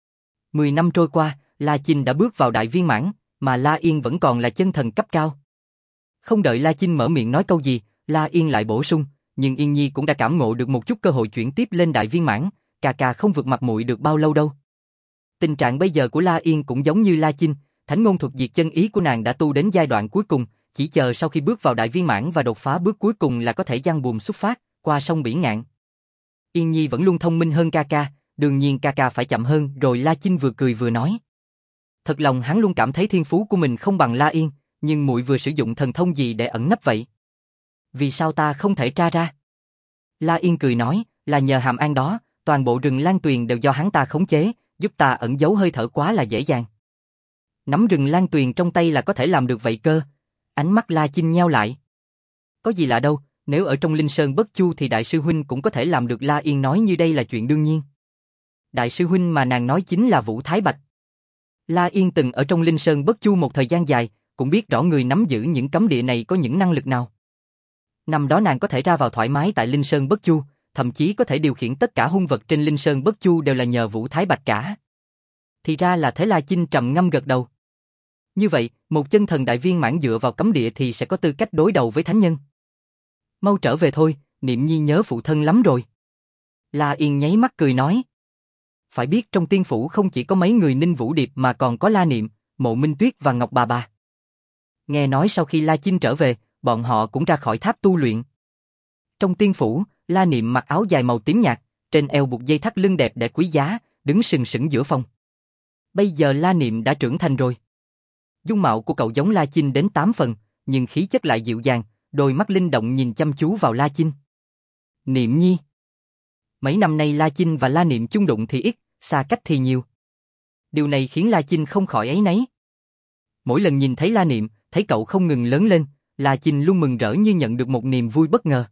Mười năm trôi qua, La Chinh đã bước vào đại viên mãn, mà La Yên vẫn còn là chân thần cấp cao. Không đợi La Chinh mở miệng nói câu gì, La Yên lại bổ sung, nhưng Yên Nhi cũng đã cảm ngộ được một chút cơ hội chuyển tiếp lên đại viên mãn, ca ca không vượt mặt muội được bao lâu đâu. Tình trạng bây giờ của La Yên cũng giống như La Chinh, thánh ngôn thuật diệt chân ý của nàng đã tu đến giai đoạn cuối cùng, chỉ chờ sau khi bước vào đại viên mãn và đột phá bước cuối cùng là có thể giăng buồm xuất phát, qua sông biển ngạn. Yên Nhi vẫn luôn thông minh hơn ca ca, đương nhiên ca ca phải chậm hơn. Rồi La Chinh vừa cười vừa nói. Thật lòng hắn luôn cảm thấy thiên phú của mình không bằng La Yên, nhưng muội vừa sử dụng thần thông gì để ẩn nấp vậy? Vì sao ta không thể tra ra? La Yên cười nói, là nhờ hàm an đó, toàn bộ rừng Lan Tuyền đều do hắn ta khống chế, giúp ta ẩn giấu hơi thở quá là dễ dàng. Nắm rừng Lan Tuyền trong tay là có thể làm được vậy cơ? Ánh mắt La Chinh nheo lại. Có gì lạ đâu, nếu ở trong Linh Sơn Bất Chu thì đại sư huynh cũng có thể làm được. La Yên nói như đây là chuyện đương nhiên. Đại sư huynh mà nàng nói chính là Vũ Thái Bạch. La Yên từng ở trong Linh Sơn Bất Chu một thời gian dài, cũng biết rõ người nắm giữ những cấm địa này có những năng lực nào. Năm đó nàng có thể ra vào thoải mái tại Linh Sơn Bất Chu, thậm chí có thể điều khiển tất cả hung vật trên Linh Sơn Bất Chu đều là nhờ Vũ Thái Bạch cả. Thì ra là thế. La Chinh trầm ngâm gật đầu. Như vậy, một chân thần đại viên mãn dựa vào cấm địa thì sẽ có tư cách đối đầu với thánh nhân. Mau trở về thôi, Niệm Nhi nhớ phụ thân lắm rồi. La Yên nháy mắt cười nói. Phải biết trong tiên phủ không chỉ có mấy người Ninh Vũ Điệp mà còn có La Niệm, Mộ Minh Tuyết và Ngọc Bà Bà. Nghe nói sau khi La Chinh trở về, bọn họ cũng ra khỏi tháp tu luyện. Trong tiên phủ, La Niệm mặc áo dài màu tím nhạt, trên eo buộc dây thắt lưng đẹp đẽ quý giá, đứng sừng sững giữa phòng. Bây giờ La Niệm đã trưởng thành rồi. Dung mạo của cậu giống La Chinh đến tám phần, nhưng khí chất lại dịu dàng, đôi mắt linh động nhìn chăm chú vào La Chinh. Niệm Nhi. Mấy năm nay La Chinh và La Niệm chung đụng thì ít, xa cách thì nhiều. Điều này khiến La Chinh không khỏi áy náy. Mỗi lần nhìn thấy La Niệm, thấy cậu không ngừng lớn lên, La Chinh luôn mừng rỡ như nhận được một niềm vui bất ngờ.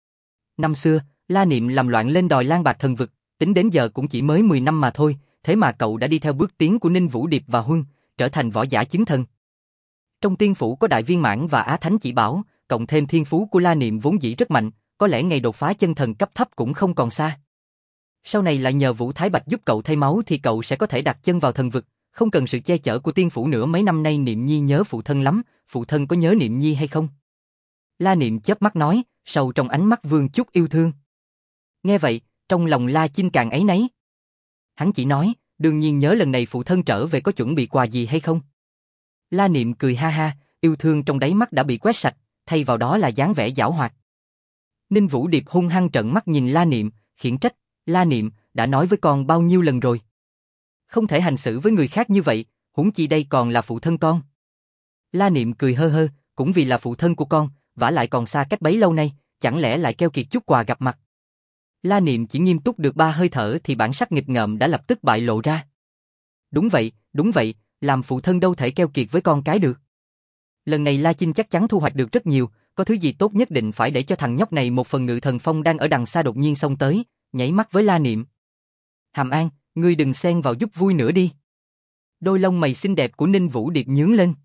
Năm xưa, La Niệm làm loạn lên đòi Lan Bạc Thần Vực, tính đến giờ cũng chỉ mới mười năm mà thôi, thế mà cậu đã đi theo bước tiến của Ninh Vũ Điệp và Huân, trở thành võ giả chứng thần. Trong tiên phủ có đại viên mãn và á thánh chỉ bảo, cộng thêm thiên phú của La Niệm vốn dĩ rất mạnh, có lẽ ngày đột phá chân thần cấp thấp cũng không còn xa. Sau này lại nhờ Vũ Thái Bạch giúp cậu thay máu thì cậu sẽ có thể đặt chân vào thần vực, không cần sự che chở của tiên phủ nữa. Mấy năm nay Niệm Nhi nhớ phụ thân lắm, phụ thân có nhớ Niệm Nhi hay không? La Niệm chớp mắt nói, sâu trong ánh mắt vương chút yêu thương. Nghe vậy, trong lòng La Chinh càng áy náy. Hắn chỉ nói, đương nhiên nhớ. Lần này phụ thân trở về có chuẩn bị quà gì hay không? La Niệm cười ha ha, yêu thương trong đáy mắt đã bị quét sạch, thay vào đó là dáng vẻ giảo hoạt. Ninh Vũ Điệp hung hăng trợn mắt nhìn La Niệm, khiển trách, La Niệm, đã nói với con bao nhiêu lần rồi? Không thể hành xử với người khác như vậy, huống chi đây còn là phụ thân con. La Niệm cười hơ hơ, cũng vì là phụ thân của con, vả lại còn xa cách bấy lâu nay, chẳng lẽ lại keo kiệt chút quà gặp mặt. La Niệm chỉ nghiêm túc được ba hơi thở thì bản sắc nghịch ngợm đã lập tức bại lộ ra. Đúng vậy, đúng vậy, làm phụ thân đâu thể keo kiệt với con cái được. Lần này La Chinh chắc chắn thu hoạch được rất nhiều, có thứ gì tốt nhất định phải để cho thằng nhóc này một phần. Ngự thần phong đang ở đằng xa đột nhiên xông tới, nhảy mắt với La Niệm. Hàm An, ngươi đừng xen vào giúp vui nữa đi. Đôi lông mày xinh đẹp của Ninh Vũ Điệp nhướng lên.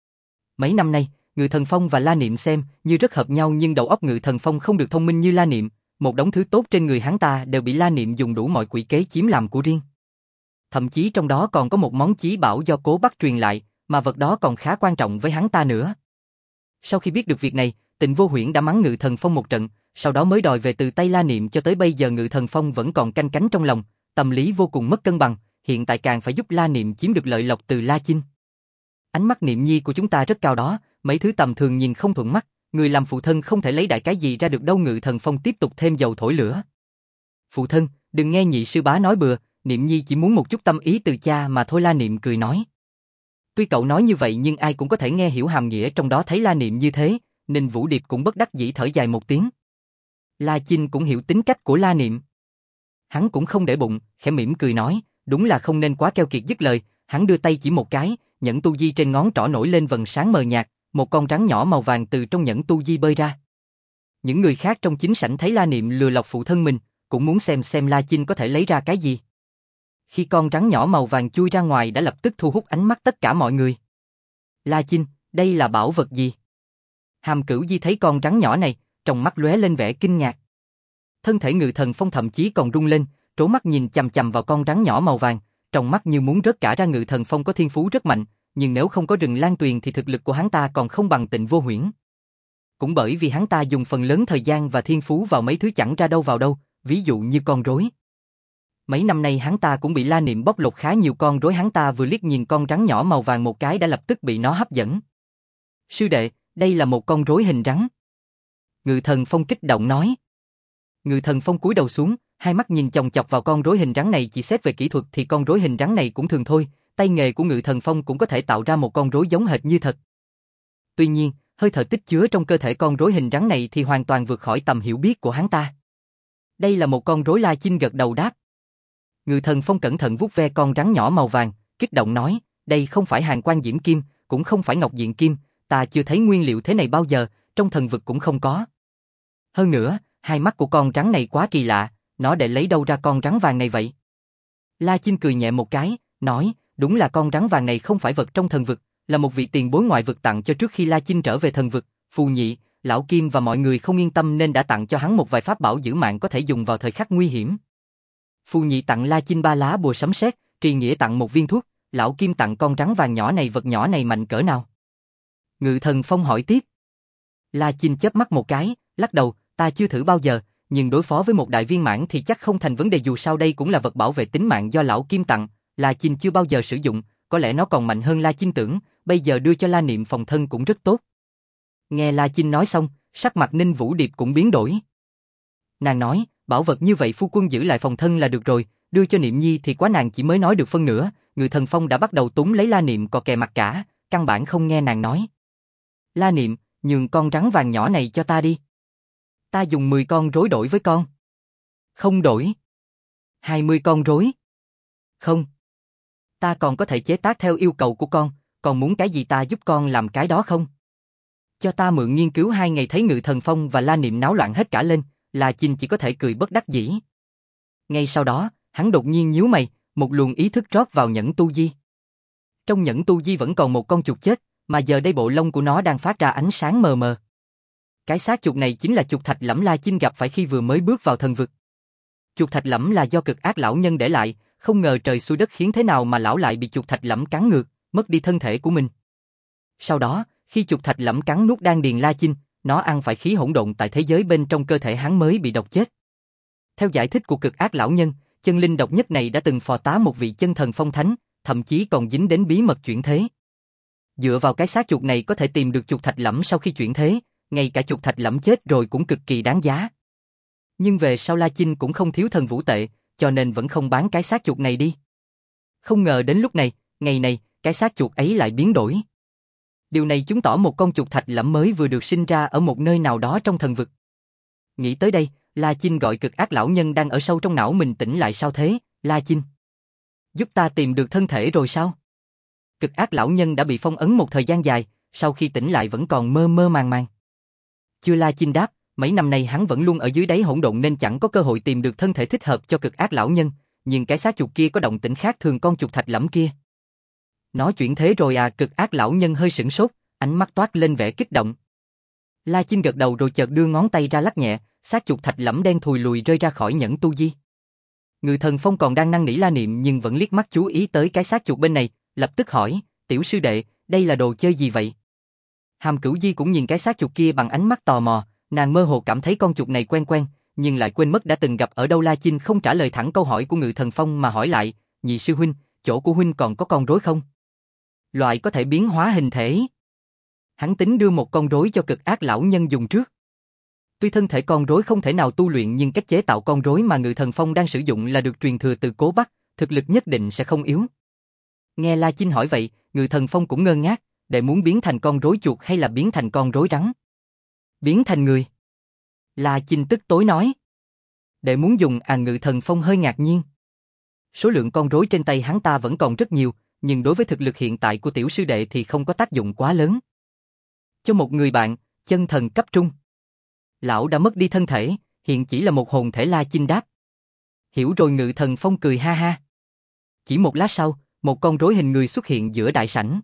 Mấy năm nay, Ngự thần phong và La Niệm xem như rất hợp nhau, nhưng đầu óc Ngự thần phong không được thông minh như La Niệm, một đống thứ tốt trên người hắn ta đều bị La Niệm dùng đủ mọi quỷ kế chiếm làm của riêng. Thậm chí trong đó còn có một món chí bảo do Cố Bắc truyền lại, mà vật đó còn khá quan trọng với hắn ta nữa. Sau khi biết được việc này, Tịnh Vô Huyễn đã mắng Ngự thần phong một trận, sau đó mới đòi về từ tay La Niệm. Cho tới bây giờ Ngự thần phong vẫn còn canh cánh trong lòng, tâm lý vô cùng mất cân bằng, hiện tại càng phải giúp La Niệm chiếm được lợi lộc từ La Chinh. Ánh mắt Niệm Nhi của chúng ta rất cao đó, mấy thứ tầm thường nhìn không thuận mắt, người làm phụ thân không thể lấy đại cái gì ra được đâu. Ngự thần phong tiếp tục thêm dầu thổi lửa. Phụ thân, đừng nghe nhị sư bá nói bừa, Niệm Nhi chỉ muốn một chút tâm ý từ cha mà thôi. La Niệm cười nói. Tuy cậu nói như vậy nhưng ai cũng có thể nghe hiểu hàm nghĩa trong đó. Thấy La Niệm như thế, Ninh Vũ Điệp cũng bất đắc dĩ thở dài một tiếng. La Chinh cũng hiểu tính cách của La Niệm. Hắn cũng không để bụng, khẽ mỉm cười nói, đúng là không nên quá keo kiệt. Dứt lời, hắn đưa tay chỉ một cái, nhẫn tu di trên ngón trỏ nổi lên vầng sáng mờ nhạt, một con rắn nhỏ màu vàng từ trong nhẫn tu di bơi ra. Những người khác trong chính sảnh thấy La Niệm lừa lọc phụ thân mình, cũng muốn xem xem La Chinh có thể lấy ra cái gì. Khi con rắn nhỏ màu vàng chui ra ngoài đã lập tức thu hút ánh mắt tất cả mọi người. La Chinh, đây là bảo vật gì? Hàm Cửu Di thấy con rắn nhỏ này, trong mắt lóe lên vẻ kinh ngạc. Thân thể Ngự thần phong thậm chí còn rung lên, trố mắt nhìn chằm chằm vào con rắn nhỏ màu vàng, trong mắt như muốn rớt cả ra. Ngự thần phong có thiên phú rất mạnh, nhưng nếu không có rừng Lan Tuyền thì thực lực của hắn ta còn không bằng Tịnh Vô Huyễn. Cũng bởi vì hắn ta dùng phần lớn thời gian và thiên phú vào mấy thứ chẳng ra đâu vào đâu, ví dụ như con rối. Mấy năm nay hắn ta cũng bị La Niệm bóc lột khá nhiều con rối, hắn ta vừa liếc nhìn con rắn nhỏ màu vàng một cái đã lập tức bị nó hấp dẫn. Sư đệ, đây là một con rối hình rắn. Ngự thần phong kích động nói. Ngự thần phong cúi đầu xuống, hai mắt nhìn chòng chọc vào con rối hình rắn này. Chỉ xét về kỹ thuật thì con rối hình rắn này cũng thường thôi, tay nghề của Ngự thần phong cũng có thể tạo ra một con rối giống hệt như thật. Tuy nhiên, hơi thở tích chứa trong cơ thể con rối hình rắn này thì hoàn toàn vượt khỏi tầm hiểu biết của hắn ta. Đây là một con rối. La Chinh gật đầu đáp. Ngự thần phong cẩn thận vuốt ve con rắn nhỏ màu vàng, kích động nói, đây không phải Hàn Quan Diễm Kim, cũng không phải Ngọc Diện Kim, ta chưa thấy nguyên liệu thế này bao giờ, trong thần vực cũng không có. Hơn nữa, hai mắt của con rắn này quá kỳ lạ, nó để lấy đâu ra con rắn vàng này vậy? La Chinh cười nhẹ một cái, nói, đúng là con rắn vàng này không phải vật trong thần vực, là một vị tiền bối ngoại vực tặng cho trước khi La Chinh trở về thần vực. Phù Nhị, Lão Kim và mọi người không yên tâm nên đã tặng cho hắn một vài pháp bảo giữ mạng có thể dùng vào thời khắc nguy hiểm. Phù Nhị tặng La Chinh ba lá bùa sấm sét, Trì Nghĩa tặng một viên thuốc, Lão Kim tặng con rắn vàng nhỏ này. Vật nhỏ này mạnh cỡ nào? Ngự Thần Phong hỏi tiếp. La Chinh chớp mắt một cái, lắc đầu, ta chưa thử bao giờ, nhưng đối phó với một đại viên mãn thì chắc không thành vấn đề, dù sao đây cũng là vật bảo vệ tính mạng do Lão Kim tặng. La Chinh chưa bao giờ sử dụng, có lẽ nó còn mạnh hơn La Chinh tưởng, bây giờ đưa cho La Niệm phòng thân cũng rất tốt. Nghe La Chinh nói xong, sắc mặt Ninh Vũ Điệp cũng biến đổi. Nàng nói, bảo vật như vậy phu quân giữ lại phòng thân là được rồi, đưa cho Niệm Nhi thì quá, nàng chỉ mới nói được phân nửa, Ngự Thần Phong đã bắt đầu túm lấy La Niệm cò kè mặt cả, căn bản không nghe nàng nói. La Niệm, nhường con rắn vàng nhỏ này cho ta đi. Ta dùng mười con rối đổi với con. Không đổi. hai mươi con rối. Không. Ta còn có thể chế tác theo yêu cầu của con, còn muốn cái gì ta giúp con làm cái đó không? Cho ta mượn nghiên cứu hai ngày. Thấy Ngự Thần Phong và La Niệm náo loạn hết cả lên, La Chinh chỉ có thể cười bất đắc dĩ. Ngay sau đó, hắn đột nhiên nhíu mày, một luồng ý thức rót vào nhẫn tu di. Trong nhẫn tu di vẫn còn một con chuột chết, mà giờ đây bộ lông của nó đang phát ra ánh sáng mờ mờ. Cái xác chuột này chính là chuột thạch lẫm La Chinh gặp phải khi vừa mới bước vào thần vực. Chuột thạch lẫm là do cực ác lão nhân để lại, không ngờ trời xui đất khiến thế nào mà lão lại bị chuột thạch lẫm cắn ngược, mất đi thân thể của mình. Sau đó, khi chuột thạch lẫm cắn nuốt đan điền La Chinh, nó ăn phải khí hỗn độn tại thế giới bên trong cơ thể hắn mới bị độc chết. Theo giải thích của cực ác lão nhân, chân linh độc nhất này đã từng phò tá một vị chân thần phong thánh, thậm chí còn dính đến bí mật chuyển thế. Dựa vào cái xác chuột này có thể tìm được chuột thạch lẫm sau khi chuyển thế, ngay cả chuột thạch lẫm chết rồi cũng cực kỳ đáng giá. Nhưng về sau La Chinh cũng không thiếu thần vũ tệ, cho nên vẫn không bán cái xác chuột này đi. Không ngờ đến lúc này, ngày này, cái xác chuột ấy lại biến đổi. Điều này chứng tỏ một con chuột thạch lẫm mới vừa được sinh ra ở một nơi nào đó trong thần vực. Nghĩ tới đây, La Chinh gọi cực ác lão nhân đang ở sâu trong não mình tỉnh lại. Sao thế, La Chinh? Giúp ta tìm được thân thể rồi sao? Cực ác lão nhân đã bị phong ấn một thời gian dài, sau khi tỉnh lại vẫn còn mơ mơ màng màng. Chưa La Chinh đáp, mấy năm nay hắn vẫn luôn ở dưới đáy hỗn độn nên chẳng có cơ hội tìm được thân thể thích hợp cho cực ác lão nhân, nhưng cái xác chuột kia có động tĩnh khác thường con chuột thạch lẫm kia. Nó chuyển thế rồi à? Cực ác lão nhân hơi sửng sốt, ánh mắt toát lên vẻ kích động. La Chinh gật đầu rồi chợt đưa ngón tay ra lắc nhẹ, xác chuột thạch lẫm đen thùi lùi rơi ra khỏi nhẫn tu di. Ngự Thần Phong còn đang năn nỉ La Niệm nhưng vẫn liếc mắt chú ý tới cái xác chuột bên này, lập tức hỏi, tiểu sư đệ, đây là đồ chơi gì vậy? Hàm Cửu Di cũng nhìn cái xác chuột kia bằng ánh mắt tò mò, nàng mơ hồ cảm thấy con chuột này quen quen, nhưng lại quên mất đã từng gặp ở đâu. La Chinh không trả lời thẳng câu hỏi của Ngự Thần Phong mà hỏi lại, nhị sư huynh, chỗ của huynh còn có con rối không? Loại có thể biến hóa hình thể. Hắn tính đưa một con rối cho cực ác lão nhân dùng trước. Tuy thân thể con rối không thể nào tu luyện nhưng cách chế tạo con rối mà Ngự Thần Phong đang sử dụng là được truyền thừa từ Cố Bắc, thực lực nhất định sẽ không yếu. Nghe La Chinh hỏi vậy, Ngự Thần Phong cũng ngơ ngác, để muốn biến thành con rối chuột hay là biến thành con rối rắn? Biến thành người. La Chinh tức tối nói. Để muốn dùng à? Ngự Thần Phong hơi ngạc nhiên. Số lượng con rối trên tay hắn ta vẫn còn rất nhiều, nhưng đối với thực lực hiện tại của tiểu sư đệ thì không có tác dụng quá lớn. Cho một người bạn, chân thần cấp trung. Lão đã mất đi thân thể, hiện chỉ là một hồn thể. La Chinh đáp. Hiểu rồi. Ngự Thần Phong cười ha ha. Chỉ một lát sau, một con rối hình người xuất hiện giữa đại sảnh.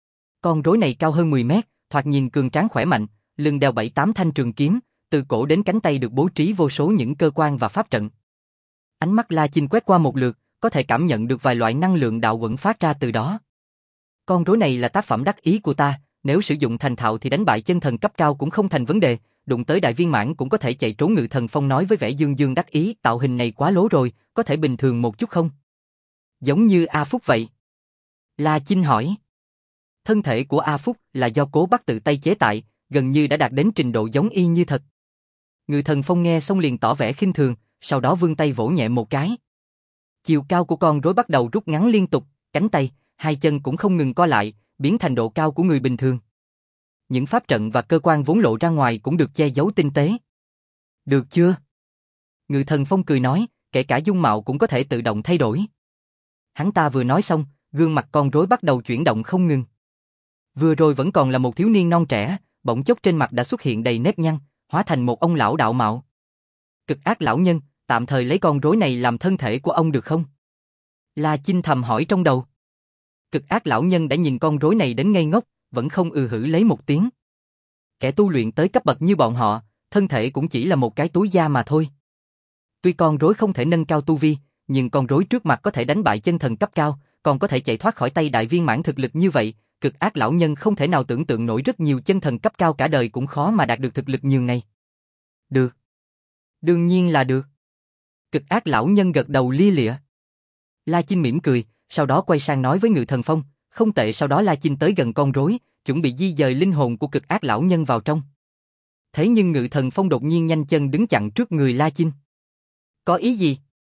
Con rối này cao hơn mười mét, thoạt nhìn cường tráng khỏe mạnh, lưng đeo bảy tám thanh trường kiếm, từ cổ đến cánh tay được bố trí vô số những cơ quan và pháp trận. Ánh mắt La Chinh quét qua một lượt, có thể cảm nhận được vài loại năng lượng đạo quẩn phát ra từ đó. Con rối này là tác phẩm đắc ý của ta, nếu sử dụng thành thạo thì đánh bại chân thần cấp cao cũng không thành vấn đề, đụng tới đại viên mãn cũng có thể chạy trốn. Ngự Thần Phong nói với vẻ dương dương đắc ý, tạo hình này quá lố rồi, có thể bình thường một chút không? Giống như A Phúc vậy. La Chinh hỏi. Thân thể của A Phúc là do Cố Bắc tự tay chế tại, gần như đã đạt đến trình độ giống y như thật. Ngự Thần Phong nghe xong liền tỏ vẻ khinh thường, sau đó vươn tay vỗ nhẹ một cái. Chiều cao của con rối bắt đầu rút ngắn liên tục, cánh tay, hai chân cũng không ngừng co lại, biến thành độ cao của người bình thường. Những pháp trận và cơ quan vốn lộ ra ngoài cũng được che giấu tinh tế. Được chưa? Ngự Thần Phong cười nói, kể cả dung mạo cũng có thể tự động thay đổi. Hắn ta vừa nói xong, gương mặt con rối bắt đầu chuyển động không ngừng. Vừa rồi vẫn còn là một thiếu niên non trẻ, bỗng chốc trên mặt đã xuất hiện đầy nếp nhăn, hóa thành một ông lão đạo mạo. Cực ác lão nhân, tạm thời lấy con rối này làm thân thể của ông được không? La Chinh thầm hỏi trong đầu. Cực ác lão nhân đã nhìn con rối này đến ngây ngốc, vẫn không ừ hử lấy một tiếng. Kẻ tu luyện tới cấp bậc như bọn họ, thân thể cũng chỉ là một cái túi da mà thôi. Tuy con rối không thể nâng cao tu vi, nhưng con rối trước mặt có thể đánh bại chân thần cấp cao, còn có thể chạy thoát khỏi tay đại viên mãn thực lực như vậy, cực ác lão nhân không thể nào tưởng tượng nổi rất nhiều chân thần cấp cao cả đời cũng khó mà đạt được thực lực nhường này. Được. Đương nhiên là được. Cực ác lão nhân gật đầu lia lịa. La Chinh mỉm cười, sau đó quay sang nói với Ngự Thần Phong, không tệ. Sau đó La Chinh tới gần con rối, chuẩn bị di dời linh hồn của cực ác lão nhân vào trong. Thế nhưng Ngự Thần Phong đột nhiên nhanh chân đứng chặn trước người La Chinh. Có ý gì?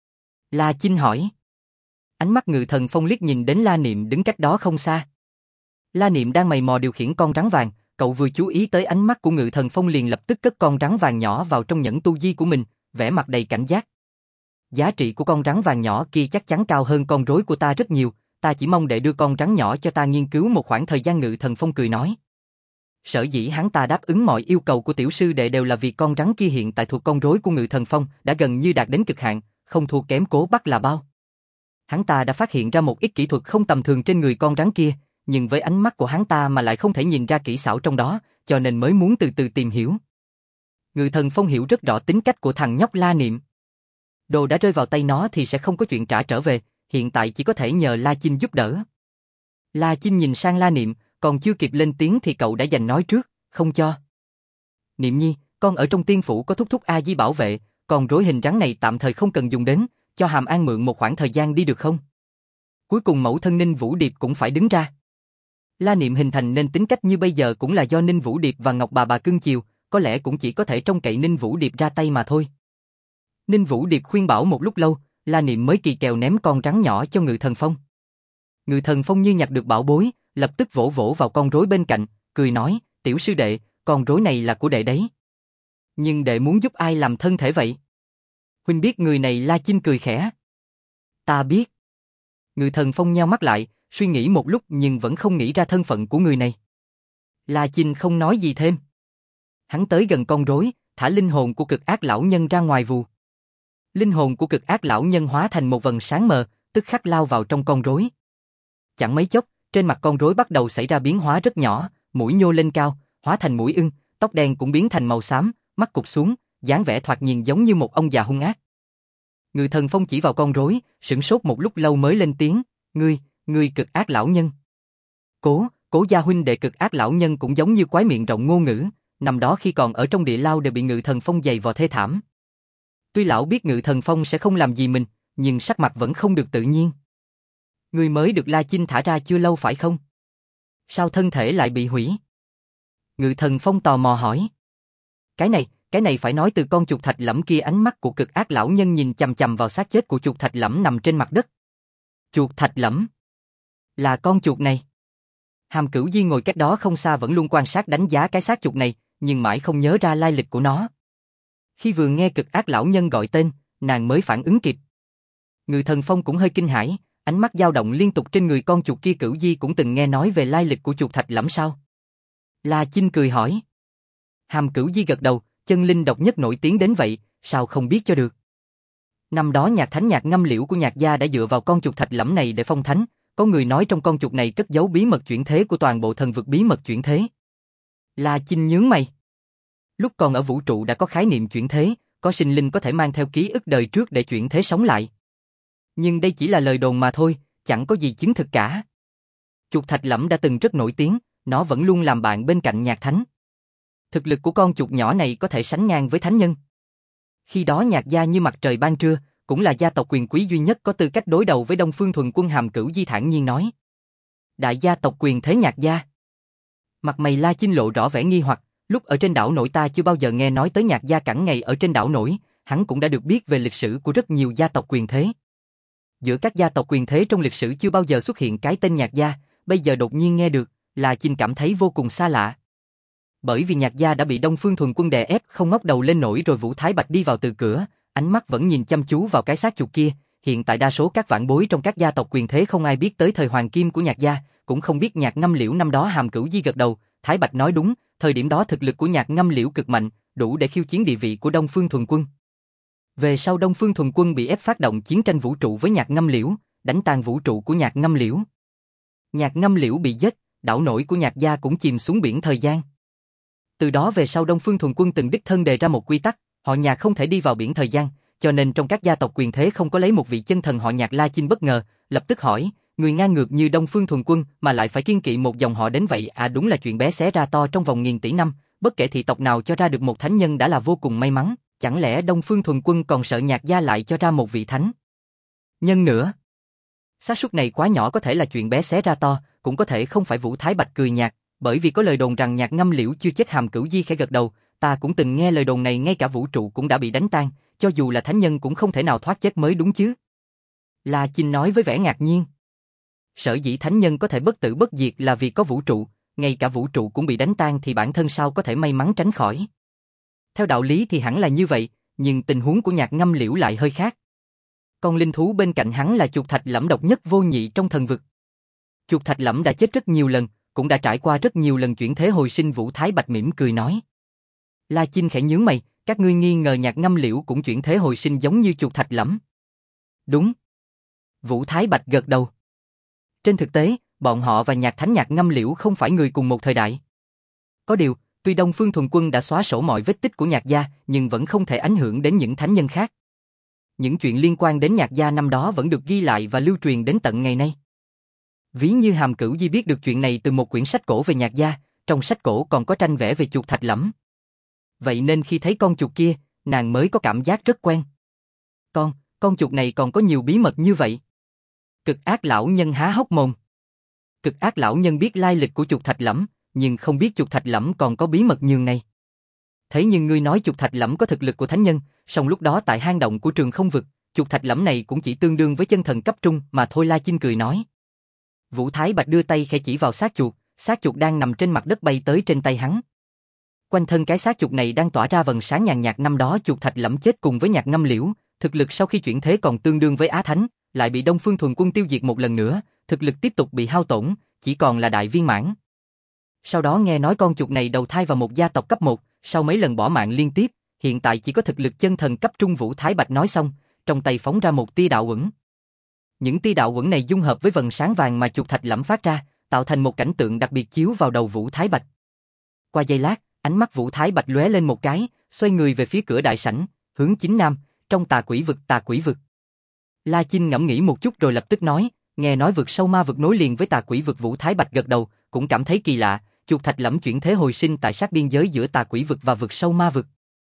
La Chinh hỏi. Ánh mắt Ngự Thần Phong liếc nhìn đến La Niệm đứng cách đó không xa. La Niệm đang mày mò điều khiển con rắn vàng, cậu vừa chú ý tới ánh mắt của Ngự Thần Phong liền lập tức cất con rắn vàng nhỏ vào trong nhẫn tu di của mình, vẻ mặt đầy cảnh giác. Giá trị của con rắn vàng nhỏ kia chắc chắn cao hơn con rối của ta rất nhiều, ta chỉ mong đệ đưa con rắn nhỏ cho ta nghiên cứu một khoảng thời gian. Ngự Thần Phong cười nói. Sở dĩ hắn ta đáp ứng mọi yêu cầu của tiểu sư đệ đều là vì con rắn kia hiện tại thuộc con rối của Ngự Thần Phong đã gần như đạt đến cực hạn, không thua kém Cố Bắc là bao. Hắn ta đã phát hiện ra một ít kỹ thuật không tầm thường trên người con rắn kia, nhưng với ánh mắt của hắn ta mà lại không thể nhìn ra kỹ xảo trong đó, cho nên mới muốn từ từ tìm hiểu. Ngự Thần Phong hiểu rất rõ tính cách của thằng nhóc La Niệm. Đồ đã rơi vào tay nó thì sẽ không có chuyện trả trở về, hiện tại chỉ có thể nhờ La Chinh giúp đỡ. La Chinh nhìn sang La Niệm, còn chưa kịp lên tiếng thì cậu đã giành nói trước, không cho. Niệm nhi, con ở trong tiên phủ có thúc thúc A Di bảo vệ, còn rối hình rắn này tạm thời không cần dùng đến, cho Hàm An mượn một khoảng thời gian đi được không? Cuối cùng mẫu thân Ninh Vũ Điệp cũng phải đứng ra. La Niệm hình thành nên tính cách như bây giờ cũng là do Ninh Vũ Điệp và Ngọc bà bà cưng chiều, có lẽ cũng chỉ có thể trông cậy Ninh Vũ Điệp ra tay mà thôi. Ninh Vũ Điệp khuyên bảo một lúc lâu, La Niệm mới kỳ kèo ném con rắn nhỏ cho Ngự Thần Phong. Ngự Thần Phong như nhặt được bảo bối, lập tức vỗ vỗ vào con rối bên cạnh, cười nói, tiểu sư đệ, con rối này là của đệ đấy. Nhưng đệ muốn giúp ai làm thân thể vậy? Huynh biết người này? La Chinh cười khẽ. Ta biết. Ngự Thần Phong nheo mắt lại, suy nghĩ một lúc nhưng vẫn không nghĩ ra thân phận của người này. La Chinh không nói gì thêm. Hắn tới gần con rối, thả linh hồn của cực ác lão nhân ra ngoài vù. Linh hồn của cực ác lão nhân hóa thành một vầng sáng mờ, tức khắc lao vào trong con rối. Chẳng mấy chốc, trên mặt con rối bắt đầu xảy ra biến hóa rất nhỏ, mũi nhô lên cao, hóa thành mũi ưng, tóc đen cũng biến thành màu xám, mắt cụp xuống, dáng vẻ thoạt nhìn giống như một ông già hung ác. Ngự Thần Phong chỉ vào con rối, sửng sốt một lúc lâu mới lên tiếng, ngươi, ngươi cực ác lão nhân. Cố, Cố gia huynh đệ cực ác lão nhân cũng giống như quái miệng rộng ngôn ngữ, năm đó khi còn ở trong địa lao đều bị Ngự Thần Phong giày vò thê thảm. Tuy lão biết Ngự Thần Phong sẽ không làm gì mình, nhưng sắc mặt vẫn không được tự nhiên. Ngươi mới được La Chinh thả ra chưa lâu phải không? Sao thân thể lại bị hủy? Ngự Thần Phong tò mò hỏi. Cái này, cái này phải nói từ con chuột thạch lẫm kia. Ánh mắt của cực ác lão nhân nhìn chằm chằm vào xác chết của chuột thạch lẫm nằm trên mặt đất. Chuột thạch lẫm? Là con chuột này. Hàm Cửu Di ngồi cách đó không xa vẫn luôn quan sát đánh giá cái xác chuột này, nhưng mãi không nhớ ra lai lịch của nó. Khi vừa nghe cực ác lão nhân gọi tên, nàng mới phản ứng kịp. Ngự Thần Phong cũng hơi kinh hãi, ánh mắt dao động liên tục trên người con chuột kia. Cửu Di cũng từng nghe nói về lai lịch của chuột thạch lẫm sao? La Chinh cười hỏi. Hàm Cửu Di gật đầu, chân linh độc nhất nổi tiếng đến vậy, sao không biết cho được. Năm đó nhạc thánh Nhạc Ngâm Liễu của Nhạc gia đã dựa vào con chuột thạch lẫm này để phong thánh, có người nói trong con chuột này cất giấu bí mật chuyển thế của toàn bộ thần vực. Bí mật chuyển thế? La Chinh nhướng mày. Lúc còn ở vũ trụ đã có khái niệm chuyển thế, có sinh linh có thể mang theo ký ức đời trước để chuyển thế sống lại. Nhưng đây chỉ là lời đồn mà thôi, chẳng có gì chứng thực cả. Chuột thạch lẫm đã từng rất nổi tiếng, nó vẫn luôn làm bạn bên cạnh Nhạc thánh. Thực lực của con chuột nhỏ này có thể sánh ngang với thánh nhân. Khi đó Nhạc gia như mặt trời ban trưa, cũng là gia tộc quyền quý duy nhất có tư cách đối đầu với Đông Phương Thuần Quân. Hàm Cửu Di thản nhiên nói. Đại gia tộc quyền thế Nhạc gia? Mặt mày La Chinh lộ rõ vẻ nghi hoặc, lúc ở trên đảo nổi ta chưa bao giờ nghe nói tới Nhạc gia. Cẳng ngày ở trên đảo nổi, hắn cũng đã được biết về lịch sử của rất nhiều gia tộc quyền thế. Giữa các gia tộc quyền thế trong lịch sử chưa bao giờ xuất hiện cái tên Nhạc gia, bây giờ đột nhiên nghe được, La Chinh cảm thấy vô cùng xa lạ. Bởi vì Nhạc gia đã bị Đông Phương Thuần Quân đè ép không ngóc đầu lên nổi rồi. Vũ Thái Bạch đi vào từ cửa, ánh mắt vẫn nhìn chăm chú vào cái xác chuột kia. Hiện tại đa số các vãn bối trong các gia tộc quyền thế không ai biết tới thời hoàng kim của Nhạc gia, cũng không biết Nhạc Ngâm Liễu năm đó. Hàm Cửu Di gật đầu, Thái Bạch nói đúng, thời điểm đó thực lực của Nhạc Ngâm Liễu cực mạnh, đủ để khiêu chiến địa vị của Đông Phương Thuần Quân. Về sau Đông Phương Thuần Quân bị ép phát động chiến tranh vũ trụ với Nhạc Ngâm Liễu, đánh tan vũ trụ của Nhạc Ngâm Liễu. Nhạc Ngâm Liễu bị giết, đảo nổi của Nhạc gia cũng chìm xuống biển thời gian. Từ đó về sau Đông Phương Thuần Quân từng đích thân đề ra một quy tắc, họ Nhạc không thể đi vào biển thời gian, cho nên trong các gia tộc quyền thế không có lấy một vị chân thần họ Nhạc. La Chinh bất ngờ, lập tức hỏi, người ngang ngược như Đông Phương Thuần Quân mà lại phải kiêng kỵ một dòng họ đến vậy à? Đúng là chuyện bé xé ra to trong vòng nghìn tỷ năm, bất kể thị tộc nào cho ra được một thánh nhân đã là vô cùng may mắn, chẳng lẽ Đông Phương Thuần Quân còn sợ Nhạc gia lại cho ra một vị thánh nhân nữa? Xác suất này quá nhỏ, có thể là chuyện bé xé ra to, cũng có thể không phải. Vũ Thái Bạch cười nhạt, bởi vì có lời đồn rằng Nhạc Ngâm Liễu chưa chết. Hàm Cửu Di khẽ gật đầu, ta cũng từng nghe lời đồn này, ngay cả vũ trụ cũng đã bị đánh tan, cho dù là thánh nhân cũng không thể nào thoát chết mới đúng chứ. La Chinh nói với vẻ ngạc nhiên. Sở dĩ thánh nhân có thể bất tử bất diệt là vì có vũ trụ, ngay cả vũ trụ cũng bị đánh tan thì bản thân sao có thể may mắn tránh khỏi. Theo đạo lý thì hẳn là như vậy, nhưng tình huống của Nhạc Ngâm Liễu lại hơi khác. Con linh thú bên cạnh hắn là chuột thạch lẫm, độc nhất vô nhị trong thần vực. Chuột thạch lẫm đã chết rất nhiều lần, cũng đã trải qua rất nhiều lần chuyển thế hồi sinh. Vũ Thái Bạch mỉm cười nói. La Chinh khẽ nhướng mày, các ngươi nghi ngờ Nhạc Ngâm Liễu cũng chuyển thế hồi sinh giống như chuột thạch lẫm? Đúng. Vũ Thái Bạch gật đầu. Trên thực tế, bọn họ và Nhạc Thánh Nhạc Ngâm Liễu không phải người cùng một thời đại. Có điều, tuy Đông Phương Thuần Quân đã xóa sổ mọi vết tích của Nhạc gia, nhưng vẫn không thể ảnh hưởng đến những thánh nhân khác. Những chuyện liên quan đến Nhạc gia năm đó vẫn được ghi lại và lưu truyền đến tận ngày nay. Ví như Hàm Cửu Di biết được chuyện này từ một quyển sách cổ về Nhạc gia, trong sách cổ còn có tranh vẽ về chuột thạch lẫm. Vậy nên khi thấy con chuột kia, nàng mới có cảm giác rất quen. Con, con chuột này còn có nhiều bí mật như vậy. Cực Ác lão nhân há hốc mồm. Cực Ác lão nhân biết lai lịch của chuột thạch lẫm, nhưng không biết chuột thạch lẫm còn có bí mật nhường này. Thế nhưng ngươi nói chuột thạch lẫm có thực lực của thánh nhân, song lúc đó tại hang động của Trường Không vực, chuột thạch lẫm này cũng chỉ tương đương với chân thần cấp trung mà thôi. La Chinh cười nói. Vũ Thái Bạch đưa tay khẽ chỉ vào xác chuột, xác chuột đang nằm trên mặt đất bay tới trên tay hắn. Quanh thân cái xác chuột này đang tỏa ra vầng sáng nhàn nhạt. Năm đó chuột thạch lẫm chết cùng với Nhạc Ngâm Liễu, thực lực sau khi chuyển thế còn tương đương với Á Thánh, lại bị Đông Phương Thuần Quân tiêu diệt một lần nữa, thực lực tiếp tục bị hao tổn, chỉ còn là đại viên mãn. Sau đó nghe nói con chuột này đầu thai vào một gia tộc cấp một, sau mấy lần bỏ mạng liên tiếp, hiện tại chỉ có thực lực chân thần cấp trung. Vũ Thái Bạch nói xong, trong tay phóng ra một tia đạo uẩn. Những tia đạo uẩn này dung hợp với vầng sáng vàng mà chuột thạch lẫm phát ra, tạo thành một cảnh tượng đặc biệt chiếu vào đầu Vũ Thái Bạch. Qua giây lát, ánh mắt Vũ Thái Bạch lóe lên một cái, xoay người về phía cửa đại sảnh, hướng chính nam, trong Tà Quỷ vực. Tà Quỷ vực. La Chinh ngẫm nghĩ một chút rồi lập tức nói, nghe nói vực sâu ma vực nối liền với Tà Quỷ vực. Vũ Thái Bạch gật đầu, cũng cảm thấy kỳ lạ, chuột thạch lẫm chuyển thế hồi sinh tại sát biên giới giữa Tà Quỷ vực và vực sâu ma vực.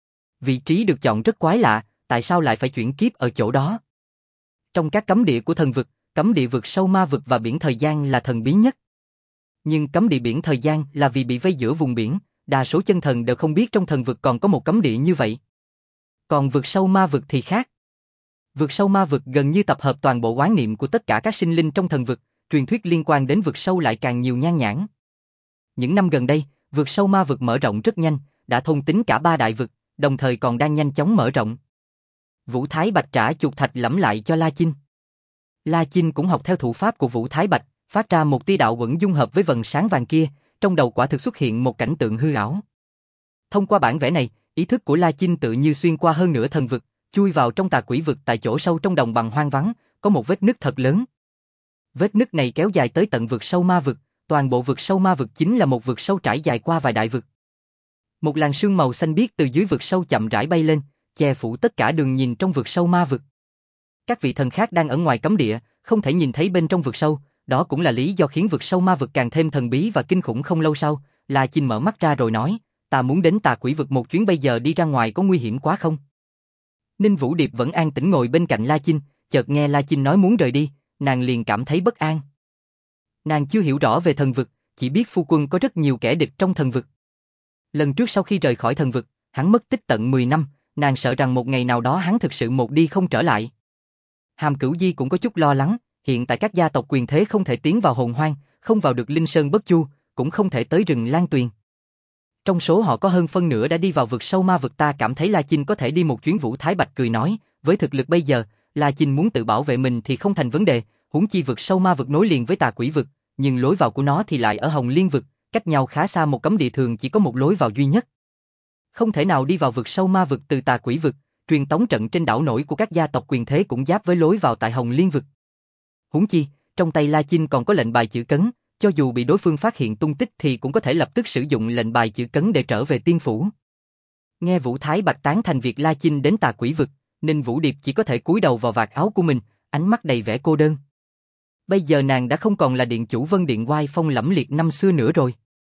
Vị trí được chọn rất quái lạ, tại sao lại phải chuyển kiếp ở chỗ đó? Trong các cấm địa của thần vực, cấm địa vực sâu ma vực và biển thời gian là thần bí nhất. Nhưng cấm địa biển thời gian là vì bị vây giữa vùng biển, đa số chân thần đều không biết trong thần vực còn có một cấm địa như vậy. Còn vực sâu ma vực thì khác. Vực sâu ma vực gần như tập hợp toàn bộ oán niệm của tất cả các sinh linh trong thần vực, truyền thuyết liên quan đến vực sâu lại càng nhiều nhan nhản. Những năm gần đây, vực sâu ma vực mở rộng rất nhanh, đã thôn tính cả ba đại vực, đồng thời còn đang nhanh chóng mở rộng. Vũ Thái Bạch trả chuột thạch lẫm lại cho La Chinh. La Chinh cũng học theo thủ pháp của Vũ Thái Bạch, phát ra một tia đạo uẩn dung hợp với vầng sáng vàng kia, trong đầu quả thực xuất hiện một cảnh tượng hư ảo. Thông qua bản vẽ này, ý thức của La Chinh tự như xuyên qua hơn nửa thần vực, chui vào trong Tà Quỷ vực. Tại chỗ sâu trong đồng bằng hoang vắng, có một vết nứt thật lớn. Vết nứt này kéo dài tới tận vực sâu ma vực, toàn bộ vực sâu ma vực chính là một vực sâu trải dài qua vài đại vực. Một làn sương màu xanh biếc từ dưới vực sâu chậm rãi bay lên, che phủ tất cả đường nhìn trong vực sâu ma vực. Các vị thần khác đang ở ngoài cấm địa, không thể nhìn thấy bên trong vực sâu, đó cũng là lý do khiến vực sâu ma vực càng thêm thần bí và kinh khủng. Không lâu sau, La Chinh mở mắt ra rồi nói, ta muốn đến Tà Quỷ vực một chuyến, bây giờ đi ra ngoài có nguy hiểm quá không? Ninh Vũ Điệp vẫn an tĩnh ngồi bên cạnh La Chinh, chợt nghe La Chinh nói muốn rời đi, nàng liền cảm thấy bất an. Nàng chưa hiểu rõ về thần vực, chỉ biết phu quân có rất nhiều kẻ địch trong thần vực. Lần trước sau khi rời khỏi thần vực, hắn mất tích tận mười năm, nàng sợ rằng một ngày nào đó hắn thực sự một đi không trở lại. Hàm Cửu Di cũng có chút lo lắng, hiện tại các gia tộc quyền thế không thể tiến vào Hồn Hoang, không vào được Linh Sơn Bất Chu, cũng không thể tới rừng Lan Tuyền. Trong số họ có hơn phân nửa đã đi vào vực sâu ma vực, ta cảm thấy La Chinh có thể đi một chuyến. Vũ Thái Bạch cười nói, với thực lực bây giờ, La Chinh muốn tự bảo vệ mình thì không thành vấn đề, huống chi vực sâu ma vực nối liền với Tà Quỷ vực, nhưng lối vào của nó thì lại ở Hồng Liên vực, cách nhau khá xa, một cấm địa thường chỉ có một lối vào duy nhất. Không thể nào đi vào vực sâu ma vực từ Tà Quỷ vực, truyền tống trận trên đảo nổi của các gia tộc quyền thế cũng giáp với lối vào tại Hồng Liên vực. Huống chi, trong tay La Chinh còn có lệnh bài chữ cấn, cho dù bị đối phương phát hiện tung tích thì cũng có thể lập tức sử dụng lệnh bài chữ cấn để trở về tiên phủ. Nghe Vũ Thái Bạch tán thành việc La Chinh đến Tà Quỷ Vực, Ninh Vũ Điệp chỉ có thể cúi đầu vào vạt áo của mình, ánh mắt đầy vẻ cô đơn. Bây giờ nàng đã không còn là điện chủ Vân Điện oai phong lẫm liệt năm xưa nữa rồi.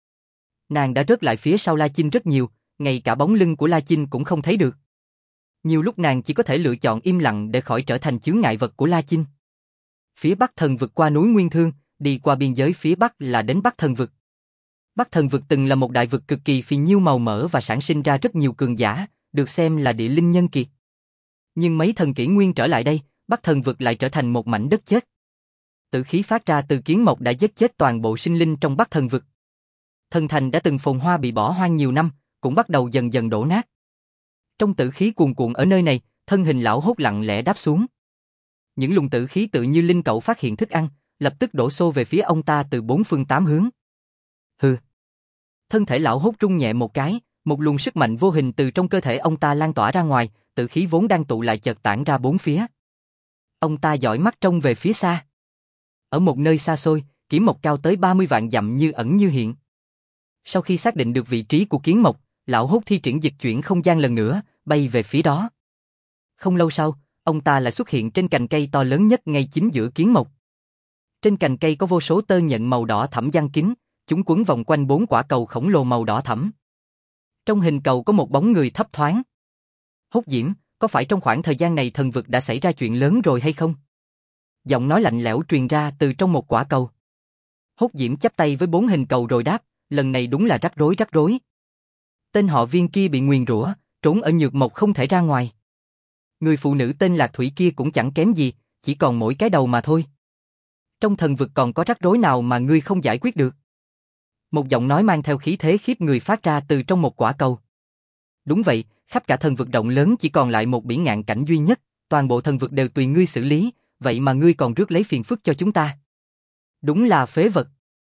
Nàng đã rớt lại phía sau La Chinh rất nhiều, ngay cả bóng lưng của La Chinh cũng không thấy được. Nhiều lúc nàng chỉ có thể lựa chọn im lặng để khỏi trở thành chướng ngại vật của La Chinh. Phía Bắc Thần Vực qua núi Nguyên Thương, đi qua biên giới phía Bắc là đến Bắc Thần Vực. Bắc Thần Vực từng là một đại vực cực kỳ phì nhiêu màu mỡ và sản sinh ra rất nhiều cường giả, được xem là địa linh nhân kiệt. Nhưng mấy thần kỷ nguyên trở lại đây, Bắc Thần Vực lại trở thành một mảnh đất chết. Tử khí phát ra từ kiến mộc đã giết chết toàn bộ sinh linh trong Bắc Thần Vực. Thần thành đã từng phồn hoa bị bỏ hoang nhiều năm, cũng bắt đầu dần dần đổ nát. Trong tử khí cuồn cuộn ở nơi này, thân hình lão Hốt lặng lẽ đáp xuống. Những luồng tử khí tự như linh cẩu phát hiện thức ăn, lập tức đổ xô về phía ông ta từ bốn phương tám hướng. Hừ. Thân thể lão Hốt rung nhẹ một cái, một luồng sức mạnh vô hình từ trong cơ thể ông ta lan tỏa ra ngoài, tử khí vốn đang tụ lại chợt tản ra bốn phía. Ông ta dõi mắt trông về phía xa. Ở một nơi xa xôi, kiến mộc cao tới ba mươi vạn dặm như ẩn như hiện. Sau khi xác định được vị trí của kiến mộc, lão Hốt thi triển dịch chuyển không gian lần nữa, bay về phía đó. Không lâu sau, ông ta lại xuất hiện trên cành cây to lớn nhất ngay chính giữa kiến mộc. Trên cành cây có vô số tơ nhện màu đỏ thẫm giăng kín, chúng quấn vòng quanh bốn quả cầu khổng lồ màu đỏ thẫm. Trong hình cầu có một bóng người thấp thoáng. Hốt Diễm, có phải trong khoảng thời gian này thần vực đã xảy ra chuyện lớn rồi hay không? Giọng nói lạnh lẽo truyền ra từ trong một quả cầu. Hốt Diễm chắp tay với bốn hình cầu rồi đáp, lần này đúng là rắc rối rắc rối. Tên họ Viên kia bị nguyền rủa, trốn ở nhược mộc không thể ra ngoài. Người phụ nữ tên Lạc Thủy kia cũng chẳng kém gì, chỉ còn mỗi cái đầu mà thôi. Trong thần vực còn có rắc rối nào mà ngươi không giải quyết được? Một giọng nói mang theo khí thế khiếp người phát ra từ trong một quả cầu. Đúng vậy, khắp cả thần vực rộng lớn chỉ còn lại một bỉ ngạn cảnh duy nhất, toàn bộ thần vực đều tùy ngươi xử lý, vậy mà ngươi còn rước lấy phiền phức cho chúng ta. Đúng là phế vật.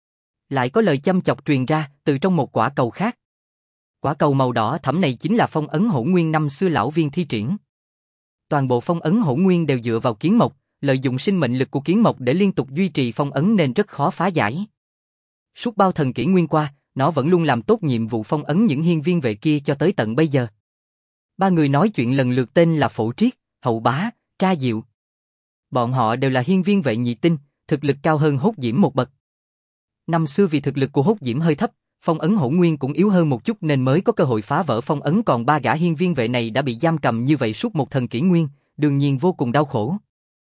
Lại có lời châm chọc truyền ra từ trong một quả cầu khác. Quả cầu màu đỏ thẫm này chính là phong ấn hỗn nguyên năm xưa lão Viên thi triển. Toàn bộ phong ấn hỗn nguyên đều dựa vào kiến mộc, lợi dụng sinh mệnh lực của kiến mộc để liên tục duy trì phong ấn nên rất khó phá giải. Suốt bao thần kỷ nguyên qua, nó vẫn luôn làm tốt nhiệm vụ phong ấn những hiên viên vệ kia cho tới tận bây giờ. Ba người nói chuyện lần lượt tên là Phổ Triết, Hậu Bá, Tra Diệu. Bọn họ đều là hiên viên vệ nhị tinh, thực lực cao hơn Hốt Diễm một bậc. Năm xưa vì thực lực của Hốt Diễm hơi thấp, phong ấn hỗn nguyên cũng yếu hơn một chút nên mới có cơ hội phá vỡ phong ấn, còn ba gã hiên viên vệ này đã bị giam cầm như vậy suốt một thần kỷ nguyên, đương nhiên vô cùng đau khổ.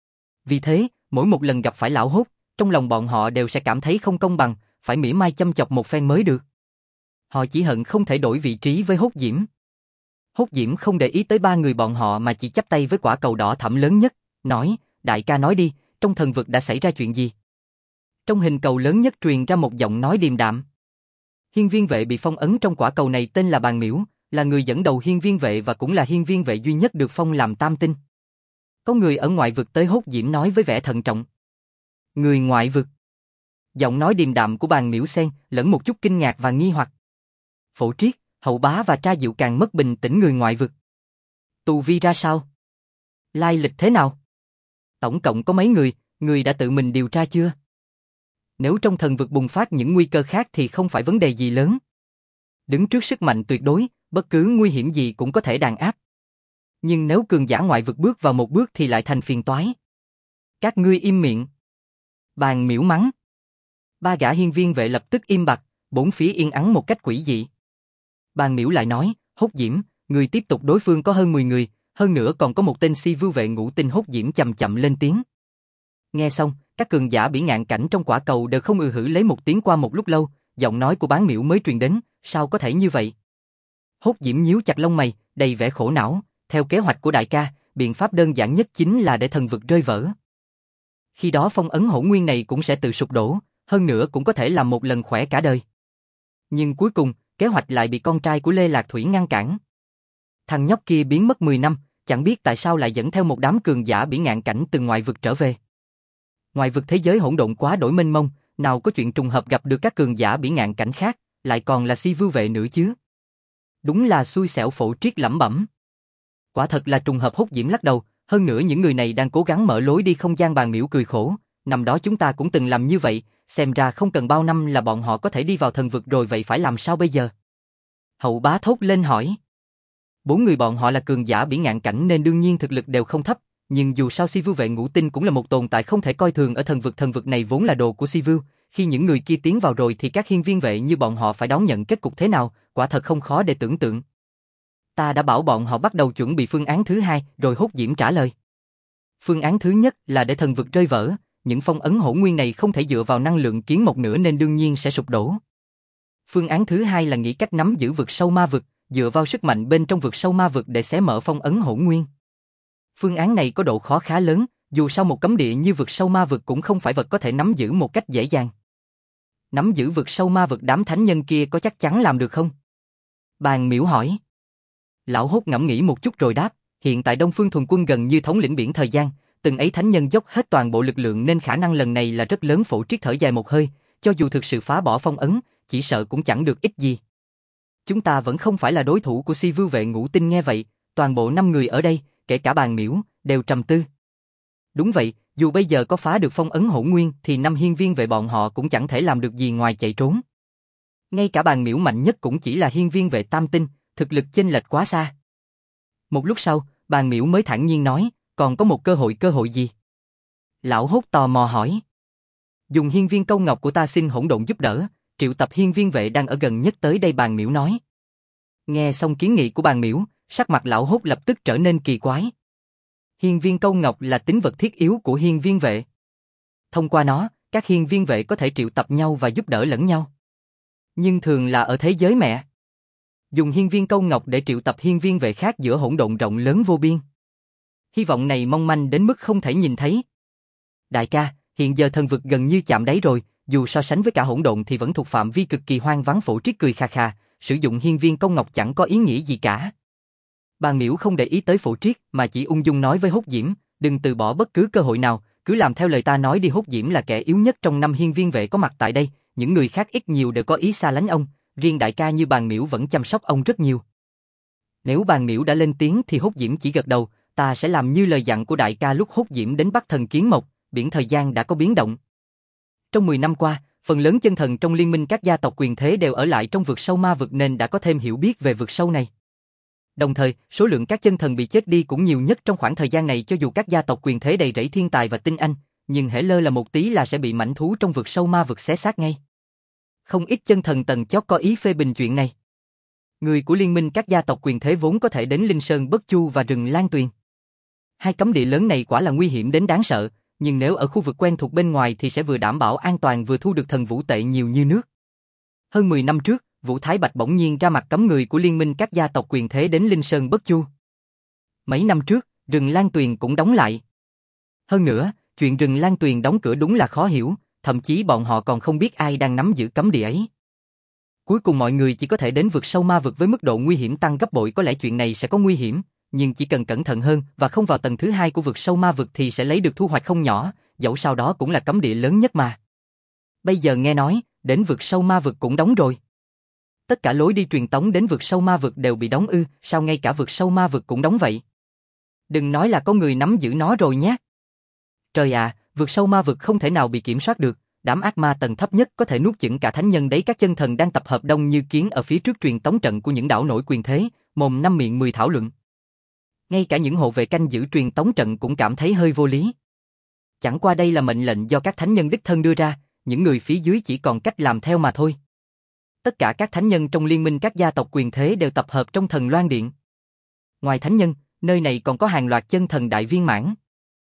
Vì thế, mỗi một lần gặp phải lão Hốt, trong lòng bọn họ đều sẽ cảm thấy không công bằng, phải mỉa mai châm chọc một phen mới được. Họ chỉ hận không thể đổi vị trí với Hốt Diễm. Hốt Diễm không để ý tới ba người bọn họ mà chỉ chắp tay với quả cầu đỏ thẫm lớn nhất, nói, đại ca nói đi, trong thần vực đã xảy ra chuyện gì? Trong hình cầu lớn nhất truyền ra một giọng nói điềm đạm. Hiên viên vệ bị phong ấn trong quả cầu này tên là Bàn Miễu, là người dẫn đầu hiên viên vệ và cũng là hiên viên vệ duy nhất được phong làm tam tinh. Có người ở ngoại vực tới Hốt Diễm nói với vẻ thận trọng. Người ngoại vực. Giọng nói điềm đạm của Bàn Miễu xen lẫn một chút kinh ngạc và nghi hoặc. Phổ Triết, Hậu Bá và Tra Diệu càng mất bình tĩnh. Người ngoại vực. Tu vi ra sao? Lai lịch thế nào? Tổng cộng có mấy người, người đã tự mình điều tra chưa? Nếu trong thần vực bùng phát những nguy cơ khác thì không phải vấn đề gì lớn. Đứng trước sức mạnh tuyệt đối, bất cứ nguy hiểm gì cũng có thể đàn áp. Nhưng nếu cường giả ngoại vực bước vào một bước thì lại thành phiền toái. Các ngươi im miệng. Bàn Miễu mắng. Ba gã hiên viên vệ lập tức im bặt, bốn phía yên ắng một cách quỷ dị. Bàn Miễu lại nói, Hốt Diễm, người tiếp tục đối phương có hơn mười người, hơn nữa còn có một tên si vưu vệ ngũ tinh. Hốt Diễm chậm chậm lên tiếng. Nghe xong, các cường giả bỉ ngạn cảnh trong quả cầu đều không ư hử lấy một tiếng. Qua một lúc lâu, giọng nói của Bán Miễu mới truyền đến, sao có thể như vậy? Hốt Diễm nhíu chặt lông mày, đầy vẻ khổ não, theo kế hoạch của đại ca, biện pháp đơn giản nhất chính là để thần vực rơi vỡ. Khi đó phong ấn hỗn nguyên này cũng sẽ tự sụp đổ, hơn nữa cũng có thể làm một lần khỏe cả đời. Nhưng cuối cùng, kế hoạch lại bị con trai của Lê Lạc Thủy ngăn cản. Thằng nhóc kia biến mất mười năm, chẳng biết tại sao lại dẫn theo một đám cường giả bỉ ngạn cảnh từ ngoại vực trở về. Ngoại vực thế giới hỗn độn quá đổi mênh mông, nào có chuyện trùng hợp gặp được các cường giả bỉ ngạn cảnh khác, lại còn là si vưu vệ nữa chứ. Đúng là xui xẻo. Phổ Triết lẩm bẩm. Quả thật là trùng hợp. Hốt Diễm lắc đầu, hơn nữa những người này đang cố gắng mở lối đi không gian. Bàn Miễu cười khổ, năm đó chúng ta cũng từng làm như vậy, xem ra không cần bao năm là bọn họ có thể đi vào thần vực rồi, vậy phải làm sao bây giờ? Hậu bá thốt lên hỏi. Bốn người bọn họ là cường giả bỉ ngạn cảnh nên đương nhiên thực lực đều không thấp, nhưng dù sao Si Vưu vệ ngũ tinh cũng là một tồn tại không thể coi thường ở thần vực, thần vực này vốn là đồ của Si Vưu, khi những người kia tiến vào rồi thì các hiên viên vệ như bọn họ phải đón nhận kết cục thế nào, quả thật không khó để tưởng tượng. Ta đã bảo bọn họ bắt đầu chuẩn bị phương án thứ hai, rồi Hốt Diễm trả lời. Phương án thứ nhất là để thần vực rơi vỡ, những phong ấn hỗn nguyên này không thể dựa vào năng lượng kiến một nửa nên đương nhiên sẽ sụp đổ. Phương án thứ hai là nghĩ cách nắm giữ vực sâu ma vực, dựa vào sức mạnh bên trong vực sâu ma vực để xé mở phong ấn hỗn nguyên. Phương án này có độ khó khá lớn, dù sao một cấm địa như vực sâu ma vực cũng không phải vật có thể nắm giữ một cách dễ dàng. Nắm giữ vực sâu ma vực đám thánh nhân kia có chắc chắn làm được không? Bàn Miễu hỏi. Lão Hốt ngẫm nghĩ một chút rồi đáp, hiện tại Đông Phương Thuần Quân gần như thống lĩnh biển thời gian, từng ấy thánh nhân dốc hết toàn bộ lực lượng nên khả năng lần này là rất lớn. Phổ Triết thở dài một hơi, cho dù thực sự phá bỏ phong ấn, chỉ sợ cũng chẳng được ít gì. Chúng ta vẫn không phải là đối thủ của Si Vưu vệ ngũ tinh. Nghe vậy, toàn bộ năm người ở đây, kể cả Bàn Miễu, đều trầm tư. Đúng vậy, dù bây giờ có phá được phong ấn hỗn nguyên thì năm hiên viên vệ bọn họ cũng chẳng thể làm được gì ngoài chạy trốn. Ngay cả Bàn Miễu mạnh nhất cũng chỉ là hiên viên vệ tam tinh, thực lực chênh lệch quá xa. Một lúc sau, Bàn Miễu mới thản nhiên nói, còn có một cơ hội. Cơ hội gì? Lão Hốt tò mò hỏi. Dùng hiên viên câu ngọc của ta xin hỗn độn giúp đỡ, triệu tập hiên viên vệ đang ở gần nhất tới đây. Bàn Miễu nói. Nghe xong kiến nghị của Bàn Miễu, sắc mặt Lão Hốt lập tức trở nên kỳ quái. Hiên viên câu ngọc là tín vật thiết yếu của hiên viên vệ. Thông qua nó, các hiên viên vệ có thể triệu tập nhau và giúp đỡ lẫn nhau. Nhưng thường là ở thế giới mẹ. Dùng hiên viên câu ngọc để triệu tập hiên viên vệ khác giữa hỗn độn rộng lớn vô biên. Hy vọng này mong manh đến mức không thể nhìn thấy. Đại ca, hiện giờ thần vực gần như chạm đáy rồi, dù so sánh với cả hỗn độn thì vẫn thuộc phạm vi cực kỳ hoang vắng. Phổ Triết cười khà khà, sử dụng hiên viên câu ngọc chẳng có ý nghĩa gì cả. Bàn Miễu không để ý tới Phổ Triết mà chỉ ung dung nói với Hốt Diễm, đừng từ bỏ bất cứ cơ hội nào, cứ làm theo lời ta nói đi. Hốt Diễm là kẻ yếu nhất trong năm hiên viên vệ có mặt tại đây, những người khác ít nhiều đều có ý xa lánh ông, riêng đại ca như Bàn Miễu vẫn chăm sóc ông rất nhiều. Nếu Bàn Miễu đã lên tiếng thì Hốt Diễm chỉ gật đầu, ta sẽ làm như lời dặn của đại ca. Lúc Hốt Diễm đến Bắc Thần Kiến Mộc, biển thời gian đã có biến động. Trong mười năm qua, phần lớn chân thần trong liên minh các gia tộc quyền thế đều ở lại trong vực sâu ma vực nên đã có thêm hiểu biết về vực sâu này. Đồng thời, số lượng các chân thần bị chết đi cũng nhiều nhất trong khoảng thời gian này. Cho dù các gia tộc quyền thế đầy rẫy thiên tài và tinh anh, nhưng hễ lơ là một tí là sẽ bị mãnh thú trong vực sâu ma vực xé xác ngay. Không ít chân thần tầng chót có ý phê bình chuyện này. Người của liên minh các gia tộc quyền thế vốn có thể đến Linh Sơn Bất Chu và rừng Lan Tuyền. Hai cấm địa lớn này quả là nguy hiểm đến đáng sợ, nhưng nếu ở khu vực quen thuộc bên ngoài thì sẽ vừa đảm bảo an toàn vừa thu được thần vũ tệ nhiều như nước. Hơn mười năm trước, Vũ Thái Bạch bỗng nhiên ra mặt cấm người của liên minh các gia tộc quyền thế đến Linh Sơn Bất Chu. Mấy năm trước, rừng Lan Tuyền cũng đóng lại. Hơn nữa, chuyện rừng Lan Tuyền đóng cửa đúng là khó hiểu, thậm chí bọn họ còn không biết ai đang nắm giữ cấm địa ấy. Cuối cùng mọi người chỉ có thể đến vực sâu ma vực với mức độ nguy hiểm tăng gấp bội. Có lẽ chuyện này sẽ có nguy hiểm, nhưng chỉ cần cẩn thận hơn và không vào tầng thứ hai của vực sâu ma vực thì sẽ lấy được thu hoạch không nhỏ, dẫu sau đó cũng là cấm địa lớn nhất mà. Bây giờ nghe nói, đến vực sâu ma vực cũng đóng rồi. Tất cả lối đi truyền tống đến vực sâu ma vực đều bị đóng ư? Sao ngay cả vực sâu ma vực cũng đóng vậy? Đừng nói là có người nắm giữ nó rồi nhé. Trời ạ, vực sâu ma vực không thể nào bị kiểm soát được, đám ác ma tầng thấp nhất có thể nuốt chửng cả thánh nhân đấy. Các chân thần đang tập hợp đông như kiến ở phía trước truyền tống trận của những đảo nổi quyền thế, mồm năm miệng mười thảo luận. Ngay cả những hộ vệ canh giữ truyền tống trận cũng cảm thấy hơi vô lý. Chẳng qua đây là mệnh lệnh do các thánh nhân đích thân đưa ra, những người phía dưới chỉ còn cách làm theo mà thôi. Tất cả các thánh nhân trong liên minh các gia tộc quyền thế đều tập hợp trong Thần Loan Điện. Ngoài thánh nhân, nơi này còn có hàng loạt chân thần đại viên mãn.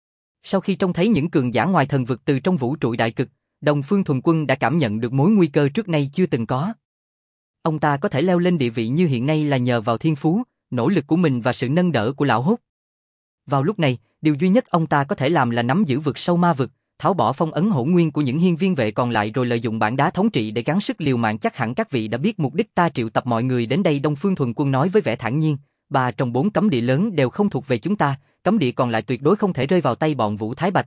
Sau khi trông thấy những cường giả ngoài thần vực từ trong vũ trụ đại cực, Đông Phương Thuần Quân đã cảm nhận được mối nguy cơ trước nay chưa từng có. Ông ta có thể leo lên địa vị như hiện nay là nhờ vào thiên phú, nỗ lực của mình và sự nâng đỡ của lão Hốt. Vào lúc này, điều duy nhất ông ta có thể làm là nắm giữ vực sâu ma vực, tháo bỏ phong ấn hỗn nguyên của những hiên viên vệ còn lại rồi lợi dụng bản đá thống trị để gắng sức liều mạng. Chắc hẳn các vị đã biết mục đích ta triệu tập mọi người đến đây. Đông Phương Thuần Quân nói với vẻ thản nhiên, ba trong bốn cấm địa lớn đều không thuộc về chúng ta, cấm địa còn lại tuyệt đối không thể rơi vào tay bọn Vũ Thái Bạch.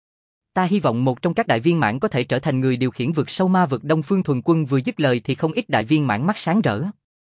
Ta hy vọng một trong các đại viên mãn có thể trở thành người điều khiển vực sâu ma vực. Đông Phương Thuần Quân vừa dứt lời thì không ít đại viên mãn mắt sáng rỡ.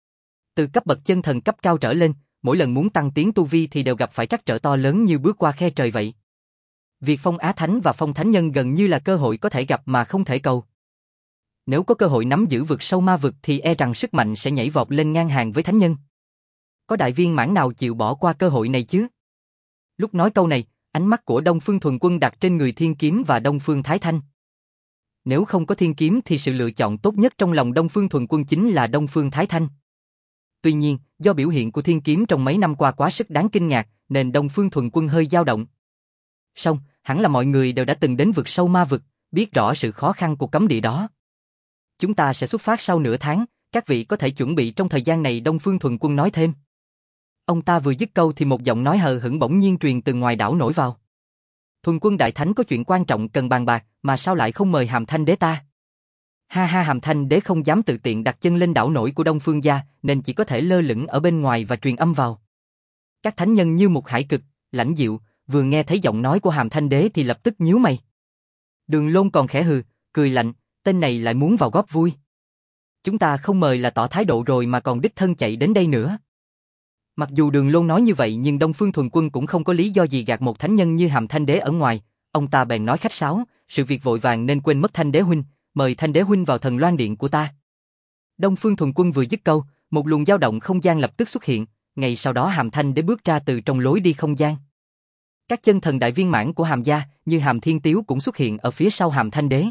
Từ cấp bậc chân thần cấp cao trở lên, mỗi lần muốn tăng tiến tu vi thì đều gặp phải trắc trở to lớn như bước qua khe trời vậy. Việc phong Á Thánh và phong Thánh Nhân gần như là cơ hội có thể gặp mà không thể cầu. Nếu có cơ hội nắm giữ vực sâu ma vực thì e rằng sức mạnh sẽ nhảy vọt lên ngang hàng với Thánh Nhân. Có đại viên mãn nào chịu bỏ qua cơ hội này chứ? Lúc nói câu này, ánh mắt của Đông Phương Thuần Quân đặt trên người Thiên Kiếm và Đông Phương Thái Thanh. Nếu không có Thiên Kiếm thì sự lựa chọn tốt nhất trong lòng Đông Phương Thuần Quân chính là Đông Phương Thái Thanh. Tuy nhiên, do biểu hiện của Thiên Kiếm trong mấy năm qua quá sức đáng kinh ngạc, nên Đông Phương Thuần Quân hơi dao động. Song, hẳn là mọi người đều đã từng đến vực sâu ma vực, biết rõ sự khó khăn của cấm địa đó. Chúng ta sẽ xuất phát sau nửa tháng, các vị có thể chuẩn bị trong thời gian này, Đông Phương Thuần Quân nói thêm. Ông ta vừa dứt câu thì một giọng nói hờ hững bỗng nhiên truyền từ ngoài đảo nổi vào. Thuần Quân đại thánh có chuyện quan trọng cần bàn bạc, mà sao lại không mời Hàm Thanh đế ta? Ha ha, Hàm Thanh đế không dám tự tiện đặt chân lên đảo nổi của Đông Phương gia, nên chỉ có thể lơ lửng ở bên ngoài và truyền âm vào. Các thánh nhân như một hải cực, lãnh diệu, vừa nghe thấy giọng nói của Hàm Thanh đế thì lập tức nhíu mày. Đường Lôn còn khẽ hừ, cười lạnh, tên này lại muốn vào góp vui. Chúng ta không mời là tỏ thái độ rồi mà còn đích thân chạy đến đây nữa. Mặc dù Đường Lôn nói như vậy nhưng Đông Phương Thuần Quân cũng không có lý do gì gạt một thánh nhân như Hàm Thanh đế ở ngoài, ông ta bèn nói khách sáo, sự việc vội vàng nên quên mất Thanh đế huynh, mời Thanh đế huynh vào Thần Loan điện của ta. Đông Phương Thuần Quân vừa dứt câu, một luồng dao động không gian lập tức xuất hiện, ngay sau đó Hàm Thanh đế bước ra từ trong lối đi không gian. Các chân thần đại viên mãn của Hàm gia, như Hàm Thiên Tiếu cũng xuất hiện ở phía sau Hàm Thanh đế.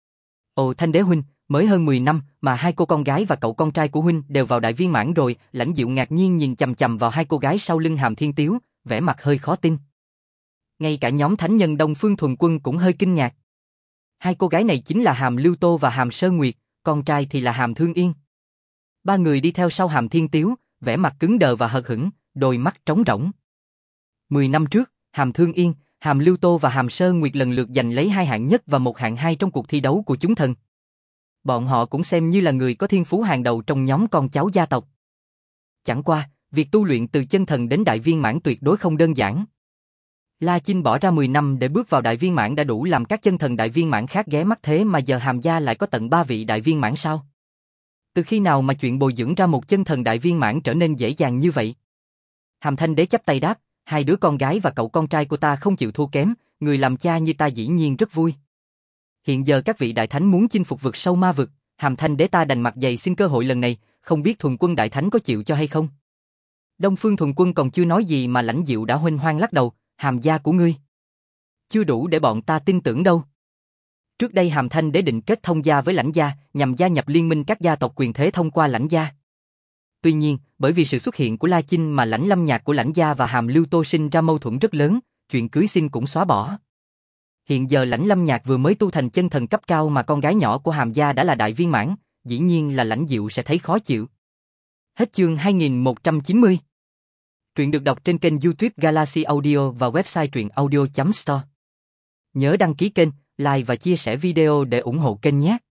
Ồ Thanh đế huynh, mới hơn mười năm mà hai cô con gái và cậu con trai của huynh đều vào đại viên mãn rồi, Lãnh Diệu ngạc nhiên nhìn chằm chằm vào hai cô gái sau lưng Hàm Thiên Tiếu, vẻ mặt hơi khó tin. Ngay cả nhóm thánh nhân Đông Phương Thuần Quân cũng hơi kinh ngạc. Hai cô gái này chính là Hàm Lưu Tô và Hàm Sơn Nguyệt, con trai thì là Hàm Thương Yên. Ba người đi theo sau Hàm Thiên Tiếu, vẻ mặt cứng đờ và hờ hững, đôi mắt trống rỗng. Mười năm trước, Hàm Thương Yên, Hàm Lưu Tô và Hàm Sơn Nguyệt lần lượt giành lấy hai hạng nhất và một hạng hai trong cuộc thi đấu của chúng thần. Bọn họ cũng xem như là người có thiên phú hàng đầu trong nhóm con cháu gia tộc. Chẳng qua, việc tu luyện từ chân thần đến đại viên mãn tuyệt đối không đơn giản. La Chinh bỏ ra mười năm để bước vào đại viên mãn đã đủ làm các chân thần đại viên mãn khác ghé mắt, thế mà giờ Hàm gia lại có tận ba vị đại viên mãn sao? Từ khi nào mà chuyện bồi dưỡng ra một chân thần đại viên mãn trở nên dễ dàng như vậy? Hàm Thanh đế chắp tay đáp, hai đứa con gái và cậu con trai của ta không chịu thua kém, người làm cha như ta dĩ nhiên rất vui. Hiện giờ các vị đại thánh muốn chinh phục vực sâu ma vực, Hàm Thanh đế ta đành mặt dày xin cơ hội lần này, không biết Thuần Quân đại thánh có chịu cho hay không? Đông Phương Thuần Quân còn chưa nói gì mà Lãnh Diệu đã huênh hoang lắc đầu, Hàm gia của ngươi chưa đủ để bọn ta tin tưởng đâu. Trước đây Hàm Thanh đế định kết thông gia với Lãnh gia, nhằm gia nhập liên minh các gia tộc quyền thế thông qua Lãnh gia. Tuy nhiên, bởi vì sự xuất hiện của La Chinh mà Lãnh Lâm nhạc của Lãnh gia và Hàm Lưu Tô sinh ra mâu thuẫn rất lớn, chuyện cưới xin cũng xóa bỏ. Hiện giờ Lãnh Lâm nhạc vừa mới tu thành chân thần cấp cao mà con gái nhỏ của Hàm gia đã là đại viên mãn, dĩ nhiên là Lãnh Diệu sẽ thấy khó chịu. Hết chương hai nghìn một trăm chín mươi. Truyện được đọc trên kênh YouTube Galaxy Audio và website truyện audio chấm store. Nhớ đăng ký kênh, like và chia sẻ video để ủng hộ kênh nhé.